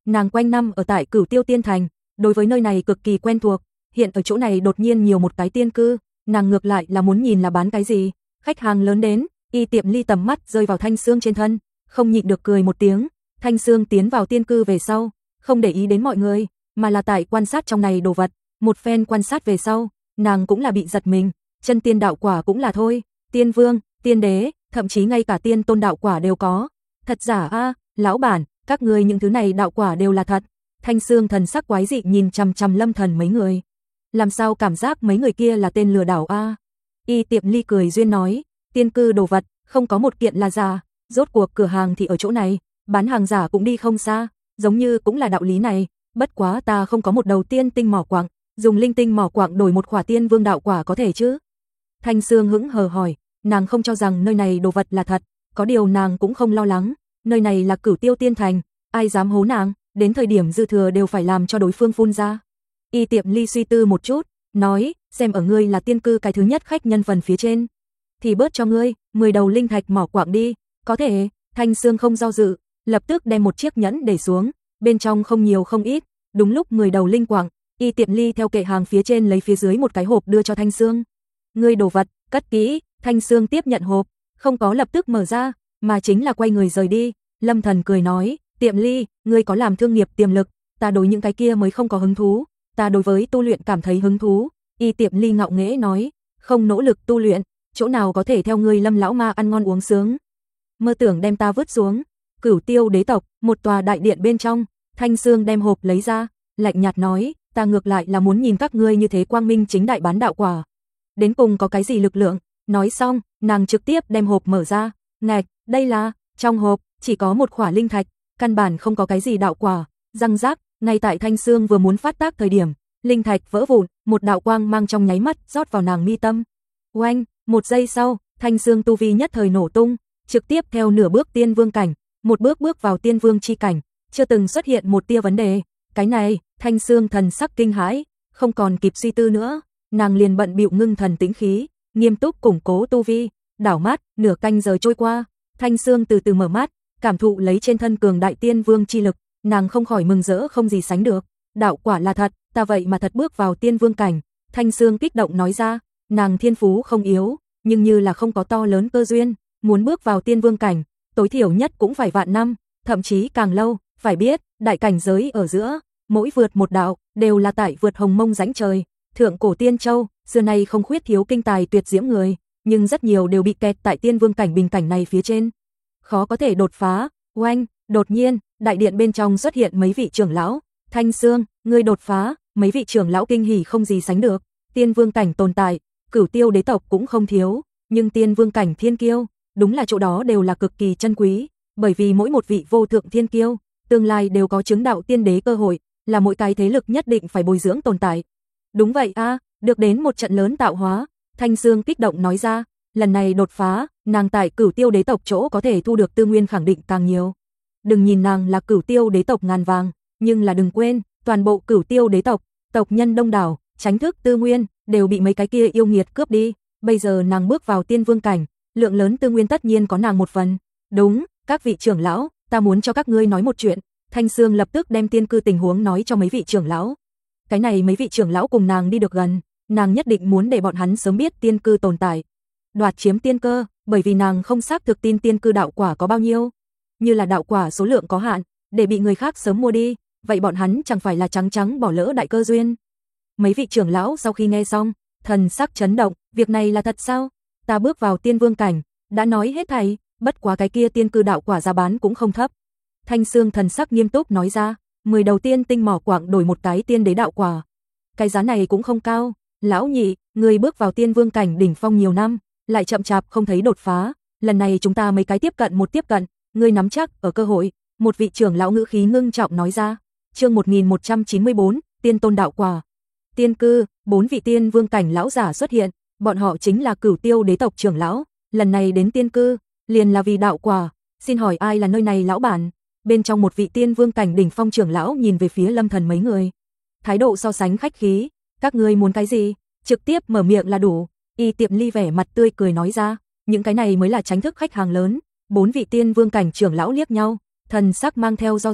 Nàng quanh năm ở tại Cửu Tiêu Tiên Thành, đối với nơi này cực kỳ quen thuộc, hiện ở chỗ này đột nhiên nhiều một cái tiên cư, nàng ngược lại là muốn nhìn là bán cái gì. Khách hàng lớn đến, Y Tiệm Ly tầm mắt rơi vào Thanh Sương trên thân, không nhịn được cười một tiếng. Thanh Sương tiến vào tiên cư về sau, không để ý đến mọi người, mà là tại quan sát trong này đồ vật. Một phen quan sát về sau, nàng cũng là bị giật mình, chân tiên đạo quả cũng là thôi, tiên vương, tiên đế, thậm chí ngay cả tiên tôn đạo quả đều có. Thật giả a, lão bản, các ngươi những thứ này đạo quả đều là thật. Thanh Sương thần sắc quái dị nhìn chằm chằm Lâm Thần mấy người. Làm sao cảm giác mấy người kia là tên lừa đảo a? Y Tiệm Ly cười duyên nói, tiên cư đồ vật, không có một kiện là giả, rốt cuộc cửa hàng thì ở chỗ này, bán hàng giả cũng đi không xa, giống như cũng là đạo lý này, bất quá ta không có một đầu tiên tinh mỏ quặng, dùng linh tinh mỏ quặng đổi một khỏa tiên vương đạo quả có thể chứ? Thanh Sương hững hờ hỏi, nàng không cho rằng nơi này đồ vật là thật, có điều nàng cũng không lo lắng, nơi này là Cửu Tiêu Tiên Thành, ai dám hố nàng, đến thời điểm dư thừa đều phải làm cho đối phương phun ra. Y Tiệm Ly suy tư một chút, nói, xem ở ngươi là tiên cư cái thứ nhất khách nhân phần phía trên, thì bớt cho ngươi mười đầu linh thạch mỏ quặng đi, có thể. Thanh Sương không do dự, lập tức đem một chiếc nhẫn để xuống, bên trong không nhiều không ít, đúng lúc mười đầu linh quặng. Y Tiệm Ly theo kệ hàng phía trên lấy phía dưới một cái hộp đưa cho Thanh Sương. Ngươi đồ vật, cất kỹ. Thanh Sương tiếp nhận hộp, không có lập tức mở ra, mà chính là quay người rời đi. Lâm Thần cười nói, Tiệm Ly, ngươi có làm thương nghiệp tiềm lực, ta đối những cái kia mới không có hứng thú, ta đối với tu luyện cảm thấy hứng thú. Y Tiệm Ly ngạo nghễ nói, không nỗ lực tu luyện, chỗ nào có thể theo ngươi Lâm lão ma ăn ngon uống sướng. Mơ tưởng đem ta vứt xuống. Cửu Tiêu đế tộc, một tòa đại điện bên trong, Thanh Sương đem hộp lấy ra, lạnh nhạt nói, ta ngược lại là muốn nhìn các ngươi như thế quang minh chính đại bán đạo quả, đến cùng có cái gì lực lượng. Nói xong, nàng trực tiếp đem hộp mở ra, ngạch, đây là, trong hộp chỉ có một khỏa linh thạch, căn bản không có cái gì đạo quả. Răng rác, ngay tại Thanh Sương vừa muốn phát tác thời điểm, linh thạch vỡ vụn, một đạo quang mang trong nháy mắt rót vào nàng mi tâm. Oanh, một giây sau, Thanh Sương tu vi nhất thời nổ tung, trực tiếp theo nửa bước tiên vương cảnh, một bước bước vào tiên vương chi cảnh, chưa từng xuất hiện một tia vấn đề. Cái này, Thanh Sương thần sắc kinh hãi, không còn kịp suy tư nữa, nàng liền bận bịu ngưng thần tĩnh khí, nghiêm túc củng cố tu vi. Đảo mắt, nửa canh giờ trôi qua, Thanh Sương từ từ mở mắt, cảm thụ lấy trên thân cường đại tiên vương chi lực, nàng không khỏi mừng rỡ không gì sánh được. Đạo quả là thật, ta vậy mà thật bước vào tiên vương cảnh. Thanh Sương kích động nói ra, nàng thiên phú không yếu, nhưng như là không có to lớn cơ duyên, muốn bước vào tiên vương cảnh, tối thiểu nhất cũng phải vạn năm, thậm chí càng lâu. Phải biết, đại cảnh giới ở giữa, mỗi vượt một đạo, đều là tại vượt hồng mông rãnh trời. Thượng cổ Tiên Châu, xưa nay không khuyết thiếu kinh tài tuyệt diễm người, nhưng rất nhiều đều bị kẹt tại tiên vương cảnh bình cảnh này phía trên, khó có thể đột phá. Oanh, đột nhiên, đại điện bên trong xuất hiện mấy vị trưởng lão. Thanh Sương, ngươi đột phá. Mấy vị trưởng lão kinh hỉ không gì sánh được. Tiên vương cảnh tồn tại, Cửu Tiêu đế tộc cũng không thiếu, nhưng tiên vương cảnh thiên kiêu, đúng là chỗ đó đều là cực kỳ chân quý, bởi vì mỗi một vị vô thượng thiên kiêu, tương lai đều có chứng đạo tiên đế cơ hội, là mỗi cái thế lực nhất định phải bồi dưỡng tồn tại. Đúng vậy a, à, được đến một trận lớn tạo hóa. Thanh Sương kích động nói ra, lần này đột phá, nàng tại Cửu Tiêu đế tộc chỗ có thể thu được tư nguyên khẳng định càng nhiều. Đừng nhìn nàng là Cửu Tiêu đế tộc ngàn vàng, nhưng là đừng quên, toàn bộ Cửu Tiêu đế tộc, tộc nhân đông đảo, tránh thức tư nguyên đều bị mấy cái kia yêu nghiệt cướp đi, bây giờ nàng bước vào tiên vương cảnh, lượng lớn tư nguyên tất nhiên có nàng một phần. Đúng, các vị trưởng lão, ta muốn cho các ngươi nói một chuyện. Thanh Sương lập tức đem tiên cư tình huống nói cho mấy vị trưởng lão. Cái này mấy vị trưởng lão cùng nàng đi được gần, nàng nhất định muốn để bọn hắn sớm biết tiên cư tồn tại, đoạt chiếm tiên cơ, bởi vì nàng không xác thực tin tiên cư đạo quả có bao nhiêu. Như là đạo quả số lượng có hạn, để bị người khác sớm mua đi, vậy bọn hắn chẳng phải là trắng trắng bỏ lỡ đại cơ duyên. Mấy vị trưởng lão sau khi nghe xong, thần sắc chấn động, việc này là thật sao? Ta bước vào tiên vương cảnh, đã nói hết thảy, bất quá cái kia tiên cư đạo quả giá bán cũng không thấp. Thanh Sương thần sắc nghiêm túc nói ra, mười đầu tiên tinh mỏ quặng đổi một cái tiên đế đạo quả. Cái giá này cũng không cao, lão nhị, người bước vào tiên vương cảnh đỉnh phong nhiều năm, lại chậm chạp không thấy đột phá, lần này chúng ta mấy cái tiếp cận một tiếp cận, ngươi nắm chắc ở cơ hội. Một vị trưởng lão ngữ khí ngưng trọng nói ra. Chương một nghìn một trăm chín mươi bốn, tiên tôn đạo quả. Tiên cư, bốn vị tiên vương cảnh lão giả xuất hiện, bọn họ chính là Cửu Tiêu đế tộc trưởng lão, lần này đến tiên cư, liền là vì đạo quả. Xin hỏi ai là nơi này lão bản? Bên trong một vị tiên vương cảnh đỉnh phong trưởng lão nhìn về phía Lâm Thần mấy người, thái độ so sánh khách khí, các ngươi muốn cái gì, trực tiếp mở miệng là đủ. Y Tiệm Ly vẻ mặt tươi cười nói ra, những cái này mới là chính thức khách hàng lớn. Bốn vị tiên vương cảnh trưởng lão liếc nhau, thần sắc mang theo do dự,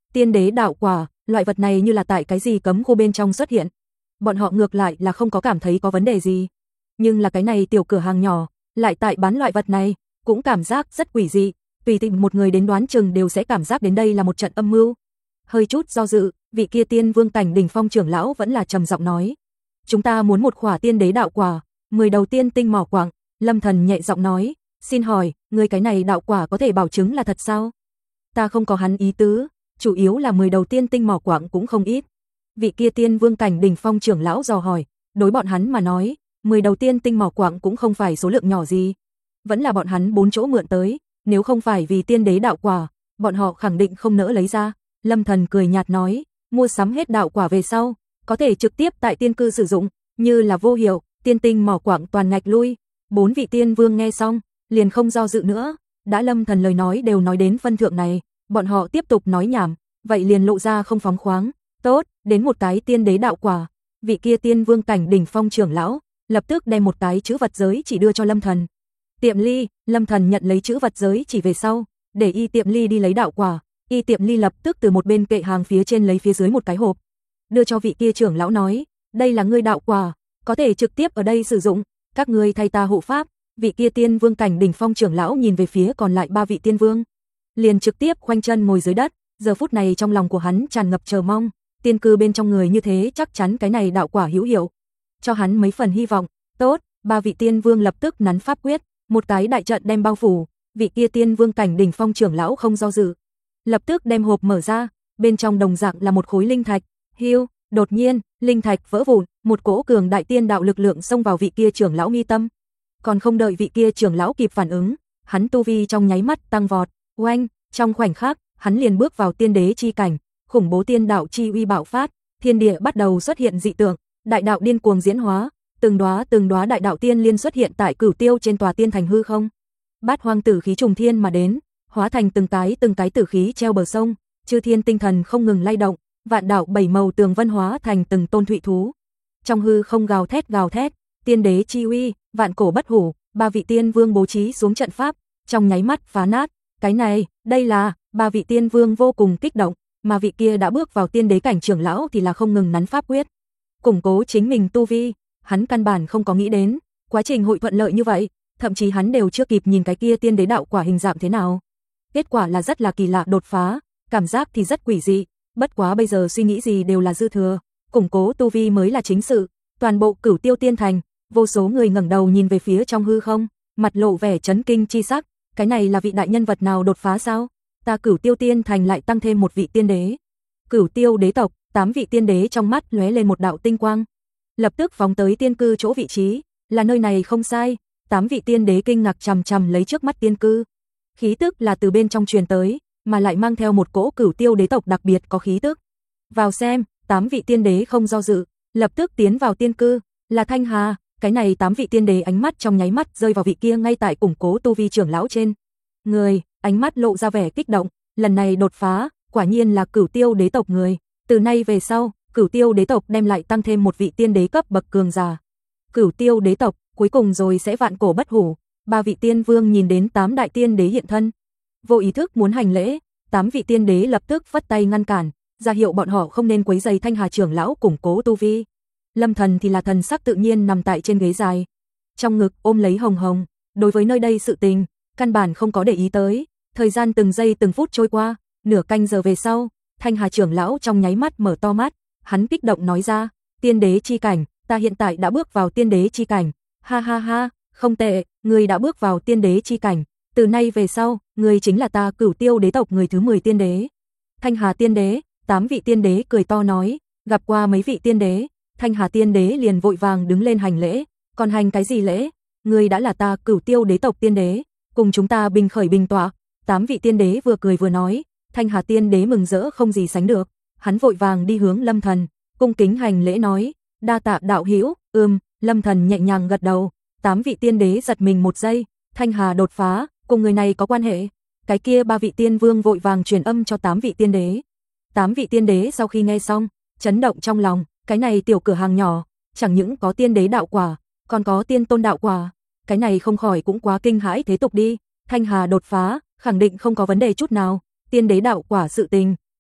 Tiên đế đạo quả, loại vật này như là tại cái gì cấm khu bên trong xuất hiện. Bọn họ ngược lại là không có cảm thấy có vấn đề gì. Nhưng là cái này tiểu cửa hàng nhỏ, lại tại bán loại vật này, cũng cảm giác rất quỷ dị, tùy tiện một người đến đoán chừng đều sẽ cảm giác đến đây là một trận âm mưu. Hơi chút do dự, vị kia tiên vương cảnh đỉnh phong trưởng lão vẫn là trầm giọng nói. Chúng ta muốn một khỏa tiên đế đạo quả, mười đầu tiên tinh mỏ quặng. Lâm Thần nhẹ giọng nói, xin hỏi, người cái này đạo quả có thể bảo chứng là thật sao? Ta không có hắn ý tứ, chủ yếu là mười đầu tiên tinh mỏ quặng cũng không ít. Vị kia tiên vương cảnh đỉnh phong trưởng lão dò hỏi, đối bọn hắn mà nói, mười đầu tiên tinh mỏ quặng cũng không phải số lượng nhỏ gì. Vẫn là bọn hắn bốn chỗ mượn tới, nếu không phải vì tiên đế đạo quả, bọn họ khẳng định không nỡ lấy ra. Lâm Thần cười nhạt nói, mua sắm hết đạo quả về sau, có thể trực tiếp tại tiên cư sử dụng, như là vô hiệu, tiên tinh mỏ quặng toàn ngạch lui. Bốn vị tiên vương nghe xong, liền không do dự nữa, đã Lâm Thần lời nói đều nói đến phân thượng này, bọn họ tiếp tục nói nhảm, vậy liền lộ ra không phóng khoáng. Tốt, đến một cái tiên đế đạo quả. Vị kia tiên vương cảnh đỉnh phong trưởng lão lập tức đem một cái chữ vật giới chỉ đưa cho Lâm Thần. Tiệm Ly, Lâm Thần nhận lấy chữ vật giới chỉ về sau, để Y Tiệm Ly đi lấy đạo quả. Y Tiệm Ly lập tức từ một bên kệ hàng phía trên lấy phía dưới một cái hộp, đưa cho vị kia trưởng lão nói, đây là ngươi đạo quả, có thể trực tiếp ở đây sử dụng, các ngươi thay ta hộ pháp. Vị kia tiên vương cảnh đỉnh phong trưởng lão nhìn về phía còn lại ba vị tiên vương, liền trực tiếp khoanh chân ngồi dưới đất, giờ phút này trong lòng của hắn tràn ngập chờ mong, tiên cư bên trong người như thế chắc chắn cái này đạo quả hữu hiệu, cho hắn mấy phần hy vọng. Tốt, ba vị tiên vương lập tức nắn pháp quyết, một cái đại trận đem bao phủ, vị kia tiên vương cảnh đỉnh phong trưởng lão không do dự, lập tức đem hộp mở ra, bên trong đồng dạng là một khối linh thạch. Hiu, đột nhiên, linh thạch vỡ vụn, một cỗ cường đại tiên đạo lực lượng xông vào vị kia trưởng lão mi tâm. Còn không đợi vị kia trưởng lão kịp phản ứng, hắn tu vi trong nháy mắt tăng vọt, oanh, trong khoảnh khắc, hắn liền bước vào tiên đế chi cảnh, khủng bố tiên đạo chi uy bạo phát, thiên địa bắt đầu xuất hiện dị tượng, đại đạo điên cuồng diễn hóa, từng đóa từng đóa đại đạo tiên liên xuất hiện tại cửu tiêu trên tòa tiên thành hư không. Bát hoang tử khí trùng thiên mà đến, hóa thành từng cái từng cái tử khí treo bờ sông, chư thiên tinh thần không ngừng lay động, vạn đạo bảy màu tường vân hóa thành từng tôn thụy thú. Trong hư không gào thét gào thét, tiên đế chi uy, vạn cổ bất hủ, ba vị tiên vương bố trí xuống trận pháp, trong nháy mắt phá nát. Cái này, đây là, ba vị tiên vương vô cùng kích động, mà vị kia đã bước vào tiên đế cảnh trưởng lão thì là không ngừng nắn pháp quyết, củng cố chính mình tu vi. Hắn căn bản không có nghĩ đến, quá trình hội thuận lợi như vậy, thậm chí hắn đều chưa kịp nhìn cái kia tiên đế đạo quả hình dạng thế nào. Kết quả là rất là kỳ lạ đột phá, cảm giác thì rất quỷ dị, bất quá bây giờ suy nghĩ gì đều là dư thừa, củng cố tu vi mới là chính sự. Toàn bộ Cửu Tiêu Tiên Thành, vô số người ngẩng đầu nhìn về phía trong hư không, mặt lộ vẻ chấn kinh chi sắc, cái này là vị đại nhân vật nào đột phá sao? Ta Cửu Tiêu Tiên Thành lại tăng thêm một vị tiên đế. Cửu Tiêu đế tộc, tám vị tiên đế trong mắt lóe lên một đạo tinh quang, lập tức phóng tới tiên cư chỗ vị trí, là nơi này không sai. Tám vị tiên đế kinh ngạc chằm chằm lấy trước mắt tiên cư, khí tức là từ bên trong truyền tới, mà lại mang theo một cỗ Cửu Tiêu đế tộc đặc biệt có khí tức. Vào xem, tám vị tiên đế không do dự, lập tức tiến vào tiên cư, là Thanh Hà. Cái này tám vị tiên đế ánh mắt trong nháy mắt rơi vào vị kia ngay tại củng cố tu vi trưởng lão trên người, ánh mắt lộ ra vẻ kích động, lần này đột phá, quả nhiên là Cửu Tiêu đế tộc người. Từ nay về sau, Cửu Tiêu đế tộc đem lại tăng thêm một vị tiên đế cấp bậc cường giả. Cửu Tiêu đế tộc, cuối cùng rồi sẽ vạn cổ bất hủ. Ba vị tiên vương nhìn đến tám đại tiên đế hiện thân, vô ý thức muốn hành lễ, tám vị tiên đế lập tức vất tay ngăn cản, ra hiệu bọn họ không nên quấy rầy Thanh Hà trưởng lão củng cố tu vi. Lâm Thần thì là thần sắc tự nhiên nằm tại trên ghế dài, trong ngực ôm lấy Hồng Hồng, đối với nơi đây sự tình, căn bản không có để ý tới. Thời gian từng giây từng phút trôi qua, nửa canh giờ về sau, Thanh Hà trưởng lão trong nháy mắt mở to mắt, hắn kích động nói ra, tiên đế chi cảnh, ta hiện tại đã bước vào tiên đế chi cảnh. Ha ha ha, không tệ, ngươi đã bước vào tiên đế chi cảnh, từ nay về sau, ngươi chính là ta Cửu Tiêu đế tộc người thứ mười tiên đế. Thanh Hà tiên đế, tám vị tiên đế cười to nói, gặp qua mấy vị tiên đế. Thanh Hà tiên đế liền vội vàng đứng lên hành lễ, còn hành cái gì lễ, ngươi đã là ta Cửu Tiêu đế tộc tiên đế, cùng chúng ta bình khởi bình tọa. Tám vị tiên đế vừa cười vừa nói, Thanh Hà tiên đế mừng rỡ không gì sánh được, hắn vội vàng đi hướng Lâm Thần, cung kính hành lễ nói, đa tạ đạo hữu. Ừm, Lâm Thần nhẹ nhàng gật đầu. Tám vị tiên đế giật mình một giây, Thanh Hà đột phá, cùng người này có quan hệ. Cái kia ba vị tiên vương vội vàng truyền âm cho tám vị tiên đế. Tám vị tiên đế sau khi nghe xong, chấn động trong lòng, cái này tiểu cửa hàng nhỏ, chẳng những có tiên đế đạo quả, còn có tiên tôn đạo quả, cái này không khỏi cũng quá kinh hãi thế tục đi. Thanh Hà đột phá, khẳng định không có vấn đề chút nào, tiên đế đạo quả sự tình,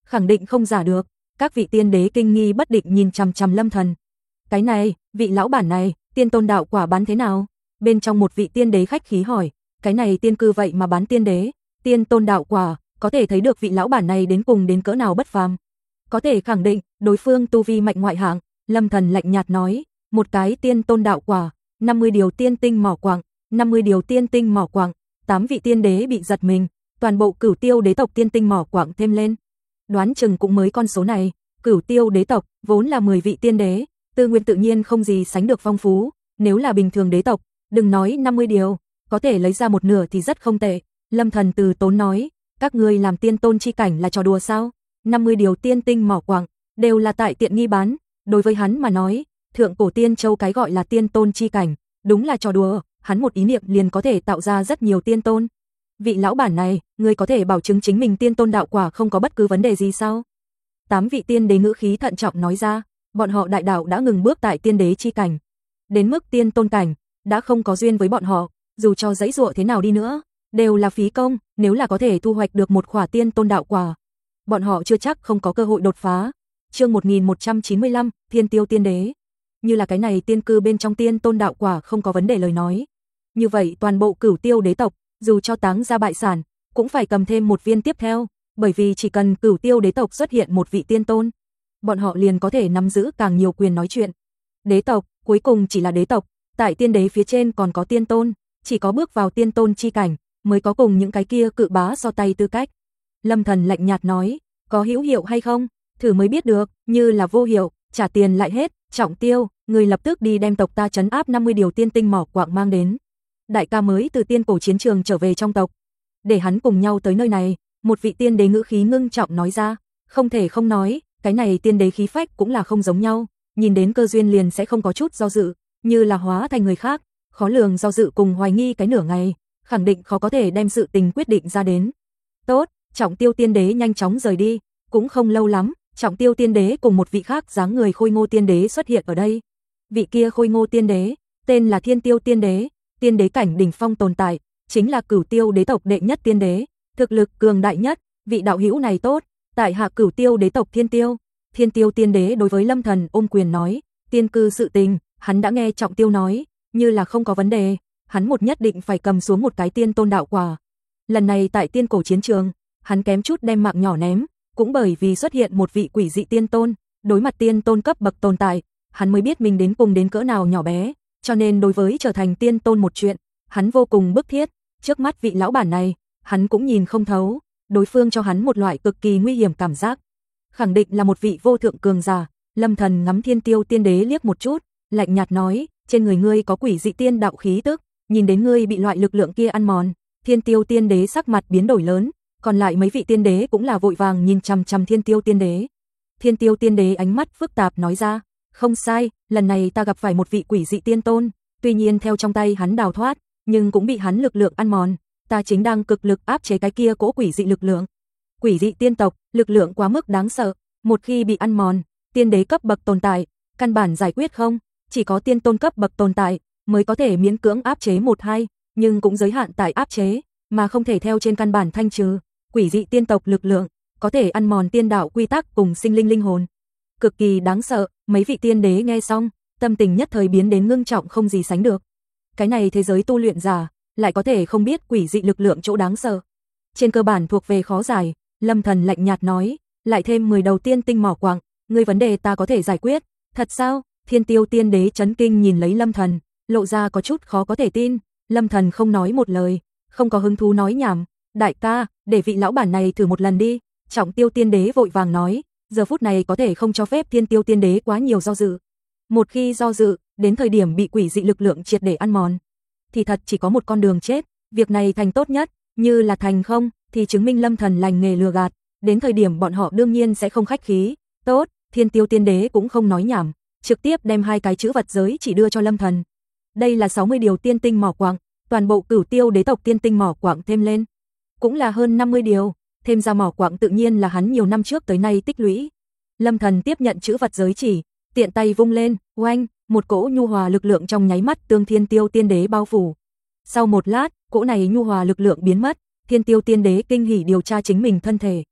khẳng định không giả được. Các vị tiên đế kinh nghi bất định nhìn chằm chằm Lâm Thần. Cái này, vị lão bản này, tiên tôn đạo quả bán thế nào? Bên trong một vị tiên đế khách khí hỏi, cái này tiên cư vậy mà bán tiên đế, tiên tôn đạo quả, có thể thấy được vị lão bản này đến cùng đến cỡ nào bất phàm. Có thể khẳng định, đối phương tu vi mạnh ngoại hạng. Lâm Thần lạnh nhạt nói, một cái tiên tôn đạo quả, năm mươi điều tiên tinh mỏ quặng, năm mươi điều tiên tinh mỏ quặng, tám vị tiên đế bị giật mình, toàn bộ Cửu Tiêu đế tộc tiên tinh mỏ quặng thêm lên. Đoán chừng cũng mới con số này, Cửu Tiêu đế tộc vốn là mười vị tiên đế, tư nguyên tự nhiên không gì sánh được phong phú, nếu là bình thường đế tộc, đừng nói năm mươi điều, có thể lấy ra một nửa thì rất không tệ. Lâm Thần từ tốn nói, các ngươi làm tiên tôn chi cảnh là trò đùa sao? năm mươi điều tiên tinh mỏ quặng, đều là tại tiện nghi bán, đối với hắn mà nói, thượng cổ tiên châu cái gọi là tiên tôn chi cảnh, đúng là trò đùa, hắn một ý niệm liền có thể tạo ra rất nhiều tiên tôn. Vị lão bản này, ngươi có thể bảo chứng chính mình tiên tôn đạo quả không có bất cứ vấn đề gì sao? Tám vị tiên đế ngữ khí thận trọng nói ra, bọn họ đại đạo đã ngừng bước tại tiên đế chi cảnh. Đến mức tiên tôn cảnh, đã không có duyên với bọn họ, dù cho dãy dụa thế nào đi nữa, đều là phí công, nếu là có thể thu hoạch được một khỏa tiên tôn đạo quả. Bọn họ chưa chắc không có cơ hội đột phá. Chương một nghìn một trăm chín mươi lăm, Thiên Tiêu tiên đế. Như là cái này tiên cư bên trong tiên tôn đạo quả không có vấn đề lời nói. Như vậy toàn bộ Cửu Tiêu đế tộc, dù cho táng ra bại sản, cũng phải cầm thêm một viên tiếp theo, bởi vì chỉ cần Cửu Tiêu đế tộc xuất hiện một vị tiên tôn, bọn họ liền có thể nắm giữ càng nhiều quyền nói chuyện. Đế tộc, cuối cùng chỉ là đế tộc, tại tiên đế phía trên còn có tiên tôn, chỉ có bước vào tiên tôn chi cảnh, mới có cùng những cái kia cự bá so tay tư cách. Lâm Thần lạnh nhạt nói, có hữu hiệu hay không, thử mới biết được, như là vô hiệu, trả tiền lại hết. Trọng Tiêu, người lập tức đi đem tộc ta trấn áp năm mươi điều tiên tinh mỏ quặng mang đến. Đại ca mới từ tiên cổ chiến trường trở về trong tộc, để hắn cùng nhau tới nơi này. Một vị tiên đế ngữ khí ngưng trọng nói ra, không thể không nói, cái này tiên đế khí phách cũng là không giống nhau, nhìn đến cơ duyên liền sẽ không có chút do dự, như là hóa thành người khác, khó lường do dự cùng hoài nghi cái nửa ngày, khẳng định khó có thể đem sự tình quyết định ra đến. Tốt, Trọng Tiêu tiên đế nhanh chóng rời đi, cũng không lâu lắm, Trọng Tiêu tiên đế cùng một vị khác dáng người khôi ngô tiên đế xuất hiện ở đây. Vị kia khôi ngô tiên đế, tên là Thiên Tiêu tiên đế, tiên đế cảnh đỉnh phong tồn tại, chính là Cửu Tiêu đế tộc đệ nhất tiên đế, thực lực cường đại nhất, vị đạo hữu này tốt, tại hạ Cửu Tiêu đế tộc Thiên Tiêu. Thiên Tiêu tiên đế đối với Lâm Thần ôm quyền nói, tiên cư sự tình, hắn đã nghe Trọng Tiêu nói, như là không có vấn đề, hắn một nhất định phải cầm xuống một cái tiên tôn đạo quả. Lần này tại tiên cổ chiến trường, hắn kém chút đem mạng nhỏ ném, cũng bởi vì xuất hiện một vị quỷ dị tiên tôn, đối mặt tiên tôn cấp bậc tồn tại, hắn mới biết mình đến cùng đến cỡ nào nhỏ bé, cho nên đối với trở thành tiên tôn một chuyện, hắn vô cùng bức thiết. Trước mắt vị lão bản này, hắn cũng nhìn không thấu, đối phương cho hắn một loại cực kỳ nguy hiểm cảm giác, khẳng định là một vị vô thượng cường giả. Lâm Thần ngắm Thiên Tiêu tiên đế liếc một chút, lạnh nhạt nói, trên người ngươi có quỷ dị tiên đạo khí tức, nhìn đến ngươi bị loại lực lượng kia ăn mòn. Thiên Tiêu tiên đế sắc mặt biến đổi lớn, còn lại mấy vị tiên đế cũng là vội vàng nhìn chằm chằm Thiên Tiêu tiên đế. Thiên Tiêu tiên đế ánh mắt phức tạp nói ra, không sai, lần này ta gặp phải một vị quỷ dị tiên tôn, tuy nhiên theo trong tay hắn đào thoát, nhưng cũng bị hắn lực lượng ăn mòn, ta chính đang cực lực áp chế cái kia cỗ quỷ dị lực lượng. Quỷ dị tiên tộc, lực lượng quá mức đáng sợ, một khi bị ăn mòn, tiên đế cấp bậc tồn tại, căn bản giải quyết không, chỉ có tiên tôn cấp bậc tồn tại mới có thể miễn cưỡng áp chế một hai, nhưng cũng giới hạn tại áp chế, mà không thể theo trên căn bản thanh trừ. Quỷ dị tiên tộc lực lượng có thể ăn mòn tiên đạo quy tắc cùng sinh linh linh hồn, cực kỳ đáng sợ. Mấy vị tiên đế nghe xong, tâm tình nhất thời biến đến ngưng trọng không gì sánh được. Cái này thế giới tu luyện giả lại có thể không biết quỷ dị lực lượng chỗ đáng sợ, trên cơ bản thuộc về khó giải. Lâm Thần lạnh nhạt nói, lại thêm mười đầu tiên tinh mỏ quặng, ngươi vấn đề ta có thể giải quyết. Thật sao? Thiên Tiêu tiên đế chấn kinh nhìn lấy Lâm Thần, lộ ra có chút khó có thể tin. Lâm Thần không nói một lời, không có hứng thú nói nhảm. Đại ca, để vị lão bản này thử một lần đi. Trọng Tiêu tiên đế vội vàng nói, giờ phút này có thể không cho phép Thiên Tiêu tiên đế quá nhiều do dự. Một khi do dự, đến thời điểm bị quỷ dị lực lượng triệt để ăn mòn, thì thật chỉ có một con đường chết. Việc này thành tốt nhất, như là thành không, thì chứng minh Lâm Thần lành nghề lừa gạt, đến thời điểm bọn họ đương nhiên sẽ không khách khí. Tốt, Thiên Tiêu tiên đế cũng không nói nhảm, trực tiếp đem hai cái chữ vật giới chỉ đưa cho Lâm Thần. Đây là sáu mươi điều tiên tinh mỏ quặng, toàn bộ Cửu Tiêu đế tộc tiên tinh mỏ quặng thêm lên, cũng là hơn năm mươi điều, thêm ra mỏ quặng tự nhiên là hắn nhiều năm trước tới nay tích lũy. Lâm Thần tiếp nhận chữ vật giới chỉ, tiện tay vung lên, oanh, một cỗ nhu hòa lực lượng trong nháy mắt tương Thiên Tiêu tiên đế bao phủ. Sau một lát, cỗ này nhu hòa lực lượng biến mất, Thiên Tiêu tiên đế kinh hỉ điều tra chính mình thân thể,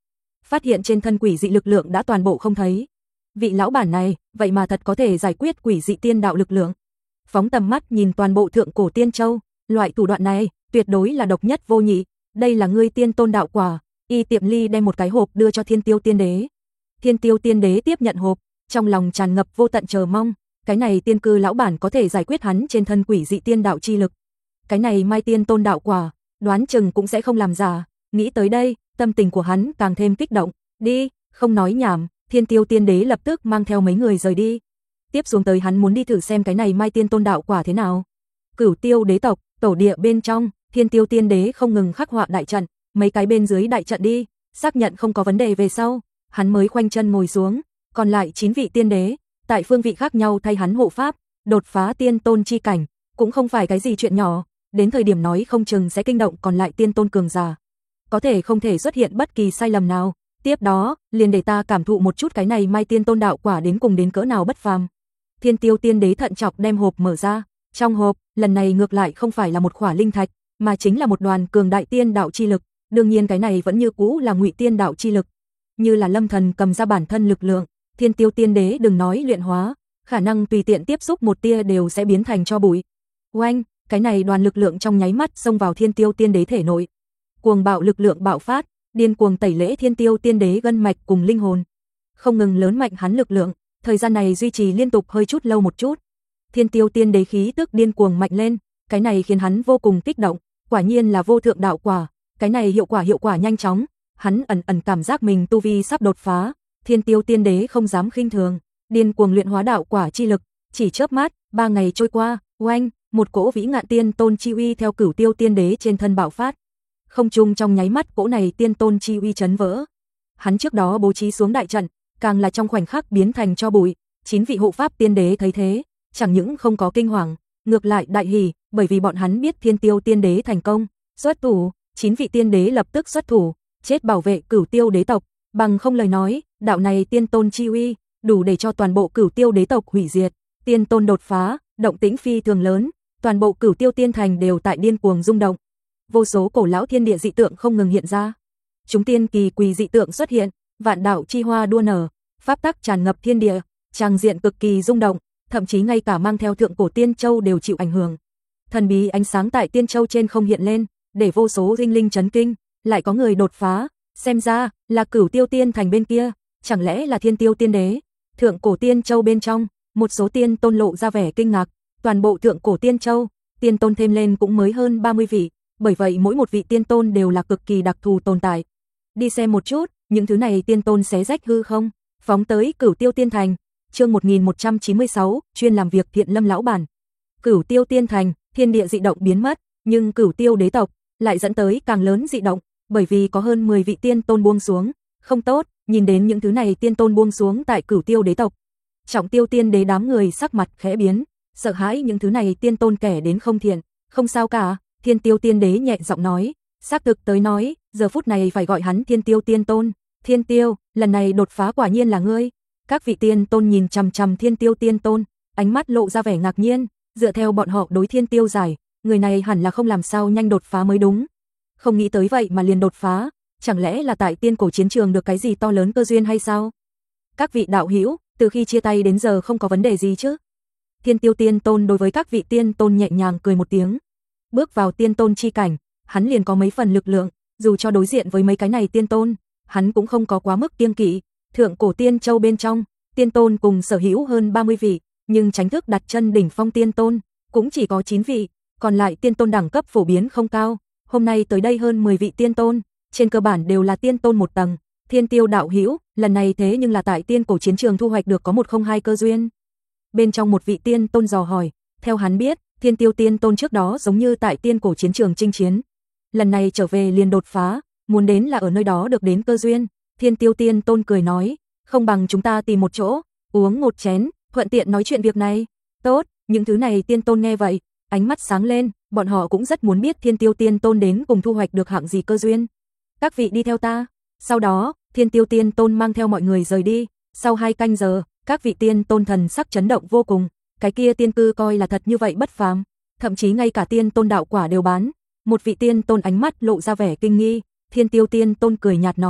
phát hiện trên thân quỷ dị lực lượng đã toàn bộ không thấy. Vị lão bản này, vậy mà thật có thể giải quyết quỷ dị tiên đạo lực lượng. Phóng tầm mắt nhìn toàn bộ thượng cổ tiên châu, loại thủ đoạn này tuyệt đối là độc nhất vô nhị. Đây là ngươi tiên tôn đạo quả. Y Tiệm Ly đem một cái hộp đưa cho Thiên Tiêu Tiên Đế. Thiên Tiêu Tiên Đế tiếp nhận hộp, trong lòng tràn ngập vô tận chờ mong. Cái này tiên cư lão bản có thể giải quyết hắn trên thân quỷ dị tiên đạo chi lực. Cái này Mai tiên tôn đạo quả, đoán chừng cũng sẽ không làm giả. Nghĩ tới đây, tâm tình của hắn càng thêm kích động. Đi, không nói nhảm, Thiên Tiêu Tiên Đế lập tức mang theo mấy người rời đi. Tiếp xuống tới hắn muốn đi thử xem cái này Mai tiên tôn đạo quả thế nào. Cửu Tiêu đế tộc, tổ địa bên trong, Thiên Tiêu Tiên Đế không ngừng khắc họa đại trận, mấy cái bên dưới đại trận đi, xác nhận không có vấn đề về sau, hắn mới khoanh chân ngồi xuống, còn lại chín vị tiên đế, tại phương vị khác nhau thay hắn hộ pháp, đột phá tiên tôn chi cảnh, cũng không phải cái gì chuyện nhỏ, đến thời điểm nói không chừng sẽ kinh động còn lại tiên tôn cường giả. Có thể không thể xuất hiện bất kỳ sai lầm nào, tiếp đó, liền để ta cảm thụ một chút cái này Mai tiên tôn đạo quả đến cùng đến cỡ nào bất phàm. Thiên Tiêu Tiên Đế thận trọng đem hộp mở ra, trong hộp, lần này ngược lại không phải là một khỏa linh thạch, mà chính là một đoàn cường đại tiên đạo chi lực, đương nhiên cái này vẫn như cũ là ngụy tiên đạo chi lực. Như là Lâm Thần cầm ra bản thân lực lượng, Thiên Tiêu Tiên Đế đừng nói luyện hóa, khả năng tùy tiện tiếp xúc một tia đều sẽ biến thành tro bụi. Oanh, cái này đoàn lực lượng trong nháy mắt xông vào Thiên Tiêu Tiên Đế thể nội. Cuồng bạo lực lượng bạo phát, điên cuồng tẩy lễ Thiên Tiêu Tiên Đế gân mạch cùng linh hồn. Không ngừng lớn mạnh hắn lực lượng, thời gian này duy trì liên tục hơi chút lâu một chút. Thiên Tiêu Tiên Đế khí tức điên cuồng mạnh lên, cái này khiến hắn vô cùng kích động, quả nhiên là vô thượng đạo quả, cái này hiệu quả hiệu quả nhanh chóng, hắn ẩn ẩn cảm giác mình tu vi sắp đột phá. Thiên Tiêu Tiên Đế không dám khinh thường, điên cuồng luyện hóa đạo quả chi lực, chỉ chớp mắt, ba ngày trôi qua, oanh, một cỗ vĩ ngạn tiên tôn chi uy theo Cửu Tiêu Tiên Đế trên thân bạo phát. Không trung trong nháy mắt cỗ này tiên tôn chi uy chấn vỡ. Hắn trước đó bố trí xuống đại trận, càng là trong khoảnh khắc biến thành tro bụi, chín vị hộ pháp tiên đế thấy thế, chẳng những không có kinh hoàng, ngược lại đại hỉ, bởi vì bọn hắn biết Thiên Tiêu Tiên Đế thành công, xuất thủ, chín vị tiên đế lập tức xuất thủ, chết bảo vệ Cửu Tiêu đế tộc, bằng không lời nói, đạo này tiên tôn chi uy, đủ để cho toàn bộ Cửu Tiêu đế tộc hủy diệt. Tiên tôn đột phá, động tĩnh phi thường lớn, toàn bộ Cửu Tiêu tiên thành đều tại điên cuồng rung động. Vô số cổ lão thiên địa dị tượng không ngừng hiện ra. Chúng tiên kỳ quỳ dị tượng xuất hiện, vạn đạo chi hoa đua nở, pháp tắc tràn ngập thiên địa, tràng diện cực kỳ rung động, thậm chí ngay cả mang theo thượng cổ tiên châu đều chịu ảnh hưởng. Thần bí ánh sáng tại tiên châu trên không hiện lên, để vô số sinh linh chấn kinh, lại có người đột phá, xem ra là Cửu Tiêu tiên thành bên kia, chẳng lẽ là Thiên Tiêu Tiên Đế? Thượng cổ tiên châu bên trong, một số tiên tôn lộ ra vẻ kinh ngạc, toàn bộ thượng cổ tiên châu, tiên tôn thêm lên cũng mới hơn ba mươi vị, bởi vậy mỗi một vị tiên tôn đều là cực kỳ đặc thù tồn tại. Đi xem một chút, những thứ này tiên tôn xé rách hư không, phóng tới Cửu Tiêu tiên thành. Chương một nghìn một trăm chín mươi sáu, chuyên làm việc Thiện Lâm lão bản. Cửu Tiêu tiên thành, thiên địa dị động biến mất, nhưng Cửu Tiêu đế tộc lại dẫn tới càng lớn dị động, bởi vì có hơn mười vị tiên tôn buông xuống, không tốt, nhìn đến những thứ này tiên tôn buông xuống tại Cửu Tiêu đế tộc. Trọng Tiêu Tiên Đế đám người sắc mặt khẽ biến, sợ hãi những thứ này tiên tôn kẻ đến không thiện, không sao cả, Thiên Tiêu Tiên Đế nhẹ giọng nói, xác thực tới nói, giờ phút này phải gọi hắn Thiên Tiêu Tiên Tôn. Thiên Tiêu, lần này đột phá quả nhiên là ngươi. Các vị tiên tôn nhìn chằm chằm Thiên Tiêu Tiên Tôn, ánh mắt lộ ra vẻ ngạc nhiên, dựa theo bọn họ đối Thiên Tiêu giải, người này hẳn là không làm sao nhanh đột phá mới đúng. Không nghĩ tới vậy mà liền đột phá, chẳng lẽ là tại tiên cổ chiến trường được cái gì to lớn cơ duyên hay sao? Các vị đạo hữu, từ khi chia tay đến giờ không có vấn đề gì chứ? Thiên Tiêu Tiên Tôn đối với các vị tiên tôn nhẹ nhàng cười một tiếng. Bước vào tiên tôn chi cảnh, hắn liền có mấy phần lực lượng, dù cho đối diện với mấy cái này tiên tôn, hắn cũng không có quá mức kiêng kỵ. Thượng cổ tiên châu bên trong, tiên tôn cùng sở hữu hơn ba mươi vị, nhưng chính thức đặt chân đỉnh phong tiên tôn cũng chỉ có chín vị, còn lại tiên tôn đẳng cấp phổ biến không cao. Hôm nay tới đây hơn mười vị tiên tôn, trên cơ bản đều là tiên tôn một tầng. Thiên Tiêu đạo hữu, lần này thế nhưng là tại tiên cổ chiến trường thu hoạch được có một không hai cơ duyên. Bên trong một vị tiên tôn dò hỏi, theo hắn biết, Thiên Tiêu tiên tôn trước đó giống như tại tiên cổ chiến trường chinh chiến, lần này trở về liền đột phá, muốn đến là ở nơi đó được đến cơ duyên. Thiên Tiêu tiên tôn cười nói, không bằng chúng ta tìm một chỗ, uống một chén, thuận tiện nói chuyện việc này. Tốt, những thứ này tiên tôn nghe vậy, ánh mắt sáng lên, bọn họ cũng rất muốn biết Thiên Tiêu tiên tôn đến cùng thu hoạch được hạng gì cơ duyên. Các vị đi theo ta. Sau đó, Thiên Tiêu tiên tôn mang theo mọi người rời đi. Sau hai canh giờ, các vị tiên tôn thần sắc chấn động vô cùng. Cái kia tiên cư coi là thật như vậy bất phàm, thậm chí ngay cả tiên tôn đạo quả đều bán. Một vị tiên tôn ánh mắt lộ ra vẻ kinh nghi. Thiên Tiêu tiên tôn cười nhạt nói,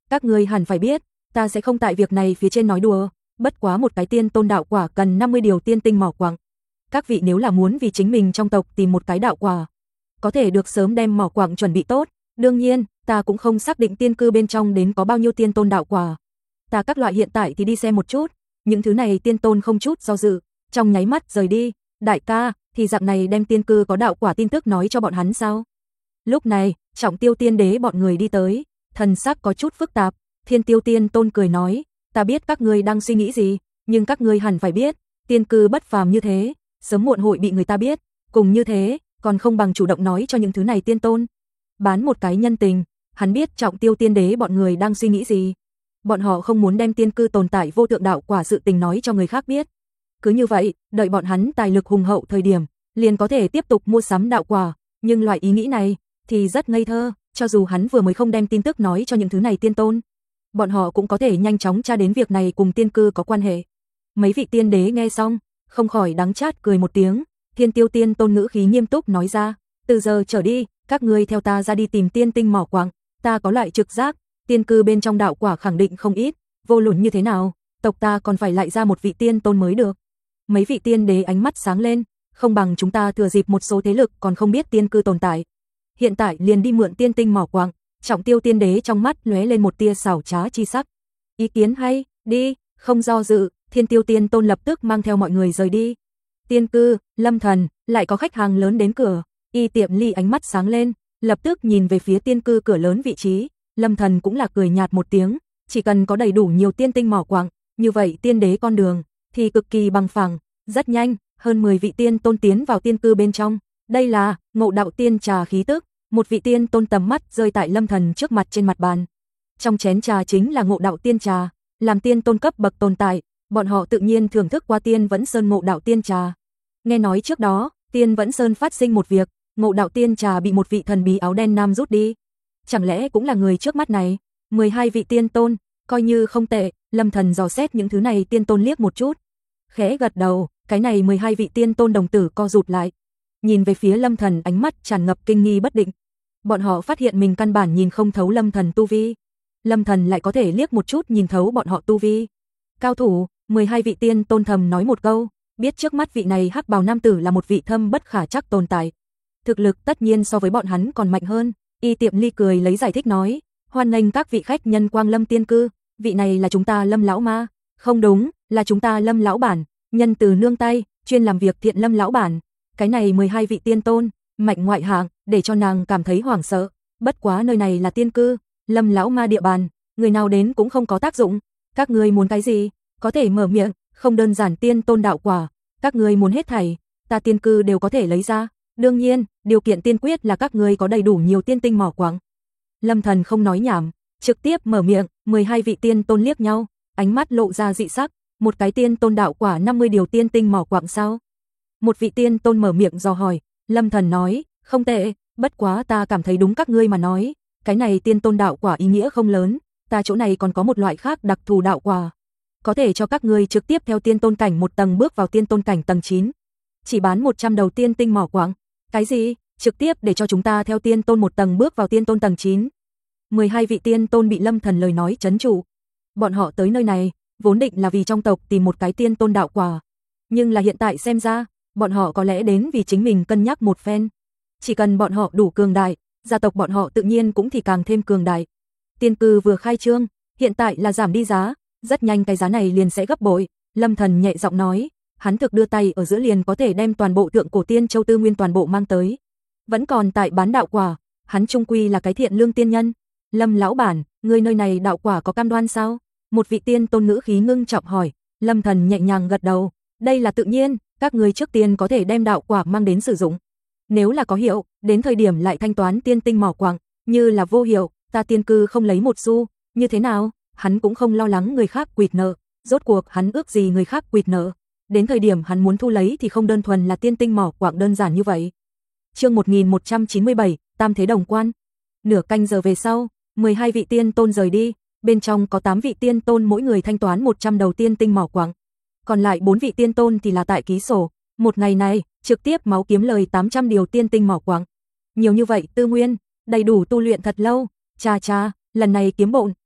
Các ngươi hẳn phải biết, ta sẽ không tại việc này phía trên nói đùa, bất quá một cái tiên tôn đạo quả cần năm mươi điều tiên tinh mỏ quặng. Các vị nếu là muốn vì chính mình trong tộc tìm một cái đạo quả, có thể được sớm đem mỏ quặng chuẩn bị tốt, đương nhiên, ta cũng không xác định tiên cư bên trong đến có bao nhiêu tiên tôn đạo quả. Ta các loại hiện tại thì đi xem một chút, những thứ này tiên tôn không chút do dự, trong nháy mắt rời đi, đại ca, thì dạng này đem tiên cư có đạo quả tin tức nói cho bọn hắn sao? Lúc này, Trọng Tiêu Tiên Đế bọn người đi tới, thần sắc có chút phức tạp, Thiên Tiêu Tiên Tôn cười nói, ta biết các ngươi đang suy nghĩ gì, nhưng các ngươi hẳn phải biết, tiên cư bất phàm như thế, sớm muộn hội bị người ta biết, cùng như thế, còn không bằng chủ động nói cho những thứ này tiên tôn. Bán một cái nhân tình, hắn biết Trọng Tiêu Tiên Đế bọn người đang suy nghĩ gì. Bọn họ không muốn đem tiên cư tồn tại vô thượng đạo quả sự tình nói cho người khác biết. Cứ như vậy, đợi bọn hắn tài lực hùng hậu thời điểm, liền có thể tiếp tục mua sắm đạo quả, nhưng loại ý nghĩ này thì rất ngây thơ, cho dù hắn vừa mới không đem tin tức nói cho những thứ này tiên tôn, bọn họ cũng có thể nhanh chóng tra đến việc này cùng tiên cư có quan hệ. Mấy vị tiên đế nghe xong, không khỏi đắng chát cười một tiếng, Thiên Tiêu Tiên Tôn ngữ khí nghiêm túc nói ra, từ giờ trở đi, các ngươi theo ta ra đi tìm tiên tinh mỏ quặng, ta có loại trực giác, tiên cư bên trong đạo quả khẳng định không ít, vô luận như thế nào, tộc ta còn phải lại ra một vị tiên tôn mới được. Mấy vị tiên đế ánh mắt sáng lên, không bằng chúng ta thừa dịp một số thế lực còn không biết tiên cư tồn tại, hiện tại liền đi mượn tiên tinh mỏ quặng. Trọng Tiêu Tiên Đế trong mắt lóe lên một tia xảo trá chi sắc. Ý kiến hay, đi, không do dự, Thiên Tiêu Tiên Tôn lập tức mang theo mọi người rời đi. Tiên cư, Lâm Thần, lại có khách hàng lớn đến cửa, Y Tiệm Ly ánh mắt sáng lên, lập tức nhìn về phía tiên cư cửa lớn vị trí, Lâm Thần cũng là cười nhạt một tiếng, chỉ cần có đầy đủ nhiều tiên tinh mỏ quặng, như vậy tiên đế con đường thì cực kỳ bằng phẳng, rất nhanh, hơn mười vị tiên tôn tiến vào tiên cư bên trong. Đây là Ngộ Đạo Tiên trà khí tức. Một vị tiên tôn tầm mắt rơi tại Lâm Thần trước mặt trên mặt bàn. Trong chén trà chính là Ngộ Đạo Tiên trà, làm tiên tôn cấp bậc tồn tại, bọn họ tự nhiên thưởng thức qua Tiên Vẫn Sơn Ngộ Đạo Tiên trà. Nghe nói trước đó, Tiên Vẫn Sơn phát sinh một việc, Ngộ Đạo Tiên trà bị một vị thần bí áo đen nam rút đi. Chẳng lẽ cũng là người trước mắt này? mười hai vị tiên tôn, coi như không tệ, Lâm Thần dò xét những thứ này tiên tôn liếc một chút. Khẽ gật đầu, cái này mười hai vị tiên tôn đồng tử co rụt lại. Nhìn về phía Lâm Thần ánh mắt tràn ngập kinh nghi bất định. Bọn họ phát hiện mình căn bản nhìn không thấu Lâm Thần tu vi. Lâm Thần lại có thể liếc một chút nhìn thấu bọn họ tu vi. Cao thủ, mười hai vị tiên tôn thầm nói một câu, biết trước mắt vị này hắc bào nam tử là một vị thâm bất khả trắc tồn tại. Thực lực tất nhiên so với bọn hắn còn mạnh hơn. Y Tiệm Ly cười lấy giải thích nói, hoan nghênh các vị khách nhân Quang Lâm tiên cư, vị này là chúng ta Lâm lão ma. Không đúng, là chúng ta Lâm lão bản, nhân từ nương tay, chuyên làm việc thiện Lâm lão bản. Cái này mười hai vị tiên tôn, mạnh ngoại hạng, để cho nàng cảm thấy hoảng sợ. Bất quá nơi này là tiên cư, Lâm lão ma địa bàn, người nào đến cũng không có tác dụng. Các ngươi muốn cái gì, có thể mở miệng, không đơn giản tiên tôn đạo quả, các ngươi muốn hết thảy, ta tiên cư đều có thể lấy ra. Đương nhiên, điều kiện tiên quyết là các ngươi có đầy đủ nhiều tiên tinh mỏ quặng. Lâm Thần không nói nhảm, trực tiếp mở miệng, mười hai vị tiên tôn liếc nhau, ánh mắt lộ ra dị sắc, một cái tiên tôn đạo quả năm mươi điều tiên tinh mỏ quặng sao? Một vị tiên tôn mở miệng dò hỏi, Lâm Thần nói, không tệ, bất quá ta cảm thấy đúng các ngươi mà nói, cái này tiên tôn đạo quả ý nghĩa không lớn, ta chỗ này còn có một loại khác đặc thù đạo quả, có thể cho các ngươi trực tiếp theo tiên tôn cảnh một tầng bước vào tiên tôn cảnh tầng chín. Chỉ bán một trăm đầu tiên tinh mỏ quặng. Cái gì? Trực tiếp để cho chúng ta theo tiên tôn một tầng bước vào tiên tôn tầng chín. mười hai vị tiên tôn bị Lâm Thần lời nói trấn trụ. Bọn họ tới nơi này, vốn định là vì trong tộc tìm một cái tiên tôn đạo quả, nhưng là hiện tại xem ra, bọn họ có lẽ đến vì chính mình cân nhắc một phen. Chỉ cần bọn họ đủ cường đại, gia tộc bọn họ tự nhiên cũng thì càng thêm cường đại. Tiên cư vừa khai trương, hiện tại là giảm đi giá, rất nhanh cái giá này liền sẽ gấp bội. Lâm Thần nhẹ giọng nói, hắn thực đưa tay ở giữa liền có thể đem toàn bộ thượng cổ tiên châu tư nguyên toàn bộ mang tới. Vẫn còn tại bán đạo quả, hắn trung quy là cái thiện lương tiên nhân. Lâm lão bản, người nơi này đạo quả có cam đoan sao? Một vị tiên tôn ngữ khí ngưng trọng hỏi. Lâm Thần nhẹ nhàng gật đầu, đây là tự nhiên, các người trước tiên có thể đem đạo quả mang đến sử dụng. Nếu là có hiệu, đến thời điểm lại thanh toán tiên tinh mỏ quặng, như là vô hiệu, ta tiên cư không lấy một xu, như thế nào? Hắn cũng không lo lắng người khác quỵt nợ, rốt cuộc hắn ước gì người khác quỵt nợ. Đến thời điểm hắn muốn thu lấy thì không đơn thuần là tiên tinh mỏ quặng đơn giản như vậy. Chương một nghìn một trăm chín mươi bảy, Tam Thế Đồng Quan. Nửa canh giờ về sau, mười hai vị tiên tôn rời đi, bên trong có tám vị tiên tôn mỗi người thanh toán một trăm đầu tiên tinh mỏ quặng. Còn lại bốn vị tiên tôn thì là tại ký sổ, một ngày này, trực tiếp máu kiếm lời tám trăm điều tiên tinh mỏ quặng. Nhiều như vậy tư nguyên, đầy đủ tu luyện thật lâu, cha cha, lần này kiếm bộn,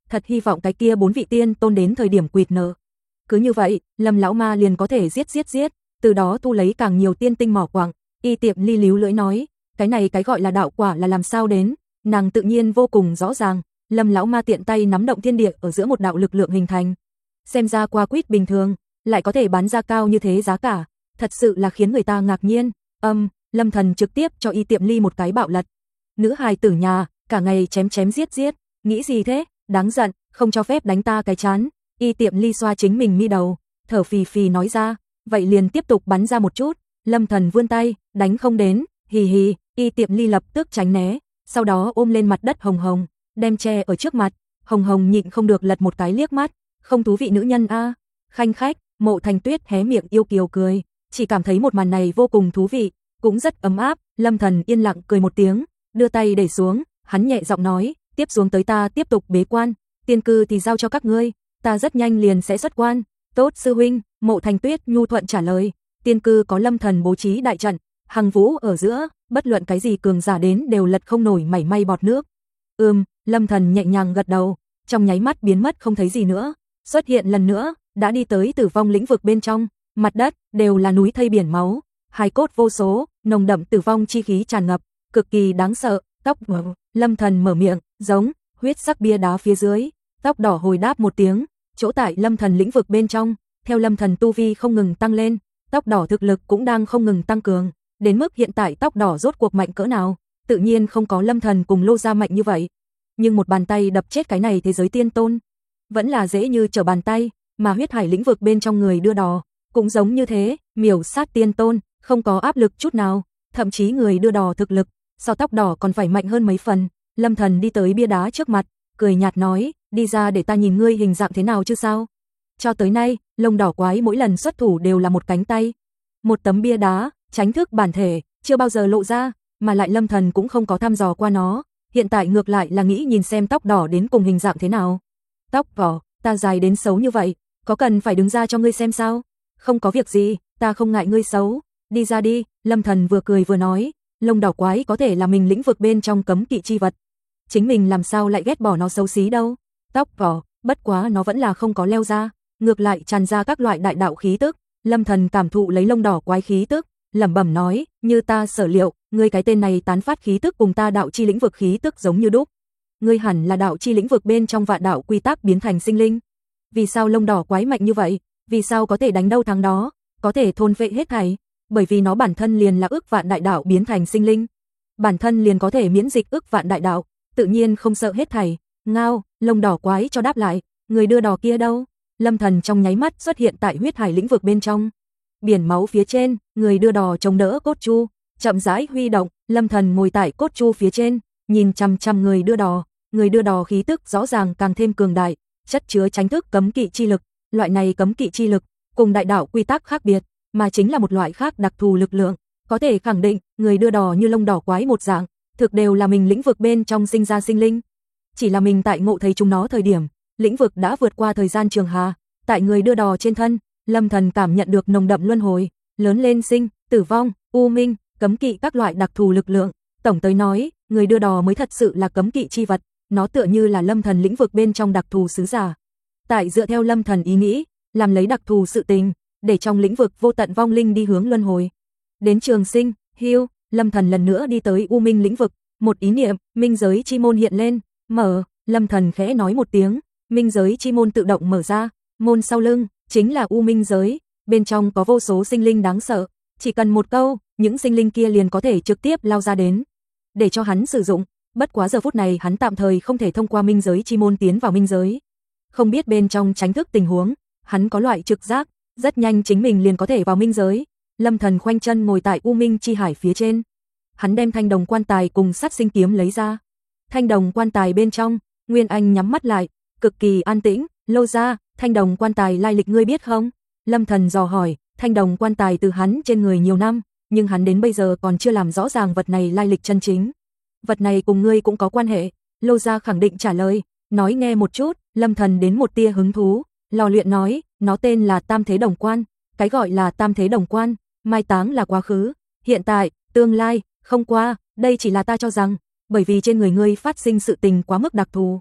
thật hy vọng cái kia bốn vị tiên tôn đến thời điểm quỵt nợ. Cứ như vậy, Lâm lão ma liền có thể giết giết giết, từ đó thu lấy càng nhiều tiên tinh mỏ quặng. Y Tiệm Ly líu lưỡi nói, cái này cái gọi là đạo quả là làm sao đến, nàng tự nhiên vô cùng rõ ràng. Lâm lão ma tiện tay nắm động thiên địa ở giữa một đạo lực lượng hình thành. Xem ra qua quýt bình thường, lại có thể bán ra cao như thế giá cả, thật sự là khiến người ta ngạc nhiên. Âm, Lâm Thần trực tiếp cho Y Tiệm Ly một cái bạo lật. Nữ hài tử nhà, cả ngày chém chém giết giết, nghĩ gì thế, đáng giận, không cho phép đánh ta cái chán. Y Tiệm Ly xoa chính mình mi đầu, thở phì phì nói ra, vậy liền tiếp tục bắn ra một chút. Lâm Thần vươn tay, đánh không đến, hì hì. Y Tiệm Ly lập tức tránh né, sau đó ôm lên mặt đất Hồng Hồng, đem che ở trước mặt. Hồng Hồng nhịn không được lật một cái liếc mắt, không thú vị nữ nhân a. Khanh khách, Mộ Thành Tuyết hé miệng yêu kiều cười, chỉ cảm thấy một màn này vô cùng thú vị, cũng rất ấm áp. Lâm Thần yên lặng cười một tiếng, đưa tay để xuống, hắn nhẹ giọng nói, tiếp xuống tới ta tiếp tục bế quan, tiên cư thì giao cho các ngươi, ta rất nhanh liền sẽ xuất quan. Tốt sư huynh, Mộ Thành Tuyết nhu thuận trả lời. Tiên cư có Lâm Thần bố trí đại trận, hằng vũ ở giữa, bất luận cái gì cường giả đến đều lật không nổi mảy may bọt nước. Ừm, Lâm Thần nhẹ nhàng gật đầu, trong nháy mắt biến mất không thấy gì nữa, xuất hiện lần nữa, đã đi tới tử vong lĩnh vực bên trong, mặt đất đều là núi thây biển máu, hài cốt vô số, nồng đậm tử vong chi khí tràn ngập, cực kỳ đáng sợ. Tóc Lâm Thần mở miệng, giống huyết sắc bia đá phía dưới, tóc đỏ hồi đáp một tiếng, chỗ tại Lâm Thần lĩnh vực bên trong, theo Lâm Thần tu vi không ngừng tăng lên, tóc đỏ thực lực cũng đang không ngừng tăng cường, đến mức hiện tại tóc đỏ rốt cuộc mạnh cỡ nào, tự nhiên không có Lâm Thần cùng Lô Gia mạnh như vậy, nhưng một bàn tay đập chết cái này thế giới tiên tôn, vẫn là dễ như trở bàn tay, mà huyết hải lĩnh vực bên trong người đưa đò, cũng giống như thế, miểu sát tiên tôn, không có áp lực chút nào, thậm chí người đưa đò thực lực, so tóc đỏ còn phải mạnh hơn mấy phần. Lâm Thần đi tới bia đá trước mặt, cười nhạt nói, đi ra để ta nhìn ngươi hình dạng thế nào chứ sao. Cho tới nay, lông đỏ quái mỗi lần xuất thủ đều là một cánh tay, một tấm bia đá, tránh thức bản thể, chưa bao giờ lộ ra, mà lại Lâm Thần cũng không có thăm dò qua nó, hiện tại ngược lại là nghĩ nhìn xem tóc đỏ đến cùng hình dạng thế nào. Tóc đỏ, ta dài đến xấu như vậy, có cần phải đứng ra cho ngươi xem sao? Không có việc gì, ta không ngại ngươi xấu, đi ra đi. Lâm Thần vừa cười vừa nói, lông đỏ quái có thể là mình lĩnh vực bên trong cấm kỵ chi vật, chính mình làm sao lại ghét bỏ nó xấu xí đâu. Tóc đỏ, bất quá nó vẫn là không có leo ra, ngược lại tràn ra các loại đại đạo khí tức. Lâm Thần cảm thụ lấy lông đỏ quái khí tức, lẩm bẩm nói, như ta sở liệu, ngươi cái tên này tán phát khí tức cùng ta đạo chi lĩnh vực khí tức giống như đúc. Ngươi hẳn là đạo chi lĩnh vực bên trong vạn đạo quy tắc biến thành sinh linh. Vì sao lông đỏ quái mạnh như vậy? Vì sao có thể đánh đâu thắng đó, có thể thôn phệ hết thảy? Bởi vì nó bản thân liền là ức vạn đại đạo biến thành sinh linh, bản thân liền có thể miễn dịch ức vạn đại đạo, tự nhiên không sợ hết thảy. Ngao, lông đỏ quái cho đáp lại, người đưa đò kia đâu? Lâm Thần trong nháy mắt xuất hiện tại huyết hải lĩnh vực bên trong. Biển máu phía trên, người đưa đò chống đỡ cốt chu, chậm rãi huy động, Lâm Thần ngồi tại cốt chu phía trên, nhìn chằm chằm người đưa đò, người đưa đò khí tức rõ ràng càng thêm cường đại, chất chứa tránh thức cấm kỵ chi lực, loại này cấm kỵ chi lực cùng đại đạo quy tắc khác biệt, mà chính là một loại khác đặc thù lực lượng, có thể khẳng định, người đưa đò như lông đỏ quái một dạng, thực đều là mình lĩnh vực bên trong sinh ra sinh linh. Chỉ là mình tại ngộ thấy chúng nó thời điểm, lĩnh vực đã vượt qua thời gian trường hà, tại người đưa đò trên thân, Lâm Thần cảm nhận được nồng đậm luân hồi, lớn lên sinh, tử vong, u minh, cấm kỵ các loại đặc thù lực lượng. Tổng tới nói, người đưa đò mới thật sự là cấm kỵ chi vật, nó tựa như là Lâm Thần lĩnh vực bên trong đặc thù sứ giả. Tại dựa theo Lâm Thần ý nghĩ, làm lấy đặc thù sự tình, để trong lĩnh vực vô tận vong linh đi hướng luân hồi. Đến trường sinh, hưu, Lâm Thần lần nữa đi tới u minh lĩnh vực, một ý niệm, minh giới chi môn hiện lên, mở, Lâm Thần khẽ nói một tiếng, minh giới chi môn tự động mở ra, môn sau lưng chính là u minh giới, bên trong có vô số sinh linh đáng sợ, chỉ cần một câu, những sinh linh kia liền có thể trực tiếp lao ra đến, để cho hắn sử dụng. Bất quá giờ phút này hắn tạm thời không thể thông qua minh giới chi môn tiến vào minh giới, không biết bên trong tránh thức tình huống, hắn có loại trực giác, rất nhanh chính mình liền có thể vào minh giới. Lâm Thần khoanh chân ngồi tại u minh chi hải phía trên, hắn đem thanh đồng quan tài cùng sát sinh kiếm lấy ra. Thanh đồng quan tài bên trong, Nguyên Anh nhắm mắt lại, cực kỳ an tĩnh. Lô gia, thanh đồng quan tài lai lịch ngươi biết không? Lâm Thần dò hỏi. Thanh đồng quan tài từ hắn trên người nhiều năm, nhưng hắn đến bây giờ còn chưa làm rõ ràng vật này lai lịch chân chính. Vật này cùng ngươi cũng có quan hệ. Lô gia khẳng định trả lời, nói nghe một chút. Lâm Thần đến một tia hứng thú, lò luyện nói, nó tên là Tam Thế Đồng Quan. Cái gọi là Tam Thế Đồng Quan, mai táng là quá khứ, hiện tại, tương lai, không qua, đây chỉ là ta cho rằng, bởi vì trên người ngươi phát sinh sự tình quá mức đặc thù,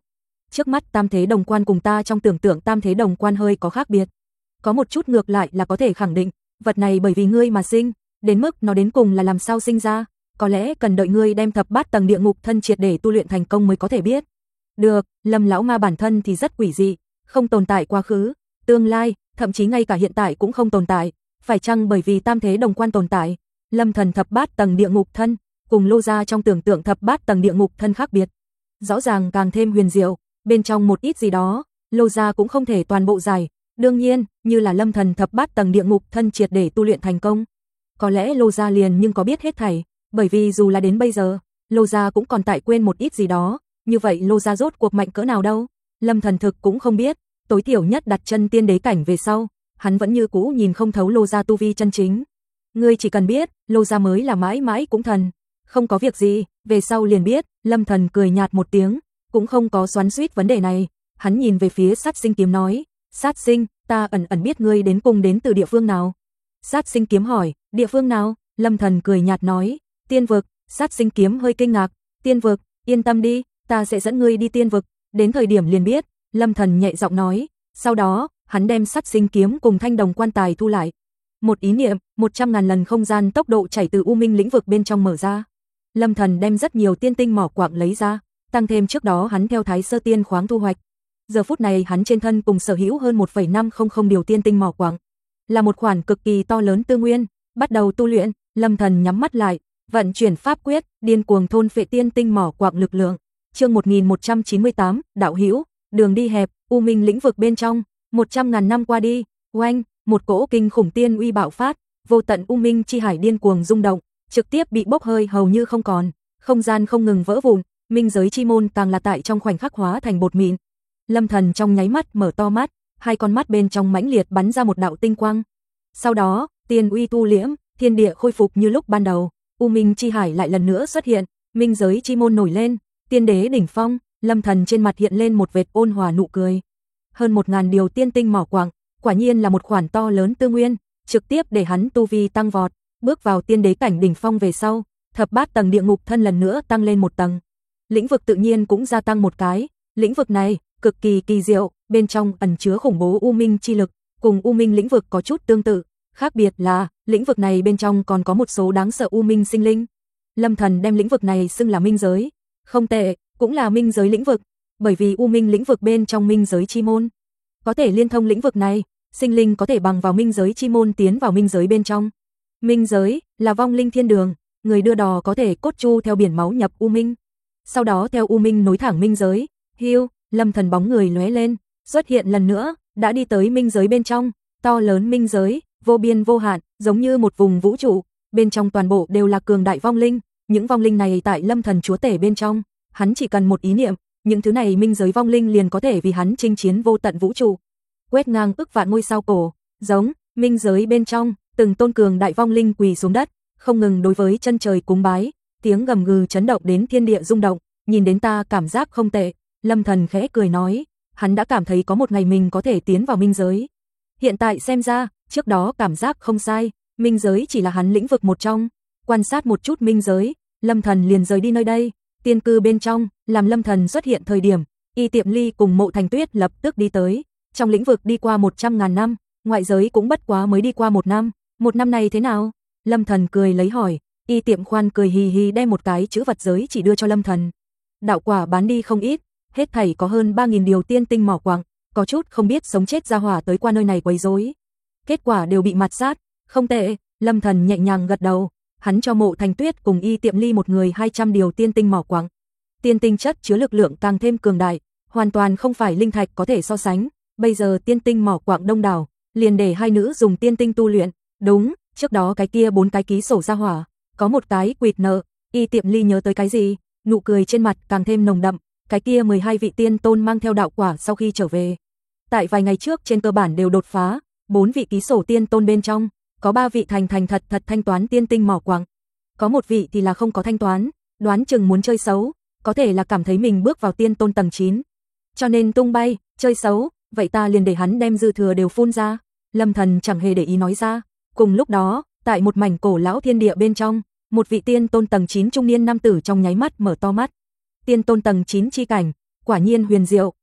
trước mắt tam thế đồng quan cùng ta trong tưởng tượng tam thế đồng quan hơi có khác biệt. Có một chút ngược lại là có thể khẳng định, vật này bởi vì ngươi mà sinh, đến mức nó đến cùng là làm sao sinh ra, có lẽ cần đợi ngươi đem thập bát tầng địa ngục thân triệt để tu luyện thành công mới có thể biết. Được, Lâm lão ma bản thân thì rất quỷ dị, không tồn tại quá khứ, tương lai, thậm chí ngay cả hiện tại cũng không tồn tại, phải chăng bởi vì tam thế đồng quan tồn tại, Lâm thần thập bát tầng địa ngục thân, cùng Lô gia trong tưởng tượng thập bát tầng địa ngục thân khác biệt. Rõ ràng càng thêm huyền diệu, bên trong một ít gì đó, Lô gia cũng không thể toàn bộ giải, đương nhiên, như là Lâm thần thập bát tầng địa ngục thân triệt để tu luyện thành công. Có lẽ Lô gia liền nhưng có biết hết thảy, bởi vì dù là đến bây giờ, Lô gia cũng còn tại quên một ít gì đó, như vậy Lô gia rốt cuộc mạnh cỡ nào đâu, Lâm thần thực cũng không biết, tối thiểu nhất đặt chân tiên đế cảnh về sau, hắn vẫn như cũ nhìn không thấu Lô gia tu vi chân chính. Ngươi chỉ cần biết, Lô gia mới là mãi mãi cũng thần, không có việc gì, về sau liền biết, Lâm thần cười nhạt một tiếng, cũng không có xoắn xuýt vấn đề này, hắn nhìn về phía Sát Sinh Kiếm nói, Sát Sinh, ta ẩn ẩn biết ngươi đến cùng đến từ địa phương nào. Sát Sinh Kiếm hỏi, địa phương nào? Lâm thần cười nhạt nói, tiên vực. Sát Sinh Kiếm hơi kinh ngạc, tiên vực, yên tâm đi, ta sẽ dẫn ngươi đi tiên vực, đến thời điểm liền biết, Lâm thần nhẹ giọng nói, sau đó, hắn đem Sát Sinh Kiếm cùng thanh đồng quan tài thu lại. Một ý niệm, một trăm ngàn lần không gian tốc độ chảy từ U Minh lĩnh vực bên trong mở ra. Lâm thần đem rất nhiều tiên tinh mỏ quặng lấy ra, tăng thêm trước đó hắn theo Thái Sơ Tiên khoáng thu hoạch. Giờ phút này hắn trên thân cùng sở hữu hơn một phẩy năm không không điều tiên tinh mỏ quặng, là một khoản cực kỳ to lớn tư nguyên, bắt đầu tu luyện, Lâm thần nhắm mắt lại, vận chuyển pháp quyết, điên cuồng thôn phệ tiên tinh mỏ quặng lực lượng. Chương một nghìn một trăm chín mươi tám, đạo hữu, đường đi hẹp, U Minh lĩnh vực bên trong, một trăm ngàn năm qua đi, oanh, một cỗ kinh khủng tiên uy bạo phát, vô tận U Minh chi hải điên cuồng rung động, trực tiếp bị bốc hơi hầu như không còn, không gian không ngừng vỡ vụn, minh giới chi môn càng là tại trong khoảnh khắc hóa thành bột mịn. Lâm thần trong nháy mắt mở to mắt, hai con mắt bên trong mãnh liệt bắn ra một đạo tinh quang. Sau đó, tiên uy tu liễm, thiên địa khôi phục như lúc ban đầu, U Minh chi hải lại lần nữa xuất hiện, minh giới chi môn nổi lên, tiên đế đỉnh phong, Lâm thần trên mặt hiện lên một vệt ôn hòa nụ cười. Hơn một ngàn điều tiên tinh mỏ quặng, quả nhiên là một khoản to lớn tư nguyên, trực tiếp để hắn tu vi tăng vọt, bước vào tiên đế cảnh đỉnh phong về sau, thập bát tầng địa ngục thân lần nữa tăng lên một tầng. Lĩnh vực tự nhiên cũng gia tăng một cái, lĩnh vực này cực kỳ kỳ diệu, bên trong ẩn chứa khủng bố U Minh chi lực, cùng U Minh lĩnh vực có chút tương tự, khác biệt là lĩnh vực này bên trong còn có một số đáng sợ U Minh sinh linh. Lâm thần đem lĩnh vực này xưng là minh giới, không tệ, cũng là minh giới lĩnh vực, bởi vì U Minh lĩnh vực bên trong minh giới chi môn có thể liên thông lĩnh vực này, sinh linh có thể bằng vào minh giới chi môn tiến vào minh giới bên trong. Minh giới là vong linh thiên đường, người đưa đò có thể cốt chu theo biển máu nhập U Minh, sau đó theo U Minh nối thẳng minh giới. Hiu, Lâm thần bóng người lóe lên, xuất hiện lần nữa, đã đi tới minh giới bên trong, to lớn minh giới, vô biên vô hạn, giống như một vùng vũ trụ, bên trong toàn bộ đều là cường đại vong linh, những vong linh này tại Lâm thần chúa tể bên trong, hắn chỉ cần một ý niệm, những thứ này minh giới vong linh liền có thể vì hắn chinh chiến vô tận vũ trụ, quét ngang ức vạn ngôi sao cổ, giống minh giới bên trong, từng tôn cường đại vong linh quỳ xuống đất, không ngừng đối với chân trời cúng bái, tiếng gầm gừ chấn động đến thiên địa rung động, nhìn đến ta cảm giác không tệ, Lâm thần khẽ cười nói, hắn đã cảm thấy có một ngày mình có thể tiến vào minh giới. Hiện tại xem ra, trước đó cảm giác không sai, minh giới chỉ là hắn lĩnh vực một trong, quan sát một chút minh giới, Lâm thần liền rời đi nơi đây, tiên cư bên trong, làm Lâm thần xuất hiện thời điểm, Y Tiệm Ly cùng Mộ Thành Tuyết lập tức đi tới, trong lĩnh vực đi qua một trăm ngàn năm, ngoại giới cũng bất quá mới đi qua một năm, một năm này thế nào? Lâm thần cười lấy hỏi, Y Tiệm Khoan cười hì hì đem một cái chữ vật giới chỉ đưa cho Lâm thần. Đạo quả bán đi không ít, hết thảy có hơn ba nghìn điều tiên tinh mỏ quặng, có chút không biết sống chết ra hỏa tới qua nơi này quấy rối. Kết quả đều bị mạt sát, không tệ, Lâm thần nhẹ nhàng gật đầu, hắn cho Mộ Thành Tuyết cùng Y Tiệm Ly một người hai trăm điều tiên tinh mỏ quặng. Tiên tinh chất chứa lực lượng càng thêm cường đại, hoàn toàn không phải linh thạch có thể so sánh, bây giờ tiên tinh mỏ quặng đông đảo, liền để hai nữ dùng tiên tinh tu luyện, đúng, trước đó cái kia bốn cái ký sổ ra hỏa, có một cái quỵt nợ, Y Tiệm Ly nhớ tới cái gì, nụ cười trên mặt càng thêm nồng đậm, cái kia mười hai vị tiên tôn mang theo đạo quả sau khi trở về. Tại vài ngày trước trên cơ bản đều đột phá, bốn vị ký sổ tiên tôn bên trong, có ba vị thành thành thật thật thanh toán tiên tinh mỏ quặng, có một vị thì là không có thanh toán, đoán chừng muốn chơi xấu, có thể là cảm thấy mình bước vào tiên tôn tầng chín, cho nên tung bay, chơi xấu, vậy ta liền để hắn đem dư thừa đều phun ra. Lâm thần chẳng hề để ý nói ra. Cùng lúc đó, tại một mảnh cổ lão thiên địa bên trong, một vị tiên tôn tầng chín trung niên nam tử trong nháy mắt mở to mắt. Tiên tôn tầng chín chi cảnh, quả nhiên huyền diệu,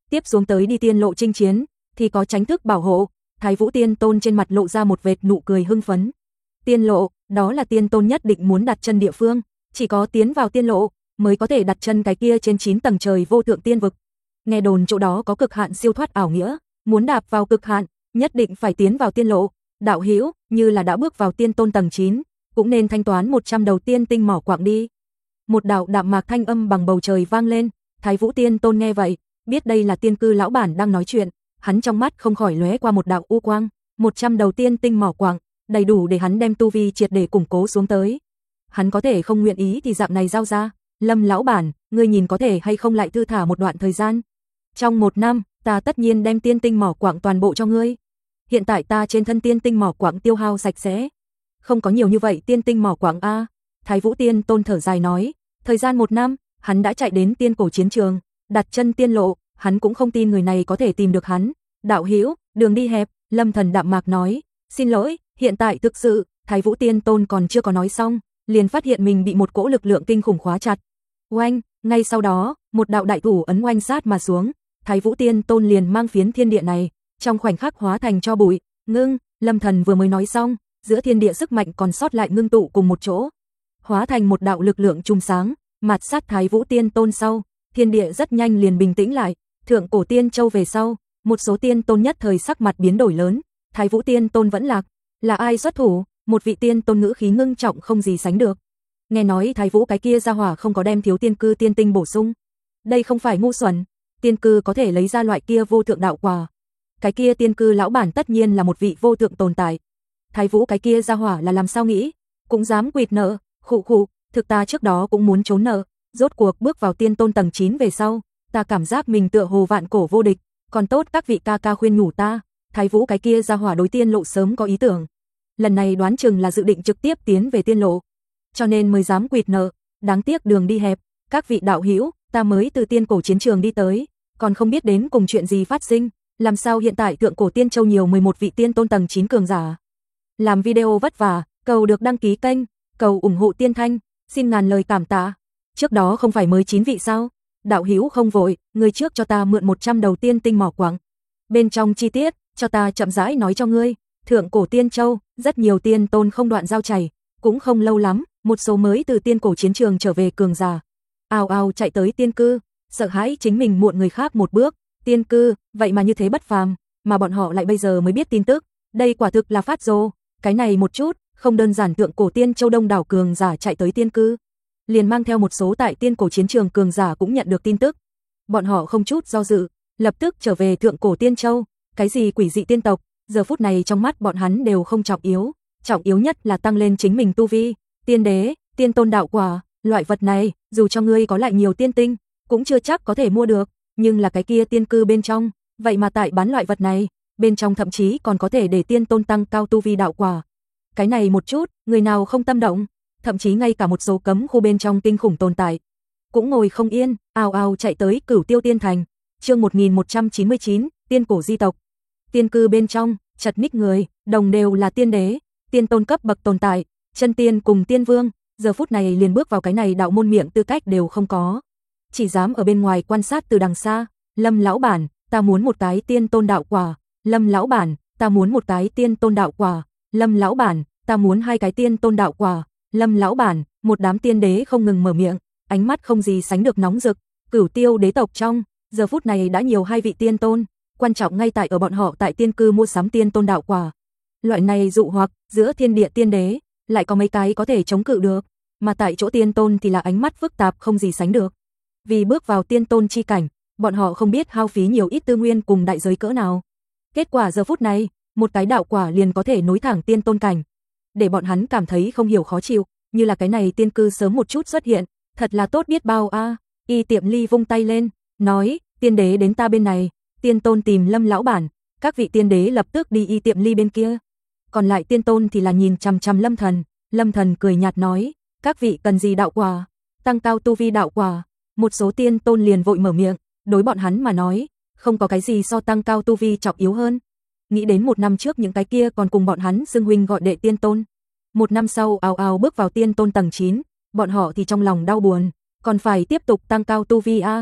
tiếp xuống tới đi tiên lộ chinh chiến, thì có tránh thức bảo hộ. Thái Vũ Tiên Tôn trên mặt lộ ra một vệt nụ cười hưng phấn. Tiên lộ, đó là Tiên Tôn nhất định muốn đặt chân địa phương, chỉ có tiến vào tiên lộ mới có thể đặt chân cái kia trên chín tầng trời vô thượng tiên vực. Nghe đồn chỗ đó có cực hạn siêu thoát ảo nghĩa, muốn đạp vào cực hạn, nhất định phải tiến vào tiên lộ. Đạo hữu, như là đã bước vào tiên tôn tầng chín, cũng nên thanh toán một trăm đầu tiên tinh mỏ quặng đi. Một đạo đạm mạc thanh âm bằng bầu trời vang lên. Thái Vũ Tiên Tôn nghe vậy, biết đây là tiên cư lão bản đang nói chuyện, hắn trong mắt không khỏi lóe qua một đạo u quang. một trăm đầu tiên tinh mỏ quặng, đầy đủ để hắn đem tu vi triệt để củng cố xuống tới. Hắn có thể không nguyện ý thì dạng này giao ra. Lâm lão bản, ngươi nhìn có thể hay không lại thư thả một đoạn thời gian. Trong một năm, ta tất nhiên đem tiên tinh mỏ quặng toàn bộ cho ngươi. Hiện tại ta trên thân tiên tinh mỏ quặng tiêu hao sạch sẽ, không có nhiều như vậy tiên tinh mỏ quặng a. Thái Vũ Tiên Tôn thở dài nói, thời gian một năm, hắn đã chạy đến tiên cổ chiến trường, đặt chân tiên lộ, hắn cũng không tin người này có thể tìm được hắn. Đạo hữu, đường đi hẹp, Lâm Thần đạm mạc nói, xin lỗi, hiện tại thực sự. Thái Vũ Tiên Tôn còn chưa có nói xong, liền phát hiện mình bị một cỗ lực lượng kinh khủng khóa chặt. Oanh, ngay sau đó, một đạo đại thủ ấn oanh sát mà xuống, Thái Vũ Tiên Tôn liền mang phiến thiên địa này, trong khoảnh khắc hóa thành tro bụi. Ngưng, Lâm Thần vừa mới nói xong, giữa thiên địa sức mạnh còn sót lại ngưng tụ cùng một chỗ, hóa thành một đạo lực lượng trùng sáng, mạt sát Thái Vũ Tiên Tôn sau, thiên địa rất nhanh liền bình tĩnh lại. Thượng cổ tiên châu về sau, một số tiên tôn nhất thời sắc mặt biến đổi lớn, Thái Vũ Tiên Tôn vẫn lạc, là ai xuất thủ? Một vị tiên tôn ngữ khí ngưng trọng không gì sánh được. Nghe nói Thái Vũ cái kia gia hỏa không có đem thiếu tiên cư tiên tinh bổ sung. Đây không phải ngu xuẩn, tiên cư có thể lấy ra loại kia vô thượng đạo quả. Cái kia tiên cư lão bản tất nhiên là một vị vô thượng tồn tại. Thái Vũ cái kia gia hỏa là làm sao nghĩ, cũng dám quỵt nợ, khụ khụ, thực ta trước đó cũng muốn trốn nợ, rốt cuộc bước vào tiên tôn tầng chín về sau, ta cảm giác mình tựa hồ vạn cổ vô địch, còn tốt các vị ca ca khuyên nhủ ta, Thái Vũ cái kia gia hỏa đối tiên lộ sớm có ý tưởng. Lần này đoán chừng là dự định trực tiếp tiến về tiên lộ, cho nên mới dám quỵt nợ, đáng tiếc đường đi hẹp, các vị đạo hữu, ta mới từ tiên cổ chiến trường đi tới, còn không biết đến cùng chuyện gì phát sinh, làm sao hiện tại thượng cổ tiên châu nhiều mười một vị tiên tôn tầng chín cường giả. Làm video vất vả, cầu được đăng ký kênh, cầu ủng hộ Tiên Thanh, xin ngàn lời cảm tạ. Trước đó không phải mới chín vị sao? Đạo hữu không vội, người trước cho ta mượn một trăm đầu tiên tinh mỏ quặng. Bên trong chi tiết, cho ta chậm rãi nói cho ngươi. Thượng cổ tiên châu, rất nhiều tiên tôn không đoạn giao chảy, cũng không lâu lắm, một số mới từ tiên cổ chiến trường trở về cường giả, ào ào chạy tới tiên cư, sợ hãi chính mình muộn người khác một bước. Tiên cư, vậy mà như thế bất phàm, mà bọn họ lại bây giờ mới biết tin tức, đây quả thực là phát rồ. Cái này một chút, không đơn giản thượng cổ tiên châu đông đảo cường giả chạy tới tiên cư, liền mang theo một số tại tiên cổ chiến trường cường giả cũng nhận được tin tức. Bọn họ không chút do dự, lập tức trở về thượng cổ tiên châu. Cái gì quỷ dị tiên tộc, giờ phút này trong mắt bọn hắn đều không trọng yếu, trọng yếu nhất là tăng lên chính mình tu vi. Tiên đế, tiên tôn đạo quả, loại vật này, dù cho ngươi có lại nhiều tiên tinh, cũng chưa chắc có thể mua được, nhưng là cái kia tiên cư bên trong, vậy mà tại bán loại vật này, bên trong thậm chí còn có thể để tiên tôn tăng cao tu vi đạo quả. Cái này một chút, người nào không tâm động, thậm chí ngay cả một số cấm khu bên trong kinh khủng tồn tại cũng ngồi không yên, ào ào chạy tới Cửu Tiêu Tiên Thành. Chương một nghìn một trăm chín mươi chín, tiên cổ di tộc. Tiên cư bên trong, chật ních người, đồng đều là tiên đế, tiên tôn cấp bậc tồn tại, chân tiên cùng tiên vương, giờ phút này liền bước vào cái này đạo môn miệng tư cách đều không có, chỉ dám ở bên ngoài quan sát từ đằng xa. Lâm lão bản, ta muốn một cái tiên tôn đạo quả. Lâm lão bản, ta muốn một cái tiên tôn đạo quả. Lâm lão bản, ta muốn hai cái tiên tôn đạo quả. Lâm lão bản, một đám tiên đế không ngừng mở miệng, ánh mắt không gì sánh được nóng rực. Cửu Tiêu đế tộc trong, giờ phút này đã nhiều hai vị tiên tôn, quan trọng ngay tại ở bọn họ tại tiên cư mua sắm tiên tôn đạo quả. Loại này dụ hoặc giữa thiên địa tiên đế, lại có mấy cái có thể chống cự được, mà tại chỗ tiên tôn thì là ánh mắt phức tạp không gì sánh được. Vì bước vào tiên tôn chi cảnh, bọn họ không biết hao phí nhiều ít tư nguyên cùng đại giới cỡ nào. Kết quả giờ phút này, một cái đạo quả liền có thể nối thẳng tiên tôn cảnh, để bọn hắn cảm thấy không hiểu khó chịu, như là cái này tiên cư sớm một chút xuất hiện, thật là tốt biết bao a. À. Y Tiệm Ly vung tay lên, nói, tiên đế đến ta bên này. Tiên tôn tìm Lâm lão bản, các vị tiên đế lập tức đi Y Tiệm Ly bên kia. Còn lại tiên tôn thì là nhìn chằm chằm Lâm Thần. Lâm Thần cười nhạt nói, các vị cần gì đạo quả? Tăng cao tu vi đạo quả. Một số tiên tôn liền vội mở miệng, đối bọn hắn mà nói, không có cái gì so tăng cao tu vi trọng yếu hơn. Nghĩ đến một năm trước những cái kia còn cùng bọn hắn xưng huynh gọi đệ tiên tôn, một năm sau ào ào bước vào tiên tôn tầng chín, bọn họ thì trong lòng đau buồn, còn phải tiếp tục tăng cao tu vi a, à?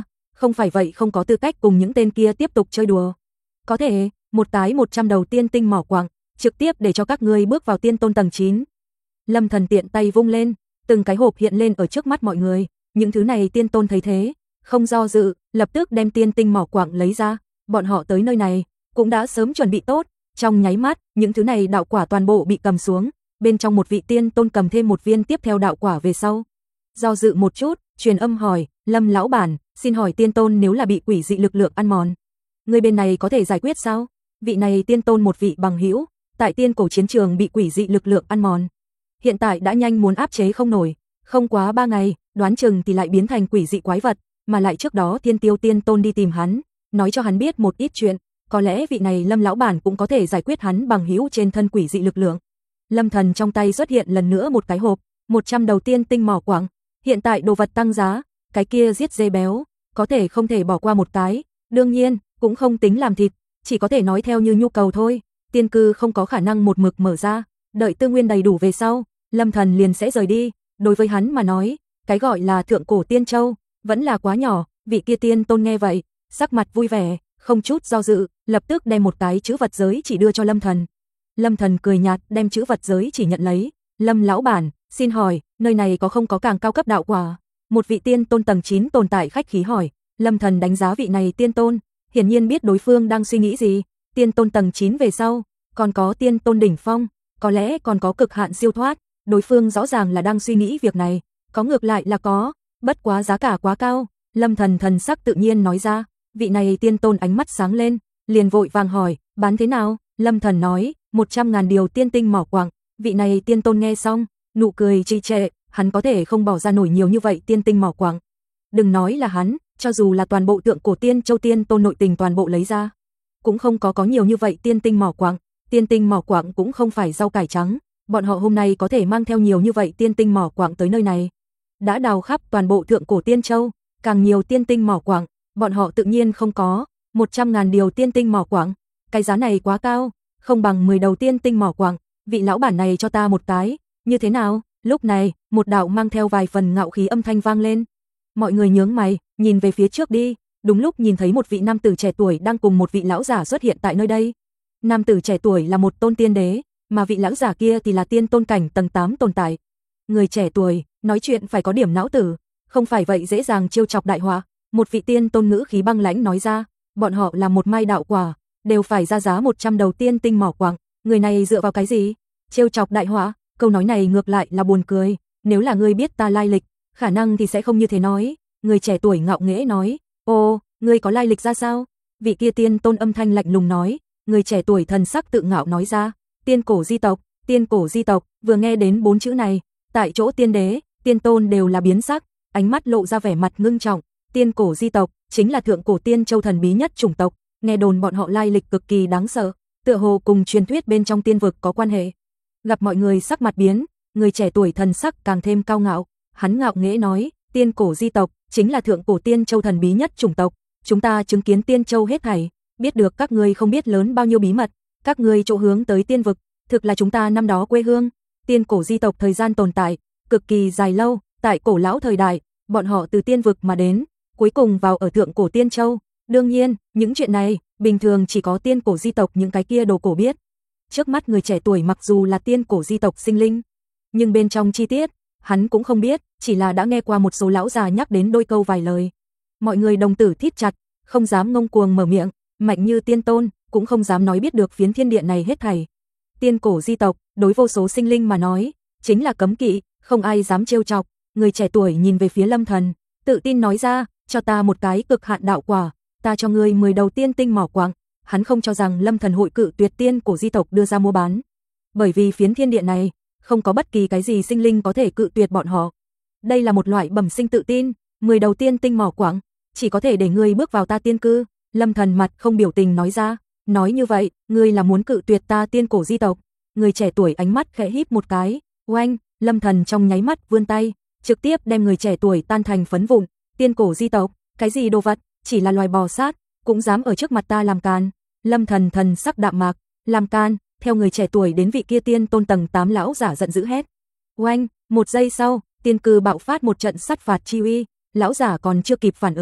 không phải vậy không có tư cách cùng những tên kia tiếp tục chơi đùa. Có thể, một tái một trăm đầu tiên tinh mỏ quặng, trực tiếp để cho các ngươi bước vào tiên tôn tầng chín. Lâm Thần tiện tay vung lên, từng cái hộp hiện lên ở trước mắt mọi người, những thứ này tiên tôn thấy thế, không do dự, lập tức đem tiên tinh mỏ quặng lấy ra, bọn họ tới nơi này, cũng đã sớm chuẩn bị tốt, trong nháy mắt, những thứ này đạo quả toàn bộ bị cầm xuống, bên trong một vị tiên tôn cầm thêm một viên tiếp theo đạo quả về sau. Do dự một chút, truyền âm hỏi, Lâm lão bản, xin hỏi tiên tôn nếu là bị quỷ dị lực lượng ăn mòn, người bên này có thể giải quyết sao? Vị này tiên tôn một vị bằng hữu, tại tiên cổ chiến trường bị quỷ dị lực lượng ăn mòn. Hiện tại đã nhanh muốn áp chế không nổi, không quá ba ngày, đoán chừng thì lại biến thành quỷ dị quái vật, mà lại trước đó Thiên Tiêu tiên tôn đi tìm hắn, nói cho hắn biết một ít chuyện, có lẽ vị này Lâm lão bản cũng có thể giải quyết hắn bằng hữu trên thân quỷ dị lực lượng. Lâm Thần trong tay xuất hiện lần nữa một cái hộp, một trăm đầu tiên tinh mỏ quặng, hiện tại đồ vật tăng giá, cái kia giết dê béo, có thể không thể bỏ qua một cái, đương nhiên, cũng không tính làm thịt, chỉ có thể nói theo như nhu cầu thôi, tiên cư không có khả năng một mực mở ra, đợi tư nguyên đầy đủ về sau, Lâm Thần liền sẽ rời đi, đối với hắn mà nói, cái gọi là thượng cổ tiên châu, vẫn là quá nhỏ, vị kia tiên tôn nghe vậy, sắc mặt vui vẻ, không chút do dự, lập tức đem một cái chữ vật giới chỉ đưa cho Lâm Thần. Lâm Thần cười nhạt đem chữ vật giới chỉ nhận lấy, Lâm lão bản, xin hỏi, nơi này có không có càng cao cấp đạo quả? Một vị tiên tôn tầng chín tồn tại khách khí hỏi, Lâm Thần đánh giá vị này tiên tôn, hiển nhiên biết đối phương đang suy nghĩ gì, tiên tôn tầng chín về sau, còn có tiên tôn đỉnh phong, có lẽ còn có cực hạn siêu thoát, đối phương rõ ràng là đang suy nghĩ việc này, có ngược lại là có, bất quá giá cả quá cao, Lâm Thần thần sắc tự nhiên nói ra, vị này tiên tôn ánh mắt sáng lên, liền vội vàng hỏi, bán thế nào? Lâm Thần nói, một trăm ngàn điều tiên tinh mỏ quặng, vị này tiên tôn nghe xong, nụ cười trì trệ, hắn có thể không bỏ ra nổi nhiều như vậy tiên tinh mỏ quặng. Đừng nói là hắn, cho dù là toàn bộ tượng cổ tiên châu tiên tôn nội tình toàn bộ lấy ra, cũng không có có nhiều như vậy tiên tinh mỏ quặng, tiên tinh mỏ quặng cũng không phải rau cải trắng, bọn họ hôm nay có thể mang theo nhiều như vậy tiên tinh mỏ quặng tới nơi này, đã đào khắp toàn bộ thượng cổ tiên châu, càng nhiều tiên tinh mỏ quặng, bọn họ tự nhiên không có, một trăm ngàn điều tiên tinh mỏ quặng, cái giá này quá cao, không bằng mười đầu tiên tinh mỏ quặng, vị lão bản này cho ta một cái, như thế nào? Lúc này, một đạo mang theo vài phần ngạo khí âm thanh vang lên. Mọi người nhướng mày, nhìn về phía trước đi, đúng lúc nhìn thấy một vị nam tử trẻ tuổi đang cùng một vị lão giả xuất hiện tại nơi đây. Nam tử trẻ tuổi là một tôn tiên đế, mà vị lão giả kia thì là tiên tôn cảnh tầng tám tồn tại. Người trẻ tuổi, nói chuyện phải có điểm não tử, không phải vậy dễ dàng trêu chọc đại họa. Một vị tiên tôn ngữ khí băng lãnh nói ra, bọn họ là một mai đạo quả, đều phải ra giá một trăm đầu tiên tinh mỏ quặng, người này dựa vào cái gì? Trêu chọc đại họa, câu nói này ngược lại là buồn cười, nếu là ngươi biết ta lai lịch, khả năng thì sẽ không như thế nói. Người trẻ tuổi ngạo nghễ nói, ô, ngươi có lai lịch ra sao? Vị kia tiên tôn âm thanh lạnh lùng nói, người trẻ tuổi thần sắc tự ngạo nói ra, tiên cổ di tộc, tiên cổ di tộc, vừa nghe đến bốn chữ này, tại chỗ tiên đế, tiên tôn đều là biến sắc, ánh mắt lộ ra vẻ mặt ngưng trọng, tiên cổ di tộc, chính là thượng cổ tiên châu thần bí nhất chủng tộc, nghe đồn bọn họ lai lịch cực kỳ đáng sợ, tựa hồ cùng truyền thuyết bên trong tiên vực có quan hệ. Gặp mọi người sắc mặt biến, người trẻ tuổi thần sắc càng thêm cao ngạo, hắn ngạo nghễ nói, tiên cổ di tộc, chính là thượng cổ tiên châu thần bí nhất chủng tộc, chúng ta chứng kiến tiên châu hết thảy, biết được các ngươi không biết lớn bao nhiêu bí mật, các ngươi chỗ hướng tới tiên vực, thực là chúng ta năm đó quê hương. Tiên cổ di tộc thời gian tồn tại, cực kỳ dài lâu, tại cổ lão thời đại, bọn họ từ tiên vực mà đến, cuối cùng vào ở thượng cổ tiên châu. Đương nhiên, những chuyện này, bình thường chỉ có tiên cổ di tộc những cái kia đồ cổ biết. Trước mắt người trẻ tuổi mặc dù là tiên cổ di tộc sinh linh, nhưng bên trong chi tiết, hắn cũng không biết, chỉ là đã nghe qua một số lão già nhắc đến đôi câu vài lời. Mọi người đồng tử thít chặt, không dám ngông cuồng mở miệng, mạnh như tiên tôn, cũng không dám nói biết được phiến thiên địa này hết thảy. Tiên cổ di tộc, đối vô số sinh linh mà nói, chính là cấm kỵ, không ai dám trêu chọc. Người trẻ tuổi nhìn về phía Lâm Thần, tự tin nói ra, cho ta một cái cực hạn đạo quả, ta cho ngươi mười đầu tiên tinh mỏ quặng. Hắn không cho rằng Lâm Thần hội cự tuyệt tiên cổ di tộc đưa ra mua bán, bởi vì phiến thiên địa này không có bất kỳ cái gì sinh linh có thể cự tuyệt bọn họ. Đây là một loại bẩm sinh tự tin, mười đầu tiên tinh mỏ quặng, chỉ có thể để ngươi bước vào ta tiên cư. Lâm Thần mặt không biểu tình nói ra, nói như vậy, ngươi là muốn cự tuyệt ta tiên cổ di tộc? Người trẻ tuổi ánh mắt khẽ híp một cái, oanh, Lâm Thần trong nháy mắt vươn tay, trực tiếp đem người trẻ tuổi tan thành phấn vụn. Tiên cổ di tộc, cái gì đồ vật, chỉ là loài bò sát, cũng dám ở trước mặt ta làm can. Lâm Thần thần sắc đạm mạc, làm can, theo người trẻ tuổi đến vị kia tiên tôn tầng tám lão giả giận dữ hét. Oanh, một giây sau, tiên cư bạo phát một trận sát phạt chi uy, lão giả còn chưa kịp phản ứng,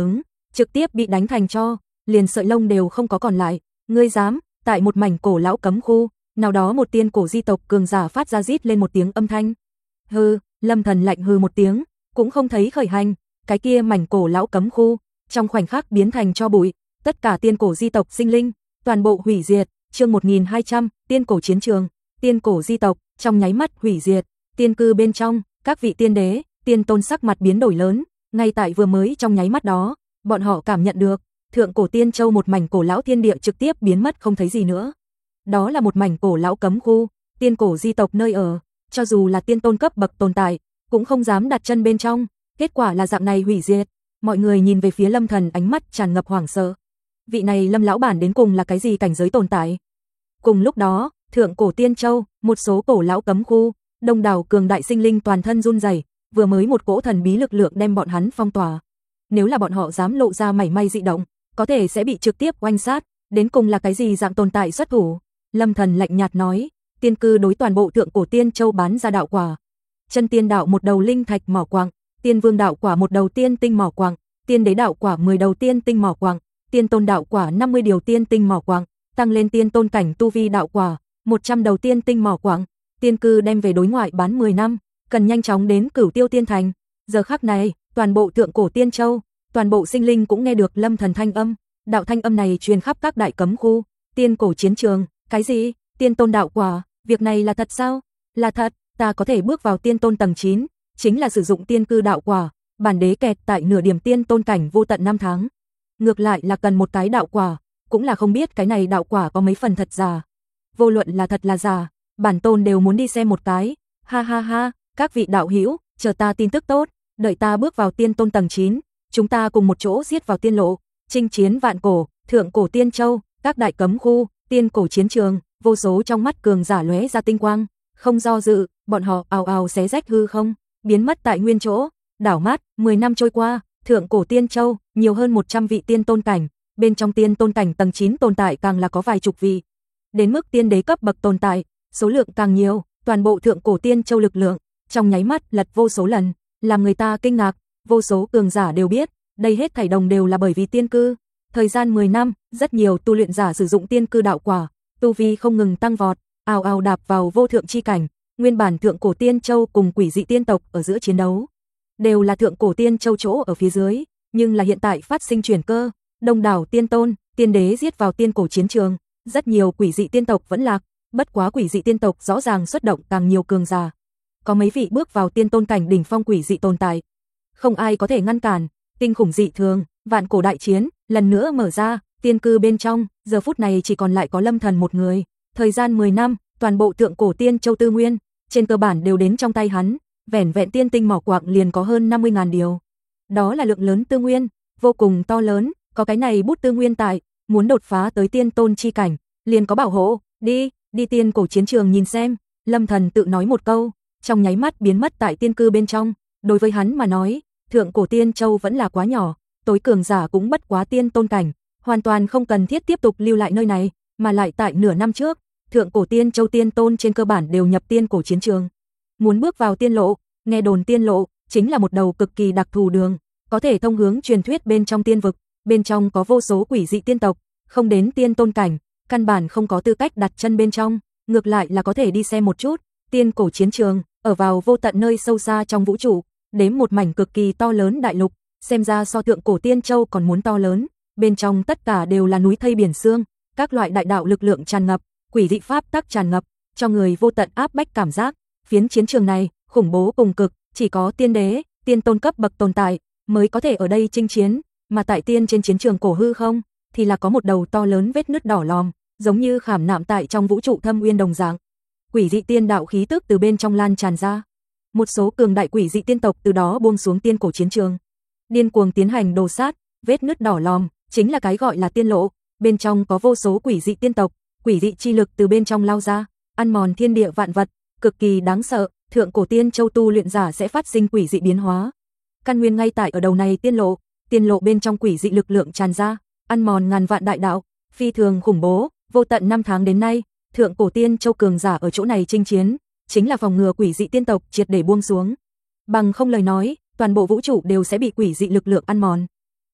trực tiếp bị đánh thành tro, liền sợi lông đều không có còn lại. Ngươi dám? Tại một mảnh cổ lão cấm khu, nào đó một tiên cổ di tộc cường giả phát ra rít lên một tiếng âm thanh. Hừ, Lâm Thần lạnh hừ một tiếng, cũng không thấy khởi hành, cái kia mảnh cổ lão cấm khu, trong khoảnh khắc biến thành tro bụi, tất cả tiên cổ di tộc sinh linh, toàn bộ hủy diệt. Chương một nghìn hai trăm, tiên cổ chiến trường, tiên cổ di tộc, trong nháy mắt hủy diệt. Tiên cư bên trong, các vị tiên đế, tiên tôn sắc mặt biến đổi lớn, ngay tại vừa mới trong nháy mắt đó, bọn họ cảm nhận được, thượng cổ tiên châu một mảnh cổ lão thiên địa trực tiếp biến mất không thấy gì nữa. Đó là một mảnh cổ lão cấm khu, tiên cổ di tộc nơi ở, cho dù là tiên tôn cấp bậc tồn tại, cũng không dám đặt chân bên trong, kết quả là dạng này hủy diệt. Mọi người nhìn về phía Lâm Thần ánh mắt tràn ngập hoảng sợ. Vị này Lâm lão bản đến cùng là cái gì cảnh giới tồn tại? Cùng lúc đó, thượng cổ tiên châu, một số cổ lão cấm khu, đông đảo cường đại sinh linh toàn thân run rẩy, vừa mới một cỗ thần bí lực lượng đem bọn hắn phong tỏa. Nếu là bọn họ dám lộ ra mảy may dị động, có thể sẽ bị trực tiếp oanh sát, đến cùng là cái gì dạng tồn tại xuất thủ? Lâm Thần lạnh nhạt nói, tiên cư đối toàn bộ thượng cổ tiên châu bán ra đạo quả. Chân tiên đạo một đầu linh thạch mỏ quặng, tiên vương đạo quả một đầu tiên tinh mỏ quặng, tiên đế đạo quả mười đầu tiên tinh mỏ quặng, tiên tôn đạo quả năm mươi điều tiên tinh mỏ quặng, tăng lên tiên tôn cảnh tu vi đạo quả, một trăm đầu tiên tinh mỏ quặng. Tiên cư đem về đối ngoại bán mười năm, cần nhanh chóng đến Cửu Tiêu Tiên Thành. Giờ khắc này, toàn bộ thượng cổ tiên châu, toàn bộ sinh linh cũng nghe được Lâm Thần thanh âm, đạo thanh âm này truyền khắp các đại cấm khu. Tiên cổ chiến trường, cái gì? Tiên tôn đạo quả, việc này là thật sao? Là thật, ta có thể bước vào tiên tôn tầng chín, chính là sử dụng tiên cư đạo quả, bản đế kẹt tại nửa điểm tiên tôn cảnh vô tận năm tháng. Ngược lại là cần một cái đạo quả, cũng là không biết cái này đạo quả có mấy phần thật giả. Vô luận là thật là giả, bản tôn đều muốn đi xem một cái. Ha ha ha, các vị đạo hữu, chờ ta tin tức tốt, đợi ta bước vào tiên tôn tầng chín, chúng ta cùng một chỗ giết vào tiên lộ, chinh chiến vạn cổ, thượng cổ tiên châu, các đại cấm khu, tiên cổ chiến trường, vô số trong mắt cường giả lóe ra tinh quang, không do dự, bọn họ ào ào xé rách hư không, biến mất tại nguyên chỗ. Đảo mắt, mười năm trôi qua, thượng cổ tiên châu, nhiều hơn một trăm vị tiên tôn cảnh, bên trong tiên tôn cảnh tầng chín tồn tại càng là có vài chục vị. Đến mức tiên đế cấp bậc tồn tại, số lượng càng nhiều, toàn bộ thượng cổ tiên châu lực lượng, trong nháy mắt lật vô số lần, làm người ta kinh ngạc, vô số cường giả đều biết, đây hết thảy đồng đều là bởi vì tiên cư. Thời gian mười năm, rất nhiều tu luyện giả sử dụng tiên cư đạo quả, tu vi không ngừng tăng vọt, ào ào đạp vào vô thượng chi cảnh. Nguyên bản thượng cổ tiên châu cùng quỷ dị tiên tộc ở giữa chiến đấu, đều là thượng cổ tiên châu chỗ ở phía dưới, nhưng là hiện tại phát sinh chuyển cơ, đông đảo tiên tôn, tiên đế giết vào tiên cổ chiến trường, rất nhiều quỷ dị tiên tộc vẫn lạc, bất quá quỷ dị tiên tộc rõ ràng xuất động càng nhiều cường giả. Có mấy vị bước vào tiên tôn cảnh đỉnh phong quỷ dị tồn tại, không ai có thể ngăn cản, kinh khủng dị thường, vạn cổ đại chiến lần nữa mở ra, tiên cư bên trong, giờ phút này chỉ còn lại có Lâm Thần một người. Thời gian mười năm, toàn bộ thượng cổ tiên châu tư nguyên, trên cơ bản đều đến trong tay hắn, vẻn vẹn tiên tinh mỏ quặng liền có hơn năm mươi ngàn điều. Đó là lượng lớn tư nguyên, vô cùng to lớn, có cái này bút tư nguyên tại, muốn đột phá tới tiên tôn chi cảnh, liền có bảo hộ, đi, đi tiên cổ chiến trường nhìn xem. Lâm Thần tự nói một câu, trong nháy mắt biến mất tại tiên cư bên trong. Đối với hắn mà nói, thượng cổ tiên châu vẫn là quá nhỏ, tối cường giả cũng bất quá tiên tôn cảnh, hoàn toàn không cần thiết tiếp tục lưu lại nơi này, mà lại tại nửa năm trước, thượng cổ tiên châu tiên tôn trên cơ bản đều nhập tiên cổ chiến trường. Muốn bước vào tiên lộ, nghe đồn tiên lộ chính là một đầu cực kỳ đặc thù đường, có thể thông hướng truyền thuyết bên trong tiên vực, bên trong có vô số quỷ dị tiên tộc, không đến tiên tôn cảnh, căn bản không có tư cách đặt chân bên trong, ngược lại là có thể đi xem một chút. Tiên cổ chiến trường, ở vào vô tận nơi sâu xa trong vũ trụ, đếm một mảnh cực kỳ to lớn đại lục, xem ra so thượng cổ tiên châu còn muốn to lớn, bên trong tất cả đều là núi thây biển xương, các loại đại đạo lực lượng tràn ngập, quỷ dị pháp tắc tràn ngập, cho người vô tận áp bách cảm giác. Phiến chiến trường này, khủng bố cùng cực, chỉ có tiên đế, tiên tôn cấp bậc tồn tại mới có thể ở đây chinh chiến, mà tại tiên trên chiến trường cổ hư không, thì là có một đầu to lớn vết nứt đỏ lòm, giống như khảm nạm tại trong vũ trụ thâm uyên đồng dạng. Quỷ dị tiên đạo khí tức từ bên trong lan tràn ra. Một số cường đại quỷ dị tiên tộc từ đó buông xuống tiên cổ chiến trường, điên cuồng tiến hành đồ sát. Vết nứt đỏ lòm chính là cái gọi là tiên lộ, bên trong có vô số quỷ dị tiên tộc, quỷ dị chi lực từ bên trong lao ra, ăn mòn thiên địa vạn vật, cực kỳ đáng sợ. Thượng cổ tiên châu tu luyện giả sẽ phát sinh quỷ dị biến hóa. Căn nguyên ngay tại ở đầu này tiên lộ, tiên lộ bên trong quỷ dị lực lượng tràn ra, ăn mòn ngàn vạn đại đạo, phi thường khủng bố. Vô tận năm tháng đến nay, thượng cổ tiên châu cường giả ở chỗ này chinh chiến, chính là phòng ngừa quỷ dị tiên tộc triệt để buông xuống. Bằng không lời nói, toàn bộ vũ trụ đều sẽ bị quỷ dị lực lượng ăn mòn.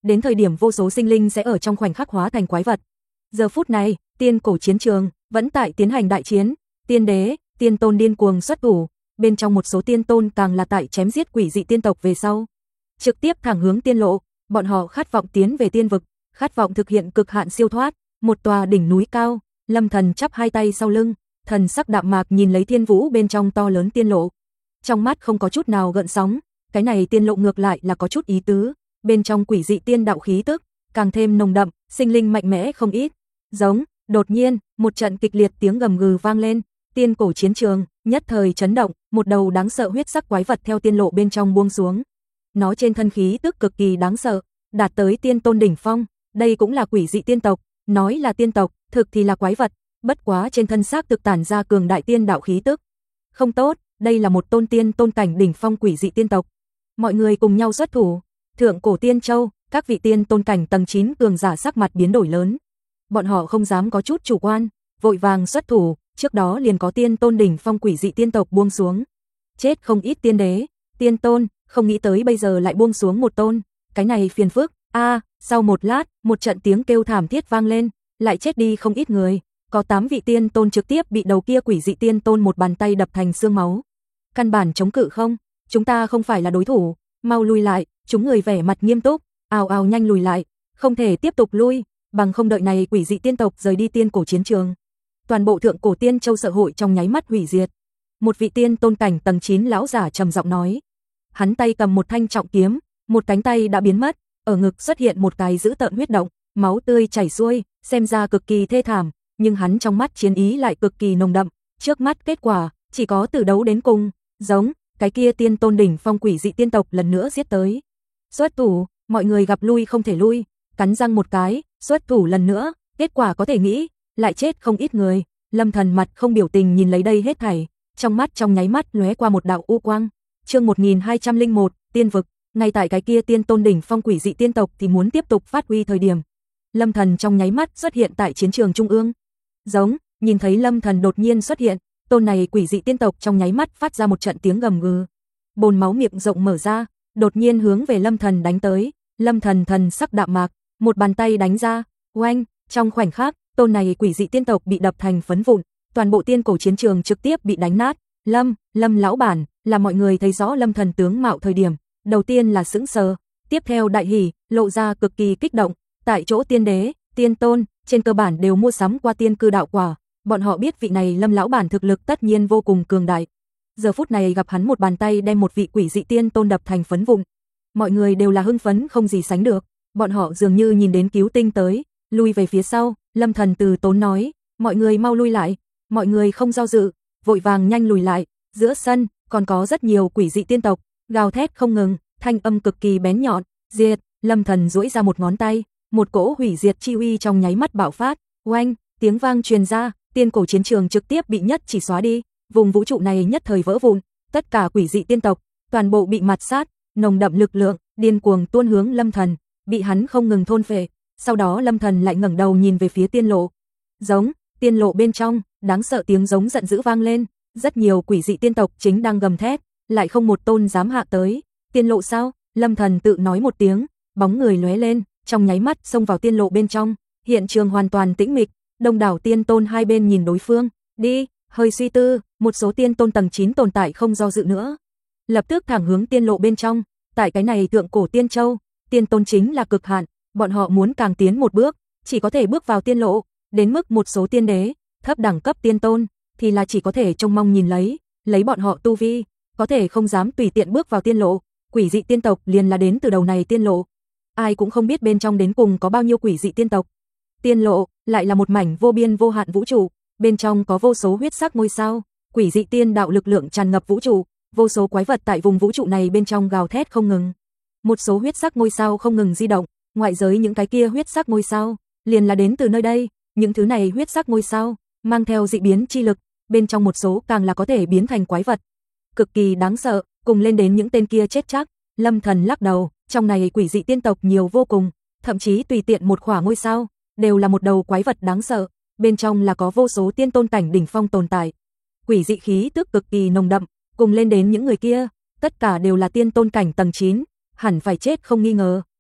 đến thời điểm vô số sinh linh sẽ ở trong khoảnh khắc hóa thành quái vật. Giờ phút này, tiên cổ chiến trường vẫn tại tiến hành đại chiến, tiên đế, tiên tôn điên cuồng xuất thủ, bên trong một số tiên tôn càng là tại chém giết quỷ dị tiên tộc về sau, trực tiếp thẳng hướng tiên lộ, bọn họ khát vọng tiến về tiên vực, khát vọng thực hiện cực hạn siêu thoát, một tòa đỉnh núi cao, Lâm Thần chắp hai tay sau lưng, thần sắc đạm mạc nhìn lấy thiên vũ bên trong to lớn tiên lộ. Trong mắt không có chút nào gợn sóng, cái này tiên lộ ngược lại là có chút ý tứ, bên trong quỷ dị tiên đạo khí tức càng thêm nồng đậm, sinh linh mạnh mẽ không ít. Giống, đột nhiên, một trận kịch liệt tiếng gầm gừ vang lên, tiên cổ chiến trường nhất thời chấn động, một đầu đáng sợ huyết sắc quái vật theo tiên lộ bên trong buông xuống. Nó trên thân khí tức cực kỳ đáng sợ, đạt tới tiên tôn đỉnh phong, đây cũng là quỷ dị tiên tộc, nói là tiên tộc, thực thì là quái vật, bất quá trên thân xác thực tản ra cường đại tiên đạo khí tức. Không tốt, đây là một tôn tiên tôn cảnh đỉnh phong quỷ dị tiên tộc. Mọi người cùng nhau xuất thủ, Thượng Cổ Tiên Châu, các vị tiên tôn cảnh tầng chín cường giả sắc mặt biến đổi lớn. Bọn họ không dám có chút chủ quan, vội vàng xuất thủ, trước đó liền có tiên tôn đỉnh phong quỷ dị tiên tộc buông xuống. Chết không ít tiên đế, tiên tôn, không nghĩ tới bây giờ lại buông xuống một tôn, cái này phiền phức. A, à, sau một lát, một trận tiếng kêu thảm thiết vang lên, lại chết đi không ít người, có tám vị tiên tôn trực tiếp bị đầu kia quỷ dị tiên tôn một bàn tay đập thành xương máu. Căn bản chống cự không, chúng ta không phải là đối thủ, mau lui lại, chúng người vẻ mặt nghiêm túc, ào ào nhanh lùi lại, không thể tiếp tục lui, bằng không đợi này quỷ dị tiên tộc rời đi tiên cổ chiến trường. Toàn bộ Thượng Cổ Tiên Châu Sở hội trong nháy mắt hủy diệt. Một vị tiên tôn cảnh tầng chín lão giả trầm giọng nói. Hắn tay cầm một thanh trọng kiếm, một cánh tay đã biến mất, ở ngực xuất hiện một cái dữ tợn huyết động, máu tươi chảy xuôi, xem ra cực kỳ thê thảm, nhưng hắn trong mắt chiến ý lại cực kỳ nồng đậm, trước mắt kết quả chỉ có tử đấu đến cùng, giống cái kia tiên tôn đỉnh phong quỷ dị tiên tộc lần nữa giết tới. Xuất thủ, mọi người gặp lui không thể lui, cắn răng một cái, xuất thủ lần nữa, kết quả có thể nghĩ, lại chết không ít người. Lâm Thần mặt không biểu tình nhìn lấy đây hết thảy, trong mắt trong nháy mắt lóe qua một đạo u quang. Chương một nghìn hai trăm lẻ một, tiên vực, ngay tại cái kia tiên tôn đỉnh phong quỷ dị tiên tộc thì muốn tiếp tục phát huy thời điểm, Lâm Thần trong nháy mắt xuất hiện tại chiến trường trung ương. Giống, nhìn thấy Lâm Thần đột nhiên xuất hiện, tôn này quỷ dị tiên tộc trong nháy mắt phát ra một trận tiếng gầm gừ. Bồn máu miệng rộng mở ra, đột nhiên hướng về Lâm Thần đánh tới. Lâm Thần thần sắc đạm mạc, một bàn tay đánh ra, oanh, trong khoảnh khắc, tôn này quỷ dị tiên tộc bị đập thành phấn vụn, toàn bộ tiên cổ chiến trường trực tiếp bị đánh nát. Lâm, Lâm lão bản, là mọi người thấy rõ Lâm Thần tướng mạo thời điểm, đầu tiên là sững sờ, tiếp theo đại hỉ, lộ ra cực kỳ kích động. Tại chỗ tiên đế, tiên tôn, trên cơ bản đều mua sắm qua tiên cư đạo quả, bọn họ biết vị này Lâm lão bản thực lực tất nhiên vô cùng cường đại. Giờ phút này gặp hắn một bàn tay đem một vị quỷ dị tiên tôn đập thành phấn vụn, mọi người đều là hưng phấn không gì sánh được, bọn họ dường như nhìn đến cứu tinh tới, lui về phía sau. Lâm Thần từ tốn nói, mọi người mau lui lại, mọi người không do dự, vội vàng nhanh lùi lại. Giữa sân còn có rất nhiều quỷ dị tiên tộc, gào thét không ngừng, thanh âm cực kỳ bén nhọn, diệt. Lâm Thần duỗi ra một ngón tay, một cỗ hủy diệt chi uy trong nháy mắt bạo phát, oanh, tiếng vang truyền ra, tiên cổ chiến trường trực tiếp bị nhất chỉ xóa đi, vùng vũ trụ này nhất thời vỡ vụn, tất cả quỷ dị tiên tộc toàn bộ bị mạt sát, nồng đậm lực lượng điên cuồng tuôn hướng Lâm Thần, bị hắn không ngừng thôn phệ. Sau đó Lâm Thần lại ngẩng đầu nhìn về phía tiên lộ. Giống, tiên lộ bên trong, đáng sợ tiếng giống giận dữ vang lên, rất nhiều quỷ dị tiên tộc chính đang gầm thét, lại không một tôn dám hạ tới. Tiên lộ sao? Lâm Thần tự nói một tiếng, bóng người lóe lên, trong nháy mắt xông vào tiên lộ bên trong, hiện trường hoàn toàn tĩnh mịch, đông đảo tiên tôn hai bên nhìn đối phương, đi, hơi suy tư, một số tiên tôn tầng chín tồn tại không do dự nữa, lập tức thẳng hướng tiên lộ bên trong. Tại cái này Thượng Cổ Tiên Châu, tiên tôn chính là cực hạn, bọn họ muốn càng tiến một bước, chỉ có thể bước vào tiên lộ, đến mức một số tiên đế, thấp đẳng cấp tiên tôn, thì là chỉ có thể trông mong nhìn lấy, lấy bọn họ tu vi, có thể không dám tùy tiện bước vào tiên lộ. Quỷ dị tiên tộc liền là đến từ đầu này tiên lộ, ai cũng không biết bên trong đến cùng có bao nhiêu quỷ dị tiên tộc. Tiên lộ lại là một mảnh vô biên vô hạn vũ trụ, bên trong có vô số huyết sắc ngôi sao, quỷ dị tiên đạo lực lượng tràn ngập vũ trụ, vô số quái vật tại vùng vũ trụ này bên trong gào thét không ngừng. Một số huyết sắc ngôi sao không ngừng di động, ngoại giới những cái kia huyết sắc ngôi sao liền là đến từ nơi đây, những thứ này huyết sắc ngôi sao mang theo dị biến chi lực, bên trong một số càng là có thể biến thành quái vật, cực kỳ đáng sợ, cùng lên đến những tên kia chết chắc. Lâm Thần lắc đầu, trong này quỷ dị tiên tộc nhiều vô cùng, thậm chí tùy tiện một khỏa ngôi sao đều là một đầu quái vật đáng sợ, bên trong là có vô số tiên tôn cảnh đỉnh phong tồn tại. Quỷ dị khí tức cực kỳ nồng đậm, cùng lên đến những người kia, tất cả đều là tiên tôn cảnh tầng chín, hẳn phải chết không nghi ngờ.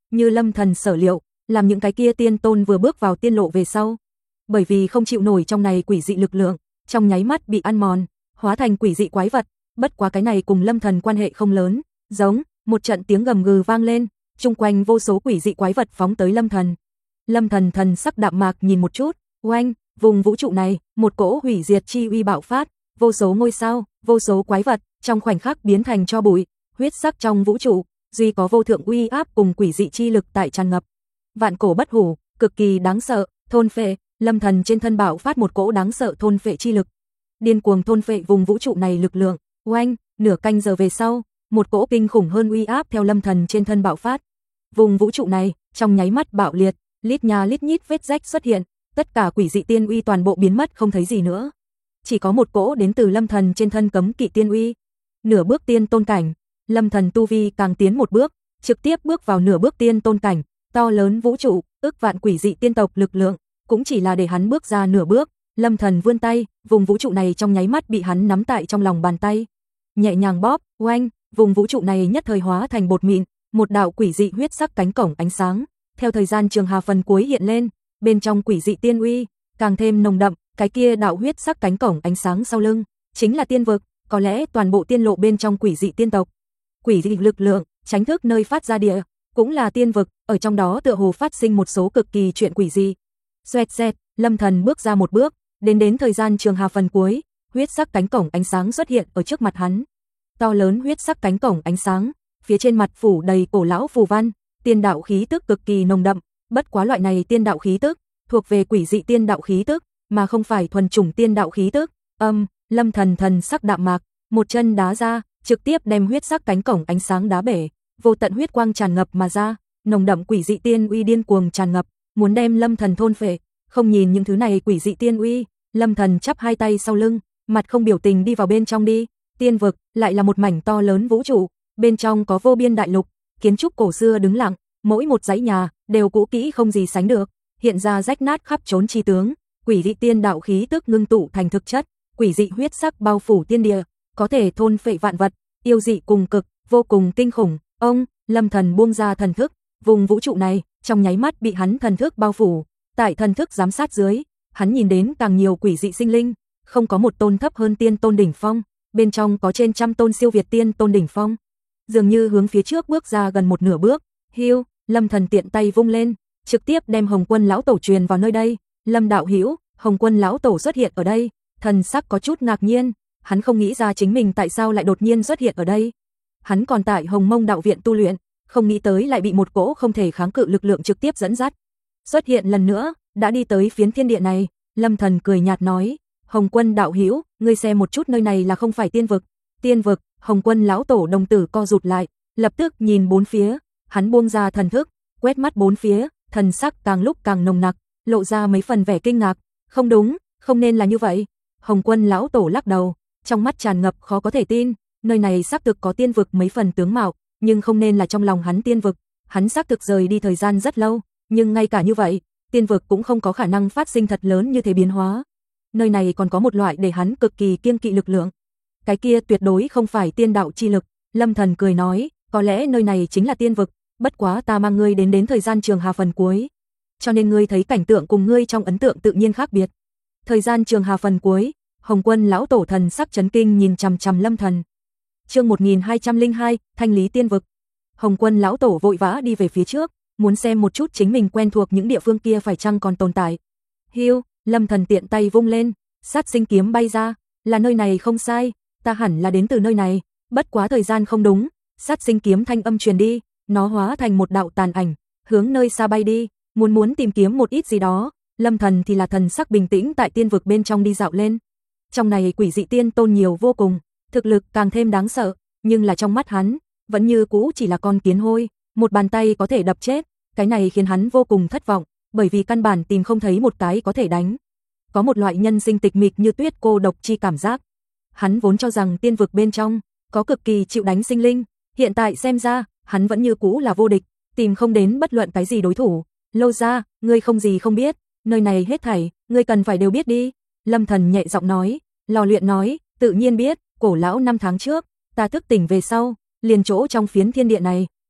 Như Lâm Thần sở liệu, làm những cái kia tiên tôn vừa bước vào tiên lộ về sau, bởi vì không chịu nổi trong này quỷ dị lực lượng, trong nháy mắt bị ăn mòn, hóa thành quỷ dị quái vật, bất quá cái này cùng Lâm Thần quan hệ không lớn, giống, một trận tiếng gầm gừ vang lên, chung quanh vô số quỷ dị quái vật phóng tới Lâm Thần. Lâm Thần thần sắc đạm mạc nhìn một chút, oanh, vùng vũ trụ này, một cỗ hủy diệt chi uy bạo phát, vô số ngôi sao, vô số quái vật, trong khoảnh khắc biến thành tro bụi, huyết sắc trong vũ trụ, duy có vô thượng uy áp cùng quỷ dị chi lực tại tràn ngập. Vạn cổ bất hủ, cực kỳ đáng sợ, thôn phệ, Lâm Thần trên thân bạo phát một cỗ đáng sợ thôn phệ chi lực. Điên cuồng thôn phệ vùng vũ trụ này lực lượng, oanh, nửa canh giờ về sau, một cỗ kinh khủng hơn uy áp theo Lâm Thần trên thân bạo phát. Vùng vũ trụ này, trong nháy mắt bạo liệt, lít nha lít nhít vết rách xuất hiện, tất cả quỷ dị tiên uy toàn bộ biến mất không thấy gì nữa. Chỉ có một cỗ đến từ Lâm Thần trên thân cấm kỵ tiên uy. Nửa bước tiên tôn cảnh, Lâm Thần tu vi càng tiến một bước, trực tiếp bước vào nửa bước tiên tôn cảnh, to lớn vũ trụ, ức vạn quỷ dị tiên tộc lực lượng, cũng chỉ là để hắn bước ra nửa bước, Lâm Thần vươn tay, vùng vũ trụ này trong nháy mắt bị hắn nắm tại trong lòng bàn tay. Nhẹ nhàng bóp, oanh, vùng vũ trụ này nhất thời hóa thành bột mịn, một đạo quỷ dị huyết sắc cánh cổng ánh sáng, theo thời gian trường hà phần cuối hiện lên, bên trong quỷ dị tiên uy càng thêm nồng đậm, cái kia đạo huyết sắc cánh cổng ánh sáng sau lưng, chính là tiên vực, có lẽ toàn bộ tiên lộ bên trong quỷ dị tiên tộc. Quỷ dị lực lượng, tránh thức nơi phát ra địa, cũng là tiên vực, ở trong đó tựa hồ phát sinh một số cực kỳ chuyện quỷ dị. Xoẹt xẹt, Lâm Thần bước ra một bước, đến đến thời gian trường hà phần cuối, huyết sắc cánh cổng ánh sáng xuất hiện ở trước mặt hắn. To lớn huyết sắc cánh cổng ánh sáng, phía trên mặt phủ đầy cổ lão phù văn, tiên đạo khí tức cực kỳ nồng đậm, bất quá loại này tiên đạo khí tức thuộc về quỷ dị tiên đạo khí tức, mà không phải thuần chủng tiên đạo khí tức. Âm, Lâm Thần thần sắc đạm mạc, một chân đá ra, trực tiếp đem huyết sắc cánh cổng ánh sáng đá bể, vô tận huyết quang tràn ngập mà ra, nồng đậm quỷ dị tiên uy điên cuồng tràn ngập, muốn đem Lâm Thần thôn phệ. Không nhìn những thứ này quỷ dị tiên uy, Lâm Thần chắp hai tay sau lưng, mặt không biểu tình đi vào bên trong đi. Tiên vực lại là một mảnh to lớn vũ trụ, bên trong có vô biên đại lục, kiến trúc cổ xưa đứng lặng, mỗi một dãy nhà đều cũ kỹ không gì sánh được, hiện ra rách nát khắp trốn chi tướng, quỷ dị tiên đạo khí tức ngưng tụ thành thực chất, quỷ dị huyết sắc bao phủ tiên địa, có thể thôn phệ vạn vật, yêu dị cùng cực, vô cùng kinh khủng. Ông, Lâm Thần buông ra thần thức, vùng vũ trụ này trong nháy mắt bị hắn thần thức bao phủ, tại thần thức giám sát dưới, hắn nhìn đến càng nhiều quỷ dị sinh linh, không có một tôn thấp hơn tiên tôn đỉnh phong, bên trong có trên trăm tôn siêu việt tiên tôn đỉnh phong, dường như hướng phía trước bước ra gần một nửa bước. Hiu, Lâm Thần tiện tay vung lên, trực tiếp đem Hồng Quân lão tổ truyền vào nơi đây. Lâm đạo hữu, Hồng Quân lão tổ xuất hiện ở đây, thần sắc có chút ngạc nhiên, hắn không nghĩ ra chính mình tại sao lại đột nhiên xuất hiện ở đây. Hắn còn tại Hồng Mông đạo viện tu luyện, không nghĩ tới lại bị một cỗ không thể kháng cự lực lượng trực tiếp dẫn dắt. Xuất hiện lần nữa, đã đi tới phiến thiên địa này, Lâm Thần cười nhạt nói, Hồng Quân đạo hữu, ngươi xem một chút nơi này là không phải tiên vực. Tiên vực, Hồng Quân lão tổ đồng tử co rụt lại, lập tức nhìn bốn phía, hắn buông ra thần thức, quét mắt bốn phía, thần sắc càng lúc càng nồng nặc, lộ ra mấy phần vẻ kinh ngạc. Không đúng, không nên là như vậy. Hồng Quân lão tổ lắc đầu, trong mắt tràn ngập khó có thể tin, nơi này xác thực có tiên vực mấy phần tướng mạo, nhưng không nên là trong lòng hắn tiên vực. Hắn xác thực rời đi thời gian rất lâu, nhưng ngay cả như vậy, tiên vực cũng không có khả năng phát sinh thật lớn như thế biến hóa. Nơi này còn có một loại để hắn cực kỳ kiêng kỵ lực lượng. Cái kia tuyệt đối không phải tiên đạo chi lực. Lâm Thần cười nói, có lẽ nơi này chính là tiên vực, bất quá ta mang ngươi đến đến thời gian trường hà phần cuối, cho nên ngươi thấy cảnh tượng cùng ngươi trong ấn tượng tự nhiên khác biệt. Thời gian trường hà phần cuối, Hồng Quân lão tổ thần sắc chấn kinh nhìn chằm chằm Lâm Thần. Chương một nghìn hai trăm lẻ hai, thanh lý tiên vực. Hồng Quân lão tổ vội vã đi về phía trước, muốn xem một chút chính mình quen thuộc những địa phương kia phải chăng còn tồn tại. Hiu, Lâm Thần tiện tay vung lên, sát sinh kiếm bay ra, là nơi này không sai, ta hẳn là đến từ nơi này, bất quá thời gian không đúng. Sát sinh kiếm thanh âm truyền đi, nó hóa thành một đạo tàn ảnh, hướng nơi xa bay đi, muốn muốn tìm kiếm một ít gì đó. Lâm Thần thì là thần sắc bình tĩnh tại tiên vực bên trong đi dạo lên. Trong này quỷ dị tiên tôn nhiều vô cùng, thực lực càng thêm đáng sợ, nhưng là trong mắt hắn, vẫn như cũ chỉ là con kiến hôi, một bàn tay có thể đập chết, cái này khiến hắn vô cùng thất vọng, bởi vì căn bản tìm không thấy một cái có thể đánh. Có một loại nhân sinh tịch mịch như tuyết cô độc chi cảm giác. Hắn vốn cho rằng tiên vực bên trong có cực kỳ chịu đánh sinh linh, hiện tại xem ra, hắn vẫn như cũ là vô địch, tìm không đến bất luận cái gì đối thủ. Lô gia, ngươi không gì không biết, nơi này hết thảy, ngươi cần phải đều biết đi. Lâm Thần nhẹ giọng nói, Lò Luyện nói, tự nhiên biết, cổ lão năm tháng trước, ta thức tỉnh về sau, liền chỗ trong phiến thiên địa này,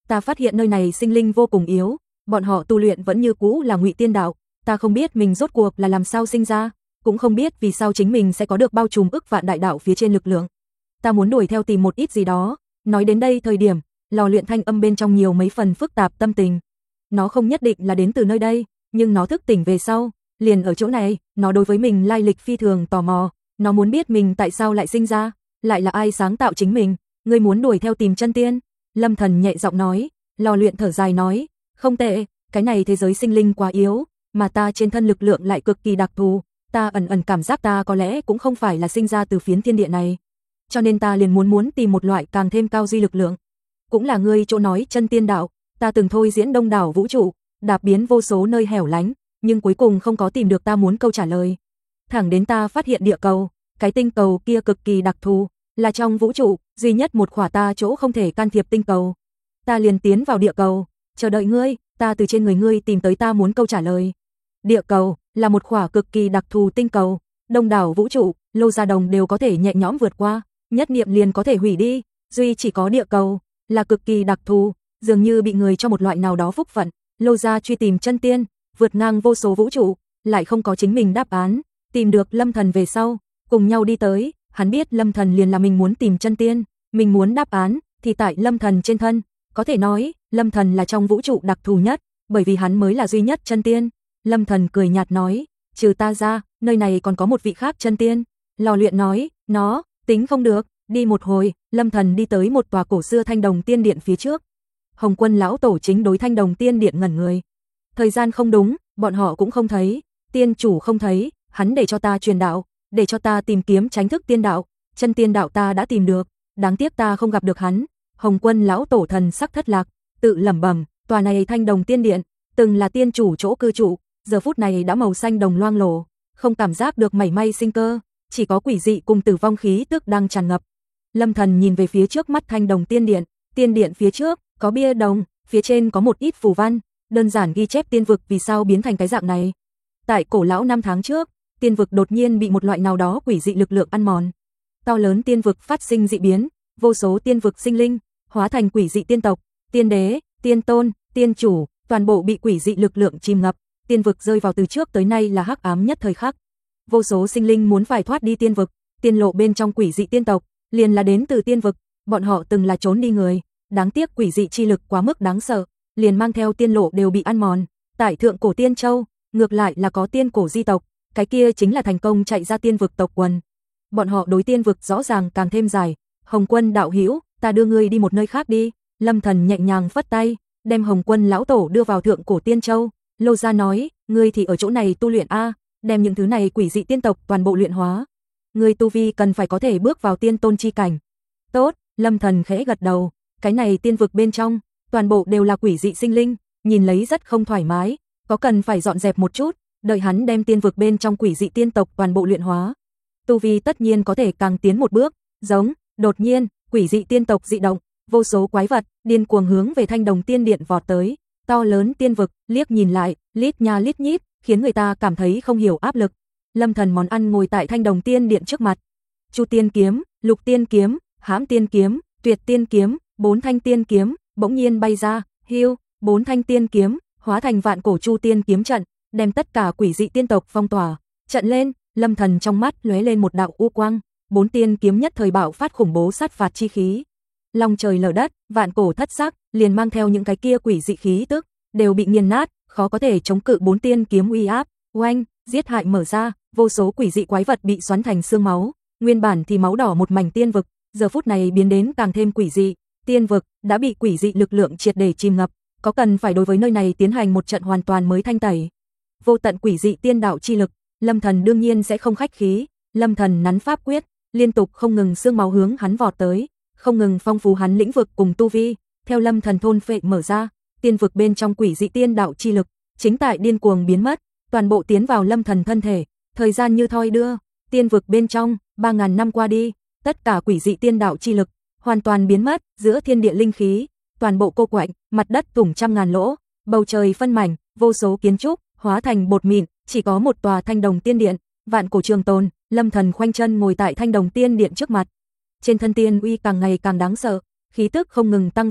ta phát hiện nơi này sinh linh vô cùng yếu, bọn họ tu luyện vẫn như cũ là Ngụy Tiên đạo, ta không biết mình rốt cuộc là làm sao sinh ra, cũng không biết vì sao chính mình sẽ có được bao trùm ức vạn đại đạo phía trên lực lượng. Ta muốn đuổi theo tìm một ít gì đó. Nói đến đây thời điểm, lò luyện thanh âm bên trong nhiều mấy phần phức tạp tâm tình. Nó không nhất định là đến từ nơi đây, nhưng nó thức tỉnh về sau, liền ở chỗ này, nó đối với mình lai lịch phi thường tò mò, nó muốn biết mình tại sao lại sinh ra, lại là ai sáng tạo chính mình, ngươi muốn đuổi theo tìm chân tiên. Lâm Thần nhẹ giọng nói, lò luyện thở dài nói, không tệ, cái này thế giới sinh linh quá yếu, mà ta trên thân lực lượng lại cực kỳ đặc thù, ta ẩn ẩn cảm giác ta có lẽ cũng không phải là sinh ra từ phiến thiên địa này. Cho nên ta liền muốn muốn tìm một loại càng thêm cao duy lực lượng. Cũng là ngươi chỗ nói chân tiên đạo, ta từng thôi diễn đông đảo vũ trụ, đạp biến vô số nơi hẻo lánh, nhưng cuối cùng không có tìm được ta muốn câu trả lời. Thẳng đến ta phát hiện địa cầu, cái tinh cầu kia cực kỳ đặc thù, là trong vũ trụ, duy nhất một khỏa ta chỗ không thể can thiệp tinh cầu. Ta liền tiến vào địa cầu, chờ đợi ngươi, ta từ trên người ngươi tìm tới ta muốn câu trả lời. Địa cầu là một khỏa cực kỳ đặc thù tinh cầu, đông đảo vũ trụ, Lô Gia Đồng đều có thể nhẹ nhõm vượt qua, nhất niệm liền có thể hủy đi, duy chỉ có địa cầu là cực kỳ đặc thù, dường như bị người cho một loại nào đó phúc phận. Lô Gia truy tìm chân tiên, vượt ngang vô số vũ trụ, lại không có chính mình đáp án, tìm được Lâm Thần về sau, cùng nhau đi tới, hắn biết Lâm Thần liền là mình muốn tìm chân tiên, mình muốn đáp án thì tại Lâm Thần trên thân, có thể nói, Lâm Thần là trong vũ trụ đặc thù nhất, bởi vì hắn mới là duy nhất chân tiên. Lâm Thần cười nhạt nói, trừ ta ra, nơi này còn có một vị khác chân tiên. Lò luyện nói, nó, tính không được, đi một hồi, Lâm Thần đi tới một tòa cổ xưa Thanh Đồng Tiên Điện phía trước. Hồng Quân lão tổ chính đối Thanh Đồng Tiên Điện ngẩn người. Thời gian không đúng, bọn họ cũng không thấy, tiên chủ không thấy, hắn để cho ta truyền đạo, để cho ta tìm kiếm tránh thức tiên đạo, chân tiên đạo ta đã tìm được, đáng tiếc ta không gặp được hắn. Hồng Quân lão tổ thần sắc thất lạc, tự lẩm bẩm, tòa này Thanh Đồng Tiên Điện, từng là tiên chủ chỗ cư trụ, giờ phút này đã màu xanh đồng loang lổ, không cảm giác được mảy may sinh cơ, chỉ có quỷ dị cùng tử vong khí tức đang tràn ngập. Lâm Thần nhìn về phía trước mắt Thanh Đồng Tiên Điện, tiên điện phía trước có bia đồng, phía trên có một ít phù văn, đơn giản ghi chép tiên vực vì sao biến thành cái dạng này. Tại cổ lão năm tháng trước, tiên vực đột nhiên bị một loại nào đó quỷ dị lực lượng ăn mòn. To lớn tiên vực phát sinh dị biến, vô số tiên vực sinh linh hóa thành quỷ dị tiên tộc, tiên đế, tiên tôn, tiên chủ, toàn bộ bị quỷ dị lực lượng chìm ngập. Tiên vực rơi vào từ trước tới nay là hắc ám nhất thời khắc. Vô số sinh linh muốn phải thoát đi tiên vực, tiên lộ bên trong quỷ dị tiên tộc, liền là đến từ tiên vực, bọn họ từng là trốn đi người, đáng tiếc quỷ dị chi lực quá mức đáng sợ, liền mang theo tiên lộ đều bị ăn mòn. Tại thượng cổ Tiên Châu, ngược lại là có tiên cổ di tộc, cái kia chính là thành công chạy ra tiên vực tộc quần. Bọn họ đối tiên vực rõ ràng càng thêm dài. Hồng Quân đạo hữu, ta đưa ngươi đi một nơi khác đi. Lâm Thần nhẹ nhàng phất tay, đem Hồng Quân lão tổ đưa vào thượng cổ Tiên Châu. Lô Gia nói, ngươi thì ở chỗ này tu luyện a, đem những thứ này quỷ dị tiên tộc toàn bộ luyện hóa. Ngươi tu vi cần phải có thể bước vào tiên tôn chi cảnh. Tốt, Lâm Thần khẽ gật đầu, cái này tiên vực bên trong, toàn bộ đều là quỷ dị sinh linh, nhìn lấy rất không thoải mái, có cần phải dọn dẹp một chút, đợi hắn đem tiên vực bên trong quỷ dị tiên tộc toàn bộ luyện hóa. Tu vi tất nhiên có thể càng tiến một bước, giống, đột nhiên, quỷ dị tiên tộc dị động, vô số quái vật điên cuồng hướng về Thanh Đồng Tiên Điện vọt tới. To lớn tiên vực, liếc nhìn lại, lít nha lít nhít, khiến người ta cảm thấy không hiểu áp lực. Lâm Thần món ăn ngồi tại Thanh Đồng Tiên Điện trước mặt. Chu Tiên kiếm, Lục Tiên kiếm, Hãm Tiên kiếm, Tuyệt Tiên kiếm, bốn thanh tiên kiếm bỗng nhiên bay ra, hưu, bốn thanh tiên kiếm hóa thành vạn cổ Chu Tiên kiếm trận, đem tất cả quỷ dị tiên tộc phong tỏa. Trận lên, Lâm Thần trong mắt lóe lên một đạo u quang, bốn tiên kiếm nhất thời bạo phát khủng bố sát phạt chi khí. Long trời lở đất, vạn cổ thất sắc, liền mang theo những cái kia quỷ dị khí tức, đều bị nghiền nát, khó có thể chống cự bốn tiên kiếm uy áp. Oanh, giết hại mở ra, vô số quỷ dị quái vật bị xoắn thành xương máu, nguyên bản thì máu đỏ một mảnh tiên vực, giờ phút này biến đến càng thêm quỷ dị. Tiên vực đã bị quỷ dị lực lượng triệt để chìm ngập, có cần phải đối với nơi này tiến hành một trận hoàn toàn mới thanh tẩy. Vô tận quỷ dị tiên đạo chi lực, Lâm Thần đương nhiên sẽ không khách khí, Lâm Thần nắn pháp quyết, liên tục không ngừng xương máu hướng hắn vọt tới, không ngừng phong phú hắn lĩnh vực cùng tu vi. Theo Lâm Thần thôn phệ mở ra, tiên vực bên trong quỷ dị tiên đạo chi lực chính tại điên cuồng biến mất, toàn bộ tiến vào Lâm Thần thân thể. Thời gian như thoi đưa, tiên vực bên trong ba ngàn năm qua đi, tất cả quỷ dị tiên đạo chi lực hoàn toàn biến mất, giữa thiên địa linh khí toàn bộ cô quạnh, mặt đất thủng trăm ngàn lỗ, bầu trời phân mảnh, vô số kiến trúc hóa thành bột mịn, chỉ có một tòa Thanh Đồng Tiên Điện, vạn cổ trường tồn. Lâm Thần khoanh chân ngồi tại Thanh Đồng Tiên Điện trước mặt, trên thân tiên uy càng ngày càng đáng sợ, khí tức không ngừng tăng vọt,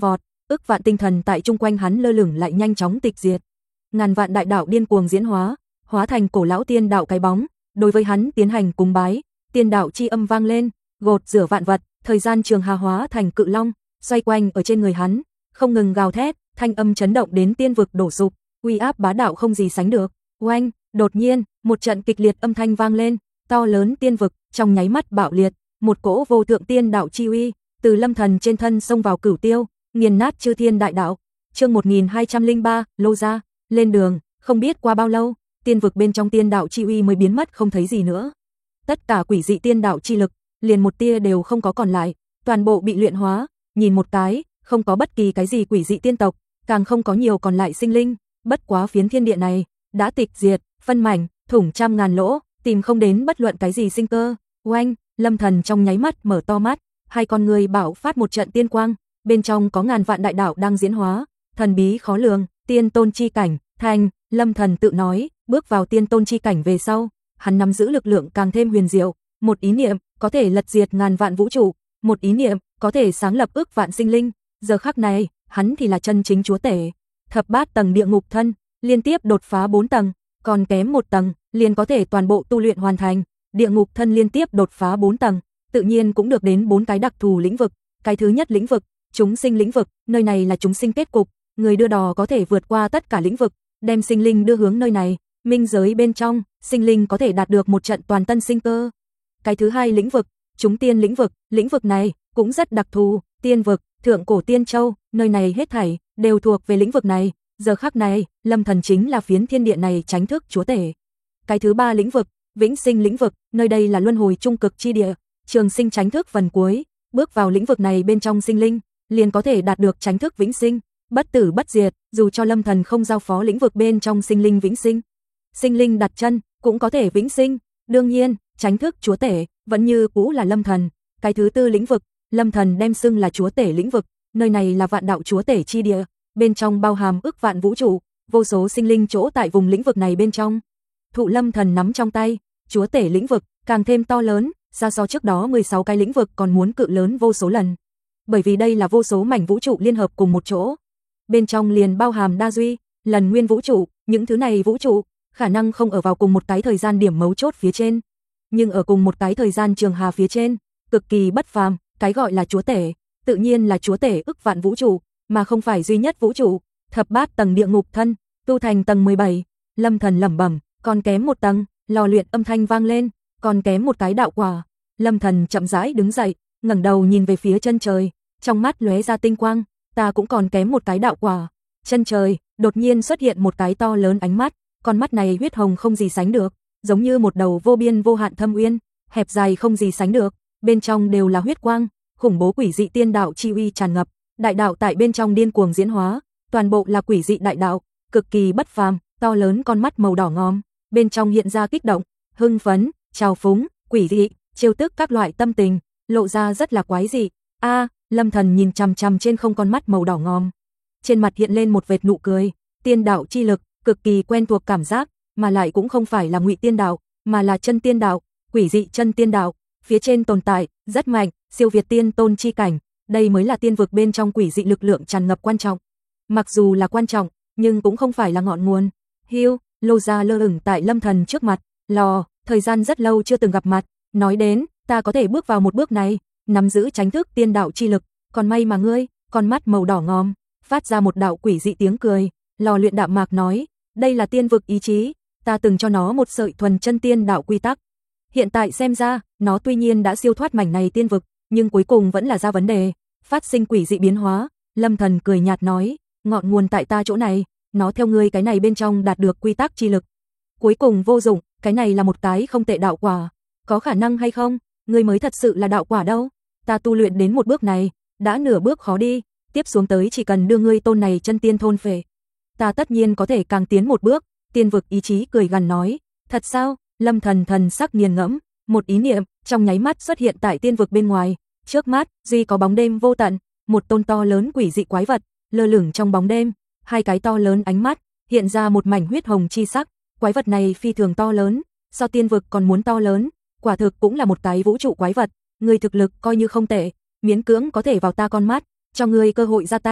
ức vạn tinh thần tại chung quanh hắn lơ lửng lại nhanh chóng tịch diệt. Ngàn vạn đại đạo điên cuồng diễn hóa, hóa thành cổ lão tiên đạo cái bóng, đối với hắn tiến hành cúng bái, tiên đạo chi âm vang lên, gột rửa vạn vật, thời gian trường hà hóa thành cự long, xoay quanh ở trên người hắn, không ngừng gào thét, thanh âm chấn động đến tiên vực đổ sụp, uy áp bá đạo không gì sánh được. Oanh, đột nhiên, một trận kịch liệt âm thanh vang lên, to lớn tiên vực trong nháy mắt bạo liệt, một cỗ vô thượng tiên đạo chi uy từ Lâm Thần trên thân xông vào cửu tiêu, nghiền nát chư thiên đại đạo. Chương một nghìn hai trăm lẻ ba, Lô gia, lên đường, không biết qua bao lâu, tiên vực bên trong tiên đạo chi uy mới biến mất không thấy gì nữa. Tất cả quỷ dị tiên đạo chi lực, liền một tia đều không có còn lại, toàn bộ bị luyện hóa, nhìn một cái, không có bất kỳ cái gì quỷ dị tiên tộc, càng không có nhiều còn lại sinh linh, bất quá phiến thiên địa này đã tịch diệt, phân mảnh, thủng trăm ngàn lỗ, tìm không đến bất luận cái gì sinh cơ. Oanh, Lâm Thần trong nháy mắt mở to mắt, hai con người bạo phát một trận tiên quang, bên trong có ngàn vạn đại đạo đang diễn hóa, thần bí khó lường, tiên tôn chi cảnh, thành, Lâm Thần tự nói, bước vào tiên tôn chi cảnh về sau, hắn nắm giữ lực lượng càng thêm huyền diệu, một ý niệm có thể lật diệt ngàn vạn vũ trụ, một ý niệm có thể sáng lập ức vạn sinh linh, giờ khắc này, hắn thì là chân chính chúa tể. Thập bát tầng địa ngục thân, liên tiếp đột phá bốn tầng, còn kém một tầng, liền có thể toàn bộ tu luyện hoàn thành. Địa ngục thân liên tiếp đột phá bốn tầng, tự nhiên cũng được đến bốn cái đặc thù lĩnh vực. Cái thứ nhất lĩnh vực, chúng sinh lĩnh vực, nơi này là chúng sinh kết cục, người đưa đò có thể vượt qua tất cả lĩnh vực, đem sinh linh đưa hướng nơi này, minh giới bên trong, sinh linh có thể đạt được một trận toàn tân sinh cơ. Cái thứ hai lĩnh vực, chúng tiên lĩnh vực, lĩnh vực này cũng rất đặc thù, tiên vực, thượng cổ tiên châu, nơi này hết thảy đều thuộc về lĩnh vực này, giờ khắc này, Lâm Thần chính là phiến thiên địa này chánh thức chúa tể. Cái thứ ba lĩnh vực, vĩnh sinh lĩnh vực, nơi đây là luân hồi trung cực chi địa, trường sinh chánh thức phần cuối, bước vào lĩnh vực này bên trong sinh linh, liền có thể đạt được chánh thức vĩnh sinh, bất tử bất diệt, dù cho Lâm Thần không giao phó lĩnh vực bên trong sinh linh vĩnh sinh. Sinh linh đặt chân cũng có thể vĩnh sinh, đương nhiên, chánh thức chúa tể vẫn như cũ là Lâm Thần. Cái thứ tư lĩnh vực, Lâm Thần đem xưng là chúa tể lĩnh vực, nơi này là vạn đạo chúa tể chi địa, bên trong bao hàm ức vạn vũ trụ, vô số sinh linh chỗ tại vùng lĩnh vực này bên trong. Thụ Lâm Thần nắm trong tay, chúa tể lĩnh vực càng thêm to lớn, xa so trước đó mười sáu cái lĩnh vực còn muốn cự lớn vô số lần. Bởi vì đây là vô số mảnh vũ trụ liên hợp cùng một chỗ. Bên trong liền bao hàm đa duy, lần nguyên vũ trụ, những thứ này vũ trụ khả năng không ở vào cùng một cái thời gian điểm mấu chốt phía trên, nhưng ở cùng một cái thời gian trường hà phía trên, cực kỳ bất phàm, cái gọi là chúa tể, tự nhiên là chúa tể ức vạn vũ trụ, mà không phải duy nhất vũ trụ. Thập bát tầng địa ngục thân, tu thành tầng mười bảy, Lâm Thần lẩm bẩm, còn kém một tầng, lò luyện âm thanh vang lên, còn kém một cái đạo quả. Lâm Thần chậm rãi đứng dậy, ngẩng đầu nhìn về phía chân trời, trong mắt lóe ra tinh quang, ta cũng còn kém một cái đạo quả. Chân trời đột nhiên xuất hiện một cái to lớn ánh mắt, con mắt này huyết hồng không gì sánh được, giống như một đầu vô biên vô hạn thâm uyên, hẹp dài không gì sánh được, bên trong đều là huyết quang, khủng bố quỷ dị tiên đạo chi uy tràn ngập, đại đạo tại bên trong điên cuồng diễn hóa, toàn bộ là quỷ dị đại đạo, cực kỳ bất phàm, to lớn con mắt màu đỏ ngòm, bên trong hiện ra kích động, hưng phấn, trào phúng, quỷ dị, trêu tức các loại tâm tình, lộ ra rất là quái dị. A, Lâm Thần nhìn chằm chằm trên không con mắt màu đỏ ngòm, trên mặt hiện lên một vệt nụ cười, tiên đạo chi lực, cực kỳ quen thuộc cảm giác, mà lại cũng không phải là ngụy tiên đạo, mà là chân tiên đạo, quỷ dị chân tiên đạo, phía trên tồn tại rất mạnh, siêu việt tiên tôn chi cảnh, đây mới là tiên vực bên trong quỷ dị lực lượng tràn ngập quan trọng. Mặc dù là quan trọng, nhưng cũng không phải là ngọn nguồn. Hiu, Lô gia lơ lửng tại Lâm Thần trước mặt, lò, thời gian rất lâu chưa từng gặp mặt, nói đến, ta có thể bước vào một bước này, nắm giữ chánh thức tiên đạo chi lực, còn may mà ngươi, con mắt màu đỏ ngòm, phát ra một đạo quỷ dị tiếng cười, lò luyện đạm mạc nói, đây là tiên vực ý chí, ta từng cho nó một sợi thuần chân tiên đạo quy tắc. Hiện tại xem ra, nó tuy nhiên đã siêu thoát mảnh này tiên vực, nhưng cuối cùng vẫn là ra vấn đề, phát sinh quỷ dị biến hóa. Lâm Thần cười nhạt nói, ngọn nguồn tại ta chỗ này, nó theo ngươi cái này bên trong đạt được quy tắc chi lực. Cuối cùng vô dụng, cái này là một cái không tệ đạo quả, có khả năng hay không, ngươi mới thật sự là đạo quả đâu. Ta tu luyện đến một bước này, đã nửa bước khó đi, tiếp xuống tới chỉ cần đưa ngươi tôn này chân tiên thôn phệ, ta tất nhiên có thể càng tiến một bước. Tiên vực ý chí cười gằn nói, thật sao? Lâm Thần thần sắc nghiền ngẫm, một ý niệm trong nháy mắt xuất hiện tại tiên vực bên ngoài, trước mắt duy có bóng đêm vô tận, một tôn to lớn quỷ dị quái vật lơ lửng trong bóng đêm, hai cái to lớn ánh mắt hiện ra một mảnh huyết hồng chi sắc, quái vật này phi thường to lớn, so tiên vực còn muốn to lớn, quả thực cũng là một cái vũ trụ quái vật, người thực lực coi như không tệ, miễn cưỡng có thể vào ta con mắt, cho ngươi cơ hội ra tay.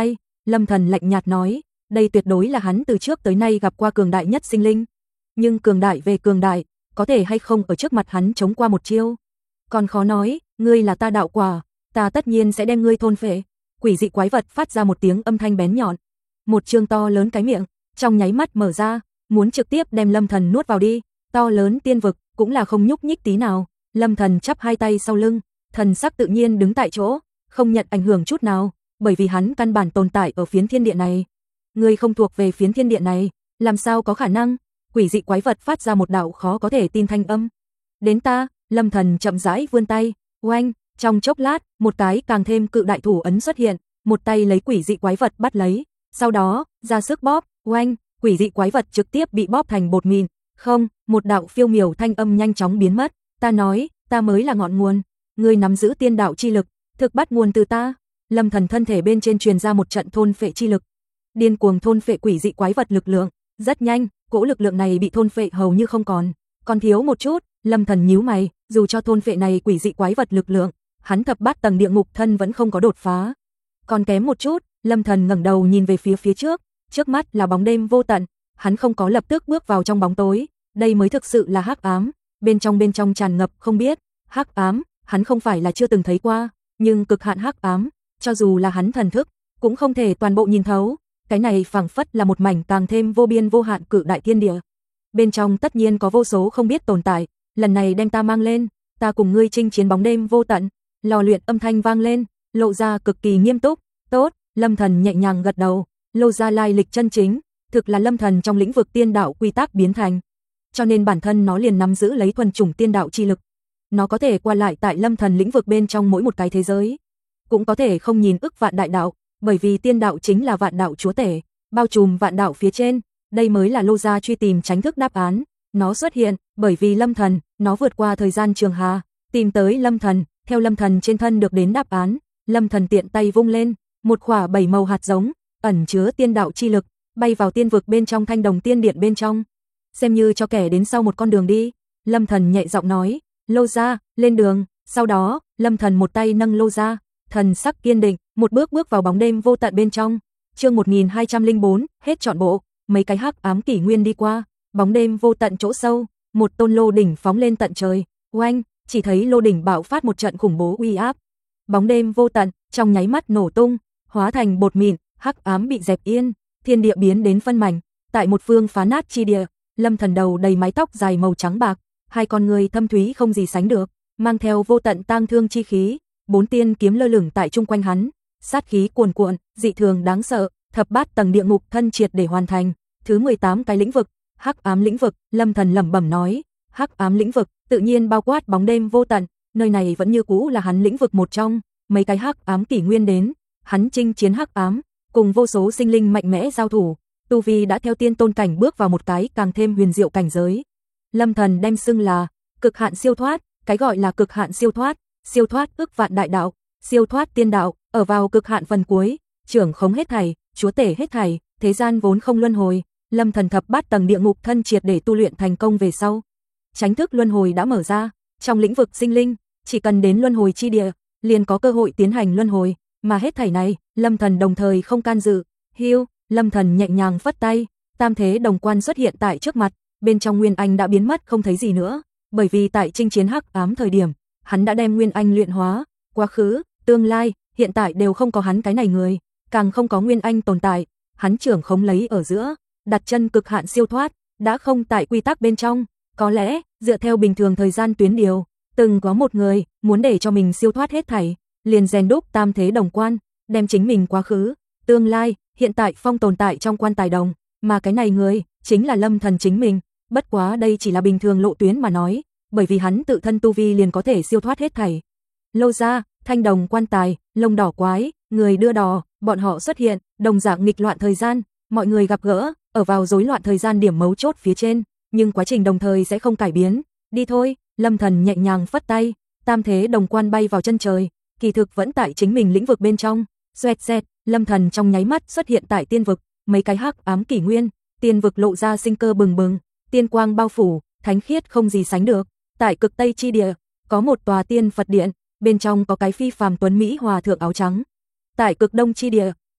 Lâm Thần lạnh nhạt nói, đây tuyệt đối là hắn từ trước tới nay gặp qua cường đại nhất sinh linh. Nhưng cường đại về cường đại, có thể hay không ở trước mặt hắn chống qua một chiêu. Còn khó nói, ngươi là ta đạo quả, ta tất nhiên sẽ đem ngươi thôn phệ. Quỷ dị quái vật phát ra một tiếng âm thanh bén nhọn. Một trương to lớn cái miệng, trong nháy mắt mở ra, muốn trực tiếp đem Lâm Thần nuốt vào đi. To lớn tiên vực, cũng là không nhúc nhích tí nào. Lâm Thần chắp hai tay sau lưng, thần sắc tự nhiên đứng tại chỗ, không nhận ảnh hưởng chút nào, bởi vì hắn căn bản tồn tại ở phiến thiên địa này. Ngươi không thuộc về phiến thiên địa này, làm sao có khả năng? Quỷ dị quái vật phát ra một đạo khó có thể tin thanh âm. Đến ta, Lâm Thần chậm rãi vươn tay, oanh, trong chốc lát, một cái càng thêm cự đại thủ ấn xuất hiện, một tay lấy quỷ dị quái vật bắt lấy, sau đó, ra sức bóp, oanh, quỷ dị quái vật trực tiếp bị bóp thành bột mịn. Không, một đạo phiêu miểu thanh âm nhanh chóng biến mất, ta nói, ta mới là ngọn nguồn, ngươi nắm giữ tiên đạo chi lực, thực bắt nguồn từ ta. Lâm Thần thân thể bên trên truyền ra một trận thôn phệ chi lực, điên cuồng thôn phệ quỷ dị quái vật lực lượng, rất nhanh, cỗ lực lượng này bị thôn phệ hầu như không còn, còn thiếu một chút. Lâm Thần nhíu mày, dù cho thôn phệ này quỷ dị quái vật lực lượng, hắn thập bát tầng địa ngục thân vẫn không có đột phá, còn kém một chút. Lâm Thần ngẩng đầu nhìn về phía phía trước, trước mắt là bóng đêm vô tận, hắn không có lập tức bước vào trong bóng tối, đây mới thực sự là hắc ám, bên trong bên trong tràn ngập không biết, hắc ám, hắn không phải là chưa từng thấy qua, nhưng cực hạn hắc ám, cho dù là hắn thần thức, cũng không thể toàn bộ nhìn thấu, cái này phảng phất là một mảnh càng thêm vô biên vô hạn cự đại thiên địa. Bên trong tất nhiên có vô số không biết tồn tại, lần này đem ta mang lên, ta cùng ngươi chinh chiến bóng đêm vô tận. Lò luyện âm thanh vang lên, lộ ra cực kỳ nghiêm túc. Tốt, Lâm Thần nhẹ nhàng gật đầu, lộ ra lai lịch chân chính, thực là Lâm Thần trong lĩnh vực tiên đạo quy tắc biến thành, cho nên bản thân nó liền nắm giữ lấy thuần chủng tiên đạo chi lực. Nó có thể qua lại tại Lâm Thần lĩnh vực bên trong mỗi một cái thế giới, cũng có thể không nhìn ức vạn đại đạo, bởi vì tiên đạo chính là vạn đạo chúa tể, bao trùm vạn đạo phía trên, đây mới là Lô gia truy tìm tránh thức đáp án. Nó xuất hiện, bởi vì Lâm Thần, nó vượt qua thời gian trường hà, tìm tới Lâm Thần, theo Lâm Thần trên thân được đến đáp án, Lâm Thần tiện tay vung lên, một quả bảy màu hạt giống, ẩn chứa tiên đạo chi lực, bay vào tiên vực bên trong thanh đồng tiên điện bên trong. Xem như cho kẻ đến sau một con đường đi, Lâm Thần nhẹ giọng nói, Lô gia, lên đường. Sau đó, Lâm Thần một tay nâng Lô gia, thần sắc kiên định, một bước bước vào bóng đêm vô tận bên trong. Chương một nghìn hai trăm lẻ bốn, hết trọn bộ, mấy cái hắc ám kỷ nguyên đi qua, bóng đêm vô tận chỗ sâu, một tôn lô đỉnh phóng lên tận trời, oanh, chỉ thấy lô đỉnh bạo phát một trận khủng bố uy áp. Bóng đêm vô tận, trong nháy mắt nổ tung, hóa thành bột mịn, hắc ám bị dẹp yên, thiên địa biến đến phân mảnh, tại một phương phá nát chi địa, Lâm Thần đầu đầy mái tóc dài màu trắng bạc, hai con người thâm thúy không gì sánh được, mang theo vô tận tang thương chi khí, bốn tiên kiếm lơ lửng tại chung quanh hắn, sát khí cuồn cuộn, dị thường đáng sợ, thập bát tầng địa ngục thân triệt để hoàn thành, thứ mười tám cái lĩnh vực, hắc ám lĩnh vực. Lâm Thần lẩm bẩm nói, hắc ám lĩnh vực tự nhiên bao quát bóng đêm vô tận, nơi này vẫn như cũ là hắn lĩnh vực một trong, mấy cái hắc ám kỷ nguyên đến, hắn chinh chiến hắc ám, cùng vô số sinh linh mạnh mẽ giao thủ, tu vi đã theo tiên tôn cảnh bước vào một cái càng thêm huyền diệu cảnh giới. Lâm Thần đem xưng là cực hạn siêu thoát, cái gọi là cực hạn siêu thoát, siêu thoát ức vạn đại đạo, siêu thoát tiên đạo, ở vào cực hạn phần cuối, trưởng khống hết thảy, chúa tể hết thảy, thế gian vốn không luân hồi. Lâm Thần thập bát tầng địa ngục thân triệt để tu luyện thành công về sau, chánh thức luân hồi đã mở ra, trong lĩnh vực sinh linh, chỉ cần đến luân hồi chi địa, liền có cơ hội tiến hành luân hồi, mà hết thảy này, Lâm Thần đồng thời không can dự. Hưu, Lâm Thần nhẹ nhàng phất tay, tam thế đồng quan xuất hiện tại trước mặt, bên trong nguyên anh đã biến mất không thấy gì nữa, bởi vì tại chinh chiến hắc ám thời điểm, hắn đã đem nguyên anh luyện hóa, quá khứ, tương lai, hiện tại đều không có hắn cái này người, càng không có nguyên anh tồn tại, hắn trưởng khống lấy ở giữa, đặt chân cực hạn siêu thoát, đã không tại quy tắc bên trong, có lẽ, dựa theo bình thường thời gian tuyến điều, từng có một người muốn để cho mình siêu thoát hết thảy, liền rèn đúc tam thế đồng quan, đem chính mình quá khứ, tương lai, hiện tại phong tồn tại trong quan tài đồng, mà cái này người chính là Lâm Thần chính mình, bất quá đây chỉ là bình thường lộ tuyến mà nói, bởi vì hắn tự thân tu vi liền có thể siêu thoát hết thảy. Lô gia, thanh đồng quan tài, lông đỏ quái, người đưa đò, bọn họ xuất hiện, đồng dạng nghịch loạn thời gian, mọi người gặp gỡ, ở vào rối loạn thời gian điểm mấu chốt phía trên, nhưng quá trình đồng thời sẽ không cải biến. Đi thôi, Lâm Thần nhẹ nhàng phất tay, tam thế đồng quan bay vào chân trời, kỳ thực vẫn tại chính mình lĩnh vực bên trong. Xoẹt xẹt, Lâm Thần trong nháy mắt xuất hiện tại tiên vực, mấy cái hắc ám kỷ nguyên, tiên vực lộ ra sinh cơ bừng bừng, tiên quang bao phủ, thánh khiết không gì sánh được. Tại cực Tây chi địa, có một tòa tiên Phật điện, bên trong có cái phi phàm tuấn mỹ hòa thượng áo trắng. Tại cực Đông chi địa,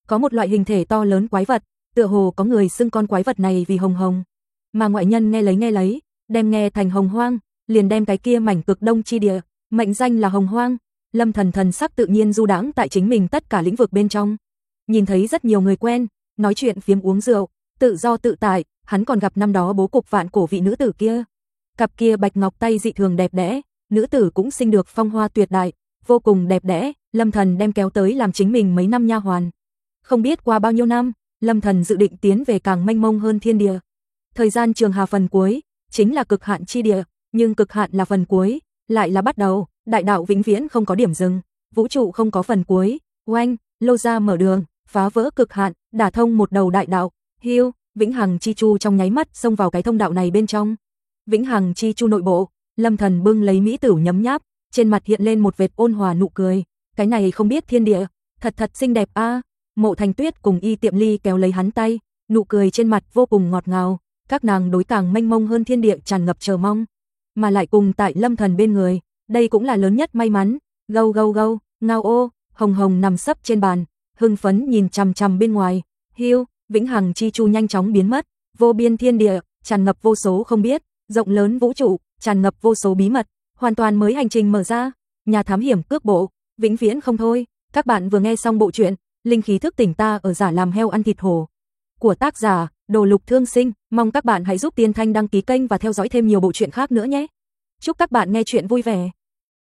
có một loại hình thể to lớn quái vật, tựa hồ có người xưng con quái vật này vì Hồng Hồng. Mà ngoại nhân nghe lấy nghe lấy, đem nghe thành Hồng Hoang, liền đem cái kia mảnh cực đông chi địa, mệnh danh là Hồng Hoang. Lâm Thần thần sắc tự nhiên du đãng tại chính mình tất cả lĩnh vực bên trong. Nhìn thấy rất nhiều người quen, nói chuyện phiếm uống rượu, tự do tự tại, hắn còn gặp năm đó bố cục vạn cổ vị nữ tử kia. Cặp kia bạch ngọc tay dị thường đẹp đẽ, nữ tử cũng sinh được phong hoa tuyệt đại, vô cùng đẹp đẽ, Lâm Thần đem kéo tới làm chính mình mấy năm nha hoàn. Không biết qua bao nhiêu năm, Lâm Thần dự định tiến về càng mênh mông hơn thiên địa. Thời gian trường hà phần cuối, chính là cực hạn chi địa, nhưng cực hạn là phần cuối, lại là bắt đầu, đại đạo vĩnh viễn không có điểm dừng, vũ trụ không có phần cuối, oanh, lô ra mở đường, phá vỡ cực hạn, đả thông một đầu đại đạo, hiu, vĩnh hằng chi chu trong nháy mắt xông vào cái thông đạo này bên trong. Vĩnh hằng chi chu nội bộ, Lâm Thần bưng lấy mỹ tửu nhấm nháp, trên mặt hiện lên một vệt ôn hòa nụ cười, cái này không biết thiên địa, thật thật xinh đẹp a. À. Mộ Thành Tuyết cùng Y Tiệm Ly kéo lấy hắn tay, nụ cười trên mặt vô cùng ngọt ngào, các nàng đối càng mênh mông hơn thiên địa tràn ngập chờ mong, mà lại cùng tại Lâm Thần bên người, đây cũng là lớn nhất may mắn. Gâu gâu gâu, ngao ô, Hồng Hồng nằm sấp trên bàn, hưng phấn nhìn chằm chằm bên ngoài, hiu, vĩnh hằng chi chu nhanh chóng biến mất, vô biên thiên địa, tràn ngập vô số không biết, rộng lớn vũ trụ, tràn ngập vô số bí mật, hoàn toàn mới hành trình mở ra, nhà thám hiểm cước bộ, vĩnh viễn không thôi. Các bạn vừa nghe xong bộ truyện Linh khí thức tỉnh ta ở giả làm heo ăn thịt hổ của tác giả Đồ Lục Thương Sinh, mong các bạn hãy giúp Tiên Thanh đăng ký kênh và theo dõi thêm nhiều bộ truyện khác nữa nhé. Chúc các bạn nghe truyện vui vẻ.